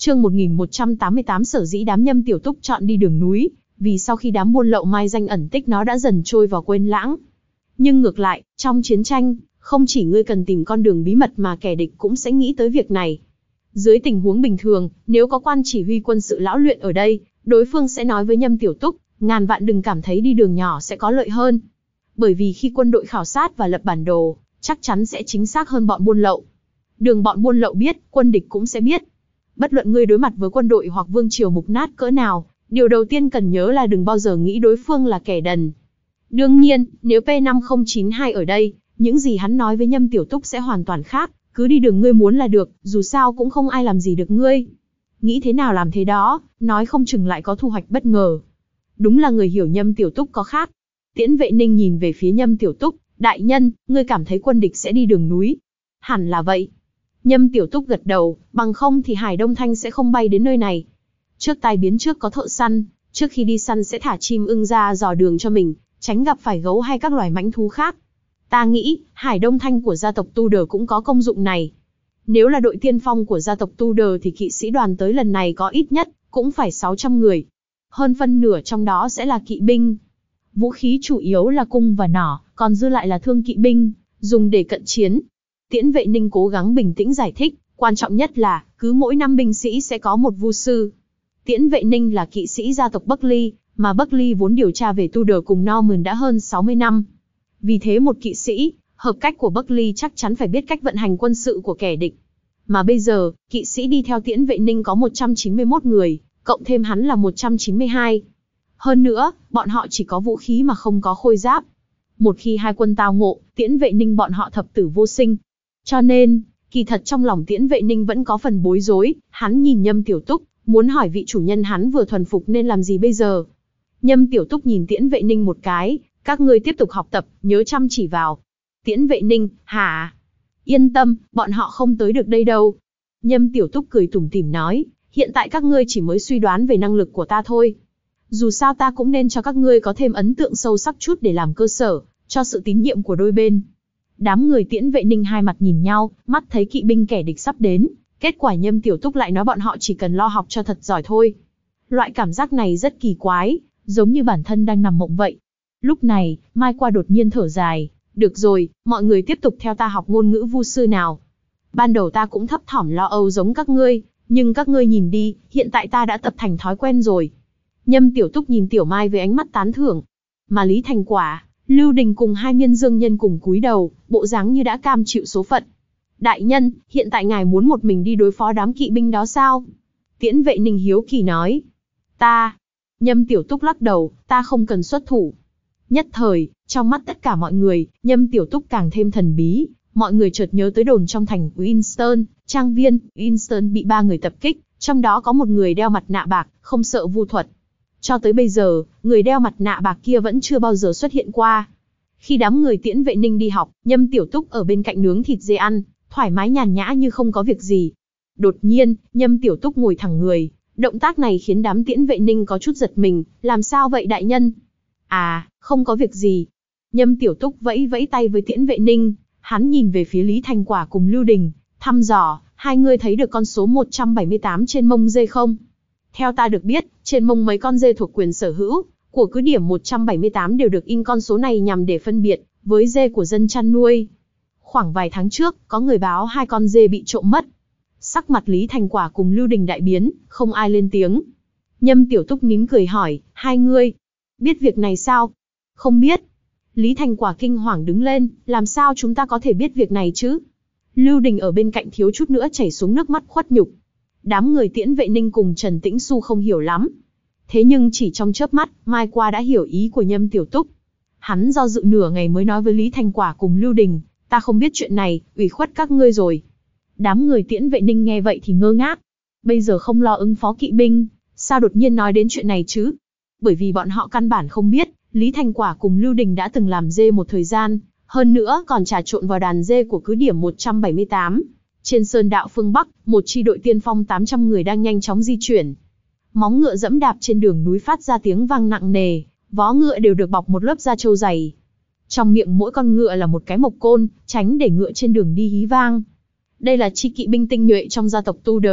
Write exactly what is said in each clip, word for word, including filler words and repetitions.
Chương một nghìn một trăm tám mươi tám sở dĩ đám Nhâm Tiểu Túc chọn đi đường núi, vì sau khi đám buôn lậu mai danh ẩn tích nó đã dần trôi vào quên lãng. Nhưng ngược lại, trong chiến tranh, không chỉ ngươi cần tìm con đường bí mật mà kẻ địch cũng sẽ nghĩ tới việc này. Dưới tình huống bình thường, nếu có quan chỉ huy quân sự lão luyện ở đây, đối phương sẽ nói với Nhâm Tiểu Túc, ngàn vạn đừng cảm thấy đi đường nhỏ sẽ có lợi hơn. Bởi vì khi quân đội khảo sát và lập bản đồ, chắc chắn sẽ chính xác hơn bọn buôn lậu. Đường bọn buôn lậu biết, quân địch cũng sẽ biết. Bất luận ngươi đối mặt với quân đội hoặc vương triều mục nát cỡ nào, điều đầu tiên cần nhớ là đừng bao giờ nghĩ đối phương là kẻ đần. Đương nhiên, nếu P năm không chín hai ở đây, những gì hắn nói với Nhâm Tiểu Túc sẽ hoàn toàn khác, cứ đi đường ngươi muốn là được, dù sao cũng không ai làm gì được ngươi. Nghĩ thế nào làm thế đó, nói không chừng lại có thu hoạch bất ngờ. Đúng là người hiểu Nhâm Tiểu Túc có khác. Tiễn Vệ Ninh nhìn về phía Nhâm Tiểu Túc, đại nhân, ngươi cảm thấy quân địch sẽ đi đường núi? Hẳn là vậy. Nhâm Tiểu Túc gật đầu, bằng không thì Hải Đông Thanh sẽ không bay đến nơi này. Trước tai biến trước có thợ săn, trước khi đi săn sẽ thả chim ưng ra dò đường cho mình, tránh gặp phải gấu hay các loài mãnh thú khác. Ta nghĩ, Hải Đông Thanh của gia tộc Tudor cũng có công dụng này. Nếu là đội tiên phong của gia tộc Tudor thì kỵ sĩ đoàn tới lần này có ít nhất, cũng phải sáu trăm người. Hơn phân nửa trong đó sẽ là kỵ binh. Vũ khí chủ yếu là cung và nỏ, còn dư lại là thương kỵ binh, dùng để cận chiến. Tiễn Vệ Ninh cố gắng bình tĩnh giải thích, quan trọng nhất là, cứ mỗi năm binh sĩ sẽ có một vu sư. Tiễn Vệ Ninh là kỵ sĩ gia tộc Buckley, mà Buckley vốn điều tra về Tudor cùng Norman đã hơn sáu mươi năm. Vì thế một kỵ sĩ, hợp cách của Buckley chắc chắn phải biết cách vận hành quân sự của kẻ địch. Mà bây giờ, kỵ sĩ đi theo Tiễn Vệ Ninh có một trăm chín mươi mốt người, cộng thêm hắn là một trăm chín mươi hai. Hơn nữa, bọn họ chỉ có vũ khí mà không có khôi giáp. Một khi hai quân tao ngộ, Tiễn Vệ Ninh bọn họ thập tử vô sinh. Cho nên, kỳ thật trong lòng Tiễn Vệ Ninh vẫn có phần bối rối, hắn nhìn Nhâm Tiểu Túc, muốn hỏi vị chủ nhân hắn vừa thuần phục nên làm gì bây giờ. Nhâm Tiểu Túc nhìn Tiễn Vệ Ninh một cái, các ngươi tiếp tục học tập, nhớ chăm chỉ vào. Tiễn Vệ Ninh, hả? Yên tâm, bọn họ không tới được đây đâu. Nhâm Tiểu Túc cười tủm tỉm nói, hiện tại các ngươi chỉ mới suy đoán về năng lực của ta thôi. Dù sao ta cũng nên cho các ngươi có thêm ấn tượng sâu sắc chút để làm cơ sở, cho sự tín nhiệm của đôi bên. Đám người Tiễn Vệ Ninh hai mặt nhìn nhau, mắt thấy kỵ binh kẻ địch sắp đến. Kết quả Nhâm Tiểu Túc lại nói bọn họ chỉ cần lo học cho thật giỏi thôi. Loại cảm giác này rất kỳ quái, giống như bản thân đang nằm mộng vậy. Lúc này, Mai Qua đột nhiên thở dài. Được rồi, mọi người tiếp tục theo ta học ngôn ngữ vu sư nào. Ban đầu ta cũng thấp thỏm lo âu giống các ngươi, nhưng các ngươi nhìn đi, hiện tại ta đã tập thành thói quen rồi. Nhâm Tiểu Túc nhìn Tiểu Mai với ánh mắt tán thưởng. Mà Lý Thành Quả, Lưu Đình cùng hai miên dương nhân cùng cúi đầu, bộ dáng như đã cam chịu số phận. Đại nhân, hiện tại ngài muốn một mình đi đối phó đám kỵ binh đó sao? Tiễn Vệ Ninh hiếu kỳ nói. Ta. Nhâm Tiểu Túc lắc đầu, ta không cần xuất thủ. Nhất thời, trong mắt tất cả mọi người, Nhâm Tiểu Túc càng thêm thần bí. Mọi người chợt nhớ tới đồn trong thành Winston, trang viên Winston bị ba người tập kích, trong đó có một người đeo mặt nạ bạc, không sợ vu thuật. Cho tới bây giờ, người đeo mặt nạ bạc kia vẫn chưa bao giờ xuất hiện qua. Khi đám người Tiễn Vệ Ninh đi học, Nhâm Tiểu Túc ở bên cạnh nướng thịt dê ăn, thoải mái nhàn nhã như không có việc gì. Đột nhiên, Nhâm Tiểu Túc ngồi thẳng người, động tác này khiến đám Tiễn Vệ Ninh có chút giật mình, làm sao vậy đại nhân? À, không có việc gì. Nhâm Tiểu Túc vẫy vẫy tay với Tiễn Vệ Ninh, hắn nhìn về phía Lý Thành Quả cùng Lưu Đình, thăm dò, hai người thấy được con số một trăm bảy mươi tám trên mông dê không? Theo ta được biết, trên mông mấy con dê thuộc quyền sở hữu của cứ điểm một trăm bảy mươi tám đều được in con số này nhằm để phân biệt với dê của dân chăn nuôi. Khoảng vài tháng trước, có người báo hai con dê bị trộm mất. Sắc mặt Lý Thành Quả cùng Lưu Đình đại biến, không ai lên tiếng. Nhâm Tiểu Túc nín cười hỏi, hai ngươi biết việc này sao? Không biết. Lý Thành Quả kinh hoàng đứng lên, làm sao chúng ta có thể biết việc này chứ? Lưu Đình ở bên cạnh thiếu chút nữa chảy xuống nước mắt khuất nhục. Đám người Tiễn Vệ Ninh cùng Trần Tĩnh Xu không hiểu lắm. Thế nhưng chỉ trong chớp mắt, Mai Qua đã hiểu ý của Nhâm Tiểu Túc. Hắn do dự nửa ngày mới nói với Lý Thành Quả cùng Lưu Đình, ta không biết chuyện này, ủy khuất các ngươi rồi. Đám người Tiễn Vệ Ninh nghe vậy thì ngơ ngác. Bây giờ không lo ứng phó kỵ binh, sao đột nhiên nói đến chuyện này chứ? Bởi vì bọn họ căn bản không biết, Lý Thành Quả cùng Lưu Đình đã từng làm dê một thời gian, hơn nữa còn trà trộn vào đàn dê của cứ điểm một trăm bảy mươi tám. Trên sơn đạo phương Bắc, một chi đội tiên phong tám trăm người đang nhanh chóng di chuyển. Móng ngựa dẫm đạp trên đường núi phát ra tiếng vang nặng nề, vó ngựa đều được bọc một lớp da trâu dày. Trong miệng mỗi con ngựa là một cái mộc côn, tránh để ngựa trên đường đi hí vang. Đây là chi kỵ binh tinh nhuệ trong gia tộc Tudor,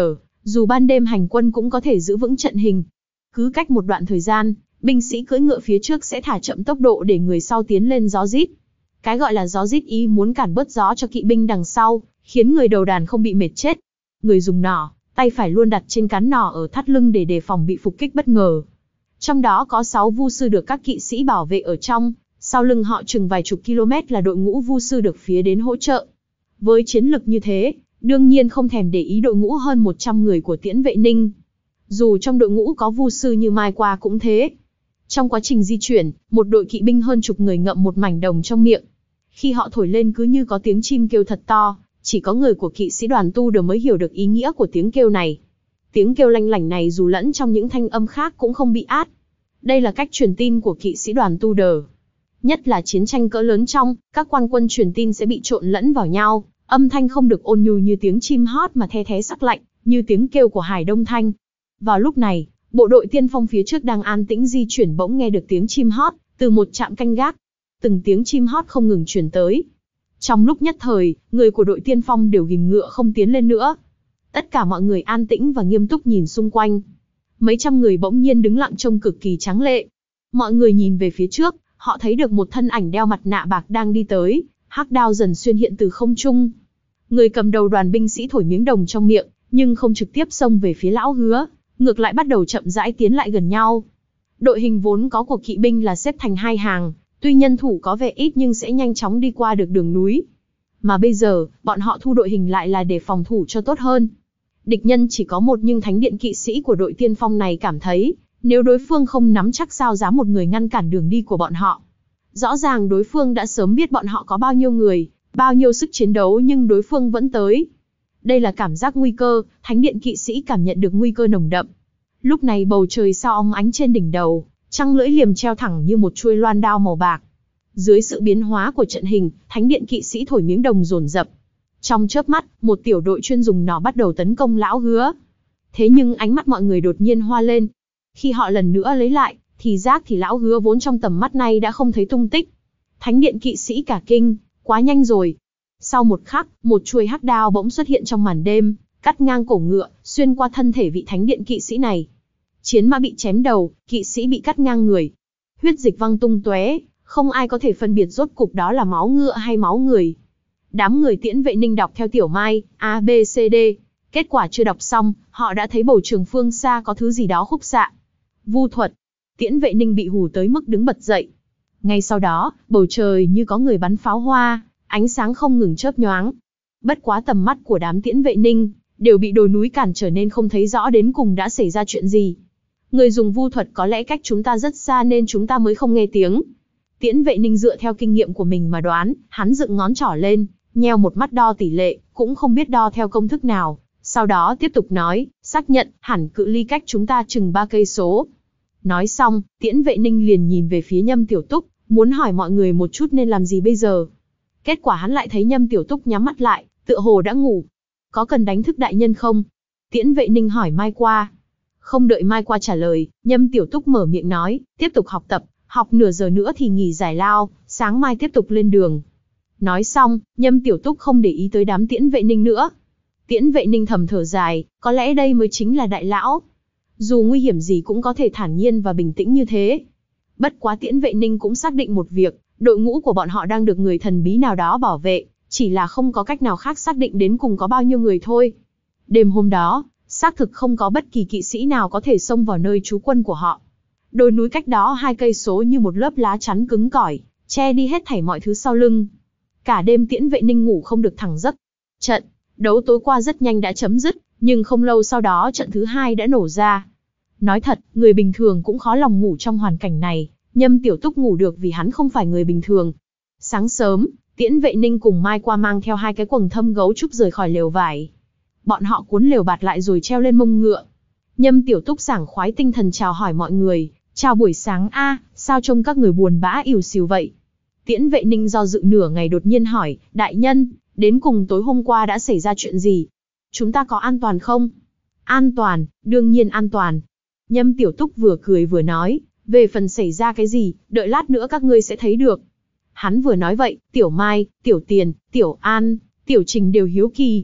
Dù ban đêm hành quân cũng có thể giữ vững trận hình. Cứ cách một đoạn thời gian, binh sĩ cưỡi ngựa phía trước sẽ thả chậm tốc độ để người sau tiến lên ró rít. Cái gọi là ró rít ý muốn cản bớt gió cho kỵ binh đằng sau, khiến người đầu đàn không bị mệt chết. Người dùng nỏ, tay phải luôn đặt trên cán nỏ ở thắt lưng để đề phòng bị phục kích bất ngờ. Trong đó có sáu vu sư được các kỵ sĩ bảo vệ ở trong, sau lưng họ chừng vài chục km là đội ngũ vu sư được phía đến hỗ trợ. Với chiến lực như thế, đương nhiên không thèm để ý đội ngũ hơn một trăm người của Tiễn Vệ Ninh. Dù trong đội ngũ có vu sư như Mai Qua cũng thế. Trong quá trình di chuyển, một đội kỵ binh hơn chục người ngậm một mảnh đồng trong miệng. Khi họ thổi lên cứ như có tiếng chim kêu thật to, chỉ có người của kỵ sĩ đoàn Tu Đờ mới hiểu được ý nghĩa của tiếng kêu này. Tiếng kêu lanh lảnh này dù lẫn trong những thanh âm khác cũng không bị át. Đây là cách truyền tin của kỵ sĩ đoàn Tu Đờ. Nhất là chiến tranh cỡ lớn trong, các quan quân truyền tin sẽ bị trộn lẫn vào nhau, âm thanh không được ôn nhu như tiếng chim hót mà the thé sắc lạnh, như tiếng kêu của Hải Đông Thanh. Vào lúc này, bộ đội tiên phong phía trước đang an tĩnh di chuyển bỗng nghe được tiếng chim hót từ một trạm canh gác. Từng tiếng chim hót không ngừng truyền tới. Trong lúc nhất thời, người của đội tiên phong đều ghìm ngựa không tiến lên nữa. Tất cả mọi người an tĩnh và nghiêm túc nhìn xung quanh. Mấy trăm người bỗng nhiên đứng lặng trông cực kỳ tráng lệ. Mọi người nhìn về phía trước, họ thấy được một thân ảnh đeo mặt nạ bạc đang đi tới, hắc đao dần xuyên hiện từ không trung. Người cầm đầu đoàn binh sĩ thổi miếng đồng trong miệng, nhưng không trực tiếp xông về phía lão Hứa, ngược lại bắt đầu chậm rãi tiến lại gần nhau. Đội hình vốn có của kỵ binh là xếp thành hai hàng, tuy nhân thủ có vẻ ít nhưng sẽ nhanh chóng đi qua được đường núi. Mà bây giờ, bọn họ thu đội hình lại là để phòng thủ cho tốt hơn. Địch nhân chỉ có một nhưng thánh điện kỵ sĩ của đội tiên phong này cảm thấy, nếu đối phương không nắm chắc sao dám một người ngăn cản đường đi của bọn họ. Rõ ràng đối phương đã sớm biết bọn họ có bao nhiêu người, bao nhiêu sức chiến đấu nhưng đối phương vẫn tới. Đây là cảm giác nguy cơ, thánh điện kỵ sĩ cảm nhận được nguy cơ nồng đậm. Lúc này bầu trời sao óng ánh trên đỉnh đầu, trăng lưỡi liềm treo thẳng như một chuôi loan đao màu bạc. Dưới sự biến hóa của trận hình, thánh điện kỵ sĩ thổi miếng đồng dồn dập. Trong chớp mắt, một tiểu đội chuyên dùng nỏ bắt đầu tấn công lão Hứa. Thế nhưng ánh mắt mọi người đột nhiên hoa lên. Khi họ lần nữa lấy lại, thì giác thì lão Hứa vốn trong tầm mắt này đã không thấy tung tích. Thánh điện kỵ sĩ cả kinh, quá nhanh rồi. Sau một khắc, một chuôi hắc đao bỗng xuất hiện trong màn đêm, cắt ngang cổ ngựa, xuyên qua thân thể vị thánh điện kỵ sĩ này. Chiến mã bị chém đầu, kỵ sĩ bị cắt ngang người. Huyết dịch văng tung tóe, không ai có thể phân biệt rốt cục đó là máu ngựa hay máu người. Đám người Tiễn Vệ Ninh đọc theo Tiểu Mai, A B C D. Kết quả chưa đọc xong, họ đã thấy bầu trường phương xa có thứ gì đó khúc xạ. Vu thuật. Tiễn Vệ Ninh bị hù tới mức đứng bật dậy. Ngay sau đó, bầu trời như có người bắn pháo hoa, ánh sáng không ngừng chớp nhoáng. Bất quá tầm mắt của đám Tiễn Vệ Ninh đều bị đồi núi cản trở nên không thấy rõ đến cùng đã xảy ra chuyện gì. Người dùng vu thuật có lẽ cách chúng ta rất xa nên chúng ta mới không nghe tiếng. Tiễn Vệ Ninh dựa theo kinh nghiệm của mình mà đoán, hắn dựng ngón trỏ lên, nheo một mắt đo tỷ lệ, cũng không biết đo theo công thức nào. Sau đó tiếp tục nói, xác nhận, hẳn cự ly cách chúng ta chừng ba cây số. Nói xong, Tiễn Vệ Ninh liền nhìn về phía Nhâm Tiểu Túc, muốn hỏi mọi người một chút nên làm gì bây giờ. Kết quả hắn lại thấy Nhâm Tiểu Túc nhắm mắt lại, tựa hồ đã ngủ. Có cần đánh thức đại nhân không? Tiễn Vệ Ninh hỏi Mai Qua. Không đợi Mai Qua trả lời, Nhâm Tiểu Túc mở miệng nói, tiếp tục học tập, học nửa giờ nữa thì nghỉ giải lao, sáng mai tiếp tục lên đường. Nói xong, Nhâm Tiểu Túc không để ý tới đám Tiễn Vệ Ninh nữa. Tiễn Vệ Ninh thầm thở dài, có lẽ đây mới chính là đại lão. Dù nguy hiểm gì cũng có thể thản nhiên và bình tĩnh như thế. Bất quá Tiễn Vệ Ninh cũng xác định một việc, đội ngũ của bọn họ đang được người thần bí nào đó bảo vệ, chỉ là không có cách nào khác xác định đến cùng có bao nhiêu người thôi. Đêm hôm đó, xác thực không có bất kỳ kỵ sĩ nào có thể xông vào nơi trú quân của họ. Đồi núi cách đó hai cây số như một lớp lá chắn cứng cỏi, che đi hết thảy mọi thứ sau lưng. Cả đêm Tiễn Vệ Ninh ngủ không được thẳng giấc. Trận đấu tối qua rất nhanh đã chấm dứt, nhưng không lâu sau đó trận thứ hai đã nổ ra. Nói thật, người bình thường cũng khó lòng ngủ trong hoàn cảnh này, Nhâm Tiểu Túc ngủ được vì hắn không phải người bình thường. Sáng sớm, Tiễn Vệ Ninh cùng Mai Qua mang theo hai cái quầng thâm gấu trúc rời khỏi lều vải. Bọn họ cuốn lều bạt lại rồi treo lên mông ngựa. Nhâm Tiểu Túc sảng khoái tinh thần chào hỏi mọi người, chào buổi sáng a, sao trông các người buồn bã ỉu xìu vậy? Tiễn Vệ Ninh do dự nửa ngày đột nhiên hỏi, đại nhân, đến cùng tối hôm qua đã xảy ra chuyện gì? Chúng ta có an toàn không? An toàn, đương nhiên an toàn. Nhâm Tiểu Túc vừa cười vừa nói, về phần xảy ra cái gì, đợi lát nữa các ngươi sẽ thấy được. Hắn vừa nói vậy, Tiểu Mai, Tiểu Tiền, Tiểu An, Tiểu Trình đều hiếu kỳ.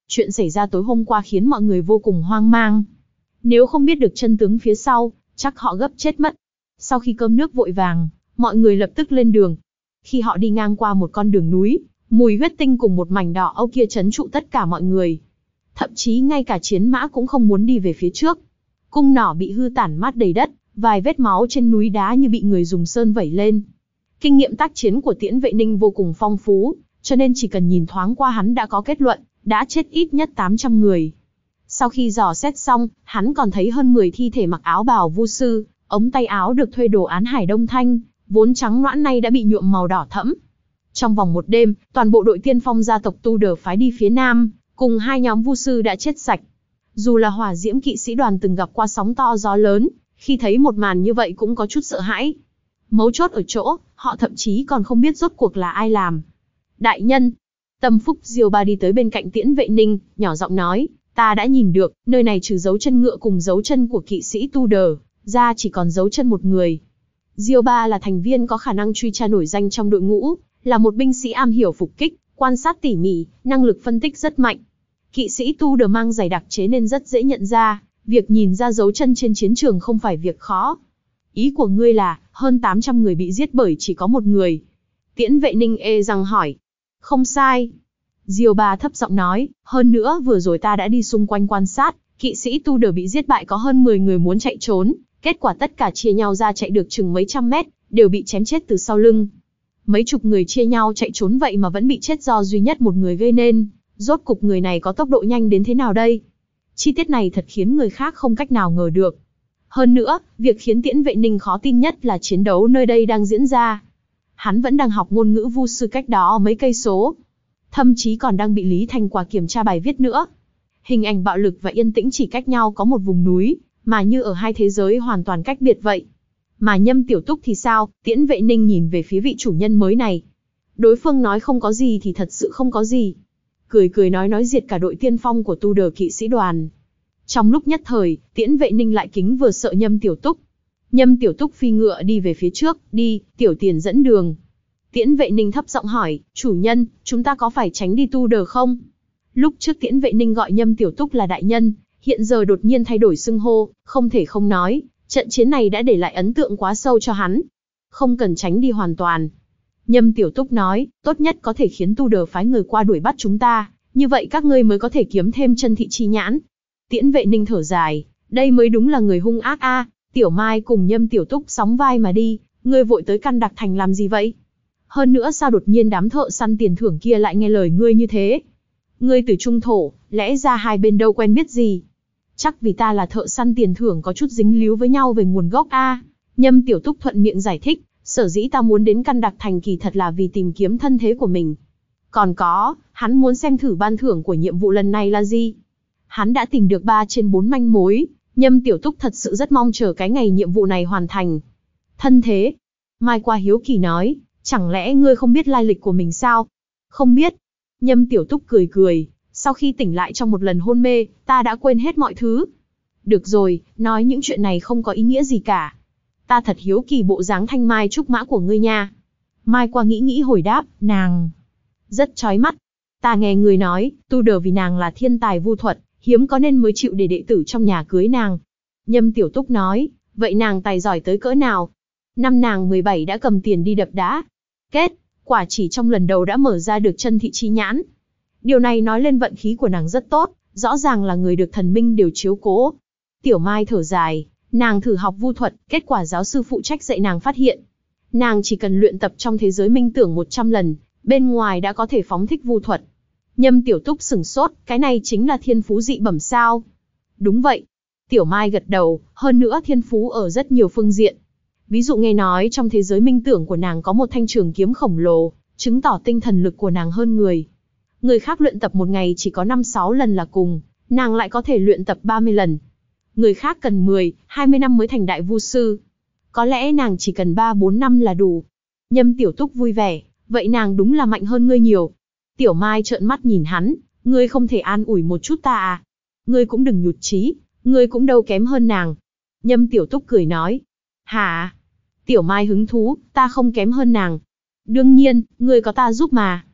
Chuyện xảy ra tối hôm qua khiến mọi người vô cùng hoang mang. Nếu không biết được chân tướng phía sau, chắc họ gấp chết mất. Sau khi cơm nước vội vàng, mọi người lập tức lên đường. Khi họ đi ngang qua một con đường núi, mùi huyết tinh cùng một mảnh đỏ âu kia trấn trụ tất cả mọi người. Thậm chí ngay cả chiến mã cũng không muốn đi về phía trước. Cung nỏ bị hư tản mát đầy đất, vài vết máu trên núi đá như bị người dùng sơn vẩy lên. Kinh nghiệm tác chiến của Tiễn Vệ Ninh vô cùng phong phú, cho nên chỉ cần nhìn thoáng qua hắn đã có kết luận, đã chết ít nhất tám trăm người. Sau khi dò xét xong, hắn còn thấy hơn mười thi thể mặc áo bào vu sư, ống tay áo được thuê đồ án Hải Đông Thanh, vốn trắng nõn nay đã bị nhuộm màu đỏ thẫm. Trong vòng một đêm, toàn bộ đội tiên phong gia tộc Tu Đờ phái đi phía nam, cùng hai nhóm vu sư đã chết sạch. Dù là hỏa diễm kỵ sĩ đoàn từng gặp qua sóng to gió lớn, khi thấy một màn như vậy cũng có chút sợ hãi. Mấu chốt ở chỗ, họ thậm chí còn không biết rốt cuộc là ai làm. Đại nhân, Tâm Phúc Diêu Ba đi tới bên cạnh Tiễn Vệ Ninh, nhỏ giọng nói, ta đã nhìn được, nơi này trừ dấu chân ngựa cùng dấu chân của kỵ sĩ Tu Đờ, ra chỉ còn dấu chân một người. Diêu Ba là thành viên có khả năng truy tra nổi danh trong đội ngũ, là một binh sĩ am hiểu phục kích, quan sát tỉ mỉ, năng lực phân tích rất mạnh. Kỵ sĩ Tu Đờ mang giày đặc chế nên rất dễ nhận ra, việc nhìn ra dấu chân trên chiến trường không phải việc khó. Ý của ngươi là, hơn tám trăm người bị giết bởi chỉ có một người. Tiễn Vệ Ninh ê răng hỏi. Không sai. Diêu Ba thấp giọng nói, hơn nữa vừa rồi ta đã đi xung quanh quan sát, kỵ sĩ Tu Đờ bị giết bại có hơn mười người muốn chạy trốn, kết quả tất cả chia nhau ra chạy được chừng mấy trăm mét, đều bị chém chết từ sau lưng. Mấy chục người chia nhau chạy trốn vậy mà vẫn bị chết do duy nhất một người gây nên, rốt cục người này có tốc độ nhanh đến thế nào đây? Chi tiết này thật khiến người khác không cách nào ngờ được. Hơn nữa, việc khiến Tiễn Vệ Ninh khó tin nhất là chiến đấu nơi đây đang diễn ra. Hắn vẫn đang học ngôn ngữ vu sư cách đó mấy cây số. Thậm chí còn đang bị Lý Thành Quả kiểm tra bài viết nữa. Hình ảnh bạo lực và yên tĩnh chỉ cách nhau có một vùng núi, mà như ở hai thế giới hoàn toàn cách biệt vậy. Mà Nhâm Tiểu Túc thì sao? Tiễn Vệ Ninh nhìn về phía vị chủ nhân mới này. Đối phương nói không có gì thì thật sự không có gì. Cười cười nói nói diệt cả đội tiên phong của Tu Đờ kỵ sĩ đoàn. Trong lúc nhất thời, Tiễn Vệ Ninh lại kính vừa sợ Nhâm Tiểu Túc. Nhâm Tiểu Túc phi ngựa đi về phía trước, đi, Tiểu Tiền dẫn đường. Tiễn Vệ Ninh thấp giọng hỏi, chủ nhân, chúng ta có phải tránh đi Tu Đờ không? Lúc trước Tiễn Vệ Ninh gọi Nhâm Tiểu Túc là đại nhân, hiện giờ đột nhiên thay đổi xưng hô, không thể không nói, trận chiến này đã để lại ấn tượng quá sâu cho hắn. Không cần tránh đi hoàn toàn. Nhâm Tiểu Túc nói, tốt nhất có thể khiến Tu Đờ phái người qua đuổi bắt chúng ta, như vậy các ngươi mới có thể kiếm thêm chân thị chi nhãn. Tiễn Vệ Ninh thở dài, đây mới đúng là người hung ác a. Tiểu Mai cùng Nhâm Tiểu Túc sóng vai mà đi, ngươi vội tới Căn Đặc Thành làm gì vậy? Hơn nữa sao đột nhiên đám thợ săn tiền thưởng kia lại nghe lời ngươi như thế? Ngươi từ Trung Thổ, lẽ ra hai bên đâu quen biết gì? Chắc vì ta là thợ săn tiền thưởng có chút dính líu với nhau về nguồn gốc a. Nhâm Tiểu Túc thuận miệng giải thích, sở dĩ ta muốn đến Căn Đặc Thành kỳ thật là vì tìm kiếm thân thế của mình. Còn có, hắn muốn xem thử ban thưởng của nhiệm vụ lần này là gì. Hắn đã tìm được ba trên bốn manh mối, Nhâm Tiểu Túc thật sự rất mong chờ cái ngày nhiệm vụ này hoàn thành. Thân thế? Mai Qua hiếu kỳ nói, chẳng lẽ ngươi không biết lai lịch của mình sao? Không biết. Nhâm Tiểu Túc cười cười, sau khi tỉnh lại trong một lần hôn mê, ta đã quên hết mọi thứ. Được rồi, nói những chuyện này không có ý nghĩa gì cả. Ta thật hiếu kỳ bộ dáng thanh mai trúc mã của ngươi nha. Mai Qua nghĩ nghĩ hồi đáp, nàng rất chói mắt. Ta nghe người nói, Tu Đờ vì nàng là thiên tài vu thuật, hiếm có nên mới chịu để đệ tử trong nhà cưới nàng. Nhâm Tiểu Túc nói, vậy nàng tài giỏi tới cỡ nào? Năm nàng mười bảy đã cầm tiền đi đập đá. Kết, quả chỉ trong lần đầu đã mở ra được chân thị chi nhãn. Điều này nói lên vận khí của nàng rất tốt, rõ ràng là người được thần minh đều chiếu cố. Tiểu Mai thở dài, nàng thử học vu thuật, kết quả giáo sư phụ trách dạy nàng phát hiện. Nàng chỉ cần luyện tập trong thế giới minh tưởng một trăm lần, bên ngoài đã có thể phóng thích vu thuật. Nhâm Tiểu Túc sửng sốt, cái này chính là thiên phú dị bẩm sao? Đúng vậy. Tiểu Mai gật đầu, hơn nữa thiên phú ở rất nhiều phương diện. Ví dụ nghe nói trong thế giới minh tưởng của nàng có một thanh trường kiếm khổng lồ, chứng tỏ tinh thần lực của nàng hơn người. Người khác luyện tập một ngày chỉ có năm sáu lần là cùng, nàng lại có thể luyện tập ba mươi lần. Người khác cần mười, hai mươi năm mới thành đại vu sư. Có lẽ nàng chỉ cần ba bốn năm là đủ. Nhâm Tiểu Túc vui vẻ, vậy nàng đúng là mạnh hơn ngươi nhiều. Tiểu Mai trợn mắt nhìn hắn, ngươi không thể an ủi một chút ta à? Ngươi cũng đừng nhụt chí, ngươi cũng đâu kém hơn nàng. Nhâm Tiểu Túc cười nói, hả? Tiểu Mai hứng thú, ta không kém hơn nàng. Đương nhiên, ngươi có ta giúp mà.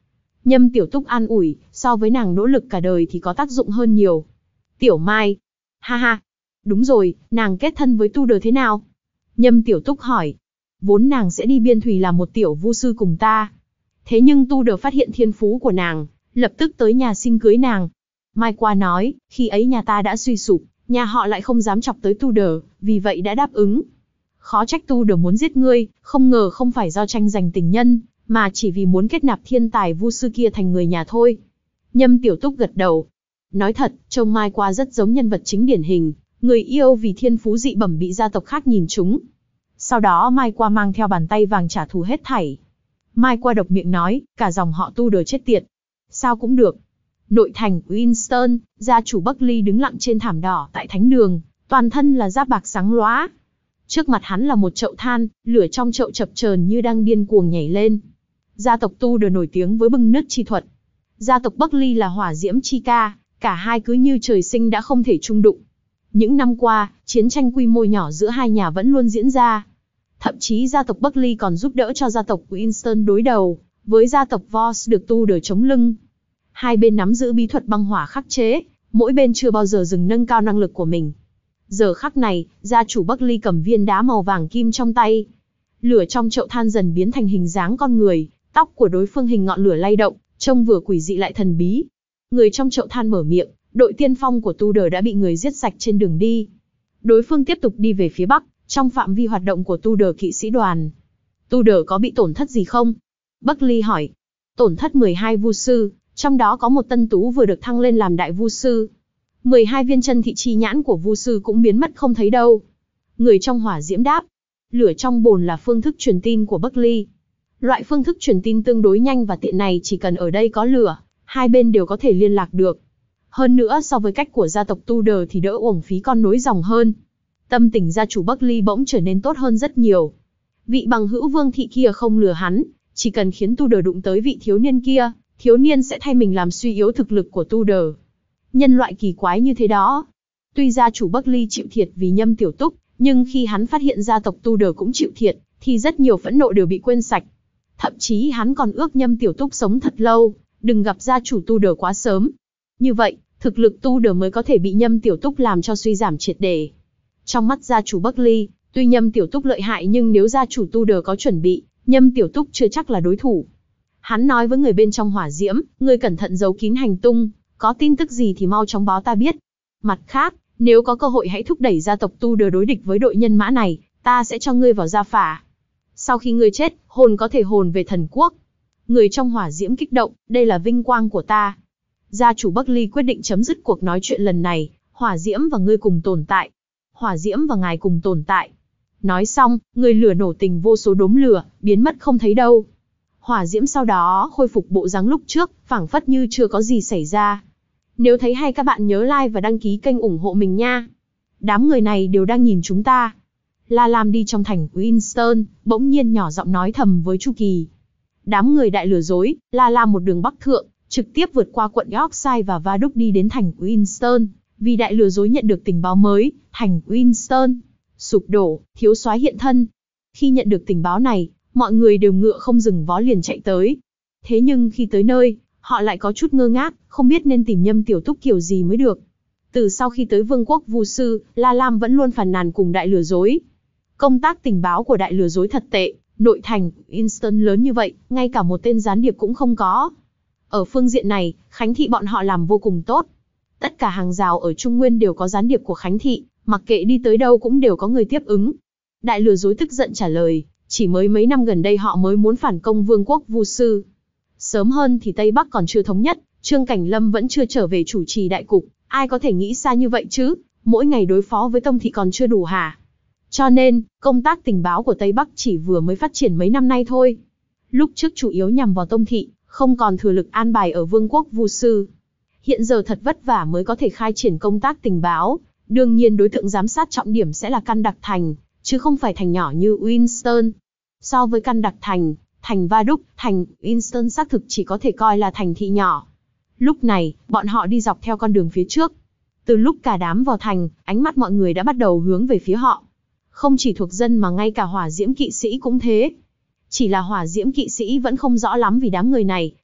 Nhâm Tiểu Túc an ủi, so với nàng nỗ lực cả đời thì có tác dụng hơn nhiều. Tiểu Mai. Ha ha. Đúng rồi, nàng kết thân với Tu Đờ thế nào? Nhâm Tiểu Túc hỏi. Vốn nàng sẽ đi biên thùy làm một tiểu vu sư cùng ta. Thế nhưng Tu Đờ phát hiện thiên phú của nàng, lập tức tới nhà xin cưới nàng. Mai Qua nói, khi ấy nhà ta đã suy sụp, nhà họ lại không dám chọc tới Tu Đờ, vì vậy đã đáp ứng. Khó trách Tu Đờ muốn giết ngươi, không ngờ không phải do tranh giành tình nhân, mà chỉ vì muốn kết nạp thiên tài vu sư kia thành người nhà thôi. Nhâm Tiểu Túc gật đầu. Nói thật, trông Mai Qua rất giống nhân vật chính điển hình, người yêu vì thiên phú dị bẩm bị gia tộc khác nhìn trúng. Sau đó Mai Qua mang theo bàn tay vàng trả thù hết thảy. Mai Qua độc miệng nói, cả dòng họ Tu Đờ chết tiệt. Sao cũng được. Nội thành Winston, gia chủ Buckley đứng lặng trên thảm đỏ tại thánh đường, toàn thân là giáp bạc sáng lóa. Trước mặt hắn là một chậu than, lửa trong chậu chập chờn như đang điên cuồng nhảy lên. Gia tộc Tu Đờ nổi tiếng với bưng nước chi thuật. Gia tộc Buckley là hỏa diễm chi ca, cả hai cứ như trời sinh đã không thể chung đụng. Những năm qua, chiến tranh quy mô nhỏ giữa hai nhà vẫn luôn diễn ra. Thậm chí gia tộc Buckley còn giúp đỡ cho gia tộc Winston đối đầu với gia tộc Voss được Tu Đờ chống lưng. Hai bên nắm giữ bí thuật băng hỏa khắc chế, mỗi bên chưa bao giờ dừng nâng cao năng lực của mình. Giờ khắc này, gia chủ Buckley cầm viên đá màu vàng kim trong tay. Lửa trong chậu than dần biến thành hình dáng con người, tóc của đối phương hình ngọn lửa lay động, trông vừa quỷ dị lại thần bí. Người trong chậu than mở miệng, đội tiên phong của Tu Đờ đã bị người giết sạch trên đường đi. Đối phương tiếp tục đi về phía bắc, trong phạm vi hoạt động của Tu Đờ kỵ sĩ đoàn. Tu Đờ có bị tổn thất gì không? Buckley hỏi. Tổn thất mười hai vu sư, trong đó có một tân tú vừa được thăng lên làm đại vu sư. mười hai viên chân thị chi nhãn của vu sư cũng biến mất không thấy đâu. Người trong hỏa diễm đáp. Lửa trong bồn là phương thức truyền tin của Buckley. Loại phương thức truyền tin tương đối nhanh và tiện này, chỉ cần ở đây có lửa, hai bên đều có thể liên lạc được. Hơn nữa so với cách của gia tộc Tu Đờ thì đỡ uổng phí con nối dòng hơn. Tâm tình gia chủ Buckley bỗng trở nên tốt hơn rất nhiều. Vị bằng hữu Vương thị kia không lừa hắn, chỉ cần khiến Tu Đờ đụng tới vị thiếu niên kia, thiếu niên sẽ thay mình làm suy yếu thực lực của Tu Đờ. Nhân loại kỳ quái như thế đó. Tuy gia chủ Buckley chịu thiệt vì Nhâm Tiểu Túc, nhưng khi hắn phát hiện gia tộc Tu Đờ cũng chịu thiệt, thì rất nhiều phẫn nộ đều bị quên sạch. Thậm chí hắn còn ước Nhâm Tiểu Túc sống thật lâu, đừng gặp gia chủ Tu Đờ quá sớm. Như vậy, thực lực Tu Đờ mới có thể bị Nhâm Tiểu Túc làm cho suy giảm triệt để. Trong mắt gia chủ Buckley, tuy Nhâm Tiểu Túc lợi hại nhưng nếu gia chủ Tu Đờ có chuẩn bị, Nhâm Tiểu Túc chưa chắc là đối thủ. Hắn nói với người bên trong hỏa diễm, ngươi cẩn thận giấu kín hành tung, có tin tức gì thì mau chóng báo ta biết. Mặt khác, nếu có cơ hội hãy thúc đẩy gia tộc Tu Đờ đối địch với đội nhân mã này, ta sẽ cho ngươi vào gia phả. Sau khi ngươi chết, hồn có thể hồn về thần quốc. Người trong hỏa diễm kích động, đây là vinh quang của ta. Gia chủ Buckley quyết định chấm dứt cuộc nói chuyện lần này, hỏa diễm và ngươi cùng tồn tại. Hỏa diễm và ngài cùng tồn tại. Nói xong, người lửa nổ tình vô số đốm lửa, biến mất không thấy đâu. Hỏa diễm sau đó khôi phục bộ dáng lúc trước, phảng phất như chưa có gì xảy ra. Nếu thấy hay các bạn nhớ like và đăng ký kênh ủng hộ mình nha. Đám người này đều đang nhìn chúng ta. La Lam đi trong thành Winston, bỗng nhiên nhỏ giọng nói thầm với Chu Kỳ. Đám người đại lừa dối, La Lam một đường bắc thượng, trực tiếp vượt qua quận Yorkshire và Vaduk đi đến thành Winston. Vì đại lừa dối nhận được tình báo mới, thành Winston sụp đổ, thiếu soái hiện thân. Khi nhận được tình báo này, mọi người đều ngựa không dừng vó liền chạy tới. Thế nhưng khi tới nơi, họ lại có chút ngơ ngác, không biết nên tìm Nhâm Tiểu Túc kiểu gì mới được. Từ sau khi tới Vương quốc Vu sư, La Lam vẫn luôn phàn nàn cùng đại lừa dối. Công tác tình báo của đại lừa dối thật tệ, nội thành Winston lớn như vậy, ngay cả một tên gián điệp cũng không có. Ở phương diện này, Khánh Thị bọn họ làm vô cùng tốt. Tất cả hàng rào ở Trung Nguyên đều có gián điệp của Khánh Thị, mặc kệ đi tới đâu cũng đều có người tiếp ứng. Đại lừa dối tức giận trả lời, chỉ mới mấy năm gần đây họ mới muốn phản công Vương quốc Vu sư. Sớm hơn thì Tây Bắc còn chưa thống nhất, Trương Cảnh Lâm vẫn chưa trở về chủ trì đại cục, ai có thể nghĩ xa như vậy chứ, mỗi ngày đối phó với Tông Thị còn chưa đủ hả? Cho nên, công tác tình báo của Tây Bắc chỉ vừa mới phát triển mấy năm nay thôi. Lúc trước chủ yếu nhằm vào Tông Thị, không còn thừa lực an bài ở Vương quốc Vu sư. Hiện giờ thật vất vả mới có thể khai triển công tác tình báo, đương nhiên đối tượng giám sát trọng điểm sẽ là Căn Đặc Thành, chứ không phải thành nhỏ như Winston. So với Căn Đặc Thành, thành Vaduk, thành Winston xác thực chỉ có thể coi là thành thị nhỏ. Lúc này, bọn họ đi dọc theo con đường phía trước. Từ lúc cả đám vào thành, ánh mắt mọi người đã bắt đầu hướng về phía họ. Không chỉ thuộc dân mà ngay cả hỏa diễm kỵ sĩ cũng thế. Chỉ là hỏa diễm kỵ sĩ vẫn không rõ lắm vì đám người này,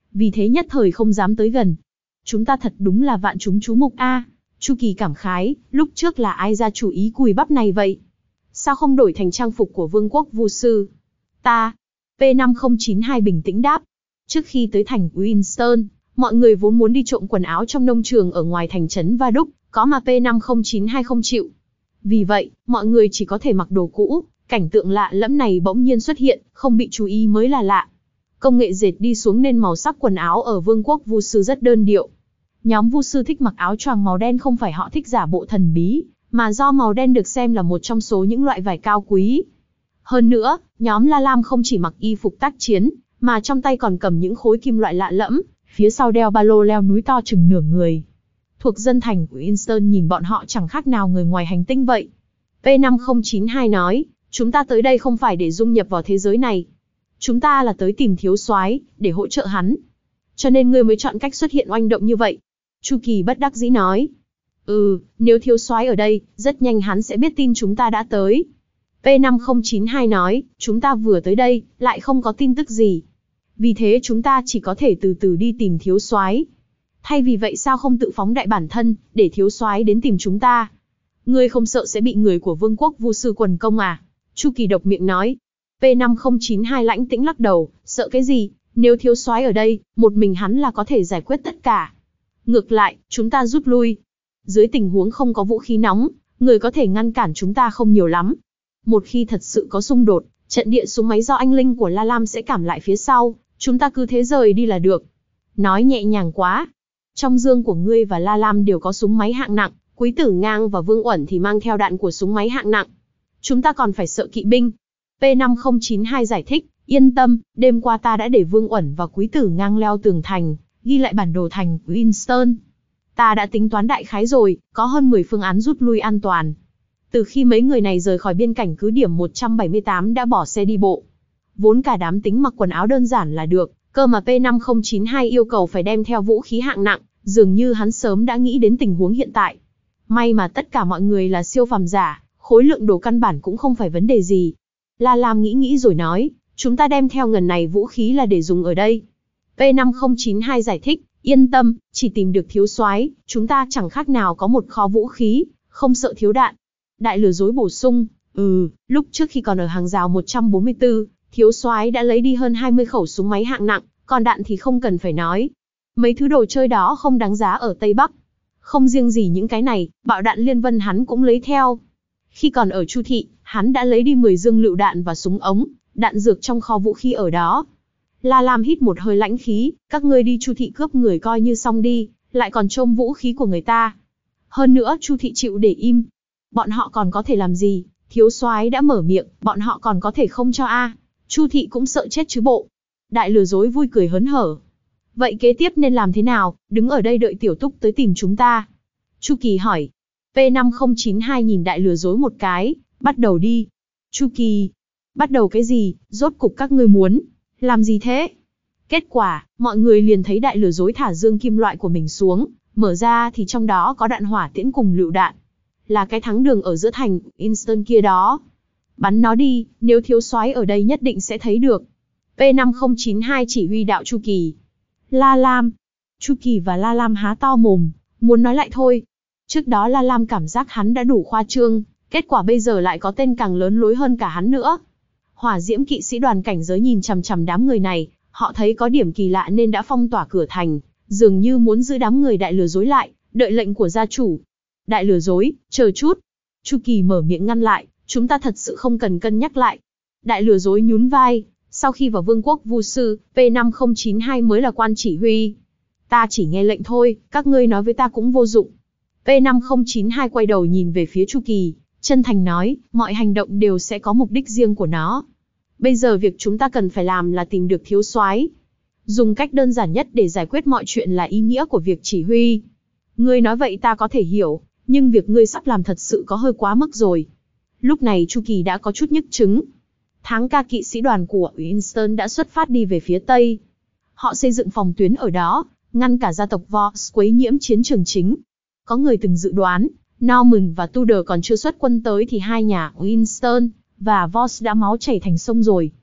vì thế nhất thời không dám tới gần. Chúng ta thật đúng là vạn chúng chú mục a. Chu Kỳ cảm khái, lúc trước là ai ra chủ ý cùi bắp này vậy? Sao không đổi thành trang phục của vương quốc vu sư? Ta. P năm không chín hai bình tĩnh đáp. Trước khi tới thành Winston, mọi người vốn muốn đi trộm quần áo trong nông trường ở ngoài thành trấn Va Đúc, có mà P năm không chín hai không chịu. Vì vậy, mọi người chỉ có thể mặc đồ cũ, cảnh tượng lạ lẫm này bỗng nhiên xuất hiện, không bị chú ý mới là lạ. Công nghệ dệt đi xuống nên màu sắc quần áo ở vương quốc vu sư rất đơn điệu. Nhóm vu sư thích mặc áo choàng màu đen không phải họ thích giả bộ thần bí, mà do màu đen được xem là một trong số những loại vải cao quý. Hơn nữa, nhóm La Lam không chỉ mặc y phục tác chiến, mà trong tay còn cầm những khối kim loại lạ lẫm, phía sau đeo ba lô leo núi to chừng nửa người. Thuộc dân thành Winston nhìn bọn họ chẳng khác nào người ngoài hành tinh vậy. P năm không chín hai nói, chúng ta tới đây không phải để dung nhập vào thế giới này. Chúng ta là tới tìm thiếu soái để hỗ trợ hắn. Cho nên ngươi mới chọn cách xuất hiện oanh động như vậy. Chu Kỳ bất đắc dĩ nói. Ừ, nếu thiếu soái ở đây, rất nhanh hắn sẽ biết tin chúng ta đã tới. P năm không chín hai nói, chúng ta vừa tới đây, lại không có tin tức gì. Vì thế chúng ta chỉ có thể từ từ đi tìm thiếu soái. Thay vì vậy sao không tự phóng đại bản thân, để thiếu soái đến tìm chúng ta? Ngươi không sợ sẽ bị người của vương quốc vu sư quần công à? Chu Kỳ độc miệng nói. P năm không chín hai lãnh tĩnh lắc đầu, sợ cái gì? Nếu thiếu soái ở đây, một mình hắn là có thể giải quyết tất cả. Ngược lại, chúng ta rút lui. Dưới tình huống không có vũ khí nóng, người có thể ngăn cản chúng ta không nhiều lắm. Một khi thật sự có xung đột, trận địa súng máy do anh linh của La Lam sẽ cảm lại phía sau, chúng ta cứ thế rời đi là được. Nói nhẹ nhàng quá. Trong dương của ngươi và La Lam đều có súng máy hạng nặng, Quý Tử Ngang và Vương Uẩn thì mang theo đạn của súng máy hạng nặng. Chúng ta còn phải sợ kỵ binh. P năm không chín hai giải thích, yên tâm, đêm qua ta đã để Vương Uẩn và Quý Tử Ngang leo tường thành, ghi lại bản đồ thành Winston. Ta đã tính toán đại khái rồi, có hơn mười phương án rút lui an toàn. Từ khi mấy người này rời khỏi biên cảnh cứ điểm một trăm bảy mươi tám đã bỏ xe đi bộ. Vốn cả đám tính mặc quần áo đơn giản là được, cơ mà P năm không chín hai yêu cầu phải đem theo vũ khí hạng nặng, dường như hắn sớm đã nghĩ đến tình huống hiện tại. May mà tất cả mọi người là siêu phàm giả, khối lượng đồ căn bản cũng không phải vấn đề gì. La Lam nghĩ nghĩ rồi nói, chúng ta đem theo ngần này vũ khí là để dùng ở đây. P năm không chín hai giải thích, yên tâm, chỉ tìm được thiếu soái, chúng ta chẳng khác nào có một kho vũ khí, không sợ thiếu đạn. Đại lừa dối bổ sung, ừ, lúc trước khi còn ở hàng rào một trăm bốn mươi tư, thiếu soái đã lấy đi hơn hai mươi khẩu súng máy hạng nặng, còn đạn thì không cần phải nói. Mấy thứ đồ chơi đó không đáng giá ở Tây Bắc. Không riêng gì những cái này, bạo đạn liên vân hắn cũng lấy theo. Khi còn ở Chu Thị, hắn đã lấy đi mười dương lựu đạn và súng ống, đạn dược trong kho vũ khí ở đó. La Lam hít một hơi lãnh khí, các ngươi đi Chu Thị cướp người coi như xong đi, lại còn trôm vũ khí của người ta. Hơn nữa Chu Thị chịu để im. Bọn họ còn có thể làm gì? Thiếu soái đã mở miệng, bọn họ còn có thể không cho a? Chu Thị cũng sợ chết chứ bộ. Đại lừa dối vui cười hớn hở. Vậy kế tiếp nên làm thế nào? Đứng ở đây đợi Tiểu Túc tới tìm chúng ta. Chu Kỳ hỏi. P năm không chín hai nhìn đại lừa dối một cái, bắt đầu đi. Chu Kỳ. Bắt đầu cái gì? Rốt cục các ngươi muốn làm gì thế? Kết quả, mọi người liền thấy đại lừa dối thả dương kim loại của mình xuống, mở ra thì trong đó có đạn hỏa tiễn cùng lựu đạn. Là cái thắng đường ở giữa thành Winston kia đó. Bắn nó đi, nếu thiếu soái ở đây nhất định sẽ thấy được. P năm không chín hai chỉ huy đạo Chu Kỳ. La Lam. Chu Kỳ và La Lam há to mồm, muốn nói lại thôi. Trước đó La Lam cảm giác hắn đã đủ khoa trương, kết quả bây giờ lại có tên càng lớn lối hơn cả hắn nữa. Hỏa diễm kỵ sĩ đoàn cảnh giới nhìn chằm chằm đám người này, họ thấy có điểm kỳ lạ nên đã phong tỏa cửa thành, dường như muốn giữ đám người đại lừa dối lại, đợi lệnh của gia chủ. Đại lừa dối, chờ chút. Chu Kỳ mở miệng ngăn lại, chúng ta thật sự không cần cân nhắc lại. Đại lừa dối nhún vai, sau khi vào vương quốc vu sư, P năm không chín hai mới là quan chỉ huy. Ta chỉ nghe lệnh thôi, các ngươi nói với ta cũng vô dụng. P năm không chín hai quay đầu nhìn về phía Chu Kỳ, chân thành nói, mọi hành động đều sẽ có mục đích riêng của nó. Bây giờ việc chúng ta cần phải làm là tìm được thiếu soái. Dùng cách đơn giản nhất để giải quyết mọi chuyện là ý nghĩa của việc chỉ huy. Ngươi nói vậy ta có thể hiểu, nhưng việc ngươi sắp làm thật sự có hơi quá mức rồi. Lúc này Chu Kỳ đã có chút nhức chứng. Tháng ca kỵ sĩ đoàn của Winston đã xuất phát đi về phía Tây. Họ xây dựng phòng tuyến ở đó, ngăn cả gia tộc Voss quấy nhiễm chiến trường chính. Có người từng dự đoán, Norman và Tudor còn chưa xuất quân tới thì hai nhà Winston và Voss đã máu chảy thành sông rồi.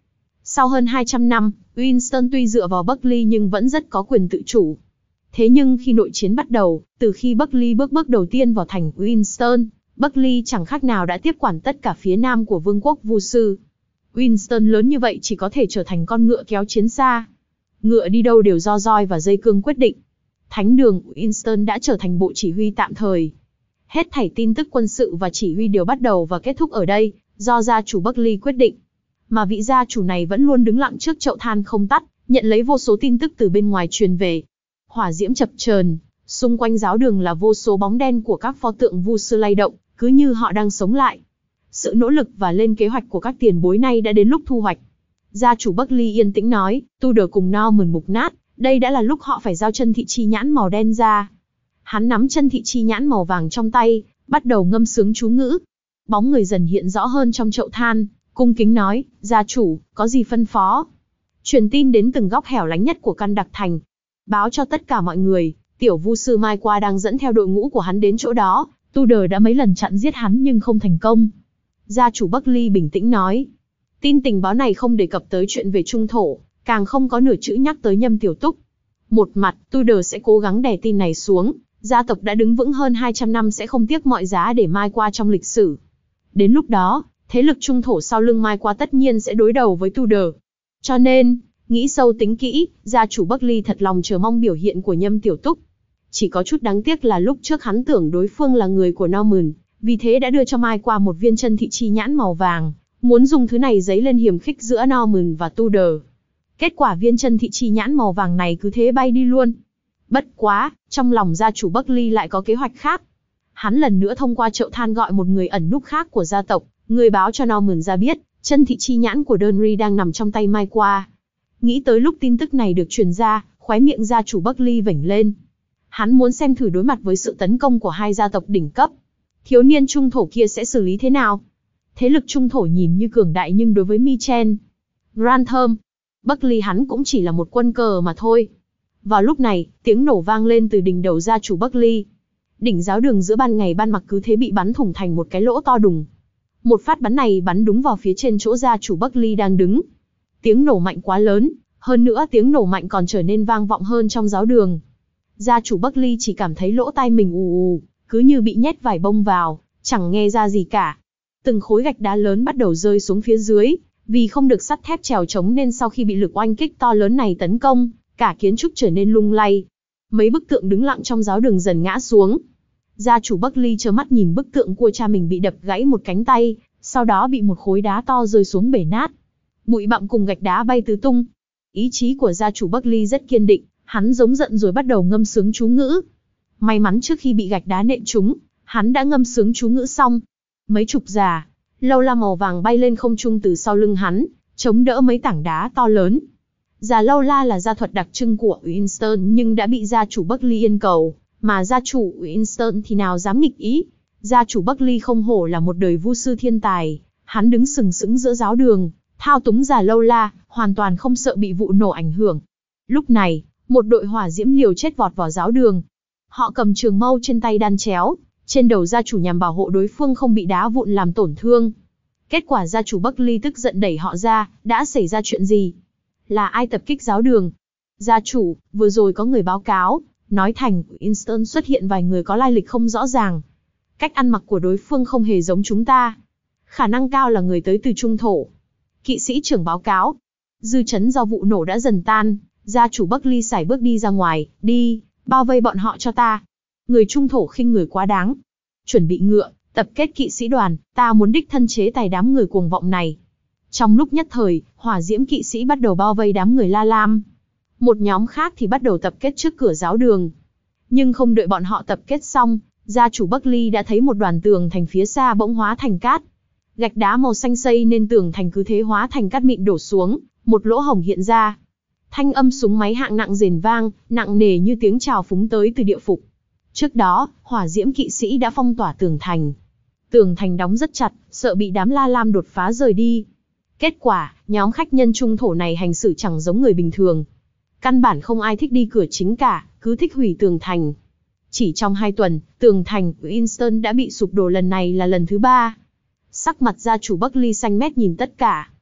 Sau hơn hai trăm năm, Winston tuy dựa vào Buckley nhưng vẫn rất có quyền tự chủ. Thế nhưng khi nội chiến bắt đầu, từ khi Buckley bước bước đầu tiên vào thành Winston, Buckley chẳng khác nào đã tiếp quản tất cả phía nam của vương quốc Vu Sư. Winston lớn như vậy chỉ có thể trở thành con ngựa kéo chiến xa. Ngựa đi đâu đều do roi và dây cương quyết định. Thánh đường Winston đã trở thành bộ chỉ huy tạm thời. Hết thảy tin tức quân sự và chỉ huy đều bắt đầu và kết thúc ở đây, do gia chủ Buckley quyết định. Mà vị gia chủ này vẫn luôn đứng lặng trước chậu than không tắt, nhận lấy vô số tin tức từ bên ngoài truyền về. Hỏa diễm chập chờn, xung quanh giáo đường là vô số bóng đen của các pho tượng Vu Sư lay động, cứ như họ đang sống lại. Sự nỗ lực và lên kế hoạch của các tiền bối này đã đến lúc thu hoạch. Gia chủ Buckley yên tĩnh nói, Tudor cùng Norman mục nát, đây đã là lúc họ phải giao chân thị chi nhãn màu đen ra. Hắn nắm chân thị chi nhãn màu vàng trong tay, bắt đầu ngâm sướng chú ngữ. Bóng người dần hiện rõ hơn trong chậu than, cung kính nói, gia chủ, có gì phân phó? Truyền tin đến từng góc hẻo lánh nhất của căn đặc thành. Báo cho tất cả mọi người, tiểu Vu Sư Mai Qua đang dẫn theo đội ngũ của hắn đến chỗ đó. Tudor đã mấy lần chặn giết hắn nhưng không thành công. Gia chủ Buckley bình tĩnh nói. Tin tình báo này không đề cập tới chuyện về trung thổ, càng không có nửa chữ nhắc tới Nhâm Tiểu Túc. Một mặt, Tudor sẽ cố gắng đè tin này xuống, gia tộc đã đứng vững hơn hai trăm năm sẽ không tiếc mọi giá để Mai Qua trong lịch sử. Đến lúc đó, thế lực trung thổ sau lưng Mai Qua tất nhiên sẽ đối đầu với Tudor. Cho nên, nghĩ sâu tính kỹ, gia chủ Buckley thật lòng chờ mong biểu hiện của Nhâm Tiểu Túc. Chỉ có chút đáng tiếc là lúc trước hắn tưởng đối phương là người của Norman, vì thế đã đưa cho Mai Qua một viên chân thị chi nhãn màu vàng, muốn dùng thứ này dấy lên hiềm khích giữa Norman và Tudor. Kết quả viên chân thị chi nhãn màu vàng này cứ thế bay đi luôn. Bất quá, trong lòng gia chủ Buckley lại có kế hoạch khác. Hắn lần nữa thông qua chậu than gọi một người ẩn núp khác của gia tộc, người báo cho Norman ra biết, chân thị chi nhãn của Donry đang nằm trong tay Mai Qua. Nghĩ tới lúc tin tức này được truyền ra, khóe miệng gia chủ Buckley vểnh lên. Hắn muốn xem thử đối mặt với sự tấn công của hai gia tộc đỉnh cấp, thiếu niên trung thổ kia sẽ xử lý thế nào. Thế lực trung thổ nhìn như cường đại nhưng đối với Michen, Grantham, Buckley hắn cũng chỉ là một quân cờ mà thôi. Vào lúc này, tiếng nổ vang lên từ đỉnh đầu gia chủ Buckley. Đỉnh giáo đường giữa ban ngày ban mặt cứ thế bị bắn thủng thành một cái lỗ to đùng. Một phát bắn này bắn đúng vào phía trên chỗ gia chủ Buckley đang đứng. Tiếng nổ mạnh quá lớn, hơn nữa tiếng nổ mạnh còn trở nên vang vọng hơn trong giáo đường. Gia chủ Buckley chỉ cảm thấy lỗ tai mình ù ù, cứ như bị nhét vải bông vào, chẳng nghe ra gì cả. Từng khối gạch đá lớn bắt đầu rơi xuống phía dưới, vì không được sắt thép chèo chống nên sau khi bị lực oanh kích to lớn này tấn công, cả kiến trúc trở nên lung lay. Mấy bức tượng đứng lặng trong giáo đường dần ngã xuống. Gia chủ Buckley trơ mắt nhìn bức tượng của cha mình bị đập gãy một cánh tay, sau đó bị một khối đá to rơi xuống bể nát. Bụi bặm cùng gạch đá bay tứ tung. Ý chí của gia chủ Buckley rất kiên định, hắn giống giận rồi bắt đầu ngâm sướng chú ngữ. May mắn trước khi bị gạch đá nện trúng, hắn đã ngâm sướng chú ngữ xong. Mấy chục già, lâu la màu vàng bay lên không trung từ sau lưng hắn, chống đỡ mấy tảng đá to lớn. Già lâu la là gia thuật đặc trưng của Winston nhưng đã bị gia chủ Buckley yên cầu, mà gia chủ Winston thì nào dám nghịch ý. Gia chủ Buckley không hổ là một đời vu sư thiên tài, hắn đứng sừng sững giữa giáo đường, thao túng già lâu la, hoàn toàn không sợ bị vụ nổ ảnh hưởng. Lúc này, một đội hỏa diễm liều chết vọt vào giáo đường. Họ cầm trường mâu trên tay đan chéo, trên đầu gia chủ nhằm bảo hộ đối phương không bị đá vụn làm tổn thương. Kết quả gia chủ Buckley tức giận đẩy họ ra, đã xảy ra chuyện gì? Là ai tập kích giáo đường? Gia chủ, vừa rồi có người báo cáo, nói thành Winston xuất hiện vài người có lai lịch không rõ ràng. Cách ăn mặc của đối phương không hề giống chúng ta. Khả năng cao là người tới từ trung thổ. Kỵ sĩ trưởng báo cáo. Dư chấn do vụ nổ đã dần tan, gia chủ Buckley sải bước đi ra ngoài, đi, bao vây bọn họ cho ta. Người trung thổ khinh người quá đáng. Chuẩn bị ngựa, tập kết kỵ sĩ đoàn, ta muốn đích thân chế tài đám người cuồng vọng này. Trong lúc nhất thời, hỏa diễm kỵ sĩ bắt đầu bao vây đám người La Lam. Một nhóm khác thì bắt đầu tập kết trước cửa giáo đường. Nhưng không đợi bọn họ tập kết xong, gia chủ Buckley đã thấy một đoàn tường thành phía xa bỗng hóa thành cát. Gạch đá màu xanh xây nên tường thành cứ thế hóa thành cát mịn đổ xuống, một lỗ hổng hiện ra. Thanh âm súng máy hạng nặng rền vang, nặng nề như tiếng chào phúng tới từ địa phủ. Trước đó, hỏa diễm kỵ sĩ đã phong tỏa tường thành. Tường thành đóng rất chặt, sợ bị đám La Lam đột phá rời đi. Kết quả, nhóm khách nhân trung thổ này hành xử chẳng giống người bình thường. Căn bản không ai thích đi cửa chính cả, cứ thích hủy tường thành. Chỉ trong hai tuần, tường thành Winston đã bị sụp đổ lần này là lần thứ ba. Sắc mặt gia chủ Buckley xanh mét nhìn tất cả.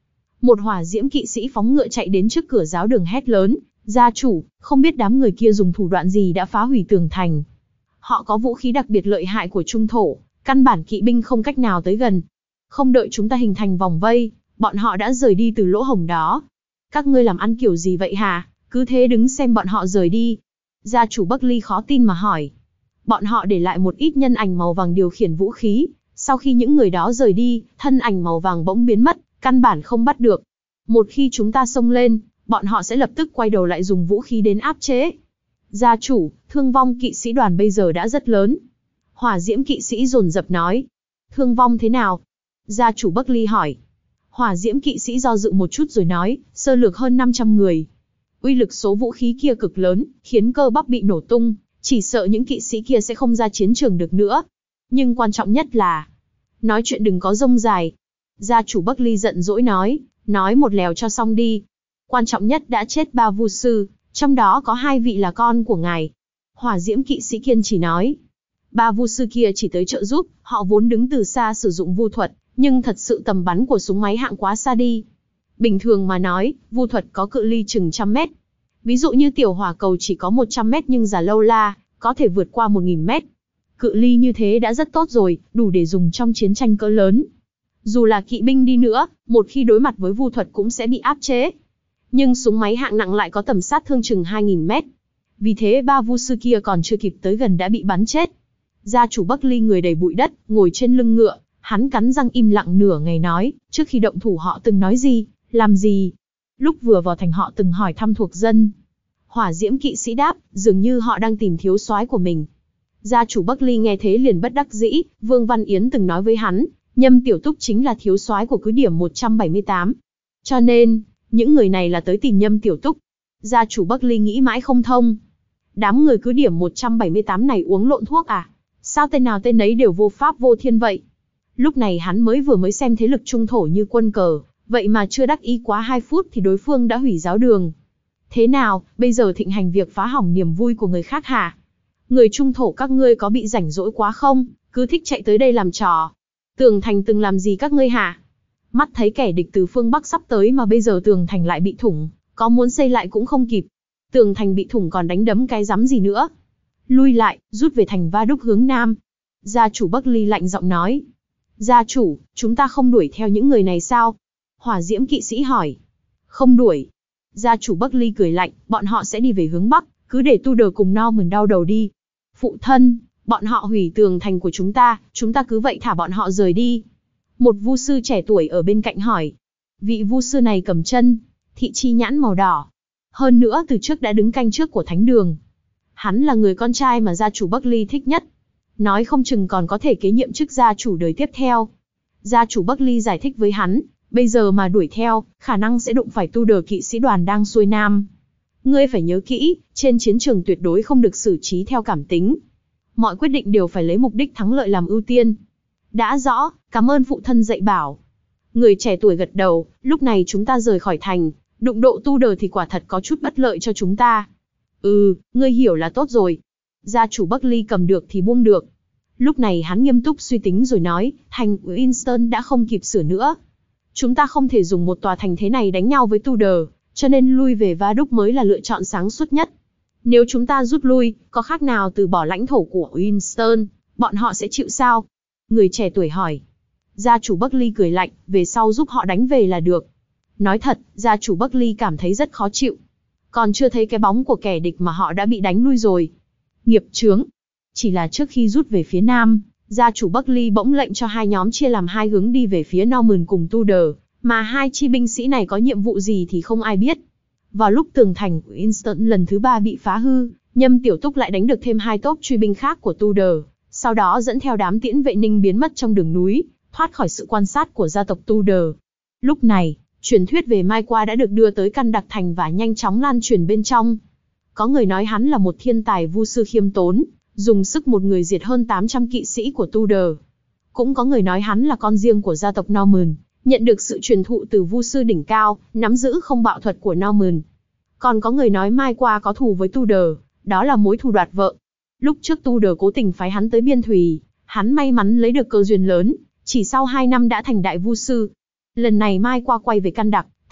Một hỏa diễm kỵ sĩ phóng ngựa chạy đến trước cửa giáo đường hét lớn, gia chủ, không biết đám người kia dùng thủ đoạn gì đã phá hủy tường thành. Họ có vũ khí đặc biệt lợi hại của trung thổ, căn bản kỵ binh không cách nào tới gần. Không đợi chúng ta hình thành vòng vây, bọn họ đã rời đi từ lỗ hổng đó. Các ngươi làm ăn kiểu gì vậy hả, cứ thế đứng xem bọn họ rời đi. Gia chủ Buckley khó tin mà hỏi. Bọn họ để lại một ít nhân ảnh màu vàng điều khiển vũ khí, sau khi những người đó rời đi, thân ảnh màu vàng bỗng biến mất, căn bản không bắt được. Một khi chúng ta xông lên, bọn họ sẽ lập tức quay đầu lại dùng vũ khí đến áp chế. Gia chủ, thương vong kỵ sĩ đoàn bây giờ đã rất lớn. Hỏa diễm kỵ sĩ dồn dập nói. Thương vong thế nào? Gia chủ Buckley hỏi. Hỏa diễm kỵ sĩ do dự một chút rồi nói, sơ lược hơn năm trăm người. Uy lực số vũ khí kia cực lớn, khiến cơ bắp bị nổ tung, chỉ sợ những kỵ sĩ kia sẽ không ra chiến trường được nữa. Nhưng quan trọng nhất là, nói chuyện đừng có rông dài. Gia chủ Buckley giận dỗi nói, nói một lèo cho xong đi. Quan trọng nhất đã chết ba vu sư, trong đó có hai vị là con của ngài. Hỏa diễm kỵ sĩ kiên trì nói. Ba vu sư kia chỉ tới trợ giúp, họ vốn đứng từ xa sử dụng vu thuật, nhưng thật sự tầm bắn của súng máy hạng quá xa đi. Bình thường mà nói, vu thuật có cự ly chừng trăm mét. Ví dụ như tiểu hỏa cầu chỉ có một trăm mét nhưng già lâu la, có thể vượt qua một nghìn mét. Cự ly như thế đã rất tốt rồi, đủ để dùng trong chiến tranh cỡ lớn. Dù là kỵ binh đi nữa, một khi đối mặt với vu thuật cũng sẽ bị áp chế. Nhưng súng máy hạng nặng lại có tầm sát thương chừng hai nghìn mét. Vì thế ba vu sư kia còn chưa kịp tới gần đã bị bắn chết. Gia chủ Buckley người đầy bụi đất, ngồi trên lưng ngựa, hắn cắn răng im lặng nửa ngày nói, trước khi động thủ họ từng nói gì, làm gì. Lúc vừa vào thành họ từng hỏi thăm thuộc dân. Hỏa diễm kỵ sĩ đáp, dường như họ đang tìm thiếu soái của mình. Gia chủ Buckley nghe thế liền bất đắc dĩ, Vương Văn Yến từng nói với hắn, Nhâm Tiểu Túc chính là thiếu soái của cứ điểm một trăm bảy mươi tám. Cho nên, những người này là tới tìm Nhâm Tiểu Túc. Gia chủ Buckley nghĩ mãi không thông. Đám người cứ điểm một trăm bảy mươi tám này uống lộn thuốc à? Sao tên nào tên ấy đều vô pháp vô thiên vậy? Lúc này hắn mới vừa mới xem thế lực trung thổ như quân cờ, vậy mà chưa đắc ý quá hai phút thì đối phương đã hủy giáo đường. Thế nào, bây giờ thịnh hành việc phá hỏng niềm vui của người khác hả? Người trung thổ các ngươi có bị rảnh rỗi quá không? Cứ thích chạy tới đây làm trò. Tường thành từng làm gì các ngươi hả? Mắt thấy kẻ địch từ phương Bắc sắp tới mà bây giờ tường thành lại bị thủng, có muốn xây lại cũng không kịp. Tường thành bị thủng còn đánh đấm cái rắm gì nữa? Lui lại, rút về thành Va Đúc hướng Nam. Gia chủ Buckley lạnh giọng nói. Gia chủ, chúng ta không đuổi theo những người này sao? Hỏa diễm kỵ sĩ hỏi. Không đuổi. Gia chủ Buckley cười lạnh, bọn họ sẽ đi về hướng Bắc, cứ để Tudor cùng Norman đau đầu đi. Phụ thân, bọn họ hủy tường thành của chúng ta, chúng ta cứ vậy thả bọn họ rời đi. Một vu sư trẻ tuổi ở bên cạnh hỏi. Vị vu sư này cầm chân, thị chi nhãn màu đỏ. Hơn nữa từ trước đã đứng canh trước của thánh đường. Hắn là người con trai mà gia chủ Buckley thích nhất. Nói không chừng còn có thể kế nhiệm chức gia chủ đời tiếp theo. Gia chủ Buckley giải thích với hắn, bây giờ mà đuổi theo, khả năng sẽ đụng phải Tudor kỵ sĩ đoàn đang xuôi nam. Ngươi phải nhớ kỹ, trên chiến trường tuyệt đối không được xử trí theo cảm tính. Mọi quyết định đều phải lấy mục đích thắng lợi làm ưu tiên. Đã rõ, cảm ơn phụ thân dạy bảo. Người trẻ tuổi gật đầu, lúc này chúng ta rời khỏi thành, đụng độ Tudor thì quả thật có chút bất lợi cho chúng ta. Ừ, ngươi hiểu là tốt rồi. Gia chủ Buckley cầm được thì buông được. Lúc này hắn nghiêm túc suy tính rồi nói, thành Winston đã không kịp sửa nữa. Chúng ta không thể dùng một tòa thành thế này đánh nhau với Tudor, cho nên lui về Va Đúc mới là lựa chọn sáng suốt nhất. Nếu chúng ta rút lui, có khác nào từ bỏ lãnh thổ của Winston, bọn họ sẽ chịu sao? Người trẻ tuổi hỏi. Gia chủ Buckley cười lạnh, về sau giúp họ đánh về là được. Nói thật, gia chủ Buckley cảm thấy rất khó chịu. Còn chưa thấy cái bóng của kẻ địch mà họ đã bị đánh lui rồi. Nghiệp chướng. Chỉ là trước khi rút về phía nam, gia chủ Buckley bỗng lệnh cho hai nhóm chia làm hai hướng đi về phía Norman cùng Tudor, mà hai chi binh sĩ này có nhiệm vụ gì thì không ai biết. Vào lúc tường thành của Winston lần thứ ba bị phá hư, Nhâm Tiểu Túc lại đánh được thêm hai tốp truy binh khác của Tudor, sau đó dẫn theo đám tiễn vệ ninh biến mất trong đường núi, thoát khỏi sự quan sát của gia tộc Tudor. Lúc này, truyền thuyết về Mai Qua đã được đưa tới căn đặc thành và nhanh chóng lan truyền bên trong. Có người nói hắn là một thiên tài vu sư khiêm tốn, dùng sức một người diệt hơn tám trăm kỵ sĩ của Tudor. Cũng có người nói hắn là con riêng của gia tộc Norman, nhận được sự truyền thụ từ vu sư đỉnh cao, nắm giữ không bạo thuật của Norman. Còn có người nói Mai Qua có thù với Tudor, đó là mối thù đoạt vợ. Lúc trước Tudor cố tình phái hắn tới Biên Thùy, hắn may mắn lấy được cơ duyên lớn, chỉ sau hai năm đã thành đại vu sư. Lần này Mai Qua quay về căn đặc,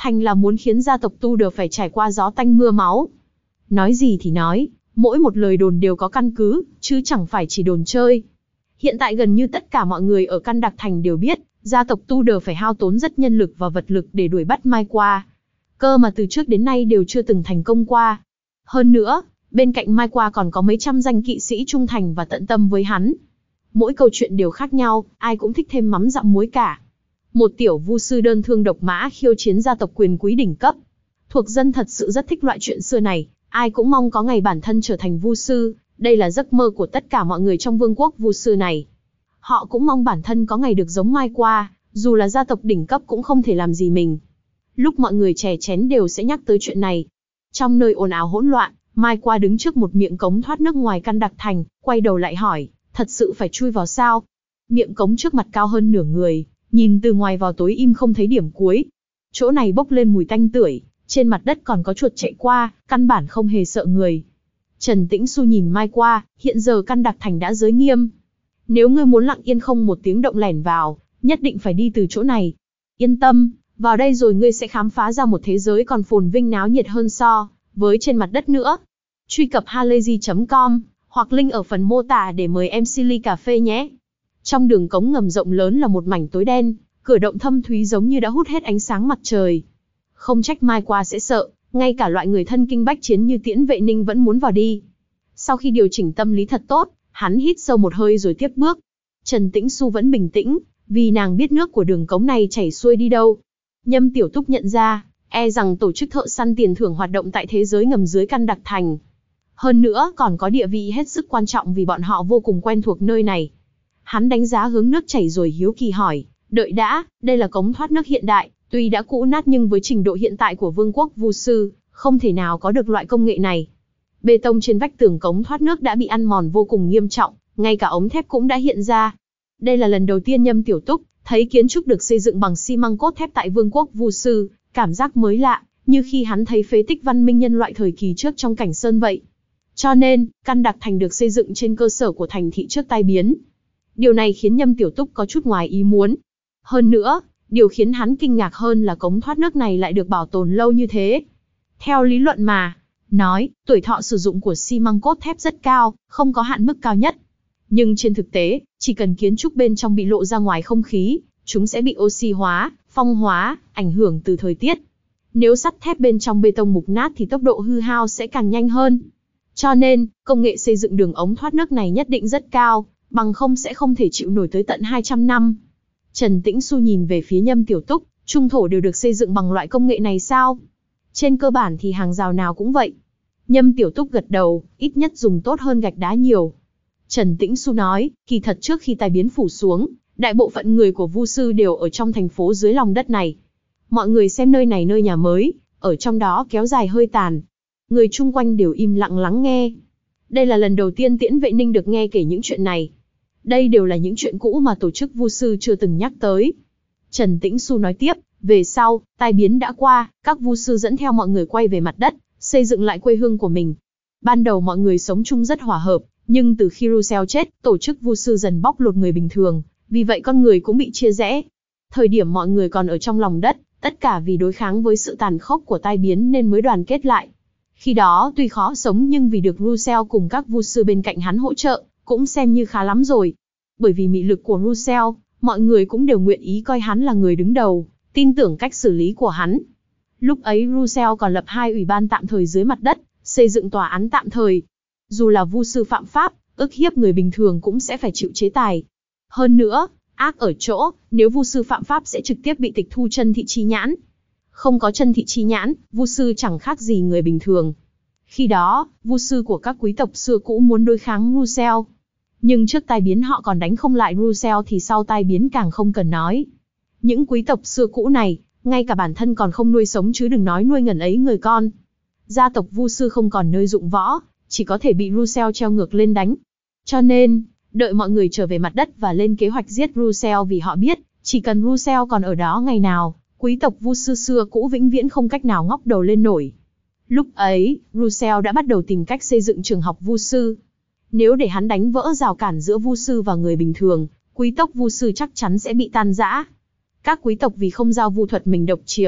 thành là muốn khiến gia tộc Tudor phải trải qua gió tanh mưa máu. Nói gì thì nói, mỗi một lời đồn đều có căn cứ, chứ chẳng phải chỉ đồn chơi. Hiện tại gần như tất cả mọi người ở Căn Đặc Thành đều biết, gia tộc Tudor phải hao tốn rất nhân lực và vật lực để đuổi bắt Mai Qua. Cơ mà từ trước đến nay đều chưa từng thành công qua. Hơn nữa, bên cạnh Mai Qua còn có mấy trăm danh kỵ sĩ trung thành và tận tâm với hắn. Mỗi câu chuyện đều khác nhau, ai cũng thích thêm mắm dặm muối cả. Một tiểu vu sư đơn thương độc mã khiêu chiến gia tộc quyền quý đỉnh cấp. Thuộc dân thật sự rất thích loại chuyện xưa này, ai cũng mong có ngày bản thân trở thành vu sư, đây là giấc mơ của tất cả mọi người trong vương quốc vu sư này. Họ cũng mong bản thân có ngày được giống Mai Qua, dù là gia tộc đỉnh cấp cũng không thể làm gì mình. Lúc mọi người chè chén đều sẽ nhắc tới chuyện này. Trong nơi ồn ào hỗn loạn, Mai Qua đứng trước một miệng cống thoát nước ngoài Căn Đặc Thành, quay đầu lại hỏi, thật sự phải chui vào sao? Miệng cống trước mặt cao hơn nửa người, nhìn từ ngoài vào tối im không thấy điểm cuối. Chỗ này bốc lên mùi tanh tưởi, trên mặt đất còn có chuột chạy qua, căn bản không hề sợ người. Trần Tĩnh Xu nhìn Mai Qua, hiện giờ Căn Đặc Thành đã giới nghiêm. Nếu ngươi muốn lặng yên không một tiếng động lẻn vào, nhất định phải đi từ chỗ này. Yên tâm, vào đây rồi ngươi sẽ khám phá ra một thế giới còn phồn vinh náo nhiệt hơn so với trên mặt đất nữa. Truy cập halayzi chấm com hoặc link ở phần mô tả để mời em xê ly cà phê nhé. Trong đường cống ngầm rộng lớn là một mảnh tối đen, cửa động thâm thúy giống như đã hút hết ánh sáng mặt trời. Không trách Mai Qua sẽ sợ, ngay cả loại người thân kinh bách chiến như Tiễn Vệ Ninh vẫn muốn vào đi. Sau khi điều chỉnh tâm lý thật tốt, hắn hít sâu một hơi rồi tiếp bước. Trần Tĩnh Xu vẫn bình tĩnh, vì nàng biết nước của đường cống này chảy xuôi đi đâu. Nhâm Tiểu Túc nhận ra, e rằng tổ chức thợ săn tiền thưởng hoạt động tại thế giới ngầm dưới Căn Đặc Thành. Hơn nữa còn có địa vị hết sức quan trọng vì bọn họ vô cùng quen thuộc nơi này. Hắn đánh giá hướng nước chảy rồi hiếu kỳ hỏi, đợi đã, đây là cống thoát nước hiện đại, tuy đã cũ nát nhưng với trình độ hiện tại của vương quốc vu sư, không thể nào có được loại công nghệ này. Bê tông trên vách tường cống thoát nước đã bị ăn mòn vô cùng nghiêm trọng, ngay cả ống thép cũng đã hiện ra. Đây là lần đầu tiên Nhâm Tiểu Túc thấy kiến trúc được xây dựng bằng xi măng cốt thép tại vương quốc vu sư, cảm giác mới lạ, như khi hắn thấy phế tích văn minh nhân loại thời kỳ trước trong cảnh sơn vậy. Cho nên, Căn Đặc Thành được xây dựng trên cơ sở của thành thị trước tai biến. Điều này khiến Nhâm Tiểu Túc có chút ngoài ý muốn. Hơn nữa, điều khiến hắn kinh ngạc hơn là cống thoát nước này lại được bảo tồn lâu như thế. Theo lý luận mà nói, tuổi thọ sử dụng của xi măng cốt thép rất cao, không có hạn mức cao nhất. Nhưng trên thực tế, chỉ cần kiến trúc bên trong bị lộ ra ngoài không khí, chúng sẽ bị oxy hóa, phong hóa, ảnh hưởng từ thời tiết. Nếu sắt thép bên trong bê tông mục nát thì tốc độ hư hao sẽ càng nhanh hơn. Cho nên, công nghệ xây dựng đường ống thoát nước này nhất định rất cao, bằng không sẽ không thể chịu nổi tới tận hai trăm năm. Trần Tĩnh Xu nhìn về phía Nhâm Tiểu Túc, trung thổ đều được xây dựng bằng loại công nghệ này sao? Trên cơ bản thì hàng rào nào cũng vậy. Nhâm Tiểu Túc gật đầu, ít nhất dùng tốt hơn gạch đá nhiều. Trần Tĩnh Xu nói, kỳ thật trước khi tai biến phủ xuống, đại bộ phận người của vu sư đều ở trong thành phố dưới lòng đất này. Mọi người xem nơi này nơi nhà mới, ở trong đó kéo dài hơi tàn. Người chung quanh đều im lặng lắng nghe. Đây là lần đầu tiên Tiễn Vệ Ninh được nghe kể những chuyện này. Đây đều là những chuyện cũ mà tổ chức vu sư chưa từng nhắc tới. Trần Tĩnh Xu nói tiếp, về sau, tai biến đã qua, các vu sư dẫn theo mọi người quay về mặt đất, xây dựng lại quê hương của mình. Ban đầu mọi người sống chung rất hòa hợp, nhưng từ khi Russell chết, tổ chức vu sư dần bóc lột người bình thường, vì vậy con người cũng bị chia rẽ. Thời điểm mọi người còn ở trong lòng đất, tất cả vì đối kháng với sự tàn khốc của tai biến nên mới đoàn kết lại. Khi đó tuy khó sống nhưng vì được Russell cùng các vu sư bên cạnh hắn hỗ trợ, cũng xem như khá lắm rồi. Bởi vì mị lực của Russell, mọi người cũng đều nguyện ý coi hắn là người đứng đầu, tin tưởng cách xử lý của hắn. Lúc ấy Russell còn lập hai ủy ban tạm thời dưới mặt đất, xây dựng tòa án tạm thời. Dù là vu sư phạm pháp, ức hiếp người bình thường cũng sẽ phải chịu chế tài. Hơn nữa, ác ở chỗ, nếu vu sư phạm pháp sẽ trực tiếp bị tịch thu chân thị chi nhãn. Không có chân thị chi nhãn, vu sư chẳng khác gì người bình thường. Khi đó, vu sư của các quý tộc xưa cũ muốn đối kháng Russell. Nhưng trước tai biến họ còn đánh không lại Russell thì sau tai biến càng không cần nói. Những quý tộc xưa cũ này, ngay cả bản thân còn không nuôi sống chứ đừng nói nuôi ngần ấy người con. Gia tộc vu sư không còn nơi dụng võ, chỉ có thể bị Russell treo ngược lên đánh. Cho nên, đợi mọi người trở về mặt đất và lên kế hoạch giết Russell vì họ biết, chỉ cần Russell còn ở đó ngày nào, quý tộc vu sư xưa cũ vĩnh viễn không cách nào ngóc đầu lên nổi. Lúc ấy, Russell đã bắt đầu tìm cách xây dựng trường học vu sư. Nếu để hắn đánh vỡ rào cản giữa vu sư và người bình thường, quý tộc vu sư chắc chắn sẽ bị tan rã. Các quý tộc vì không giao vu thuật mình độc chiếm,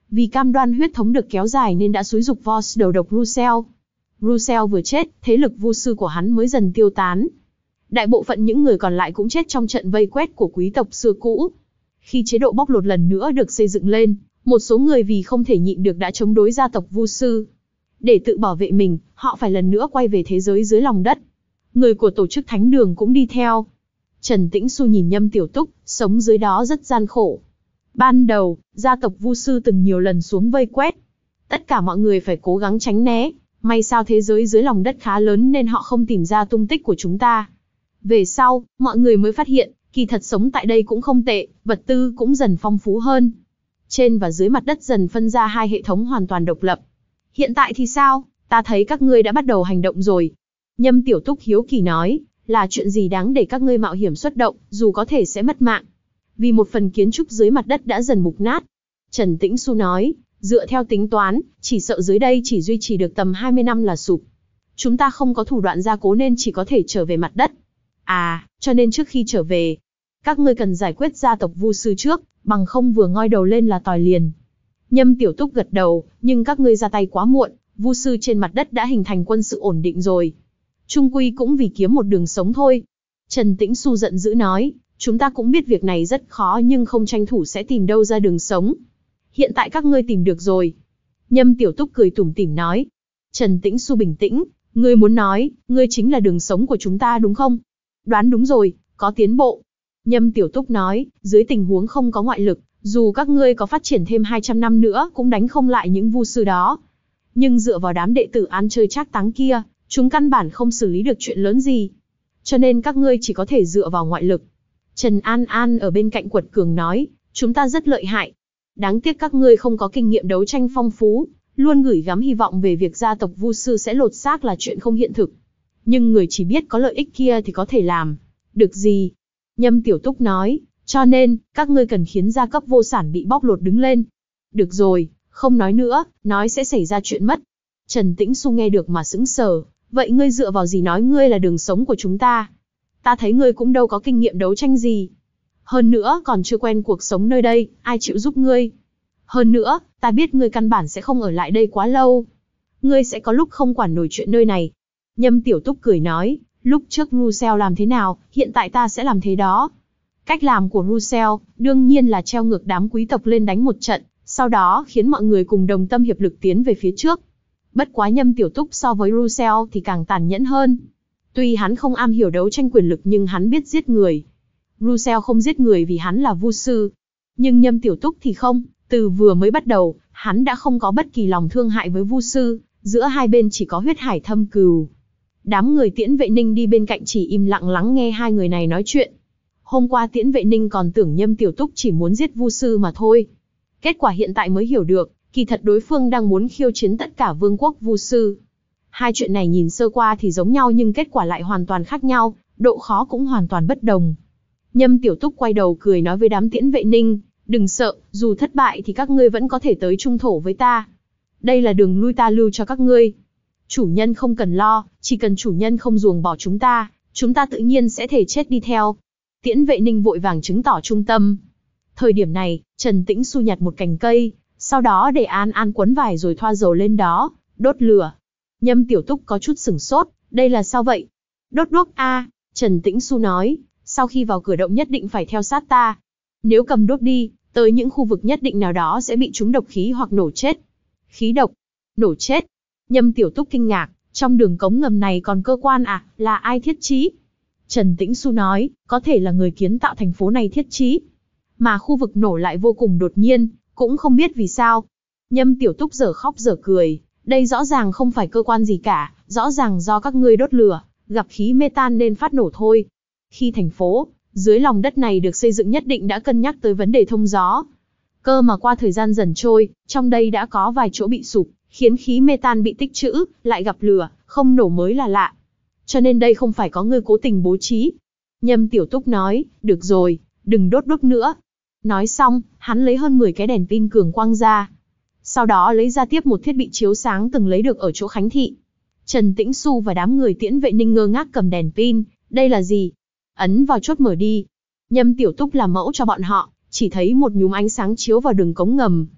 Vì cam đoan huyết thống được kéo dài nên đã xúi giục Voss đầu độc Russell. Russell vừa chết, thế lực vu sư của hắn mới dần tiêu tán. Đại bộ phận những người còn lại cũng chết trong trận vây quét của quý tộc xưa cũ. Khi chế độ bóc lột lần nữa được xây dựng lên, một số người vì không thể nhịn được đã chống đối gia tộc vu sư. Để tự bảo vệ mình, họ phải lần nữa quay về thế giới dưới lòng đất. Người của tổ chức Thánh Đường cũng đi theo. Trần Tĩnh Xu nhìn Nhâm Tiểu Túc, sống dưới đó rất gian khổ. Ban đầu, gia tộc vu sư từng nhiều lần xuống vây quét. Tất cả mọi người phải cố gắng tránh né. May sao thế giới dưới lòng đất khá lớn nên họ không tìm ra tung tích của chúng ta. Về sau, mọi người mới phát hiện, kỳ thật sống tại đây cũng không tệ, vật tư cũng dần phong phú hơn. Trên và dưới mặt đất dần phân ra hai hệ thống hoàn toàn độc lập. Hiện tại thì sao? Ta thấy các ngươi đã bắt đầu hành động rồi. Nhâm Tiểu Túc hiếu kỳ nói, là chuyện gì đáng để các ngươi mạo hiểm xuất động, dù có thể sẽ mất mạng. Vì một phần kiến trúc dưới mặt đất đã dần mục nát. Trần Tĩnh Xu nói, dựa theo tính toán, chỉ sợ dưới đây chỉ duy trì được tầm hai mươi năm là sụp. Chúng ta không có thủ đoạn gia cố nên chỉ có thể trở về mặt đất. À, cho nên trước khi trở về, các ngươi cần giải quyết gia tộc vu sư trước, bằng không vừa ngoi đầu lên là tỏi liền. Nhâm Tiểu Túc gật đầu, nhưng các ngươi ra tay quá muộn, vu sư trên mặt đất đã hình thành quân sự ổn định rồi. Trung quy cũng vì kiếm một đường sống thôi. Trần Tĩnh Xu giận dữ nói, chúng ta cũng biết việc này rất khó nhưng không tranh thủ sẽ tìm đâu ra đường sống. Hiện tại các ngươi tìm được rồi. Nhâm Tiểu Túc cười tủm tỉm nói. Trần Tĩnh Xu bình tĩnh, ngươi muốn nói, ngươi chính là đường sống của chúng ta đúng không? Đoán đúng rồi, có tiến bộ. Nhâm Tiểu Túc nói, dưới tình huống không có ngoại lực, dù các ngươi có phát triển thêm hai trăm năm nữa cũng đánh không lại những vu sư đó. Nhưng dựa vào đám đệ tử ăn chơi trác táng kia, chúng căn bản không xử lý được chuyện lớn gì. Cho nên các ngươi chỉ có thể dựa vào ngoại lực. Trần An An ở bên cạnh quật cường nói, chúng ta rất lợi hại. Đáng tiếc các ngươi không có kinh nghiệm đấu tranh phong phú, luôn gửi gắm hy vọng về việc gia tộc vu sư sẽ lột xác là chuyện không hiện thực. Nhưng người chỉ biết có lợi ích kia thì có thể làm. Được gì? Nhâm Tiểu Túc nói, cho nên, các ngươi cần khiến gia cấp vô sản bị bóc lột đứng lên. Được rồi, không nói nữa, nói sẽ xảy ra chuyện mất. Trần Tĩnh Xu nghe được mà sững sờ, vậy ngươi dựa vào gì nói ngươi là đường sống của chúng ta? Ta thấy ngươi cũng đâu có kinh nghiệm đấu tranh gì. Hơn nữa còn chưa quen cuộc sống nơi đây, ai chịu giúp ngươi? Hơn nữa, ta biết ngươi căn bản sẽ không ở lại đây quá lâu. Ngươi sẽ có lúc không quản nổi chuyện nơi này. Nhâm Tiểu Túc cười nói, lúc trước Russell làm thế nào, hiện tại ta sẽ làm thế đó. Cách làm của Russell, đương nhiên là treo ngược đám quý tộc lên đánh một trận, sau đó khiến mọi người cùng đồng tâm hiệp lực tiến về phía trước. Bất quá Nhâm Tiểu Túc so với Russell thì càng tàn nhẫn hơn. Tuy hắn không am hiểu đấu tranh quyền lực nhưng hắn biết giết người. Russell không giết người vì hắn là vu sư. Nhưng Nhâm Tiểu Túc thì không, từ vừa mới bắt đầu, hắn đã không có bất kỳ lòng thương hại với vu sư, giữa hai bên chỉ có huyết hải thâm cừu. Đám người Tiễn Vệ Ninh đi bên cạnh chỉ im lặng lắng nghe hai người này nói chuyện. Hôm qua Tiễn Vệ Ninh còn tưởng Nhâm Tiểu Túc chỉ muốn giết vu sư mà thôi. Kết quả hiện tại mới hiểu được, kỳ thật đối phương đang muốn khiêu chiến tất cả vương quốc vu sư. Hai chuyện này nhìn sơ qua thì giống nhau nhưng kết quả lại hoàn toàn khác nhau, độ khó cũng hoàn toàn bất đồng. Nhâm Tiểu Túc quay đầu cười nói với đám Tiễn Vệ Ninh, đừng sợ, dù thất bại thì các ngươi vẫn có thể tới trung thổ với ta. Đây là đường lui ta lưu cho các ngươi. Chủ nhân không cần lo, chỉ cần chủ nhân không ruồng bỏ chúng ta, chúng ta tự nhiên sẽ thể chết đi theo. Tiễn Vệ Ninh vội vàng chứng tỏ trung tâm. Thời điểm này, Trần Tĩnh Xu nhặt một cành cây, sau đó để An An quấn vải rồi thoa dầu lên đó, đốt lửa. Nhâm Tiểu Túc có chút sửng sốt, đây là sao vậy? Đốt đuốc a, à, Trần Tĩnh Xu nói, sau khi vào cửa động nhất định phải theo sát ta. Nếu cầm đuốc đi, tới những khu vực nhất định nào đó sẽ bị trúng độc khí hoặc nổ chết. Khí độc? Nổ chết? Nhâm Tiểu Túc kinh ngạc, trong đường cống ngầm này còn cơ quan à, là ai thiết trí? Trần Tĩnh Xu nói, có thể là người kiến tạo thành phố này thiết trí. Mà khu vực nổ lại vô cùng đột nhiên, cũng không biết vì sao. Nhâm Tiểu Túc dở khóc dở cười, đây rõ ràng không phải cơ quan gì cả, rõ ràng do các ngươi đốt lửa, gặp khí metan nên phát nổ thôi. Khi thành phố, dưới lòng đất này được xây dựng nhất định đã cân nhắc tới vấn đề thông gió. Cơ mà qua thời gian dần trôi, trong đây đã có vài chỗ bị sụp, khiến khí metan bị tích trữ, lại gặp lửa, không nổ mới là lạ. Cho nên đây không phải có người cố tình bố trí. Nhâm Tiểu Túc nói, được rồi, đừng đốt đuốc nữa. Nói xong, hắn lấy hơn mười cái đèn pin cường quang ra. Sau đó lấy ra tiếp một thiết bị chiếu sáng từng lấy được ở chỗ Khánh Thị. Trần Tĩnh Xu và đám người Tiễn Vệ Ninh ngơ ngác cầm đèn pin, đây là gì? Ấn vào chốt mở đi. Nhâm Tiểu Túc làm mẫu cho bọn họ, chỉ thấy một nhúm ánh sáng chiếu vào đường cống ngầm.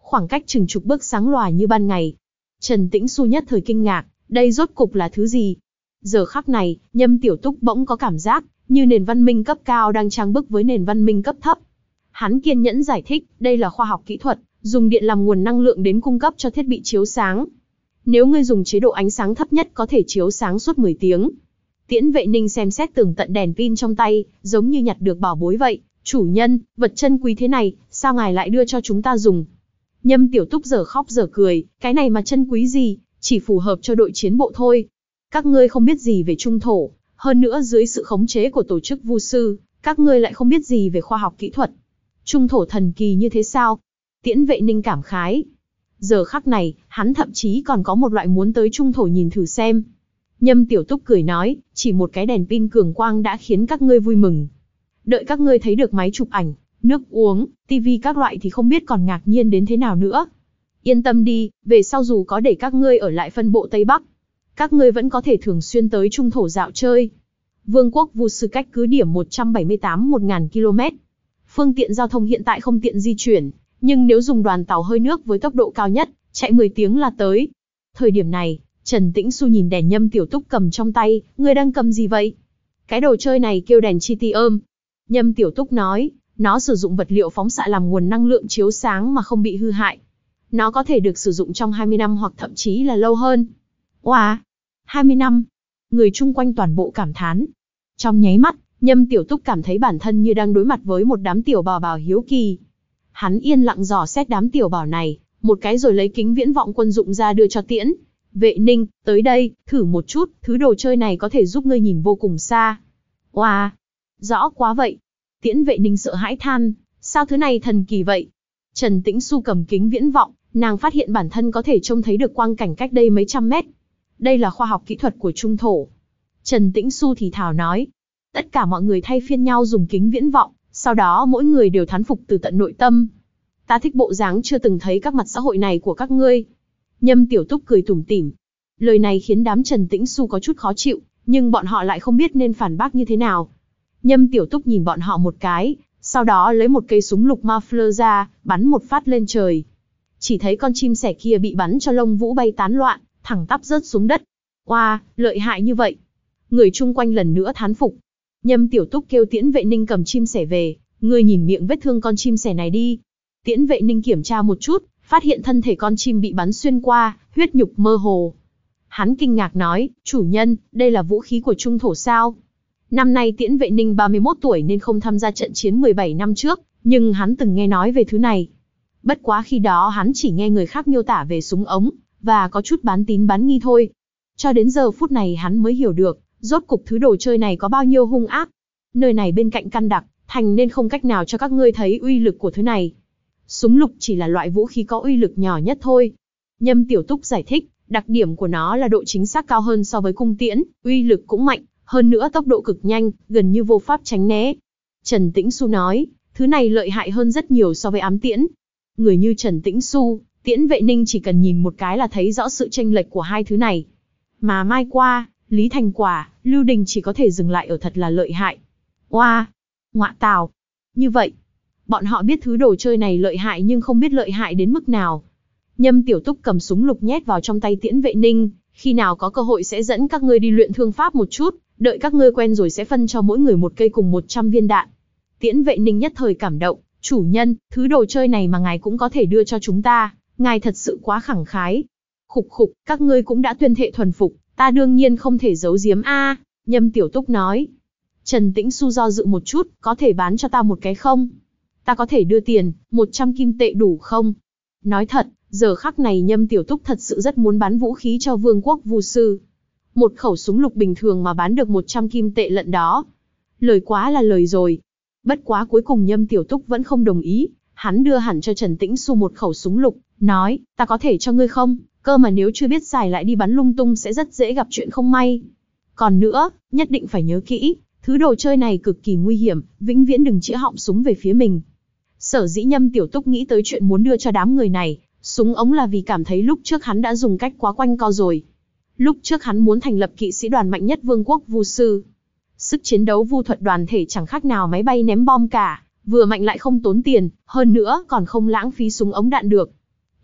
khoảng cách chừng chục bước sáng lòa như ban ngày. Trần Tĩnh Xu nhất thời kinh ngạc, đây rốt cục là thứ gì? Giờ khắc này, Nhâm Tiểu Túc bỗng có cảm giác như nền văn minh cấp cao đang trang bức với nền văn minh cấp thấp. Hắn kiên nhẫn giải thích, đây là khoa học kỹ thuật, dùng điện làm nguồn năng lượng đến cung cấp cho thiết bị chiếu sáng. Nếu ngươi dùng chế độ ánh sáng thấp nhất có thể chiếu sáng suốt mười tiếng. Tiễn Vệ Ninh xem xét tường tận đèn pin trong tay, giống như nhặt được bảo bối vậy. Chủ nhân, vật chân quý thế này, sao ngài lại đưa cho chúng ta dùng? Nhâm Tiểu Túc giờ khóc giờ cười, cái này mà chân quý gì, chỉ phù hợp cho đội chiến bộ thôi. Các ngươi không biết gì về trung thổ, hơn nữa dưới sự khống chế của tổ chức vu sư, các ngươi lại không biết gì về khoa học kỹ thuật. Trung thổ thần kỳ như thế sao? Tiễn Vệ Ninh cảm khái. Giờ khắc này, hắn thậm chí còn có một loại muốn tới trung thổ nhìn thử xem. Nhâm Tiểu Túc cười nói, chỉ một cái đèn pin cường quang đã khiến các ngươi vui mừng. Đợi các ngươi thấy được máy chụp ảnh, nước uống, tivi các loại thì không biết còn ngạc nhiên đến thế nào nữa. Yên tâm đi, về sau dù có để các ngươi ở lại phân bộ Tây Bắc, các ngươi vẫn có thể thường xuyên tới trung thổ dạo chơi. Vương quốc vu sư cách cứ điểm một trăm bảy mươi tám một nghìn ki lô mét. Phương tiện giao thông hiện tại không tiện di chuyển, nhưng nếu dùng đoàn tàu hơi nước với tốc độ cao nhất, chạy mười tiếng là tới. Thời điểm này, Trần Tĩnh Xu nhìn đèn Nhâm Tiểu Túc cầm trong tay, ngươi đang cầm gì vậy? Cái đồ chơi này kêu đèn tritium. Nhâm Tiểu Túc nói, nó sử dụng vật liệu phóng xạ làm nguồn năng lượng chiếu sáng mà không bị hư hại. Nó có thể được sử dụng trong hai mươi năm hoặc thậm chí là lâu hơn. Oà, hai mươi năm. Người chung quanh toàn bộ cảm thán. Trong nháy mắt, Nhâm Tiểu Túc cảm thấy bản thân như đang đối mặt với một đám tiểu bào bào hiếu kỳ. Hắn yên lặng dò xét đám tiểu bảo này, một cái rồi lấy kính viễn vọng quân dụng ra đưa cho Tiễn Vệ Ninh, tới đây, thử một chút, thứ đồ chơi này có thể giúp ngươi nhìn vô cùng xa. Oà, rõ quá vậy. Tiễn Vệ Ninh sợ hãi than, sao thứ này thần kỳ vậy? Trần Tĩnh Xu cầm kính viễn vọng, nàng phát hiện bản thân có thể trông thấy được quang cảnh cách đây mấy trăm mét. Đây là khoa học kỹ thuật của trung thổ. Trần Tĩnh Xu thì thào nói. Tất cả mọi người thay phiên nhau dùng kính viễn vọng, sau đó mỗi người đều thán phục từ tận nội tâm. Ta thích bộ dáng chưa từng thấy các mặt xã hội này của các ngươi. Nhâm Tiểu Túc cười tủm tỉm. Lời này khiến đám Trần Tĩnh Xu có chút khó chịu, nhưng bọn họ lại không biết nên phản bác như thế nào. Nhâm Tiểu Túc nhìn bọn họ một cái, sau đó lấy một cây súng lục Mafler ra, bắn một phát lên trời. Chỉ thấy con chim sẻ kia bị bắn cho lông vũ bay tán loạn, thẳng tắp rớt xuống đất. Oa, lợi hại như vậy. Người chung quanh lần nữa thán phục. Nhâm Tiểu Túc kêu Tiễn Vệ Ninh cầm chim sẻ về, ngươi nhìn miệng vết thương con chim sẻ này đi. Tiễn Vệ Ninh kiểm tra một chút, phát hiện thân thể con chim bị bắn xuyên qua, huyết nhục mơ hồ. Hắn kinh ngạc nói, chủ nhân, đây là vũ khí của trung thổ sao? Năm nay Tiễn Vệ Ninh ba mươi mốt tuổi nên không tham gia trận chiến mười bảy năm trước, nhưng hắn từng nghe nói về thứ này. Bất quá khi đó hắn chỉ nghe người khác miêu tả về súng ống, và có chút bán tín bán nghi thôi. Cho đến giờ phút này hắn mới hiểu được, rốt cục thứ đồ chơi này có bao nhiêu hung ác. Nơi này bên cạnh căn đặc, thành nên không cách nào cho các ngươi thấy uy lực của thứ này. Súng lục chỉ là loại vũ khí có uy lực nhỏ nhất thôi. Nhâm Tiểu Túc giải thích, đặc điểm của nó là độ chính xác cao hơn so với cung tiễn, uy lực cũng mạnh, hơn nữa tốc độ cực nhanh, gần như vô pháp tránh né. Trần Tĩnh Xu nói, thứ này lợi hại hơn rất nhiều so với ám tiễn. Người như Trần Tĩnh Xu, Tiễn Vệ Ninh chỉ cần nhìn một cái là thấy rõ sự chênh lệch của hai thứ này. Mà mai qua, Lý Thành Quả, Lưu Đình chỉ có thể dừng lại ở thật là lợi hại. Oa, ngọa tào. Như vậy, bọn họ biết thứ đồ chơi này lợi hại nhưng không biết lợi hại đến mức nào. Nhâm Tiểu Túc cầm súng lục nhét vào trong tay Tiễn Vệ Ninh, khi nào có cơ hội sẽ dẫn các ngươi đi luyện thương pháp một chút, đợi các ngươi quen rồi sẽ phân cho mỗi người một cây cùng một trăm viên đạn. Tiễn Vệ Ninh nhất thời cảm động, chủ nhân, thứ đồ chơi này mà ngài cũng có thể đưa cho chúng ta, ngài thật sự quá khẳng khái. Khục khục, các ngươi cũng đã tuyên thệ thuần phục, ta đương nhiên không thể giấu giếm a. Nhâm Tiểu Túc nói. Trần Tĩnh Xu do dự một chút, có thể bán cho ta một cái không? Ta có thể đưa tiền, một trăm kim tệ đủ không? Nói thật, giờ khắc này Nhâm Tiểu Túc thật sự rất muốn bán vũ khí cho Vương quốc vu sư. Một khẩu súng lục bình thường mà bán được một trăm kim tệ lận đó. Lời quá là lời rồi. Bất quá cuối cùng Nhâm Tiểu Túc vẫn không đồng ý, hắn đưa hẳn cho Trần Tĩnh Xu một khẩu súng lục, nói, ta có thể cho ngươi không? Cơ mà nếu chưa biết xài lại đi bắn lung tung sẽ rất dễ gặp chuyện không may. Còn nữa, nhất định phải nhớ kỹ, thứ đồ chơi này cực kỳ nguy hiểm, vĩnh viễn đừng chĩa họng súng về phía mình. Sở dĩ Nhâm Tiểu Túc nghĩ tới chuyện muốn đưa cho đám người này súng ống là vì cảm thấy lúc trước hắn đã dùng cách quá quanh co rồi. Lúc trước hắn muốn thành lập kỵ sĩ đoàn mạnh nhất Vương quốc vu sư. Sức chiến đấu vu thuật đoàn thể chẳng khác nào máy bay ném bom cả, vừa mạnh lại không tốn tiền, hơn nữa còn không lãng phí súng ống đạn được.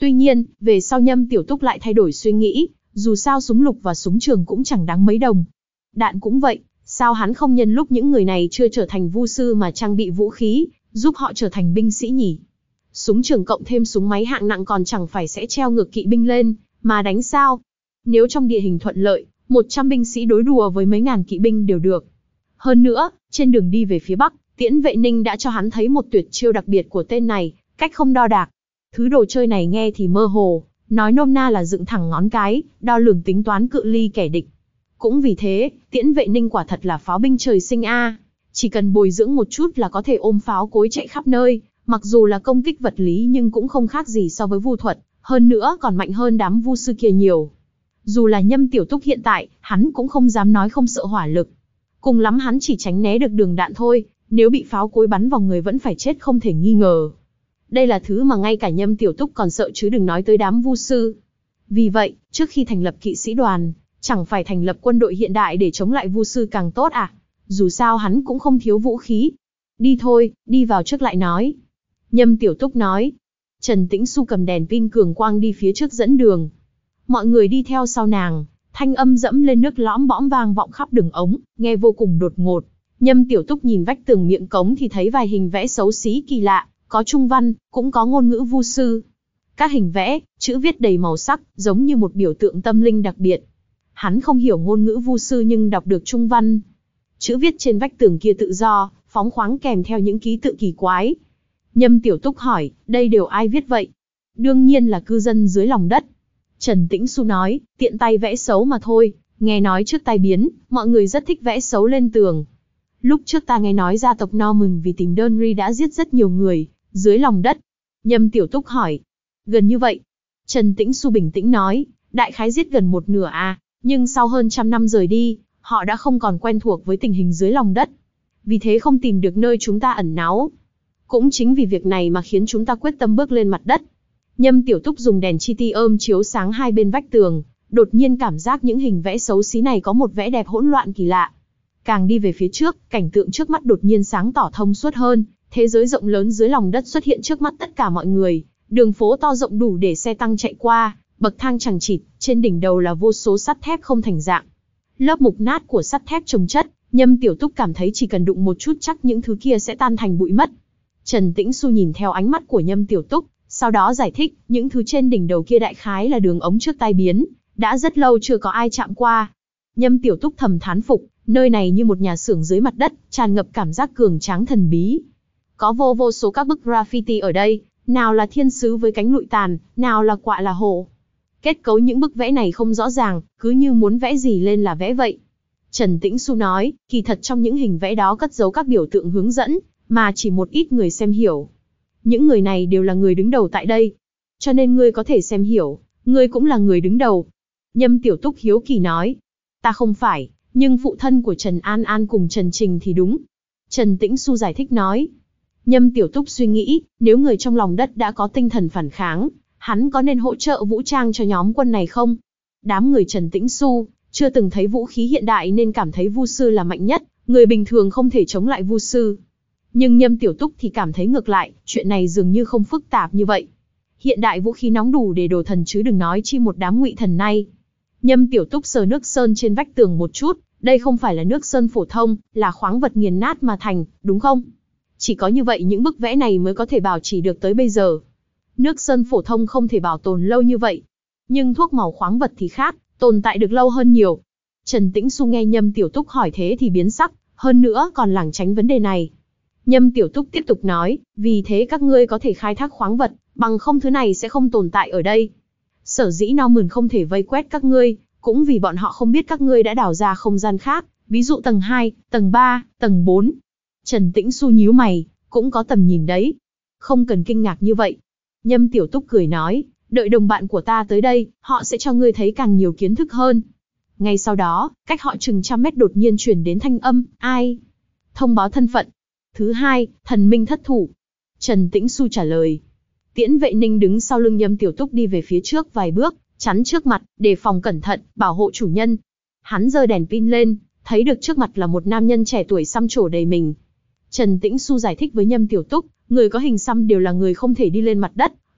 Tuy nhiên, về sau Nhâm Tiểu Túc lại thay đổi suy nghĩ, dù sao súng lục và súng trường cũng chẳng đáng mấy đồng. Đạn cũng vậy, sao hắn không nhân lúc những người này chưa trở thành vu sư mà trang bị vũ khí, giúp họ trở thành binh sĩ nhỉ? Súng trường cộng thêm súng máy hạng nặng còn chẳng phải sẽ treo ngược kỵ binh lên, mà đánh sao? Nếu trong địa hình thuận lợi, một trăm binh sĩ đối đùa với mấy ngàn kỵ binh đều được. Hơn nữa, trên đường đi về phía Bắc, Tiễn Vệ Ninh đã cho hắn thấy một tuyệt chiêu đặc biệt của tên này, cách không đo đạc. Thứ đồ chơi này nghe thì mơ hồ, nói nôm na là dựng thẳng ngón cái, đo lường tính toán cự ly kẻ địch. Cũng vì thế, Tiễn Vệ Ninh quả thật là pháo binh trời sinh a. Chỉ cần bồi dưỡng một chút là có thể ôm pháo cối chạy khắp nơi, mặc dù là công kích vật lý nhưng cũng không khác gì so với vu thuật, hơn nữa còn mạnh hơn đám vu sư kia nhiều. Dù là Nhâm Tiểu Túc hiện tại, hắn cũng không dám nói không sợ hỏa lực. Cùng lắm hắn chỉ tránh né được đường đạn thôi, nếu bị pháo cối bắn vào người vẫn phải chết không thể nghi ngờ. Đây là thứ mà ngay cả Nhâm Tiểu Túc còn sợ chứ đừng nói tới đám vu sư. Vì vậy, trước khi thành lập kỵ sĩ đoàn, chẳng phải thành lập quân đội hiện đại để chống lại vu sư càng tốt à? Dù sao hắn cũng không thiếu vũ khí. Đi thôi, đi vào trước lại nói. Nhâm Tiểu Túc nói. Trần Tĩnh Xu cầm đèn pin cường quang đi phía trước dẫn đường. Mọi người đi theo sau nàng, thanh âm dẫm lên nước lõm bõm vang vọng khắp đường ống, nghe vô cùng đột ngột. Nhâm Tiểu Túc nhìn vách tường miệng cống thì thấy vài hình vẽ xấu xí kỳ lạ, có trung văn, cũng có ngôn ngữ vu sư. Các hình vẽ, chữ viết đầy màu sắc, giống như một biểu tượng tâm linh đặc biệt. Hắn không hiểu ngôn ngữ vu sư nhưng đọc được trung văn. Chữ viết trên vách tường kia tự do, phóng khoáng kèm theo những ký tự kỳ quái. Nhâm Tiểu Túc hỏi, đây đều ai viết vậy? Đương nhiên là cư dân dưới lòng đất. Trần Tĩnh Xu nói, tiện tay vẽ xấu mà thôi, nghe nói trước tai biến, mọi người rất thích vẽ xấu lên tường. Lúc trước ta nghe nói gia tộc Norman vì tìm đơn ri đã giết rất nhiều người, dưới lòng đất. Nhâm Tiểu Túc hỏi, gần như vậy. Trần Tĩnh Xu bình tĩnh nói, đại khái giết gần một nửa à, nhưng sau hơn trăm năm rời đi, họ đã không còn quen thuộc với tình hình dưới lòng đất. Vì thế không tìm được nơi chúng ta ẩn náu. Cũng chính vì việc này mà khiến chúng ta quyết tâm bước lên mặt đất. Nhâm Tiểu Túc dùng đèn chi ti ôm chiếu sáng hai bên vách tường, đột nhiên cảm giác những hình vẽ xấu xí này có một vẻ đẹp hỗn loạn kỳ lạ. Càng đi về phía trước, cảnh tượng trước mắt đột nhiên sáng tỏ thông suốt hơn, thế giới rộng lớn dưới lòng đất xuất hiện trước mắt tất cả mọi người, đường phố to rộng đủ để xe tăng chạy qua, bậc thang chằng chịt, trên đỉnh đầu là vô số sắt thép không thành dạng. Lớp mục nát của sắt thép chồng chất, Nhâm Tiểu Túc cảm thấy chỉ cần đụng một chút chắc những thứ kia sẽ tan thành bụi mất. Trần Tĩnh Xu nhìn theo ánh mắt của Nhâm Tiểu Túc, sau đó giải thích, những thứ trên đỉnh đầu kia đại khái là đường ống trước tai biến, đã rất lâu chưa có ai chạm qua. Nhâm Tiểu Túc thầm thán phục, nơi này như một nhà xưởng dưới mặt đất, tràn ngập cảm giác cường tráng thần bí. Có vô vô số các bức graffiti ở đây, nào là thiên sứ với cánh lụi tàn, nào là quạ là hổ. Kết cấu những bức vẽ này không rõ ràng, cứ như muốn vẽ gì lên là vẽ vậy. Trần Tĩnh Xu nói, kỳ thật trong những hình vẽ đó cất giấu các biểu tượng hướng dẫn, mà chỉ một ít người xem hiểu. Những người này đều là người đứng đầu tại đây. Cho nên ngươi có thể xem hiểu, ngươi cũng là người đứng đầu. Nhâm Tiểu Túc hiếu kỳ nói, ta không phải, nhưng phụ thân của Trần An An cùng Trần Trình thì đúng. Trần Tĩnh Xu giải thích nói. Nhâm Tiểu Túc suy nghĩ, nếu người trong lòng đất đã có tinh thần phản kháng, hắn có nên hỗ trợ vũ trang cho nhóm quân này không? Đám người Trần Tĩnh Xu chưa từng thấy vũ khí hiện đại nên cảm thấy vu sư là mạnh nhất, người bình thường không thể chống lại vu sư. Nhưng Nhâm Tiểu Túc thì cảm thấy ngược lại, chuyện này dường như không phức tạp như vậy. Hiện đại vũ khí nóng đủ để đồ thần chứ đừng nói chi một đám ngụy thần này. Nhâm Tiểu Túc sờ nước sơn trên vách tường một chút, đây không phải là nước sơn phổ thông, là khoáng vật nghiền nát mà thành, đúng không? Chỉ có như vậy những bức vẽ này mới có thể bảo trì được tới bây giờ. Nước sơn phổ thông không thể bảo tồn lâu như vậy. Nhưng thuốc màu khoáng vật thì khác, tồn tại được lâu hơn nhiều. Trần Tĩnh Xu nghe Nhâm Tiểu Túc hỏi thế thì biến sắc, hơn nữa còn lảng tránh vấn đề này. Nhâm Tiểu Túc tiếp tục nói, vì thế các ngươi có thể khai thác khoáng vật, bằng không thứ này sẽ không tồn tại ở đây. Sở dĩ Norman không thể vây quét các ngươi, cũng vì bọn họ không biết các ngươi đã đào ra không gian khác, ví dụ tầng hai, tầng ba, tầng bốn. Trần Tĩnh Xu nhíu mày, cũng có tầm nhìn đấy. Không cần kinh ngạc như vậy. Nhâm Tiểu Túc cười nói, đợi đồng bạn của ta tới đây, họ sẽ cho ngươi thấy càng nhiều kiến thức hơn. Ngay sau đó, cách họ chừng trăm mét đột nhiên truyền đến thanh âm, ai? Thông báo thân phận. Thứ hai, thần minh thất thủ. Trần Tĩnh Xu trả lời. Tiễn Vệ Ninh đứng sau lưng Nhâm Tiểu Túc đi về phía trước vài bước, chắn trước mặt, đề phòng cẩn thận, bảo hộ chủ nhân. Hắn giơ đèn pin lên, thấy được trước mặt là một nam nhân trẻ tuổi xăm trổ đầy mình. Trần Tĩnh Xu giải thích với Nhâm Tiểu Túc, người có hình xăm đều là người không thể đi lên mặt đất,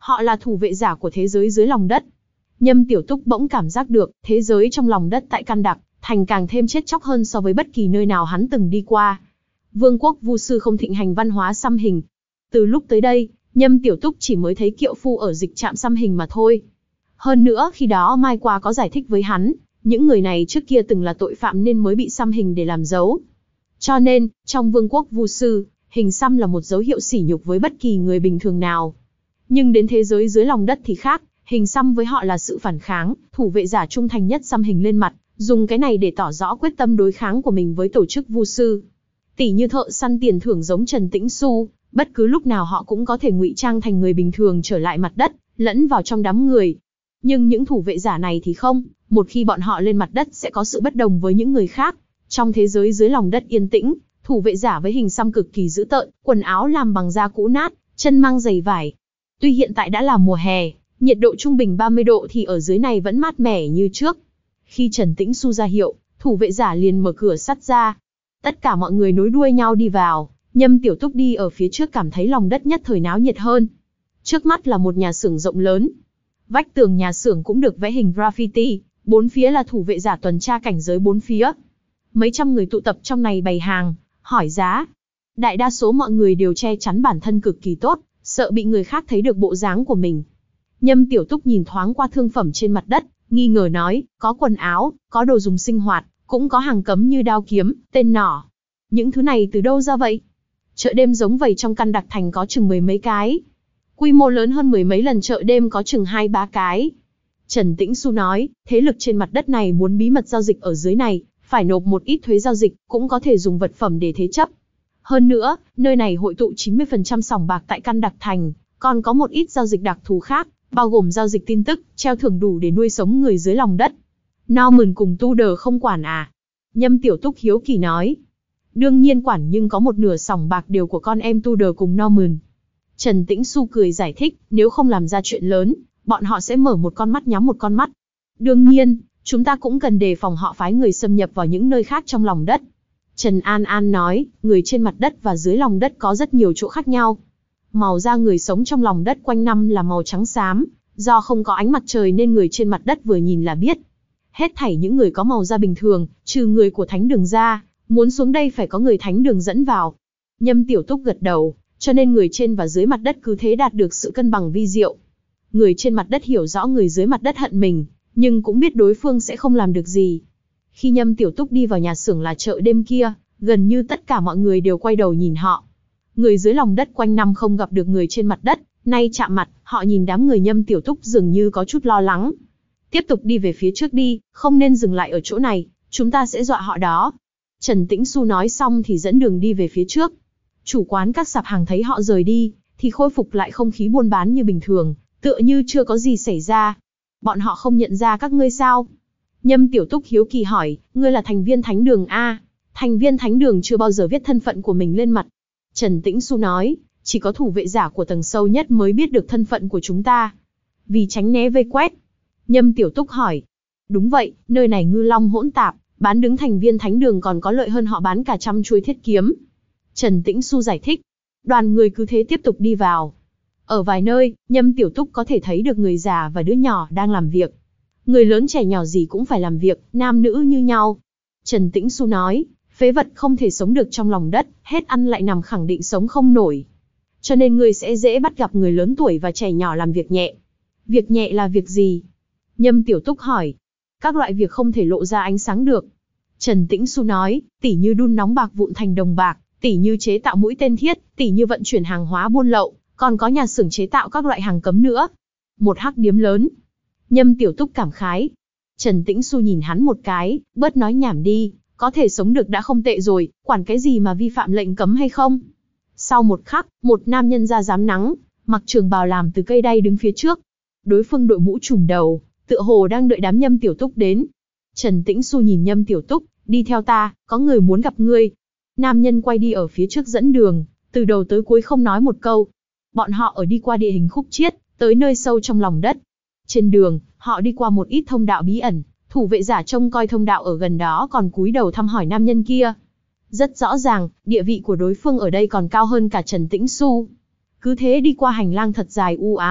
Họ là thủ vệ giả của thế giới dưới lòng đất. Nhâm Tiểu Túc bỗng cảm giác được, thế giới trong lòng đất tại Can Đặc Thành càng thêm chết chóc hơn so với bất kỳ nơi nào hắn từng đi qua. Vương quốc Vu sư không thịnh hành văn hóa xăm hình. Từ lúc tới đây, Nhâm Tiểu Túc chỉ mới thấy kiệu phu ở dịch trạm xăm hình mà thôi. Hơn nữa khi đó Mai Qua có giải thích với hắn, những người này trước kia từng là tội phạm nên mới bị xăm hình để làm dấu. Cho nên, trong vương quốc Vu sư, hình xăm là một dấu hiệu sỉ nhục với bất kỳ người bình thường nào. Nhưng đến thế giới dưới lòng đất thì khác, hình xăm với họ là sự phản kháng, thủ vệ giả trung thành nhất xăm hình lên mặt, dùng cái này để tỏ rõ quyết tâm đối kháng của mình với tổ chức Vu sư. Tỷ như thợ săn tiền thưởng giống Trần Tĩnh Xu, bất cứ lúc nào họ cũng có thể ngụy trang thành người bình thường trở lại mặt đất, lẫn vào trong đám người. Nhưng những thủ vệ giả này thì không, một khi bọn họ lên mặt đất sẽ có sự bất đồng với những người khác. Trong thế giới dưới lòng đất yên tĩnh, thủ vệ giả với hình xăm cực kỳ dữ tợn, quần áo làm bằng da cũ nát, chân mang giày vải. Tuy hiện tại đã là mùa hè, nhiệt độ trung bình ba mươi độ thì ở dưới này vẫn mát mẻ như trước. Khi Trần Tĩnh Xu ra hiệu, thủ vệ giả liền mở cửa sắt ra. Tất cả mọi người nối đuôi nhau đi vào, Nhâm Tiểu Túc đi ở phía trước cảm thấy lòng đất nhất thời náo nhiệt hơn. Trước mắt là một nhà xưởng rộng lớn. Vách tường nhà xưởng cũng được vẽ hình graffiti, bốn phía là thủ vệ giả tuần tra cảnh giới bốn phía. Mấy trăm người tụ tập trong này bày hàng, hỏi giá. Đại đa số mọi người đều che chắn bản thân cực kỳ tốt, sợ bị người khác thấy được bộ dáng của mình. Nhâm Tiểu Túc nhìn thoáng qua thương phẩm trên mặt đất, nghi ngờ nói, có quần áo, có đồ dùng sinh hoạt, cũng có hàng cấm như đao kiếm, tên nỏ. Những thứ này từ đâu ra vậy? Chợ đêm giống vậy trong Can Đặc Thành có chừng mười mấy cái. Quy mô lớn hơn mười mấy lần chợ đêm có chừng hai ba cái. Trần Tĩnh Xu nói, thế lực trên mặt đất này muốn bí mật giao dịch ở dưới này, phải nộp một ít thuế giao dịch, cũng có thể dùng vật phẩm để thế chấp. Hơn nữa, nơi này hội tụ chín mươi phần trăm sòng bạc tại Can Đặc Thành, còn có một ít giao dịch đặc thù khác, bao gồm giao dịch tin tức, treo thưởng đủ để nuôi sống người dưới lòng đất. Norman cùng Tudor không quản à? Nhâm Tiểu Túc hiếu kỳ nói. Đương nhiên quản, nhưng có một nửa sòng bạc đều của con em Tudor cùng Norman. Trần Tĩnh Xu cười giải thích, nếu không làm ra chuyện lớn, bọn họ sẽ mở một con mắt nhắm một con mắt. Đương nhiên, chúng ta cũng cần đề phòng họ phái người xâm nhập vào những nơi khác trong lòng đất. Trần An An nói, người trên mặt đất và dưới lòng đất có rất nhiều chỗ khác nhau. Màu da người sống trong lòng đất quanh năm là màu trắng xám, do không có ánh mặt trời nên người trên mặt đất vừa nhìn là biết. Hết thảy những người có màu da bình thường, trừ người của thánh đường ra, muốn xuống đây phải có người thánh đường dẫn vào. Nhâm Tiểu Túc gật đầu, cho nên người trên và dưới mặt đất cứ thế đạt được sự cân bằng vi diệu. Người trên mặt đất hiểu rõ người dưới mặt đất hận mình, nhưng cũng biết đối phương sẽ không làm được gì. Khi Nhâm Tiểu Túc đi vào nhà xưởng là chợ đêm kia, gần như tất cả mọi người đều quay đầu nhìn họ. Người dưới lòng đất quanh năm không gặp được người trên mặt đất, nay chạm mặt, họ nhìn đám người Nhâm Tiểu Túc dường như có chút lo lắng. Tiếp tục đi về phía trước đi, không nên dừng lại ở chỗ này, chúng ta sẽ dọa họ đó. Trần Tĩnh Xu nói xong thì dẫn đường đi về phía trước. Chủ quán các sạp hàng thấy họ rời đi, thì khôi phục lại không khí buôn bán như bình thường, tựa như chưa có gì xảy ra. Bọn họ không nhận ra các ngươi sao? Nhâm Tiểu Túc hiếu kỳ hỏi, ngươi là thành viên thánh đường a? Thành viên thánh đường chưa bao giờ viết thân phận của mình lên mặt. Trần Tĩnh Xu nói, chỉ có thủ vệ giả của tầng sâu nhất mới biết được thân phận của chúng ta. Vì tránh né vây quét. Nhâm Tiểu Túc hỏi. Đúng vậy, nơi này ngư long hỗn tạp, bán đứng thành viên thánh đường còn có lợi hơn họ bán cả trăm chuôi thiết kiếm. Trần Tĩnh Xu giải thích. Đoàn người cứ thế tiếp tục đi vào. Ở vài nơi, Nhâm Tiểu Túc có thể thấy được người già và đứa nhỏ đang làm việc. Người lớn trẻ nhỏ gì cũng phải làm việc, nam nữ như nhau. Trần Tĩnh Xu nói, phế vật không thể sống được trong lòng đất, hết ăn lại nằm khẳng định sống không nổi. Cho nên người sẽ dễ bắt gặp người lớn tuổi và trẻ nhỏ làm việc nhẹ. Việc nhẹ là việc gì? Nhâm Tiểu Túc hỏi. Các loại việc không thể lộ ra ánh sáng được. Trần Tĩnh Xu nói, tỉ như đun nóng bạc vụn thành đồng bạc, tỉ như chế tạo mũi tên thiết, tỉ như vận chuyển hàng hóa buôn lậu, còn có nhà xưởng chế tạo các loại hàng cấm nữa. Một hắc điếm lớn. Nhâm Tiểu Túc cảm khái. Trần Tĩnh Xu nhìn hắn một cái, bớt nói nhảm đi, có thể sống được đã không tệ rồi, quản cái gì mà vi phạm lệnh cấm hay không. Sau một khắc, một nam nhân da rám nắng, mặc trường bào làm từ cây đay đứng phía trước. Đối phương đội mũ trùm đầu, tựa hồ đang đợi đám Nhâm Tiểu Túc đến. Trần Tĩnh Xu nhìn Nhâm Tiểu Túc, đi theo ta, có người muốn gặp ngươi. Nam nhân quay đi ở phía trước dẫn đường, từ đầu tới cuối không nói một câu. Bọn họ ở đi qua địa hình khúc chiết, tới nơi sâu trong lòng đất. Trên đường, họ đi qua một ít thông đạo bí ẩn, thủ vệ giả trông coi thông đạo ở gần đó còn cúi đầu thăm hỏi nam nhân kia. Rất rõ ràng, địa vị của đối phương ở đây còn cao hơn cả Trần Tĩnh Xu. Cứ thế đi qua hành lang thật dài u ám,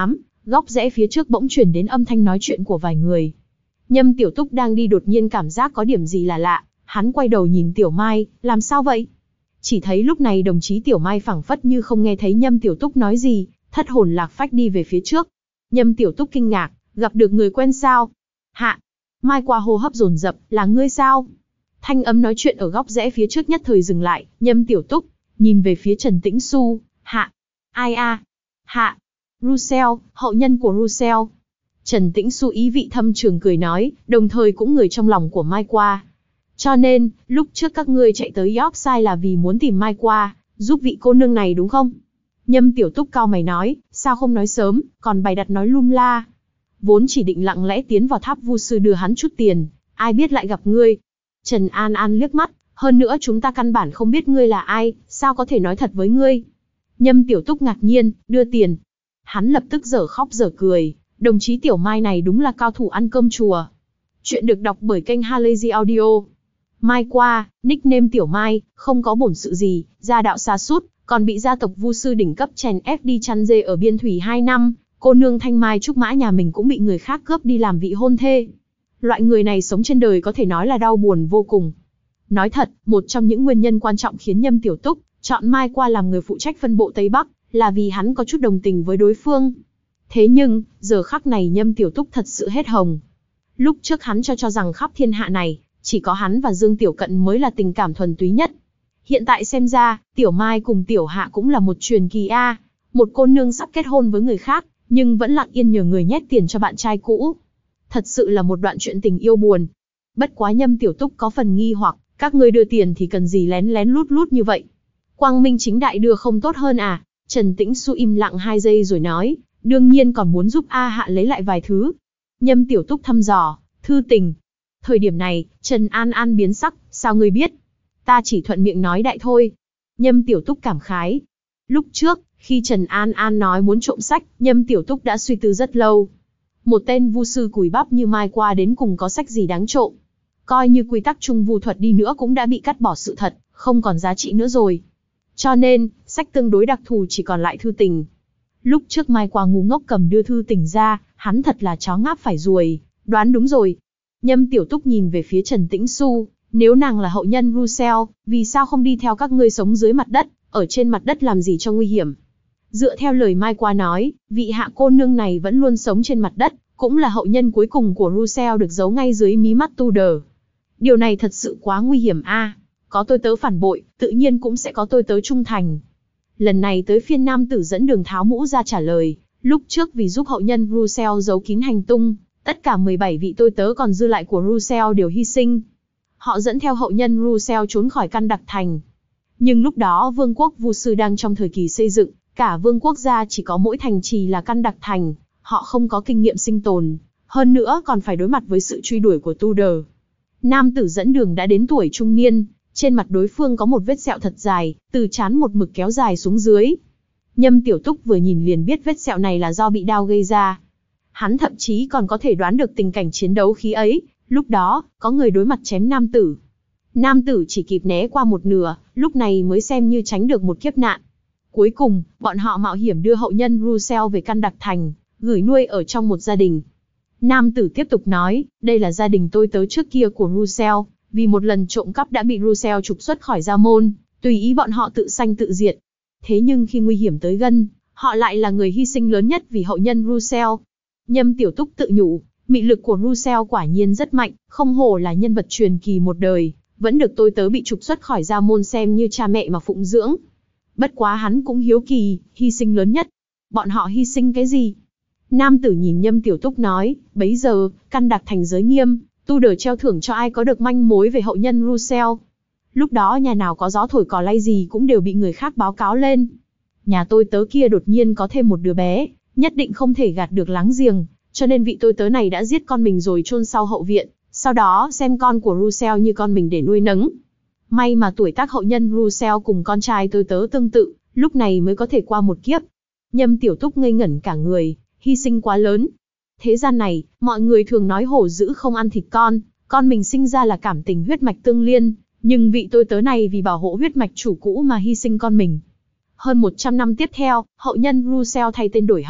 góc rẽ phía trước bỗng chuyển đến âm thanh nói chuyện của vài người. Nhâm Tiểu Túc đang đi đột nhiên cảm giác có điểm gì là lạ, hắn quay đầu nhìn Tiểu Mai, làm sao vậy? Chỉ thấy lúc này đồng chí Tiểu Mai phảng phất như không nghe thấy Nhâm Tiểu Túc nói gì, thất hồn lạc phách đi về phía trước. Nhâm Tiểu Túc kinh ngạc, gặp được người quen sao? Hạ. Mai qua hô hấp dồn dập, là ngươi sao? Thanh âm nói chuyện ở góc rẽ phía trước nhất thời dừng lại, Nhâm Tiểu Túc nhìn về phía Trần Tĩnh Xu, hạ. Ai a? Hạ. Russell, hậu nhân của Russell. Trần Tĩnh Xu ý vị thâm trường cười nói, đồng thời cũng người trong lòng của Mai Qua. Cho nên, lúc trước các ngươi chạy tới Yorkshire là vì muốn tìm Mai Qua, giúp vị cô nương này đúng không? Nhâm Tiểu Túc cau mày nói, sao không nói sớm, còn bày đặt nói lum la. Vốn chỉ định lặng lẽ tiến vào tháp vu sư đưa hắn chút tiền, ai biết lại gặp ngươi. Trần An An liếc mắt, hơn nữa chúng ta căn bản không biết ngươi là ai, sao có thể nói thật với ngươi? Nhâm Tiểu Túc ngạc nhiên, đưa tiền. Hắn lập tức dở khóc dở cười, đồng chí Tiểu Mai này đúng là cao thủ ăn cơm chùa. Chuyện được đọc bởi kênh Halazy Audio. Mai Qua, nickname Tiểu Mai, không có bổn sự gì, gia đạo sa sút, còn bị gia tộc vu sư đỉnh cấp chèn ép đi chăn dê ở biên thủy hai năm, cô nương Thanh Mai Trúc Mã nhà mình cũng bị người khác cướp đi làm vị hôn thê. Loại người này sống trên đời có thể nói là đau buồn vô cùng. Nói thật, một trong những nguyên nhân quan trọng khiến Nhâm Tiểu Túc chọn Mai Qua làm người phụ trách phân bộ Tây Bắc, là vì hắn có chút đồng tình với đối phương. Thế nhưng, giờ khắc này Nhâm Tiểu Túc thật sự hết hồn. Lúc trước hắn cho cho rằng khắp thiên hạ này, chỉ có hắn và Dương Tiểu Cận mới là tình cảm thuần túy nhất. Hiện tại xem ra, Tiểu Mai cùng Tiểu Hạ cũng là một truyền kỳ a, một cô nương sắp kết hôn với người khác, nhưng vẫn lặng yên nhờ người nhét tiền cho bạn trai cũ. Thật sự là một đoạn chuyện tình yêu buồn. Bất quá Nhâm Tiểu Túc có phần nghi hoặc, các ngươi đưa tiền thì cần gì lén lén lút lút như vậy? Quang minh chính đại đưa không tốt hơn à? Trần Tĩnh Xu im lặng hai giây rồi nói, đương nhiên còn muốn giúp A Hạ lấy lại vài thứ. Nhâm Tiểu Túc thăm dò, thư tình. Thời điểm này, Trần An An biến sắc, sao ngươi biết? Ta chỉ thuận miệng nói đại thôi. Nhâm Tiểu Túc cảm khái. Lúc trước, khi Trần An An nói muốn trộm sách, Nhâm Tiểu Túc đã suy tư rất lâu. Một tên vu sư cùi bắp như Mai Qua đến cùng có sách gì đáng trộm. Coi như quy tắc trung vu thuật đi nữa cũng đã bị cắt bỏ sự thật, không còn giá trị nữa rồi. Cho nên, sách tương đối đặc thù chỉ còn lại thư tình. Lúc trước Mai Qua ngu ngốc cầm đưa thư tình ra, hắn thật là chó ngáp phải ruồi, đoán đúng rồi. Nhâm Tiểu Túc nhìn về phía Trần Tĩnh Xu, nếu nàng là hậu nhân Russell, vì sao không đi theo các ngươi sống dưới mặt đất, ở trên mặt đất làm gì cho nguy hiểm? Dựa theo lời Mai Qua nói, vị hạ cô nương này vẫn luôn sống trên mặt đất, cũng là hậu nhân cuối cùng của Russell được giấu ngay dưới mí mắt Tudor. Điều này thật sự quá nguy hiểm a. Có tôi tớ phản bội, tự nhiên cũng sẽ có tôi tớ trung thành. Lần này tới phiên nam tử dẫn đường tháo mũ ra trả lời, lúc trước vì giúp hậu nhân Russell giấu kín hành tung, tất cả mười bảy vị tôi tớ còn dư lại của Russell đều hy sinh. Họ dẫn theo hậu nhân Russell trốn khỏi Căn Đặc Thành. Nhưng lúc đó vương quốc vu sư đang trong thời kỳ xây dựng, cả vương quốc gia chỉ có mỗi thành trì là Căn Đặc Thành, họ không có kinh nghiệm sinh tồn, hơn nữa còn phải đối mặt với sự truy đuổi của Tudor. Nam tử dẫn đường đã đến tuổi trung niên, trên mặt đối phương có một vết sẹo thật dài, từ trán một mực kéo dài xuống dưới. Nhâm Tiểu Túc vừa nhìn liền biết vết sẹo này là do bị đao gây ra. Hắn thậm chí còn có thể đoán được tình cảnh chiến đấu khi ấy, lúc đó, có người đối mặt chém nam tử. Nam tử chỉ kịp né qua một nửa, lúc này mới xem như tránh được một kiếp nạn. Cuối cùng, bọn họ mạo hiểm đưa hậu nhân Russell về Căn Đặc Thành, gửi nuôi ở trong một gia đình. Nam tử tiếp tục nói, đây là gia đình tôi tớ trước kia của Russell, vì một lần trộm cắp đã bị Russell trục xuất khỏi gia môn, tùy ý bọn họ tự sanh tự diệt. Thế nhưng khi nguy hiểm tới gần, họ lại là người hy sinh lớn nhất vì hậu nhân Russell. Nhâm Tiểu Túc tự nhủ, mị lực của Russell quả nhiên rất mạnh, không hổ là nhân vật truyền kỳ một đời, vẫn được tôi tớ bị trục xuất khỏi gia môn xem như cha mẹ mà phụng dưỡng. Bất quá hắn cũng hiếu kỳ, hy sinh lớn nhất. Bọn họ hy sinh cái gì? Nam tử nhìn Nhâm Tiểu Túc nói, bấy giờ, Căn Đặc Thành giới nghiêm, Tudor treo thưởng cho ai có được manh mối về hậu nhân Russell. Lúc đó nhà nào có gió thổi cỏ lay gì cũng đều bị người khác báo cáo lên. Nhà tôi tớ kia đột nhiên có thêm một đứa bé, nhất định không thể gạt được láng giềng, cho nên vị tôi tớ này đã giết con mình rồi chôn sau hậu viện, sau đó xem con của Russell như con mình để nuôi nấng. May mà tuổi tác hậu nhân Russell cùng con trai tôi tớ tương tự, lúc này mới có thể qua một kiếp. Nhâm Tiểu Túc ngây ngẩn cả người, hy sinh quá lớn. Thế gian này, mọi người thường nói hổ dữ không ăn thịt con, con mình sinh ra là cảm tình huyết mạch tương liên, nhưng vị tôi tớ này vì bảo hộ huyết mạch chủ cũ mà hy sinh con mình. Hơn một trăm năm tiếp theo, hậu nhân Russell thay tên đổi họ,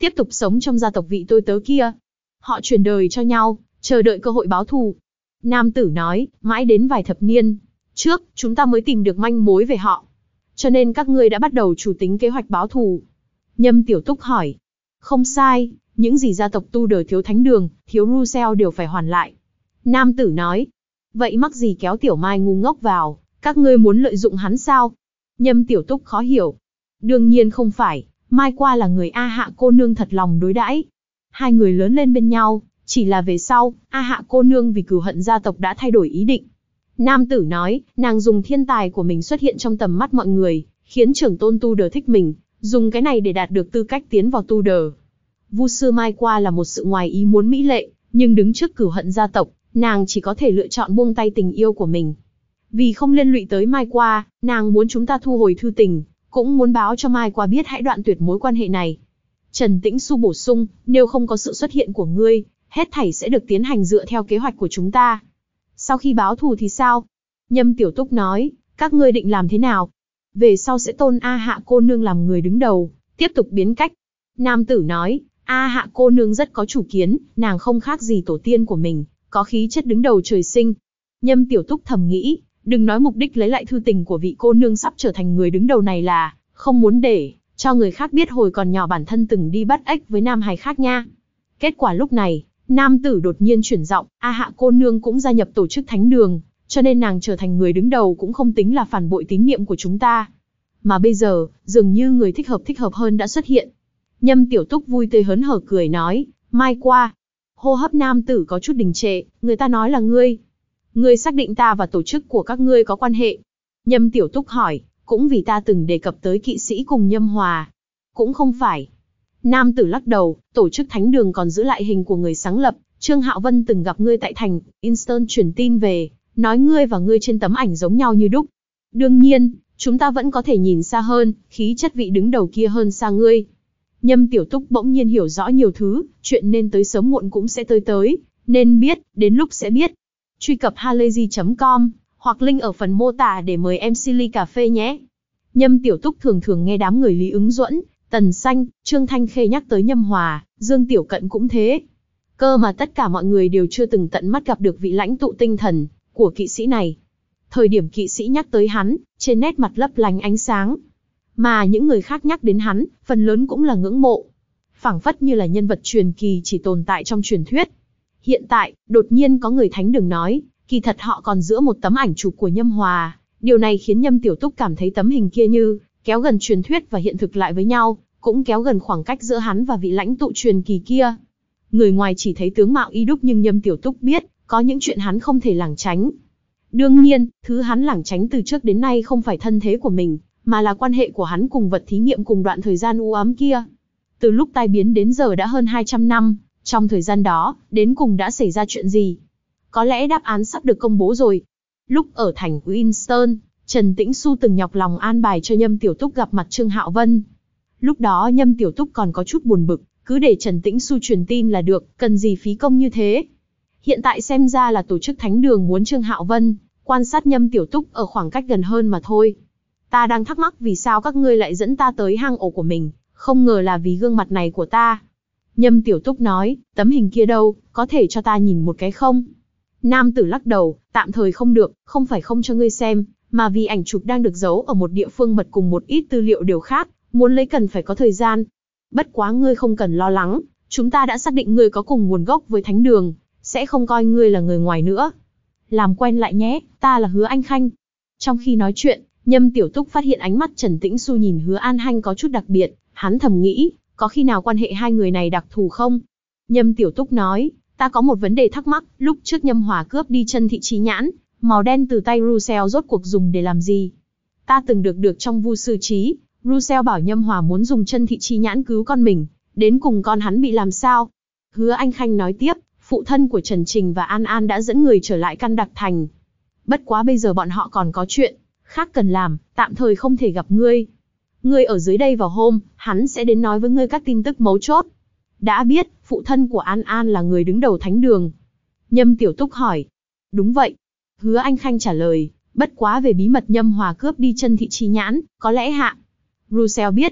tiếp tục sống trong gia tộc vị tôi tớ kia. Họ truyền đời cho nhau, chờ đợi cơ hội báo thù. Nam tử nói, mãi đến vài thập niên trước, chúng ta mới tìm được manh mối về họ. Cho nên các ngươi đã bắt đầu chủ tính kế hoạch báo thù. Nhâm Tiểu Túc hỏi. Không sai, những gì gia tộc tu đời thiếu thánh đường, thiếu Russell đều phải hoàn lại. Nam tử nói. Vậy mắc gì kéo Tiểu Mai ngu ngốc vào, các ngươi muốn lợi dụng hắn sao? Nhâm Tiểu Túc khó hiểu. Đương nhiên không phải, Mai Qua là người A Hạ cô nương thật lòng đối đãi. Hai người lớn lên bên nhau, chỉ là về sau, A Hạ cô nương vì cừu hận gia tộc đã thay đổi ý định. Nam tử nói, nàng dùng thiên tài của mình xuất hiện trong tầm mắt mọi người, khiến trưởng tôn tu đờ thích mình, dùng cái này để đạt được tư cách tiến vào tu đờ. Vu sư Mai Qua là một sự ngoài ý muốn mỹ lệ, nhưng đứng trước cừu hận gia tộc, nàng chỉ có thể lựa chọn buông tay tình yêu của mình. Vì không liên lụy tới Mai Qua, nàng muốn chúng ta thu hồi thư tình, cũng muốn báo cho Mai Qua biết hãy đoạn tuyệt mối quan hệ này. Trần Tĩnh Xu bổ sung, nếu không có sự xuất hiện của ngươi, hết thảy sẽ được tiến hành dựa theo kế hoạch của chúng ta. Sau khi báo thù thì sao? Nhâm Tiểu Túc nói, các ngươi định làm thế nào? Về sau sẽ tôn A Hạ cô nương làm người đứng đầu, tiếp tục biến cách. Nam tử nói, A Hạ cô nương rất có chủ kiến, nàng không khác gì tổ tiên của mình, có khí chất đứng đầu trời sinh. Nhâm Tiểu Túc thầm nghĩ, đừng nói mục đích lấy lại thư tình của vị cô nương sắp trở thành người đứng đầu này là không muốn để cho người khác biết hồi còn nhỏ bản thân từng đi bắt ếch với nam hài khác nha. Kết quả lúc này, nam tử đột nhiên chuyển giọng, A Hạ cô nương cũng gia nhập tổ chức thánh đường, cho nên nàng trở thành người đứng đầu cũng không tính là phản bội tín niệm của chúng ta. Mà bây giờ, dường như người thích hợp thích hợp hơn đã xuất hiện. Nhâm Tiểu Túc vui tươi hớn hở cười nói, Mai Qua. Hô hấp nam tử có chút đình trệ, người ta nói là ngươi. Ngươi xác định ta và tổ chức của các ngươi có quan hệ. Nhâm Tiểu Túc hỏi, cũng vì ta từng đề cập tới kỵ sĩ cùng Nhâm Hòa. Cũng không phải. Nam tử lắc đầu, tổ chức thánh đường còn giữ lại hình của người sáng lập. Trương Hạo Vân từng gặp ngươi tại thành, Inston truyền tin về, nói ngươi và ngươi trên tấm ảnh giống nhau như đúc. Đương nhiên, chúng ta vẫn có thể nhìn xa hơn, khí chất vị đứng đầu kia hơn xa ngươi. Nhâm Tiểu Túc bỗng nhiên hiểu rõ nhiều thứ, chuyện nên tới sớm muộn cũng sẽ tới tới, nên biết, đến lúc sẽ biết. Truy cập halayzi chấm com, hoặc link ở phần mô tả để mời em xê ly cà phê nhé. Nhâm Tiểu Túc thường thường nghe đám người Lý Ứng Duẫn, Tần Xanh, Trương Thanh Khê nhắc tới Nhâm Hòa, Dương Tiểu Cận cũng thế. Cơ mà tất cả mọi người đều chưa từng tận mắt gặp được vị lãnh tụ tinh thần của kỵ sĩ này. Thời điểm kỵ sĩ nhắc tới hắn, trên nét mặt lấp lánh ánh sáng. Mà những người khác nhắc đến hắn, phần lớn cũng là ngưỡng mộ. Phảng phất như là nhân vật truyền kỳ chỉ tồn tại trong truyền thuyết. Hiện tại, đột nhiên có người thánh đường nói, kỳ thật họ còn giữ một tấm ảnh chụp của Nhâm Hòa. Điều này khiến Nhâm Tiểu Túc cảm thấy tấm hình kia như kéo gần truyền thuyết và hiện thực lại với nhau, cũng kéo gần khoảng cách giữa hắn và vị lãnh tụ truyền kỳ kia. Người ngoài chỉ thấy tướng mạo y đúc nhưng Nhâm Tiểu Túc biết, có những chuyện hắn không thể lảng tránh. Đương nhiên, thứ hắn lảng tránh từ trước đến nay không phải thân thế của mình, mà là quan hệ của hắn cùng vật thí nghiệm cùng đoạn thời gian u ám kia. Từ lúc tai biến đến giờ đã hơn hai trăm năm, trong thời gian đó, đến cùng đã xảy ra chuyện gì? Có lẽ đáp án sắp được công bố rồi. Lúc ở thành Winston, Trần Tĩnh Xu từng nhọc lòng an bài cho Nhâm Tiểu Túc gặp mặt Trương Hạo Vân. Lúc đó Nhâm Tiểu Túc còn có chút buồn bực, cứ để Trần Tĩnh Xu truyền tin là được, cần gì phí công như thế. Hiện tại xem ra là tổ chức thánh đường muốn Trương Hạo Vân quan sát Nhâm Tiểu Túc ở khoảng cách gần hơn mà thôi. Ta đang thắc mắc vì sao các ngươi lại dẫn ta tới hang ổ của mình, không ngờ là vì gương mặt này của ta. Nhâm Tiểu Túc nói, tấm hình kia đâu, có thể cho ta nhìn một cái không? Nam tử lắc đầu, tạm thời không được, không phải không cho ngươi xem, mà vì ảnh chụp đang được giấu ở một địa phương mật cùng một ít tư liệu đều khác, muốn lấy cần phải có thời gian. Bất quá ngươi không cần lo lắng, chúng ta đã xác định ngươi có cùng nguồn gốc với thánh đường, sẽ không coi ngươi là người ngoài nữa. Làm quen lại nhé, ta là Hứa Anh Khanh. Trong khi nói chuyện, Nhâm Tiểu Túc phát hiện ánh mắt Trần Tĩnh Xu nhìn Hứa An Hanh có chút đặc biệt, hắn thầm nghĩ, có khi nào quan hệ hai người này đặc thù không? Nhâm Tiểu Túc nói, ta có một vấn đề thắc mắc, lúc trước Nhâm Hòa cướp đi chân thị trí nhãn, màu đen từ tay Russell rốt cuộc dùng để làm gì? Ta từng được được trong Vu sư trí, Russell bảo Nhâm Hòa muốn dùng chân thị trí nhãn cứu con mình, đến cùng con hắn bị làm sao? Hứa Anh Khanh nói tiếp, phụ thân của Trần Trình và An An đã dẫn người trở lại căn đặc thành. Bất quá bây giờ bọn họ còn có chuyện khác cần làm, tạm thời không thể gặp ngươi. Ngươi ở dưới đây vào hôm, hắn sẽ đến nói với ngươi các tin tức mấu chốt. Đã biết, phụ thân của An An là người đứng đầu thánh đường. Nhâm Tiểu Túc hỏi. Đúng vậy. Hứa Anh Khanh trả lời, bất quá về bí mật Nhâm Hòa cướp đi chân thị trí nhãn, có lẽ hạ Russell biết.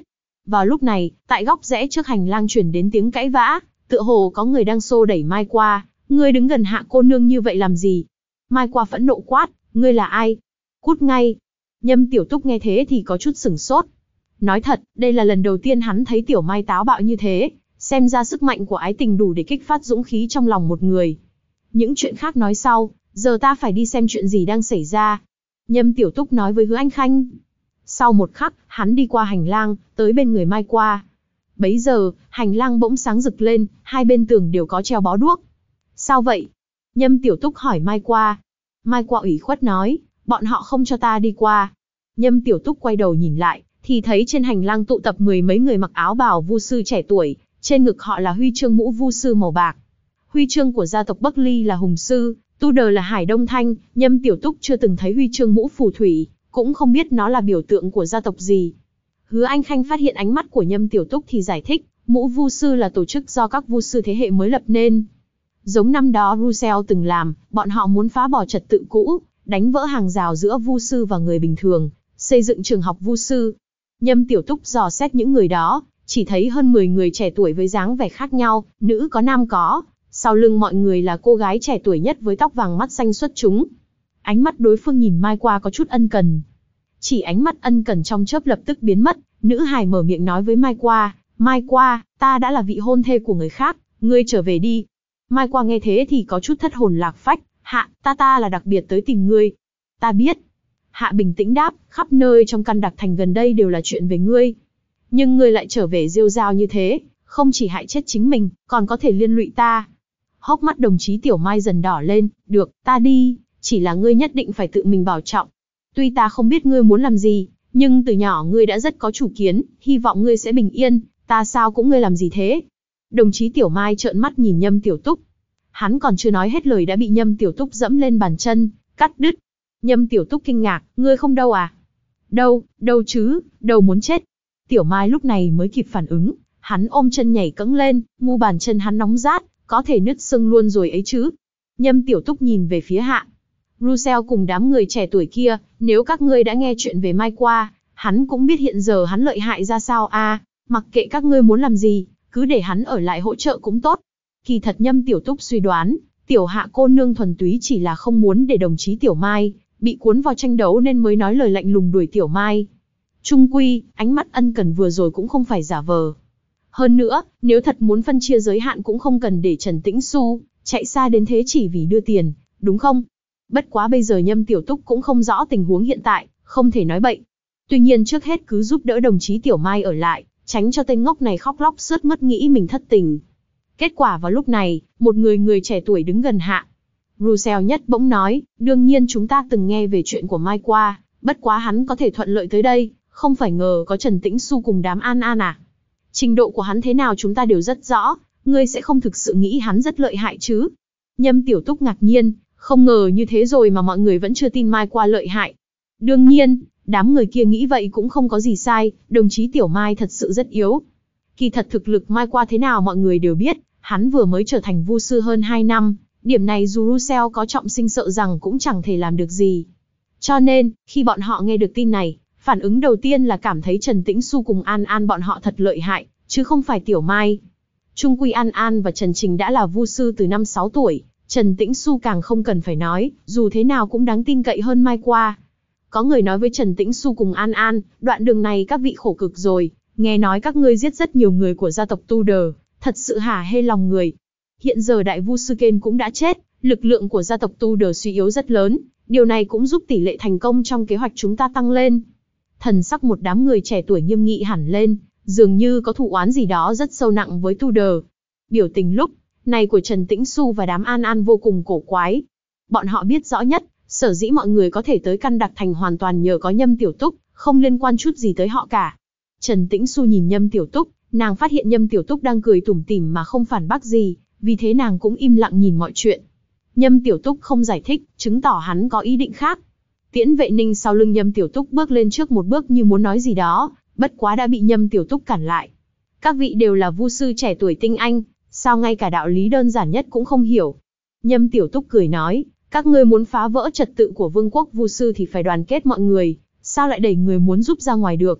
Vào lúc này, tại góc rẽ trước hành lang truyền đến tiếng cãi vã, tựa hồ có người đang xô đẩy Mai qua. Ngươi đứng gần Hạ cô nương như vậy làm gì? Mai qua phẫn nộ quát, ngươi là ai? Cút ngay. Nhâm Tiểu Túc nghe thế thì có chút sửng sốt. Nói thật, đây là lần đầu tiên hắn thấy Tiểu Mai táo bạo như thế, xem ra sức mạnh của ái tình đủ để kích phát dũng khí trong lòng một người. Những chuyện khác nói sau, giờ ta phải đi xem chuyện gì đang xảy ra. Nhâm Tiểu Túc nói với Hứa Anh Khanh. Sau một khắc, hắn đi qua hành lang, tới bên người Mai qua. Bấy giờ, hành lang bỗng sáng rực lên, hai bên tường đều có treo bó đuốc. Sao vậy? Nhâm Tiểu Túc hỏi Mai qua. Mai qua ủy khuất nói, bọn họ không cho ta đi qua. Nhâm Tiểu Túc quay đầu nhìn lại, thì thấy trên hành lang tụ tập mười mấy người mặc áo bào vu sư trẻ tuổi, trên ngực họ là huy chương mũ vu sư màu bạc. Huy chương của gia tộc Bắc Ly là Hùng Sư, Tudor là Hải Đông Thanh. Nhâm Tiểu Túc chưa từng thấy huy chương mũ phù thủy, cũng không biết nó là biểu tượng của gia tộc gì. Hứa Anh Khanh phát hiện ánh mắt của Nhâm Tiểu Túc thì giải thích, mũ vu sư là tổ chức do các vu sư thế hệ mới lập nên. Giống năm đó Russell từng làm, bọn họ muốn phá bỏ trật tự cũ, đánh vỡ hàng rào giữa vu sư và người bình thường, xây dựng trường học vu sư. Nhâm Tiểu Túc dò xét những người đó, chỉ thấy hơn mười người trẻ tuổi với dáng vẻ khác nhau, nữ có nam có, sau lưng mọi người là cô gái trẻ tuổi nhất với tóc vàng mắt xanh xuất chúng. Ánh mắt đối phương nhìn Mai qua có chút ân cần. Chỉ ánh mắt ân cần trong chớp lập tức biến mất, nữ hài mở miệng nói với Mai qua, Mai qua, ta đã là vị hôn thê của người khác, ngươi trở về đi. Mai qua nghe thế thì có chút thất hồn lạc phách, Hạ, ta ta là đặc biệt tới tìm ngươi. Ta biết. Hạ bình tĩnh đáp, khắp nơi trong căn đặc thành gần đây đều là chuyện về ngươi. Nhưng ngươi lại trở về rêu rao như thế, không chỉ hại chết chính mình, còn có thể liên lụy ta. Hốc mắt đồng chí Tiểu Mai dần đỏ lên, được, ta đi, chỉ là ngươi nhất định phải tự mình bảo trọng. Tuy ta không biết ngươi muốn làm gì, nhưng từ nhỏ ngươi đã rất có chủ kiến, hy vọng ngươi sẽ bình yên, ta sao cũng ngươi làm gì thế. Đồng chí Tiểu Mai trợn mắt nhìn Nhâm Tiểu Túc. Hắn còn chưa nói hết lời đã bị Nhâm Tiểu Túc dẫm lên bàn chân, cắt đứt. Nhâm Tiểu Túc kinh ngạc, ngươi không đau à? Đâu, đâu chứ, đâu muốn chết. Tiểu Mai lúc này mới kịp phản ứng, hắn ôm chân nhảy cẫng lên, mu bàn chân hắn nóng rát, có thể nứt xương luôn rồi ấy chứ. Nhâm Tiểu Túc nhìn về phía Hạ. Russell cùng đám người trẻ tuổi kia, nếu các ngươi đã nghe chuyện về Mai qua, hắn cũng biết hiện giờ hắn lợi hại ra sao à, mặc kệ các ngươi muốn làm gì, cứ để hắn ở lại hỗ trợ cũng tốt. Kỳ thật Nhâm Tiểu Túc suy đoán, Tiểu Hạ cô nương thuần túy chỉ là không muốn để đồng chí Tiểu Mai bị cuốn vào tranh đấu nên mới nói lời lạnh lùng đuổi Tiểu Mai. Trung quy, ánh mắt ân cần vừa rồi cũng không phải giả vờ. Hơn nữa, nếu thật muốn phân chia giới hạn cũng không cần để Trần Tĩnh Xu chạy xa đến thế chỉ vì đưa tiền, đúng không? Bất quá bây giờ Nhâm Tiểu Túc cũng không rõ tình huống hiện tại, không thể nói bậy. Tuy nhiên trước hết cứ giúp đỡ đồng chí Tiểu Mai ở lại, tránh cho tên ngốc này khóc lóc sướt mướt nghĩ mình thất tình. Kết quả vào lúc này, một người người trẻ tuổi đứng gần Hạ. Russell nhất bỗng nói, đương nhiên chúng ta từng nghe về chuyện của Mai qua, bất quá hắn có thể thuận lợi tới đây, không phải ngờ có Trần Tĩnh Xu cùng đám An An à. Trình độ của hắn thế nào chúng ta đều rất rõ, ngươi sẽ không thực sự nghĩ hắn rất lợi hại chứ. Nhâm Tiểu Túc ngạc nhiên, không ngờ như thế rồi mà mọi người vẫn chưa tin Mai qua lợi hại. Đương nhiên, đám người kia nghĩ vậy cũng không có gì sai, đồng chí Tiểu Mai thật sự rất yếu. Kỳ thật thực lực Mai qua thế nào mọi người đều biết, hắn vừa mới trở thành vu sư hơn hai năm, điểm này dù Russell có trọng sinh sợ rằng cũng chẳng thể làm được gì. Cho nên, khi bọn họ nghe được tin này, phản ứng đầu tiên là cảm thấy Trần Tĩnh Xu cùng An An bọn họ thật lợi hại, chứ không phải Tiểu Mai. Trung quy An An và Trần Trình đã là vu sư từ năm sáu tuổi, Trần Tĩnh Xu càng không cần phải nói, dù thế nào cũng đáng tin cậy hơn Mai qua. Có người nói với Trần Tĩnh Xu cùng An An, đoạn đường này các vị khổ cực rồi, nghe nói các ngươi giết rất nhiều người của gia tộc Tudor, thật sự hả hê lòng người. Hiện giờ đại vu sư Ken cũng đã chết, lực lượng của gia tộc Tudor suy yếu rất lớn, điều này cũng giúp tỷ lệ thành công trong kế hoạch chúng ta tăng lên. Thần sắc một đám người trẻ tuổi nghiêm nghị hẳn lên, dường như có thù oán gì đó rất sâu nặng với Tudor. Biểu tình lúc này của Trần Tĩnh Xu và đám An An vô cùng cổ quái. Bọn họ biết rõ nhất, sở dĩ mọi người có thể tới căn đặc thành hoàn toàn nhờ có Nhâm Tiểu Túc, không liên quan chút gì tới họ cả. Trần Tĩnh Xu nhìn Nhâm Tiểu Túc, nàng phát hiện Nhâm Tiểu Túc đang cười tủm tỉm mà không phản bác gì, vì thế nàng cũng im lặng nhìn mọi chuyện. Nhâm Tiểu Túc không giải thích, chứng tỏ hắn có ý định khác. Tiễn Vệ Ninh sau lưng Nhâm Tiểu Túc bước lên trước một bước như muốn nói gì đó, bất quá đã bị Nhâm Tiểu Túc cản lại. Các vị đều là vu sư trẻ tuổi tinh anh, sao ngay cả đạo lý đơn giản nhất cũng không hiểu? Nhâm Tiểu Túc cười nói, các ngươi muốn phá vỡ trật tự của vương quốc vu sư thì phải đoàn kết mọi người, sao lại đẩy người muốn giúp ra ngoài được?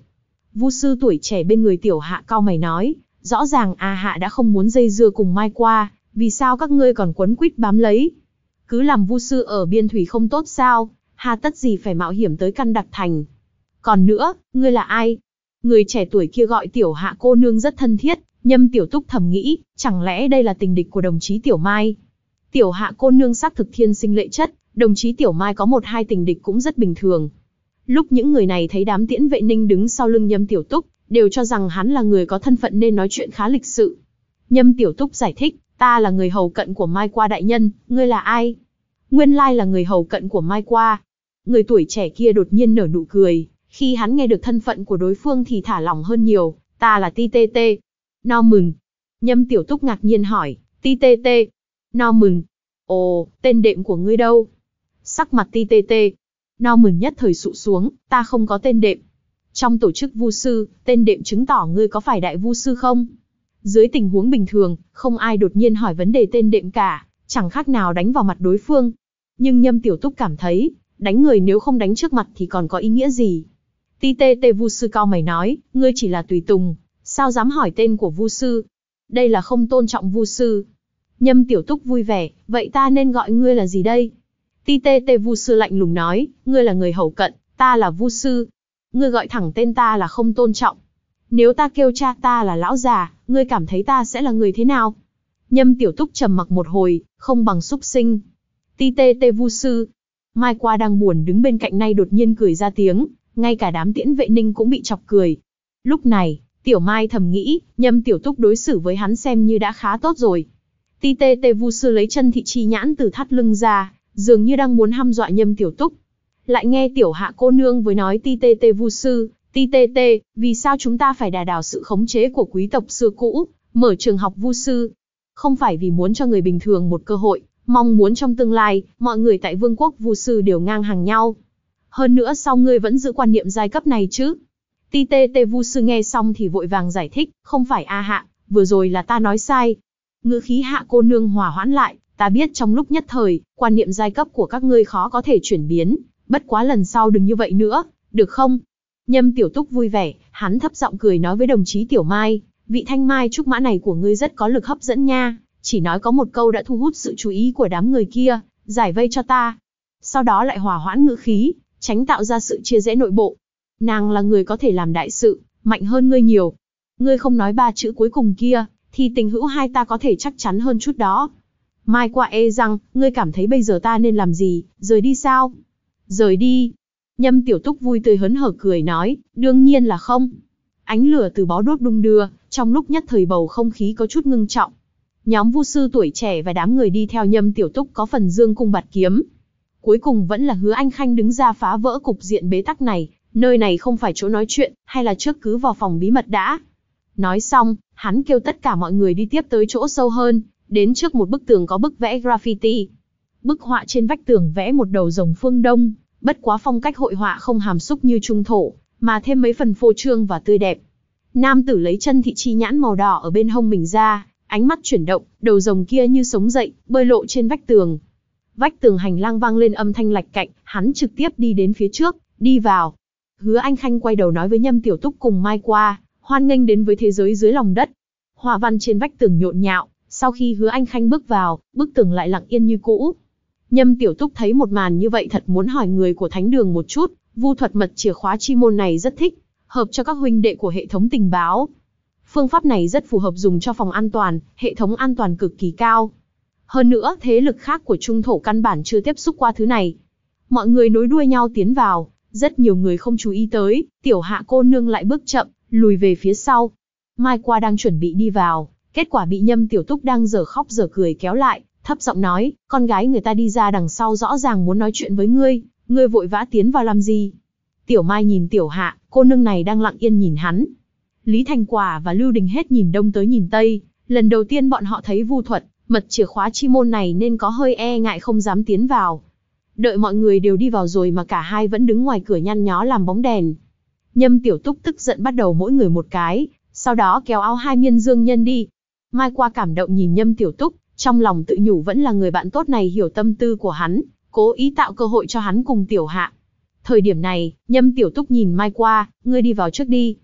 Vu sư tuổi trẻ bên người Tiểu Hạ cau mày nói, rõ ràng A Hạ đã không muốn dây dưa cùng Mai Qua, vì sao các ngươi còn quấn quýt bám lấy? Cứ làm vu sư ở biên thủy không tốt sao, hà tất gì phải mạo hiểm tới căn đặc thành? Còn nữa, ngươi là ai? Người trẻ tuổi kia gọi Tiểu Hạ cô nương rất thân thiết, Nhâm Tiểu Túc thầm nghĩ, chẳng lẽ đây là tình địch của đồng chí Tiểu Mai? Tiểu Hạ cô nương xác thực thiên sinh lệ chất, đồng chí Tiểu Mai có một hai tình địch cũng rất bình thường. Lúc những người này thấy đám tiễn vệ ninh đứng sau lưng Nhâm Tiểu Túc, đều cho rằng hắn là người có thân phận nên nói chuyện khá lịch sự. Nhâm Tiểu Túc giải thích, ta là người hầu cận của Mai Qua đại nhân, ngươi là ai? Nguyên lai là người hầu cận của Mai Qua. Người tuổi trẻ kia đột nhiên nở nụ cười, khi hắn nghe được thân phận của đối phương thì thả lỏng hơn nhiều, ta là Ti Tê Tê. No mừng. Nhâm Tiểu Túc ngạc nhiên hỏi, Ti Tê Tê. No mừng. Ồ, tên đệm của ngươi đâu? Sắc mặt Ti Tê Tê. No mừng nhất thời sụ xuống, ta không có tên đệm. Trong tổ chức vu sư, tên đệm chứng tỏ ngươi có phải đại vu sư không? Dưới tình huống bình thường, không ai đột nhiên hỏi vấn đề tên đệm cả, chẳng khác nào đánh vào mặt đối phương. Nhưng Nhâm Tiểu Túc cảm thấy, đánh người nếu không đánh trước mặt thì còn có ý nghĩa gì? Ti Tê Tê vu sư cao mày nói, ngươi chỉ là tùy tùng, sao dám hỏi tên của vu sư? Đây là không tôn trọng vu sư. Nhâm Tiểu Túc vui vẻ, vậy ta nên gọi ngươi là gì đây? Ti Tê Tê vu sư lạnh lùng nói, ngươi là người hầu cận, ta là vu sư. Ngươi gọi thẳng tên ta là không tôn trọng. Nếu ta kêu cha ta là lão già, ngươi cảm thấy ta sẽ là người thế nào? Nhâm Tiểu Túc trầm mặc một hồi, không bằng súc sinh. Ti Tê Tê vu sư. Mai Qua đang buồn đứng bên cạnh nay đột nhiên cười ra tiếng, ngay cả đám tiễn vệ ninh cũng bị chọc cười. Lúc này, Tiểu Mai thầm nghĩ, Nhâm Tiểu Túc đối xử với hắn xem như đã khá tốt rồi. Ti Tê Tê vu sư lấy chân thị chi nhãn từ thắt lưng ra, dường như đang muốn hăm dọa Nhâm Tiểu Túc. Lại nghe Tiểu Hạ cô nương với nói Ti Tê Tê vu sư, Ti Tê Tê, vì sao chúng ta phải đà đảo sự khống chế của quý tộc xưa cũ, mở trường học vu sư? Không phải vì muốn cho người bình thường một cơ hội, mong muốn trong tương lai, mọi người tại vương quốc vu sư đều ngang hàng nhau. Hơn nữa sao ngươi vẫn giữ quan niệm giai cấp này chứ? Ti Tê Tê vu sư nghe xong thì vội vàng giải thích, không phải A Hạ, vừa rồi là ta nói sai. Ngữ khí Hạ cô nương hòa hoãn lại, ta biết trong lúc nhất thời, quan niệm giai cấp của các ngươi khó có thể chuyển biến, bất quá lần sau đừng như vậy nữa, được không? Nhâm Tiểu Túc vui vẻ, hắn thấp giọng cười nói với đồng chí Tiểu Mai, vị thanh mai trúc mã này của ngươi rất có lực hấp dẫn nha, chỉ nói có một câu đã thu hút sự chú ý của đám người kia, giải vây cho ta. Sau đó lại hòa hoãn ngữ khí, tránh tạo ra sự chia rẽ nội bộ. Nàng là người có thể làm đại sự, mạnh hơn ngươi nhiều. Ngươi không nói ba chữ cuối cùng kia, thì tình hữu hai ta có thể chắc chắn hơn chút đó. Mai Qua ê rằng, ngươi cảm thấy bây giờ ta nên làm gì, rời đi sao? Rời đi. Nhâm Tiểu Túc vui tươi hớn hở cười nói, đương nhiên là không. Ánh lửa từ bó đuốc đung đưa, trong lúc nhất thời bầu không khí có chút ngưng trọng. Nhóm vu sư tuổi trẻ và đám người đi theo Nhâm Tiểu Túc có phần dương cung bạt kiếm. Cuối cùng vẫn là Hứa Anh Khanh đứng ra phá vỡ cục diện bế tắc này, nơi này không phải chỗ nói chuyện, hay là trước cứ vào phòng bí mật đã. Nói xong, hắn kêu tất cả mọi người đi tiếp tới chỗ sâu hơn, đến trước một bức tường có bức vẽ graffiti. Bức họa trên vách tường vẽ một đầu rồng phương Đông, bất quá phong cách hội họa không hàm xúc như trung thổ, mà thêm mấy phần phô trương và tươi đẹp. Nam tử lấy chân thị chi nhãn màu đỏ ở bên hông mình ra, ánh mắt chuyển động, đầu rồng kia như sống dậy, bơi lộ trên vách tường. Vách tường hành lang vang lên âm thanh lạch cạnh, hắn trực tiếp đi đến phía trước, đi vào. Hứa Anh Khanh quay đầu nói với Nhâm Tiểu Túc cùng Mai Qua, hoan nghênh đến với thế giới dưới lòng đất. Hoa văn trên vách tường nhộn nhạo, sau khi Hứa Anh Khanh bước vào, bức tường lại lặng yên như cũ. Nhâm Tiểu Túc thấy một màn như vậy thật muốn hỏi người của Thánh Đường một chút, vu thuật mật chìa khóa chi môn này rất thích, hợp cho các huynh đệ của hệ thống tình báo. Phương pháp này rất phù hợp dùng cho phòng an toàn, hệ thống an toàn cực kỳ cao. Hơn nữa, thế lực khác của trung thổ căn bản chưa tiếp xúc qua thứ này. Mọi người nối đuôi nhau tiến vào, rất nhiều người không chú ý tới, Tiểu Hạ cô nương lại bước chậm, lùi về phía sau. Mai Qua đang chuẩn bị đi vào, kết quả bị Nhâm Tiểu Túc đang dở khóc dở cười kéo lại, thấp giọng nói, con gái người ta đi ra đằng sau rõ ràng muốn nói chuyện với ngươi, ngươi vội vã tiến vào làm gì? Tiểu Mai nhìn Tiểu Hạ, cô nương này đang lặng yên nhìn hắn. Lý Thành Quả và Lưu Đình hết nhìn đông tới nhìn tây, lần đầu tiên bọn họ thấy vu thuật, mật chìa khóa chi môn này nên có hơi e ngại không dám tiến vào. Đợi mọi người đều đi vào rồi mà cả hai vẫn đứng ngoài cửa nhăn nhó làm bóng đèn. Nhâm Tiểu Túc tức giận bắt đầu mỗi người một cái, sau đó kéo áo hai miên dương nhân đi. Mai Qua cảm động nhìn Nhâm Tiểu Túc, trong lòng tự nhủ vẫn là người bạn tốt này hiểu tâm tư của hắn, cố ý tạo cơ hội cho hắn cùng Tiểu Hạ. Thời điểm này, Nhâm Tiểu Túc nhìn Mai Qua, ngươi đi vào trước đi.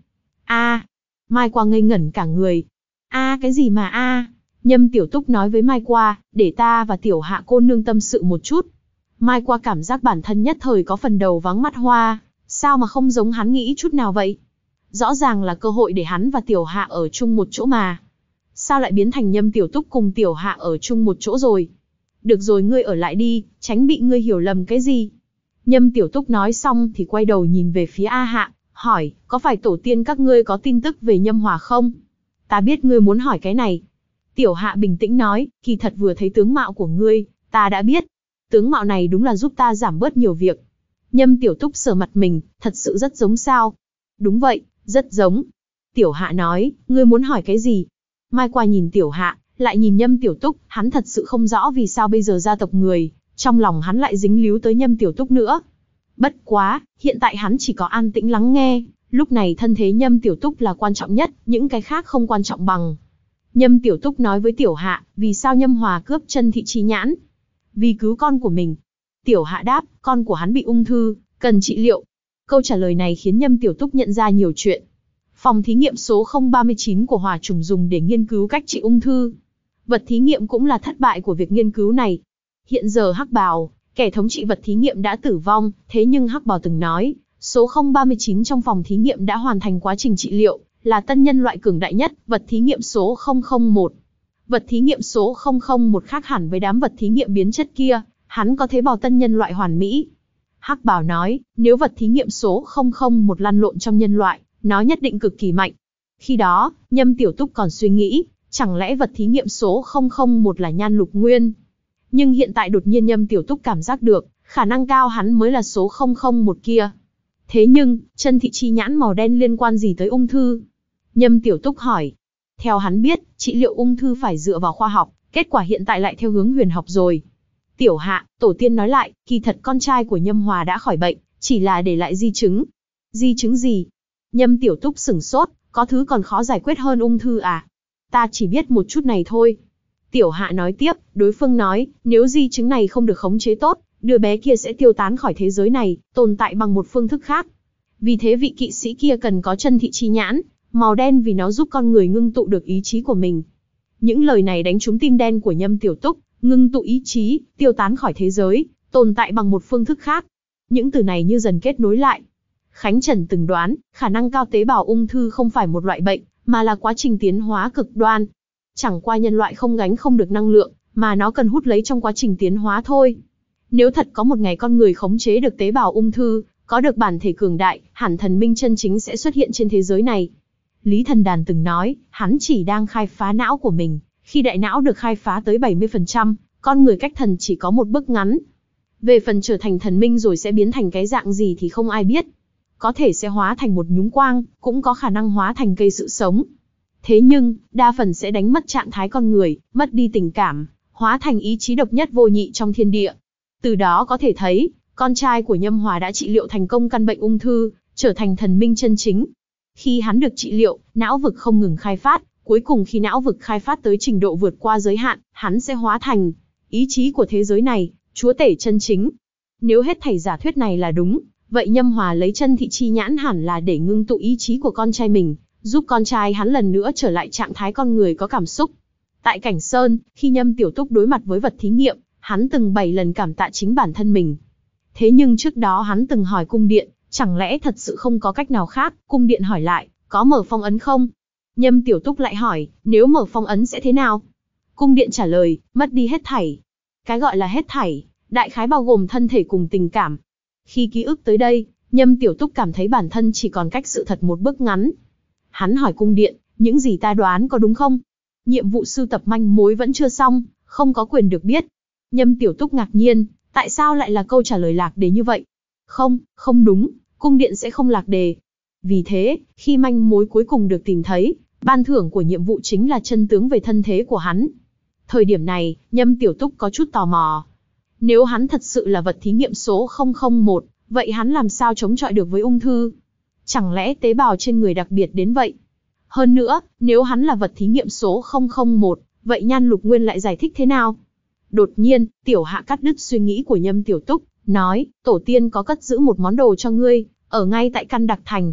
A, Mai Qua ngây ngẩn cả người. A cái gì mà A? Nhâm Tiểu Túc nói với Mai Qua, để ta và Tiểu Hạ cô nương tâm sự một chút. Mai Qua cảm giác bản thân nhất thời có phần đầu vắng mắt hoa, sao mà không giống hắn nghĩ chút nào vậy? Rõ ràng là cơ hội để hắn và Tiểu Hạ ở chung một chỗ mà. Sao lại biến thành Nhâm Tiểu Túc cùng Tiểu Hạ ở chung một chỗ rồi? Được rồi, ngươi ở lại đi, tránh bị ngươi hiểu lầm cái gì. Nhâm Tiểu Túc nói xong thì quay đầu nhìn về phía A Hạ, hỏi, có phải tổ tiên các ngươi có tin tức về Nhâm Hòa không? Ta biết ngươi muốn hỏi cái này. Tiểu Hạ bình tĩnh nói, kỳ thật vừa thấy tướng mạo của ngươi, ta đã biết. Tướng mạo này đúng là giúp ta giảm bớt nhiều việc. Nhâm Tiểu Túc sờ mặt mình, thật sự rất giống sao? Đúng vậy, rất giống. Tiểu Hạ nói, ngươi muốn hỏi cái gì? Mai Qua nhìn Tiểu Hạ, lại nhìn Nhâm Tiểu Túc, hắn thật sự không rõ vì sao bây giờ gia tộc người, trong lòng hắn lại dính líu tới Nhâm Tiểu Túc nữa. Bất quá, hiện tại hắn chỉ có an tĩnh lắng nghe, lúc này thân thế Nhâm Tiểu Túc là quan trọng nhất, những cái khác không quan trọng bằng. Nhâm Tiểu Túc nói với Tiểu Hạ, vì sao Nhâm Hòa cướp chân thị chi nhãn? Vì cứu con của mình. Tiểu Hạ đáp, con của hắn bị ung thư, cần trị liệu. Câu trả lời này khiến Nhâm Tiểu Túc nhận ra nhiều chuyện. Phòng thí nghiệm số không ba chín của Hòa Trùng dùng để nghiên cứu cách trị ung thư. Vật thí nghiệm cũng là thất bại của việc nghiên cứu này. Hiện giờ Hắc Bào, kẻ thống trị vật thí nghiệm đã tử vong, thế nhưng Hắc Bào từng nói, số không ba chín trong phòng thí nghiệm đã hoàn thành quá trình trị liệu, là tân nhân loại cường đại nhất, vật thí nghiệm số không không một. Vật thí nghiệm số không không một khác hẳn với đám vật thí nghiệm biến chất kia, hắn có tế bào tân nhân loại hoàn mỹ. Hắc Bảo nói, nếu vật thí nghiệm số không không một lăn lộn trong nhân loại, nó nhất định cực kỳ mạnh. Khi đó, Nhâm Tiểu Túc còn suy nghĩ, chẳng lẽ vật thí nghiệm số không không một là Nhan Lục Nguyên? Nhưng hiện tại đột nhiên Nhâm Tiểu Túc cảm giác được, khả năng cao hắn mới là số không không một kia. Thế nhưng, chân thị chi nhãn màu đen liên quan gì tới ung thư? Nhâm Tiểu Túc hỏi. Theo hắn biết, trị liệu ung thư phải dựa vào khoa học, kết quả hiện tại lại theo hướng huyền học rồi. Tiểu Hạ, tổ tiên nói lại, kỳ thật con trai của Nhâm Hòa đã khỏi bệnh, chỉ là để lại di chứng. Di chứng gì? Nhâm Tiểu Túc sửng sốt, có thứ còn khó giải quyết hơn ung thư à? Ta chỉ biết một chút này thôi. Tiểu Hạ nói tiếp, đối phương nói, nếu di chứng này không được khống chế tốt, đứa bé kia sẽ tiêu tán khỏi thế giới này, tồn tại bằng một phương thức khác. Vì thế vị kỵ sĩ kia cần có chân thị chi nhãn, màu đen vì nó giúp con người ngưng tụ được ý chí của mình. Những lời này đánh trúng tim đen của Nhâm Tiểu Túc, ngưng tụ ý chí, tiêu tán khỏi thế giới, tồn tại bằng một phương thức khác. Những từ này như dần kết nối lại. Khánh Trần từng đoán, khả năng cao tế bào ung thư không phải một loại bệnh, mà là quá trình tiến hóa cực đoan. Chẳng qua nhân loại không gánh không được năng lượng, mà nó cần hút lấy trong quá trình tiến hóa thôi. Nếu thật có một ngày con người khống chế được tế bào ung thư, có được bản thể cường đại, hẳn thần minh chân chính sẽ xuất hiện trên thế giới này. Lý Thần Đàn từng nói, hắn chỉ đang khai phá não của mình, khi đại não được khai phá tới bảy mươi phần trăm, con người cách thần chỉ có một bước ngắn. Về phần trở thành thần minh rồi sẽ biến thành cái dạng gì thì không ai biết. Có thể sẽ hóa thành một nhúng quang, cũng có khả năng hóa thành cây sự sống. Thế nhưng, đa phần sẽ đánh mất trạng thái con người, mất đi tình cảm, hóa thành ý chí độc nhất vô nhị trong thiên địa. Từ đó có thể thấy, con trai của Nhâm Hòa đã trị liệu thành công căn bệnh ung thư, trở thành thần minh chân chính. Khi hắn được trị liệu, não vực không ngừng khai phát, cuối cùng khi não vực khai phát tới trình độ vượt qua giới hạn, hắn sẽ hóa thành ý chí của thế giới này, chúa tể chân chính. Nếu hết thảy giả thuyết này là đúng, vậy Nhâm Hòa lấy chân thị chi nhãn hẳn là để ngưng tụ ý chí của con trai mình, giúp con trai hắn lần nữa trở lại trạng thái con người có cảm xúc. Tại Cảnh Sơn, khi Nhâm Tiểu Túc đối mặt với vật thí nghiệm, hắn từng bảy lần cảm tạ chính bản thân mình. Thế nhưng trước đó hắn từng hỏi cung điện, chẳng lẽ thật sự không có cách nào khác? Cung điện hỏi lại, có mở phong ấn không? Nhâm Tiểu Túc lại hỏi, nếu mở phong ấn sẽ thế nào? Cung điện trả lời, mất đi hết thảy. Cái gọi là hết thảy, đại khái bao gồm thân thể cùng tình cảm. Khi ký ức tới đây, Nhâm Tiểu Túc cảm thấy bản thân chỉ còn cách sự thật một bước ngắn. Hắn hỏi cung điện, những gì ta đoán có đúng không? Nhiệm vụ sưu tập manh mối vẫn chưa xong, không có quyền được biết. Nhâm Tiểu Túc ngạc nhiên, tại sao lại là câu trả lời lạc đề như vậy? Không, không đúng, cung điện sẽ không lạc đề. Vì thế, khi manh mối cuối cùng được tìm thấy, ban thưởng của nhiệm vụ chính là chân tướng về thân thế của hắn. Thời điểm này, Nhâm Tiểu Túc có chút tò mò. Nếu hắn thật sự là vật thí nghiệm số không không một, vậy hắn làm sao chống chọi được với ung thư? Chẳng lẽ tế bào trên người đặc biệt đến vậy? Hơn nữa, nếu hắn là vật thí nghiệm số không không một, vậy Nhan Lục Nguyên lại giải thích thế nào? Đột nhiên, Tiểu Hạ cắt đứt suy nghĩ của Nhâm Tiểu Túc, nói, tổ tiên có cất giữ một món đồ cho ngươi, ở ngay tại căn đặc thành.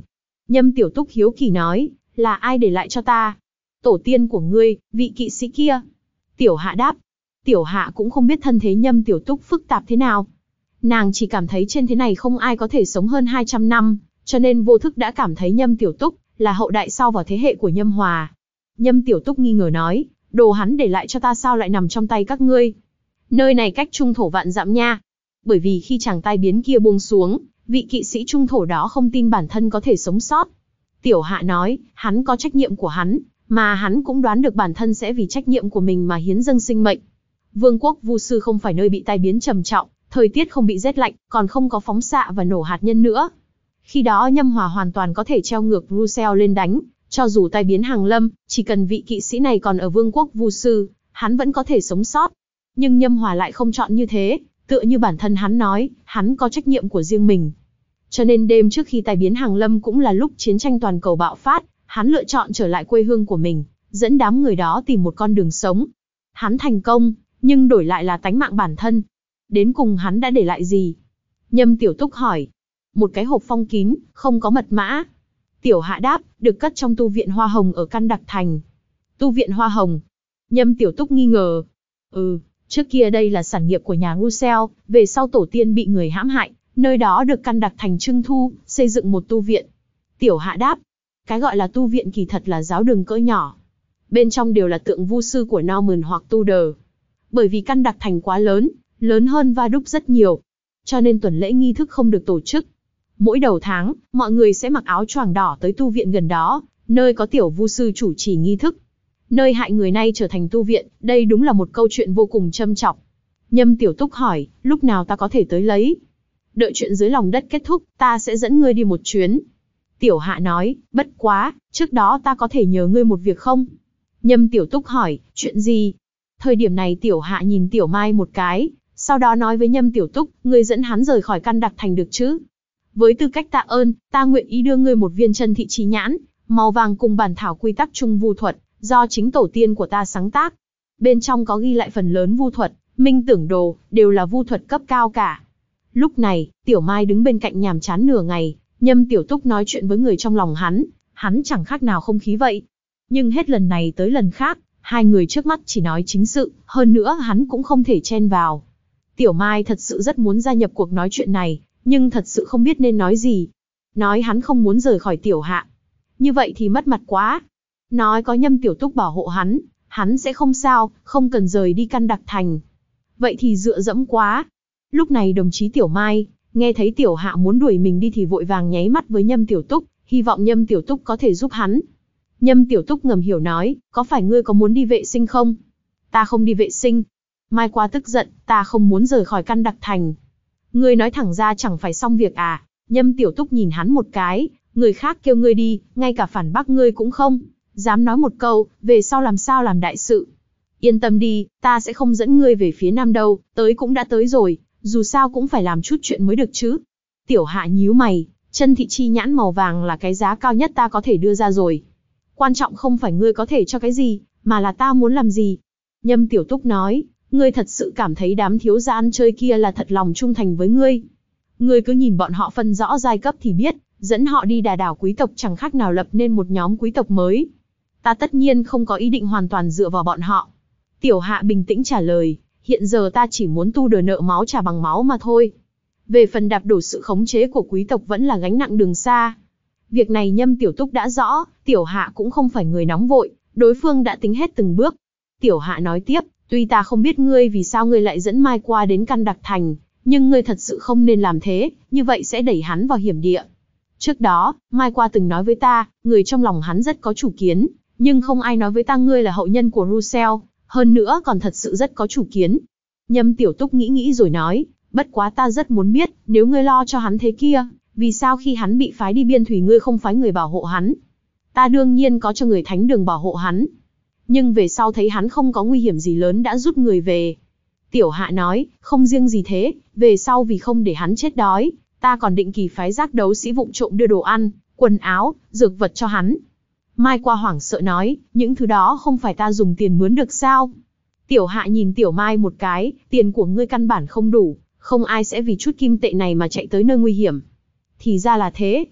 Nhâm Tiểu Túc hiếu kỳ nói, là ai để lại cho ta? Tổ tiên của ngươi, vị kỵ sĩ kia. Tiểu Hạ đáp. Tiểu Hạ cũng không biết thân thế Nhâm Tiểu Túc phức tạp thế nào. Nàng chỉ cảm thấy trên thế này không ai có thể sống hơn hai trăm năm, cho nên vô thức đã cảm thấy Nhâm Tiểu Túc là hậu đại sau vào thế hệ của Nhâm Hòa. Nhâm Tiểu Túc nghi ngờ nói, đồ hắn để lại cho ta sao lại nằm trong tay các ngươi? Nơi này cách trung thổ vạn dặm nha. Bởi vì khi chàng tai biến kia buông xuống, vị kỵ sĩ trung thổ đó không tin bản thân có thể sống sót. Tiểu Hạ nói, hắn có trách nhiệm của hắn, mà hắn cũng đoán được bản thân sẽ vì trách nhiệm của mình mà hiến dâng sinh mệnh. Vương quốc Vu Sư không phải nơi bị tai biến trầm trọng, thời tiết không bị rét lạnh, còn không có phóng xạ và nổ hạt nhân nữa. Khi đó Nhâm Hòa hoàn toàn có thể treo ngược Russell lên đánh, cho dù tai biến hàng lâm, chỉ cần vị kỵ sĩ này còn ở Vương quốc Vu Sư, hắn vẫn có thể sống sót. Nhưng Nhâm Hòa lại không chọn như thế, tựa như bản thân hắn nói, hắn có trách nhiệm của riêng mình. Cho nên đêm trước khi tai biến hàng lâm cũng là lúc chiến tranh toàn cầu bạo phát, hắn lựa chọn trở lại quê hương của mình, dẫn đám người đó tìm một con đường sống. Hắn thành công, nhưng đổi lại là tánh mạng bản thân. Đến cùng hắn đã để lại gì? Nhâm Tiểu Túc hỏi. Một cái hộp phong kín, không có mật mã. Tiểu Hạ đáp, được cất trong tu viện Hoa Hồng ở Căn Đặc Thành. Tu viện Hoa Hồng? Nhâm Tiểu Túc nghi ngờ. Ừ, trước kia đây là sản nghiệp của nhà Russell, về sau tổ tiên bị người hãm hại, nơi đó được Căn Đặc Thành trưng thu, xây dựng một tu viện. Tiểu Hạ đáp, cái gọi là tu viện kỳ thật là giáo đường cỡ nhỏ. Bên trong đều là tượng vu sư của Norman hoặc Tudor. Bởi vì Căn Đặc Thành quá lớn, lớn hơn Va Đúc rất nhiều, cho nên tuần lễ nghi thức không được tổ chức. Mỗi đầu tháng, mọi người sẽ mặc áo choàng đỏ tới tu viện gần đó, nơi có tiểu vu sư chủ trì nghi thức. Nơi hại người nay trở thành tu viện, đây đúng là một câu chuyện vô cùng châm chọc. Nhâm Tiểu Túc hỏi, lúc nào ta có thể tới lấy? Đợi chuyện dưới lòng đất kết thúc, ta sẽ dẫn ngươi đi một chuyến. Tiểu Hạ nói, bất quá, trước đó ta có thể nhờ ngươi một việc không? Nhâm Tiểu Túc hỏi, chuyện gì? Thời điểm này Tiểu Hạ nhìn Tiểu Mai một cái, sau đó nói với Nhâm Tiểu Túc, ngươi dẫn hắn rời khỏi Căn Đặc Thành được chứ? Với tư cách tạ ơn, ta nguyện ý đưa ngươi một viên chân thị chi nhãn, màu vàng cùng bản thảo quy tắc trung vu thuật, do chính tổ tiên của ta sáng tác. Bên trong có ghi lại phần lớn vu thuật, minh tưởng đồ, đều là vu thuật cấp cao cả. Lúc này, Tiểu Mai đứng bên cạnh nhàm chán nửa ngày, Nhâm Tiểu Túc nói chuyện với người trong lòng hắn, hắn chẳng khác nào không khí vậy. Nhưng hết lần này tới lần khác, hai người trước mắt chỉ nói chính sự, hơn nữa hắn cũng không thể chen vào. Tiểu Mai thật sự rất muốn gia nhập cuộc nói chuyện này, nhưng thật sự không biết nên nói gì. Nói hắn không muốn rời khỏi Tiểu Hạ. Như vậy thì mất mặt quá. Nói có Nhâm Tiểu Túc bảo hộ hắn, hắn sẽ không sao, không cần rời đi Căn Đặc Thành. Vậy thì dựa dẫm quá. Lúc này đồng chí Tiểu Mai, nghe thấy Tiểu Hạ muốn đuổi mình đi thì vội vàng nháy mắt với Nhâm Tiểu Túc, hy vọng Nhâm Tiểu Túc có thể giúp hắn. Nhâm Tiểu Túc ngầm hiểu nói, có phải ngươi có muốn đi vệ sinh không? Ta không đi vệ sinh. Mai qua tức giận, ta không muốn rời khỏi Căn Đặc Thành. Ngươi nói thẳng ra chẳng phải xong việc à? Nhâm Tiểu Túc nhìn hắn một cái, người khác kêu ngươi đi, ngay cả phản bác ngươi cũng không dám nói một câu, về sau làm sao làm đại sự. Yên tâm đi, ta sẽ không dẫn ngươi về phía nam đâu, tới cũng đã tới rồi, dù sao cũng phải làm chút chuyện mới được chứ. Tiểu Hạ nhíu mày, chân thị chi nhãn màu vàng là cái giá cao nhất ta có thể đưa ra rồi. Quan trọng không phải ngươi có thể cho cái gì, mà là ta muốn làm gì. Nhâm Tiểu Túc nói, ngươi thật sự cảm thấy đám thiếu gia ăn chơi kia là thật lòng trung thành với ngươi. Ngươi cứ nhìn bọn họ phân rõ giai cấp thì biết, dẫn họ đi đà đảo quý tộc chẳng khác nào lập nên một nhóm quý tộc mới. Ta tất nhiên không có ý định hoàn toàn dựa vào bọn họ. Tiểu Hạ bình tĩnh trả lời, hiện giờ ta chỉ muốn tu đờ nợ máu trả bằng máu mà thôi. Về phần đạp đổ sự khống chế của quý tộc vẫn là gánh nặng đường xa. Việc này Nhâm Tiểu Túc đã rõ, Tiểu Hạ cũng không phải người nóng vội, đối phương đã tính hết từng bước. Tiểu Hạ nói tiếp, tuy ta không biết ngươi vì sao ngươi lại dẫn Mai qua đến Căn Đặc Thành, nhưng ngươi thật sự không nên làm thế, như vậy sẽ đẩy hắn vào hiểm địa. Trước đó, Mai qua từng nói với ta, người trong lòng hắn rất có chủ kiến, nhưng không ai nói với ta ngươi là hậu nhân của Russell, hơn nữa còn thật sự rất có chủ kiến. Nhâm Tiểu Túc nghĩ nghĩ rồi nói, bất quá ta rất muốn biết, nếu ngươi lo cho hắn thế kia, vì sao khi hắn bị phái đi biên thủy ngươi không phái người bảo hộ hắn? Ta đương nhiên có cho người thánh đường bảo hộ hắn. Nhưng về sau thấy hắn không có nguy hiểm gì lớn đã rút người về. Tiểu Hạ nói, không riêng gì thế, về sau vì không để hắn chết đói, ta còn định kỳ phái giác đấu sĩ vụng trộm đưa đồ ăn, quần áo, dược vật cho hắn. Mai qua hoảng sợ nói, những thứ đó không phải ta dùng tiền mướn được sao? Tiểu Hạ nhìn Tiểu Mai một cái, tiền của ngươi căn bản không đủ, không ai sẽ vì chút kim tệ này mà chạy tới nơi nguy hiểm. Thì ra là thế.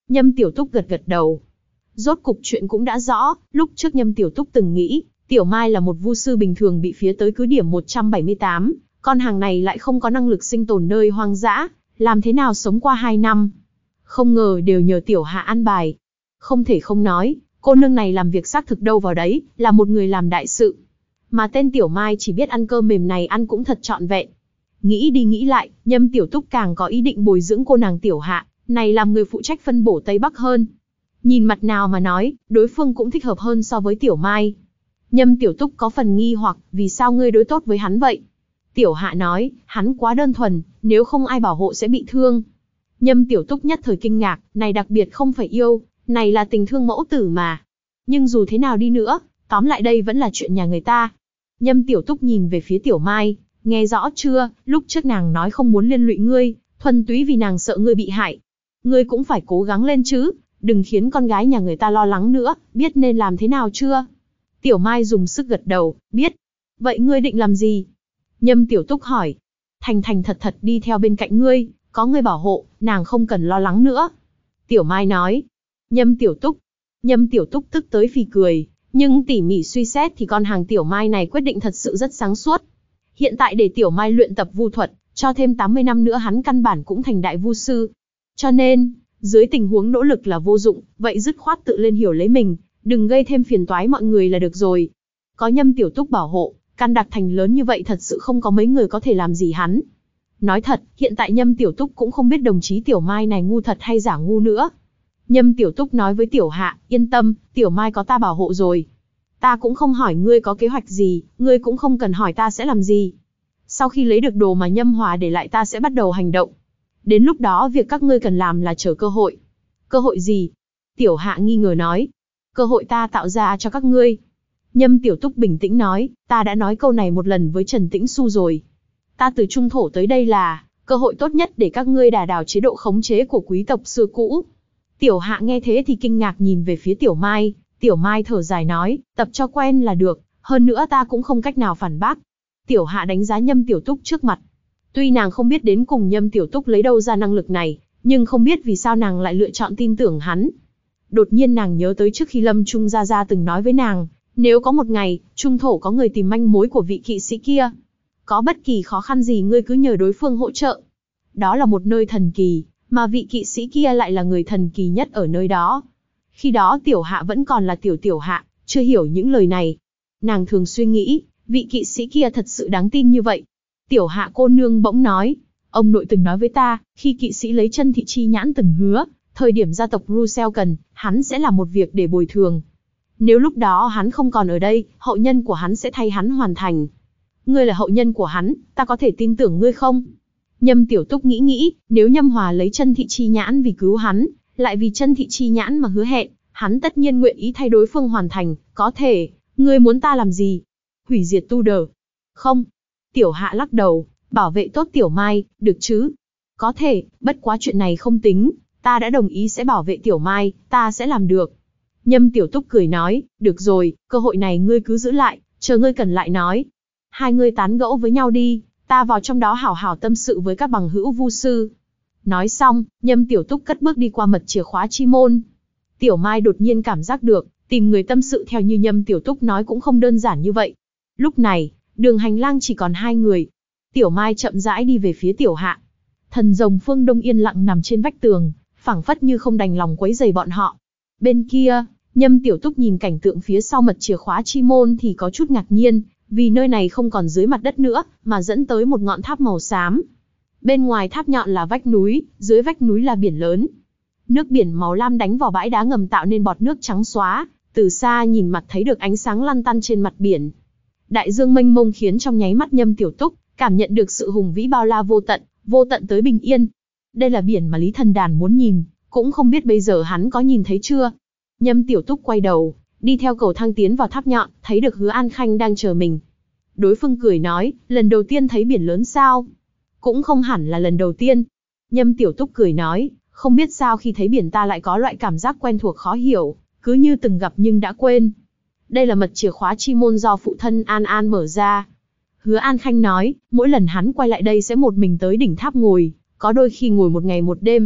Nhâm Tiểu Túc gật gật đầu. Rốt cục chuyện cũng đã rõ, lúc trước Nhâm Tiểu Túc từng nghĩ, Tiểu Mai là một vu sư bình thường bị phía tới cứ điểm một trăm bảy mươi tám, con hàng này lại không có năng lực sinh tồn nơi hoang dã, làm thế nào sống qua hai năm. Không ngờ đều nhờ Tiểu Hạ an bài. Không thể không nói, cô nương này làm việc xác thực đâu vào đấy, là một người làm đại sự. Mà tên Tiểu Mai chỉ biết ăn cơm mềm này ăn cũng thật trọn vẹn. Nghĩ đi nghĩ lại, Nhâm Tiểu Túc càng có ý định bồi dưỡng cô nàng Tiểu Hạ, này làm người phụ trách phân bổ Tây Bắc hơn. Nhìn mặt nào mà nói, đối phương cũng thích hợp hơn so với Tiểu Mai. Nhâm Tiểu Túc có phần nghi hoặc, vì sao ngươi đối tốt với hắn vậy? Tiểu Hạ nói, hắn quá đơn thuần, nếu không ai bảo hộ sẽ bị thương. Nhâm Tiểu Túc nhất thời kinh ngạc, này đặc biệt không phải yêu, này là tình thương mẫu tử mà. Nhưng dù thế nào đi nữa, tóm lại đây vẫn là chuyện nhà người ta. Nhâm Tiểu Túc nhìn về phía Tiểu Mai, nghe rõ chưa, lúc trước nàng nói không muốn liên lụy ngươi, thuần túy vì nàng sợ ngươi bị hại. Ngươi cũng phải cố gắng lên chứ, đừng khiến con gái nhà người ta lo lắng nữa, biết nên làm thế nào chưa? Tiểu Mai dùng sức gật đầu, biết. Vậy ngươi định làm gì? Nhâm Tiểu Túc hỏi. Thành thành thật thật đi theo bên cạnh ngươi, có ngươi bảo hộ, nàng không cần lo lắng nữa. Tiểu Mai nói. Nhâm Tiểu Túc. Nhâm Tiểu Túc tức tới phì cười, nhưng tỉ mỉ suy xét thì con hàng Tiểu Mai này quyết định thật sự rất sáng suốt. Hiện tại để Tiểu Mai luyện tập vu thuật, cho thêm tám mươi năm nữa hắn căn bản cũng thành đại vu sư. Cho nên, dưới tình huống nỗ lực là vô dụng, vậy dứt khoát tự lên hiểu lấy mình, đừng gây thêm phiền toái mọi người là được rồi. Có Nhâm Tiểu Túc bảo hộ, căn đặc thành lớn như vậy thật sự không có mấy người có thể làm gì hắn. Nói thật, hiện tại Nhâm Tiểu Túc cũng không biết đồng chí Tiểu Mai này ngu thật hay giả ngu nữa. Nhâm Tiểu Túc nói với Tiểu Hạ, yên tâm, Tiểu Mai có ta bảo hộ rồi. Ta cũng không hỏi ngươi có kế hoạch gì, ngươi cũng không cần hỏi ta sẽ làm gì. Sau khi lấy được đồ mà Nhâm Hòa để lại ta sẽ bắt đầu hành động. Đến lúc đó việc các ngươi cần làm là chờ cơ hội. Cơ hội gì? Tiểu Hạ nghi ngờ nói. Cơ hội ta tạo ra cho các ngươi. Nhâm Tiểu Túc bình tĩnh nói, ta đã nói câu này một lần với Trần Tĩnh Xu rồi. Ta từ Trung Thổ tới đây là cơ hội tốt nhất để các ngươi đả đảo chế độ khống chế của quý tộc xưa cũ. Tiểu Hạ nghe thế thì kinh ngạc nhìn về phía Tiểu Mai. Tiểu Mai thở dài nói, tập cho quen là được, hơn nữa ta cũng không cách nào phản bác. Tiểu Hạ đánh giá Nhâm Tiểu Túc trước mặt. Tuy nàng không biết đến cùng Nhâm Tiểu Túc lấy đâu ra năng lực này, nhưng không biết vì sao nàng lại lựa chọn tin tưởng hắn. Đột nhiên nàng nhớ tới trước khi Lâm Trung Gia Gia từng nói với nàng, nếu có một ngày, Trung Thổ có người tìm manh mối của vị kỵ sĩ kia, có bất kỳ khó khăn gì ngươi cứ nhờ đối phương hỗ trợ. Đó là một nơi thần kỳ, mà vị kỵ sĩ kia lại là người thần kỳ nhất ở nơi đó. Khi đó Tiểu Hạ vẫn còn là Tiểu Tiểu Hạ, chưa hiểu những lời này. Nàng thường suy nghĩ, vị kỵ sĩ kia thật sự đáng tin như vậy. Tiểu Hạ cô nương bỗng nói, ông nội từng nói với ta, khi kỵ sĩ lấy chân thị chi nhãn từng hứa, thời điểm gia tộc Russell cần, hắn sẽ làm một việc để bồi thường. Nếu lúc đó hắn không còn ở đây, hậu nhân của hắn sẽ thay hắn hoàn thành. Ngươi là hậu nhân của hắn, ta có thể tin tưởng ngươi không? Nhâm Tiểu Túc nghĩ nghĩ, nếu Nhâm Hòa lấy chân thị chi nhãn vì cứu hắn, lại vì chân thị chi nhãn mà hứa hẹn, hắn tất nhiên nguyện ý thay đối phương hoàn thành, có thể, ngươi muốn ta làm gì? Hủy diệt tu đờ. Không. Tiểu Hạ lắc đầu, bảo vệ tốt Tiểu Mai, được chứ? Có thể, bất quá chuyện này không tính, ta đã đồng ý sẽ bảo vệ Tiểu Mai, ta sẽ làm được. Nhâm Tiểu Túc cười nói, được rồi, cơ hội này ngươi cứ giữ lại, chờ ngươi cần lại nói. Hai ngươi tán gẫu với nhau đi, ta vào trong đó hảo hảo tâm sự với các bằng hữu vu sư. Nói xong, Nhâm Tiểu Túc cất bước đi qua mật chìa khóa chi môn. Tiểu Mai đột nhiên cảm giác được, tìm người tâm sự theo như Nhâm Tiểu Túc nói cũng không đơn giản như vậy. Lúc này, đường hành lang chỉ còn hai người. Tiểu Mai chậm rãi đi về phía Tiểu Hạ. Thần rồng Phương Đông yên lặng nằm trên vách tường, phảng phất như không đành lòng quấy rầy bọn họ. Bên kia, Nhâm Tiểu Túc nhìn cảnh tượng phía sau mật chìa khóa chi môn thì có chút ngạc nhiên, vì nơi này không còn dưới mặt đất nữa, mà dẫn tới một ngọn tháp màu xám. Bên ngoài tháp nhọn là vách núi, dưới vách núi là biển lớn. Nước biển màu lam đánh vào bãi đá ngầm tạo nên bọt nước trắng xóa, từ xa nhìn mặt thấy được ánh sáng lăn tăn trên mặt biển. Đại dương mênh mông khiến trong nháy mắt Nhâm Tiểu Túc cảm nhận được sự hùng vĩ bao la vô tận, vô tận tới bình yên. Đây là biển mà Lý Thần Đàn muốn nhìn, cũng không biết bây giờ hắn có nhìn thấy chưa. Nhâm Tiểu Túc quay đầu, đi theo cầu thang tiến vào tháp nhọn, thấy được Hứa An Khanh đang chờ mình. Đối phương cười nói, lần đầu tiên thấy biển lớn sao? Cũng không hẳn là lần đầu tiên. Nhâm Tiểu Túc cười nói, không biết sao khi thấy biển ta lại có loại cảm giác quen thuộc khó hiểu, cứ như từng gặp nhưng đã quên. Đây là mật chìa khóa chi môn do phụ thân An An mở ra. Hứa An Khanh nói, mỗi lần hắn quay lại đây sẽ một mình tới đỉnh tháp ngồi, có đôi khi ngồi một ngày một đêm.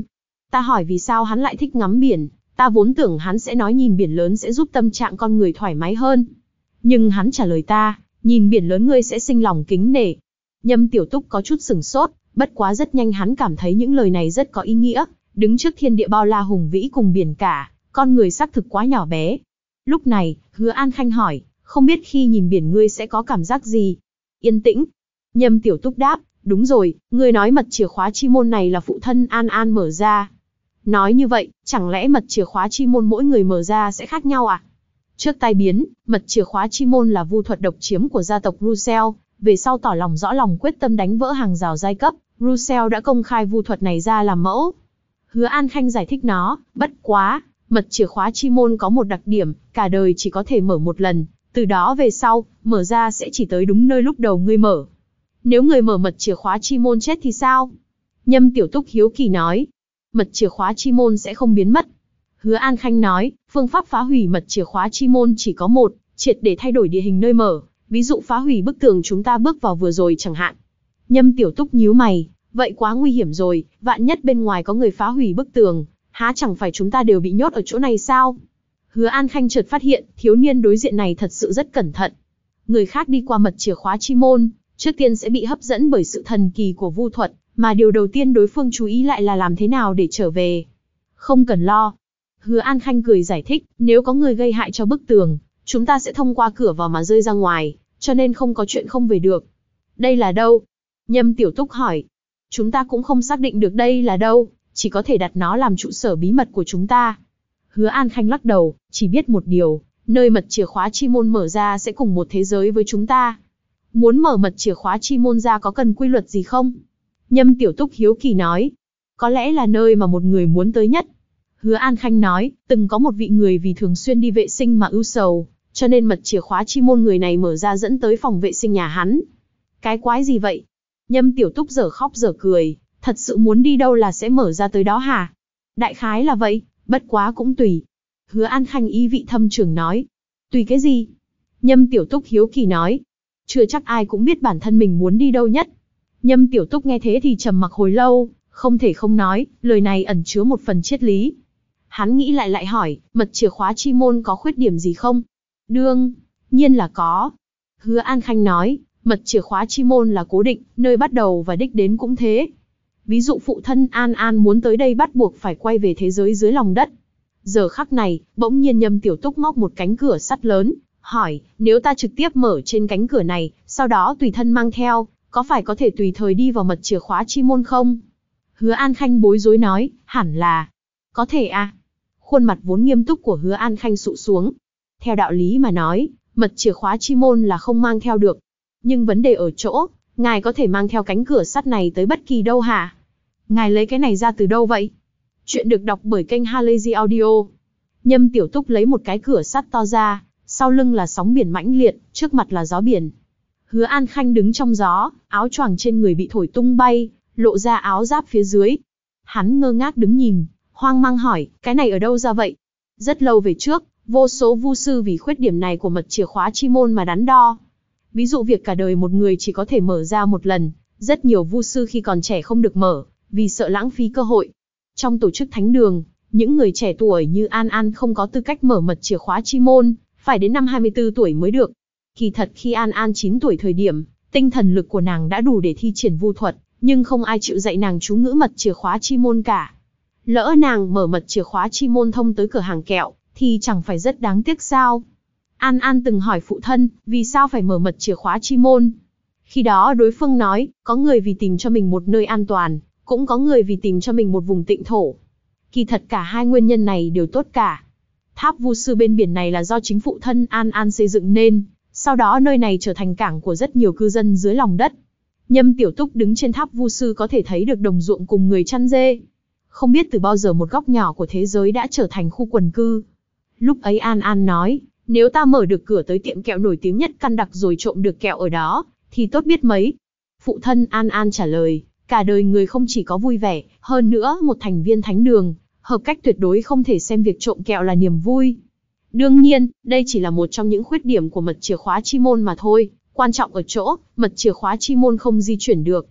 Ta hỏi vì sao hắn lại thích ngắm biển, ta vốn tưởng hắn sẽ nói nhìn biển lớn sẽ giúp tâm trạng con người thoải mái hơn. Nhưng hắn trả lời ta, nhìn biển lớn ngươi sẽ sinh lòng kính nể. Nhâm Tiểu Túc có chút sửng sốt, bất quá rất nhanh hắn cảm thấy những lời này rất có ý nghĩa, đứng trước thiên địa bao la hùng vĩ cùng biển cả, con người xác thực quá nhỏ bé. Lúc này, Hứa An Khanh hỏi, không biết khi nhìn biển ngươi sẽ có cảm giác gì? Yên tĩnh. Nhâm Tiểu Túc đáp, đúng rồi, ngươi nói mật chìa khóa chi môn này là phụ thân An An mở ra. Nói như vậy, chẳng lẽ mật chìa khóa chi môn mỗi người mở ra sẽ khác nhau à? Trước tai biến, mật chìa khóa chi môn là vu thuật độc chiếm của gia tộc Russell, về sau tỏ lòng rõ lòng quyết tâm đánh vỡ hàng rào giai cấp, Russell đã công khai vu thuật này ra làm mẫu. Hứa An Khanh giải thích nó, bất quá, mật chìa khóa chi môn có một đặc điểm, cả đời chỉ có thể mở một lần, từ đó về sau, mở ra sẽ chỉ tới đúng nơi lúc đầu ngươi mở. Nếu người mở mật chìa khóa chi môn chết thì sao? Nhâm Tiểu Túc hiếu kỳ nói, mật chìa khóa chi môn sẽ không biến mất. Hứa An Khanh nói, phương pháp phá hủy mật chìa khóa chi môn chỉ có một, triệt để thay đổi địa hình nơi mở, ví dụ phá hủy bức tường chúng ta bước vào vừa rồi chẳng hạn. Nhâm Tiểu Túc nhíu mày, vậy quá nguy hiểm rồi, vạn nhất bên ngoài có người phá hủy bức tường, há chẳng phải chúng ta đều bị nhốt ở chỗ này sao? Hứa An Khanh chợt phát hiện, thiếu niên đối diện này thật sự rất cẩn thận. Người khác đi qua mật chìa khóa chi môn, trước tiên sẽ bị hấp dẫn bởi sự thần kỳ của vu thuật, mà điều đầu tiên đối phương chú ý lại là làm thế nào để trở về. Không cần lo. Hứa An Khanh cười giải thích, nếu có người gây hại cho bức tường, chúng ta sẽ thông qua cửa vào mà rơi ra ngoài, cho nên không có chuyện không về được. Đây là đâu? Nhâm Tiểu Túc hỏi. Chúng ta cũng không xác định được đây là đâu, chỉ có thể đặt nó làm trụ sở bí mật của chúng ta. Hứa An Khanh lắc đầu, chỉ biết một điều, nơi mật chìa khóa chi môn mở ra sẽ cùng một thế giới với chúng ta. Muốn mở mật chìa khóa chi môn ra có cần quy luật gì không? Nhâm Tiểu Túc hiếu kỳ nói. Có lẽ là nơi mà một người muốn tới nhất. Hứa An Khanh nói, từng có một vị người vì thường xuyên đi vệ sinh mà ưu sầu, cho nên mật chìa khóa chi môn người này mở ra dẫn tới phòng vệ sinh nhà hắn. Cái quái gì vậy? Nhâm Tiểu Túc dở khóc dở cười, thật sự muốn đi đâu là sẽ mở ra tới đó hả? Đại khái là vậy, bất quá cũng tùy. Hứa An Khanh ý vị thâm trường nói. Tùy cái gì? Nhâm Tiểu Túc hiếu kỳ nói. Chưa chắc ai cũng biết bản thân mình muốn đi đâu nhất. Nhâm Tiểu Túc nghe thế thì trầm mặc hồi lâu, không thể không nói, lời này ẩn chứa một phần triết lý. Hắn nghĩ lại lại hỏi, mật chìa khóa chi môn có khuyết điểm gì không? Đương nhiên là có. Hứa An Khanh nói, mật chìa khóa chi môn là cố định, nơi bắt đầu và đích đến cũng thế. Ví dụ phụ thân An An muốn tới đây bắt buộc phải quay về thế giới dưới lòng đất. Giờ khắc này, bỗng nhiên Nhâm Tiểu Túc móc một cánh cửa sắt lớn, hỏi, nếu ta trực tiếp mở trên cánh cửa này, sau đó tùy thân mang theo, có phải có thể tùy thời đi vào mật chìa khóa chi môn không? Hứa An Khanh bối rối nói, hẳn là, có thể à. Khuôn mặt vốn nghiêm túc của Hứa An Khanh sụ xuống. Theo đạo lý mà nói, mật chìa khóa chi môn là không mang theo được. Nhưng vấn đề ở chỗ, ngài có thể mang theo cánh cửa sắt này tới bất kỳ đâu hả? Ngài lấy cái này ra từ đâu vậy? Chuyện được đọc bởi kênh Halazy Audio. Nhâm Tiểu Túc lấy một cái cửa sắt to ra, sau lưng là sóng biển mãnh liệt, trước mặt là gió biển. Hứa An Khanh đứng trong gió, áo choàng trên người bị thổi tung bay, lộ ra áo giáp phía dưới. Hắn ngơ ngác đứng nhìn, hoang mang hỏi, cái này ở đâu ra vậy? Rất lâu về trước, vô số vu sư vì khuyết điểm này của mật chìa khóa chi môn mà đắn đo. Ví dụ việc cả đời một người chỉ có thể mở ra một lần, rất nhiều vu sư khi còn trẻ không được mở, vì sợ lãng phí cơ hội. Trong tổ chức thánh đường, những người trẻ tuổi như An An không có tư cách mở mật chìa khóa chi môn, phải đến năm hai mươi tư tuổi mới được. Kỳ thật khi An An chín tuổi thời điểm, tinh thần lực của nàng đã đủ để thi triển vu thuật, nhưng không ai chịu dạy nàng chú ngữ mật chìa khóa chi môn cả. Lỡ nàng mở mật chìa khóa chi môn thông tới cửa hàng kẹo, thì chẳng phải rất đáng tiếc sao? An An từng hỏi phụ thân, vì sao phải mở mật chìa khóa chi môn? Khi đó đối phương nói, có người vì tìm cho mình một nơi an toàn, cũng có người vì tìm cho mình một vùng tịnh thổ. Kỳ thật cả hai nguyên nhân này đều tốt cả. Tháp vu sư bên biển này là do chính phụ thân An An xây dựng nên, sau đó nơi này trở thành cảng của rất nhiều cư dân dưới lòng đất. Nhâm Tiểu Túc đứng trên tháp vu sư có thể thấy được đồng ruộng cùng người chăn dê. Không biết từ bao giờ một góc nhỏ của thế giới đã trở thành khu quần cư. Lúc ấy An An nói, nếu ta mở được cửa tới tiệm kẹo nổi tiếng nhất Căn Đặc rồi trộm được kẹo ở đó, thì tốt biết mấy. Phụ thân An An trả lời, cả đời người không chỉ có vui vẻ, hơn nữa một thành viên thánh đường, hợp cách tuyệt đối không thể xem việc trộm kẹo là niềm vui. Đương nhiên, đây chỉ là một trong những khuyết điểm của mật chìa khóa chi môn mà thôi, quan trọng ở chỗ, mật chìa khóa chi môn không di chuyển được.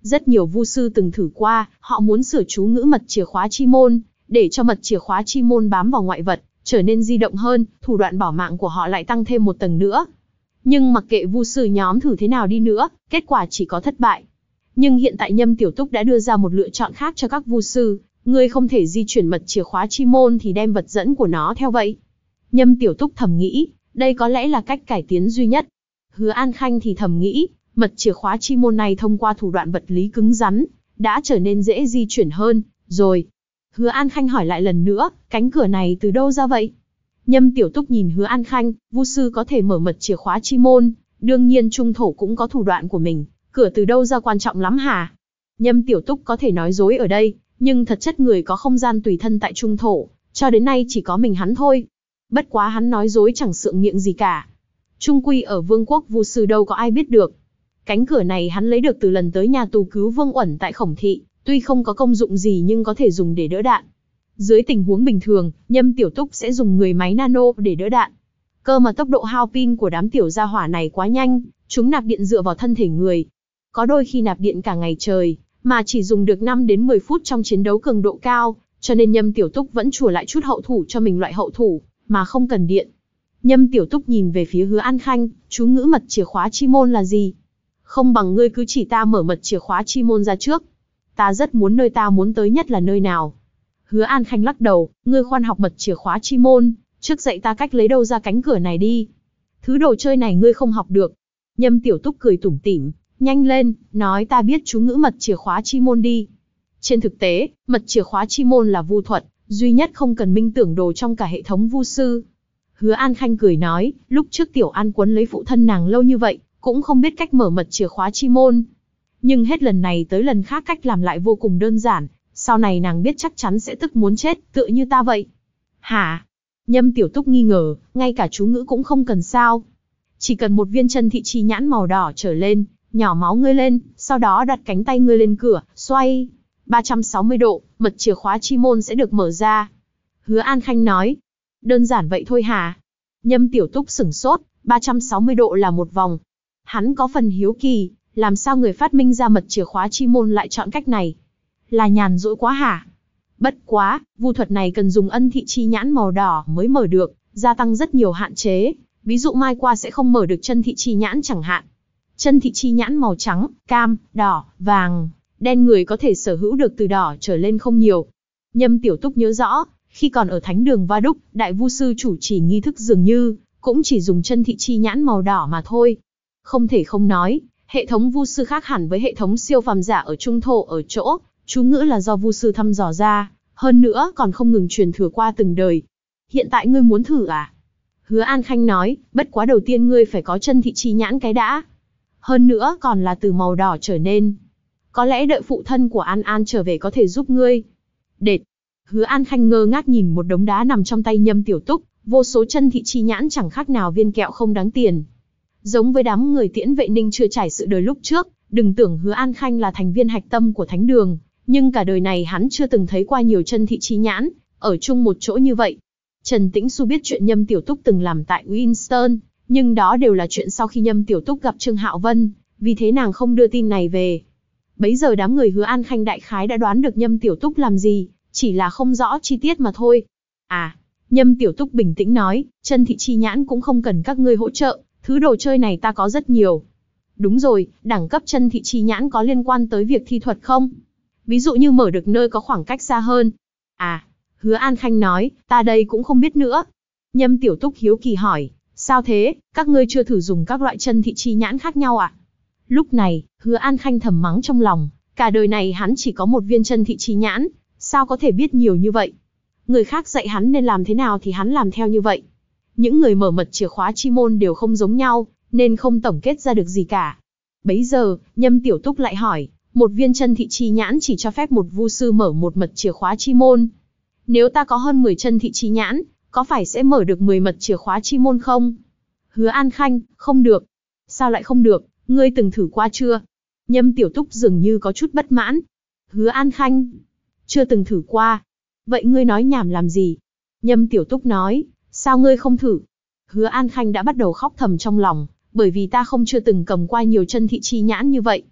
Rất nhiều vu sư từng thử qua, họ muốn sửa chú ngữ mật chìa khóa chi môn, để cho mật chìa khóa chi môn bám vào ngoại vật, trở nên di động hơn, thủ đoạn bảo mạng của họ lại tăng thêm một tầng nữa. Nhưng mặc kệ vu sư nhóm thử thế nào đi nữa, kết quả chỉ có thất bại. Nhưng hiện tại Nhâm Tiểu Túc đã đưa ra một lựa chọn khác cho các vu sư, ngươi không thể di chuyển mật chìa khóa chi môn thì đem vật dẫn của nó theo vậy. Nhâm Tiểu Túc thầm nghĩ, đây có lẽ là cách cải tiến duy nhất. Hứa An Khanh thì thầm nghĩ, mật chìa khóa chi môn này thông qua thủ đoạn vật lý cứng rắn, đã trở nên dễ di chuyển hơn, rồi. Hứa An Khanh hỏi lại lần nữa, cánh cửa này từ đâu ra vậy? Nhâm Tiểu Túc nhìn Hứa An Khanh, vu sư có thể mở mật chìa khóa chi môn, đương nhiên trung thổ cũng có thủ đoạn của mình, cửa từ đâu ra quan trọng lắm hả? Nhâm Tiểu Túc có thể nói dối ở đây, nhưng thật chất người có không gian tùy thân tại trung thổ, cho đến nay chỉ có mình hắn thôi. Bất quá hắn nói dối chẳng sượng miệng gì cả. Trung quy ở vương quốc vu sư đâu có ai biết được. Cánh cửa này hắn lấy được từ lần tới nhà tù cứu Vương Uẩn tại Khổng Thị, tuy không có công dụng gì nhưng có thể dùng để đỡ đạn. Dưới tình huống bình thường, Nhâm Tiểu Túc sẽ dùng người máy nano để đỡ đạn. Cơ mà tốc độ hao pin của đám tiểu gia hỏa này quá nhanh, chúng nạp điện dựa vào thân thể người. Có đôi khi nạp điện cả ngày trời, mà chỉ dùng được năm đến mười phút trong chiến đấu cường độ cao, cho nên Nhâm Tiểu Túc vẫn chùa lại chút hậu thủ cho mình loại hậu thủ, mà không cần điện. Nhâm Tiểu Túc nhìn về phía Hứa An Khanh, chú ngữ mật chìa khóa chi môn là gì? Không bằng ngươi cứ chỉ ta mở mật chìa khóa chi môn ra trước. Ta rất muốn nơi ta muốn tới nhất là nơi nào. Hứa An Khanh lắc đầu, ngươi khoan học mật chìa khóa chi môn, trước dạy ta cách lấy đâu ra cánh cửa này đi. Thứ đồ chơi này ngươi không học được. Nhâm Tiểu Túc cười tủm tỉm, nhanh lên, nói ta biết chú ngữ mật chìa khóa chi môn đi. Trên thực tế, mật chìa khóa chi môn là vu thuật, duy nhất không cần minh tưởng đồ trong cả hệ thống vu sư. Hứa An Khanh cười nói, lúc trước Tiểu An quấn lấy phụ thân nàng lâu như vậy, cũng không biết cách mở mật chìa khóa chi môn. Nhưng hết lần này tới lần khác cách làm lại vô cùng đơn giản, sau này nàng biết chắc chắn sẽ tức muốn chết, tựa như ta vậy. Hả? Nhâm Tiểu Túc nghi ngờ, ngay cả chú ngữ cũng không cần sao? Chỉ cần một viên chân thị chi nhãn màu đỏ trở lên, nhỏ máu ngươi lên, sau đó đặt cánh tay ngươi lên cửa, xoay ba trăm sáu mươi độ, mật chìa khóa chi môn sẽ được mở ra. Hứa An Khanh nói, đơn giản vậy thôi hả? Nhâm Tiểu Túc sửng sốt, ba trăm sáu mươi độ là một vòng. Hắn có phần hiếu kỳ, làm sao người phát minh ra mật chìa khóa chi môn lại chọn cách này? Là nhàn rỗi quá hả? Bất quá, vu thuật này cần dùng ân thị chi nhãn màu đỏ mới mở được, gia tăng rất nhiều hạn chế. Ví dụ mai qua sẽ không mở được chân thị chi nhãn chẳng hạn. Chân thị chi nhãn màu trắng, cam, đỏ, vàng, đen người có thể sở hữu được từ đỏ trở lên không nhiều. Nhâm Tiểu Túc nhớ rõ, khi còn ở thánh đường Va Đúc, đại vu sư chủ trì nghi thức dường như cũng chỉ dùng chân thị chi nhãn màu đỏ mà thôi. Không thể không nói, hệ thống vu sư khác hẳn với hệ thống siêu phàm giả ở trung thổ ở chỗ, chú ngữ là do vu sư thăm dò ra, hơn nữa còn không ngừng truyền thừa qua từng đời. Hiện tại ngươi muốn thử à? Hứa An Khanh nói, bất quá đầu tiên ngươi phải có chân thị chi nhãn cái đã. Hơn nữa còn là từ màu đỏ trở nên. Có lẽ đợi phụ thân của An An trở về có thể giúp ngươi. Đệt. Hứa An Khanh ngơ ngác nhìn một đống đá nằm trong tay Nhâm Tiểu Túc, vô số chân thị chi nhãn chẳng khác nào viên kẹo không đáng tiền. Giống với đám người tiễn vệ ninh chưa trải sự đời lúc trước, đừng tưởng Hứa An Khanh là thành viên hạch tâm của thánh đường, nhưng cả đời này hắn chưa từng thấy qua nhiều chân thị chi nhãn, ở chung một chỗ như vậy. Trần Tĩnh Xu biết chuyện Nhâm Tiểu Túc từng làm tại Winston, nhưng đó đều là chuyện sau khi Nhâm Tiểu Túc gặp Trương Hạo Vân, vì thế nàng không đưa tin này về. Bấy giờ đám người Hứa An Khanh đại khái đã đoán được Nhâm Tiểu Túc làm gì, chỉ là không rõ chi tiết mà thôi. À, Nhâm Tiểu Túc bình tĩnh nói, chân thị chi nhãn cũng không cần các ngươi hỗ trợ, thứ đồ chơi này ta có rất nhiều. Đúng rồi, đẳng cấp chân thị chi nhãn có liên quan tới việc thi thuật không? Ví dụ như mở được nơi có khoảng cách xa hơn. À, Hứa An Khanh nói, ta đây cũng không biết nữa. Nhâm Tiểu Túc hiếu kỳ hỏi, sao thế, các ngươi chưa thử dùng các loại chân thị chi nhãn khác nhau à? Lúc này, Hứa An Khanh thầm mắng trong lòng, cả đời này hắn chỉ có một viên chân thị chi nhãn, sao có thể biết nhiều như vậy? Người khác dạy hắn nên làm thế nào thì hắn làm theo như vậy. Những người mở mật chìa khóa chi môn đều không giống nhau, nên không tổng kết ra được gì cả. Bấy giờ, Nhâm Tiểu Túc lại hỏi, một viên chân thị chi nhãn chỉ cho phép một vu sư mở một mật chìa khóa chi môn. Nếu ta có hơn mười chân thị chi nhãn, có phải sẽ mở được mười mật chìa khóa chi môn không? Hứa An Khanh, không được. Sao lại không được, ngươi từng thử qua chưa? Nhâm Tiểu Túc dường như có chút bất mãn. Hứa An Khanh, chưa từng thử qua. Vậy ngươi nói nhảm làm gì? Nhâm Tiểu Túc nói, sao ngươi không thử? Hứa An Khanh đã bắt đầu khóc thầm trong lòng, bởi vì ta không chưa từng cầm qua nhiều chân thị chi nhãn như vậy.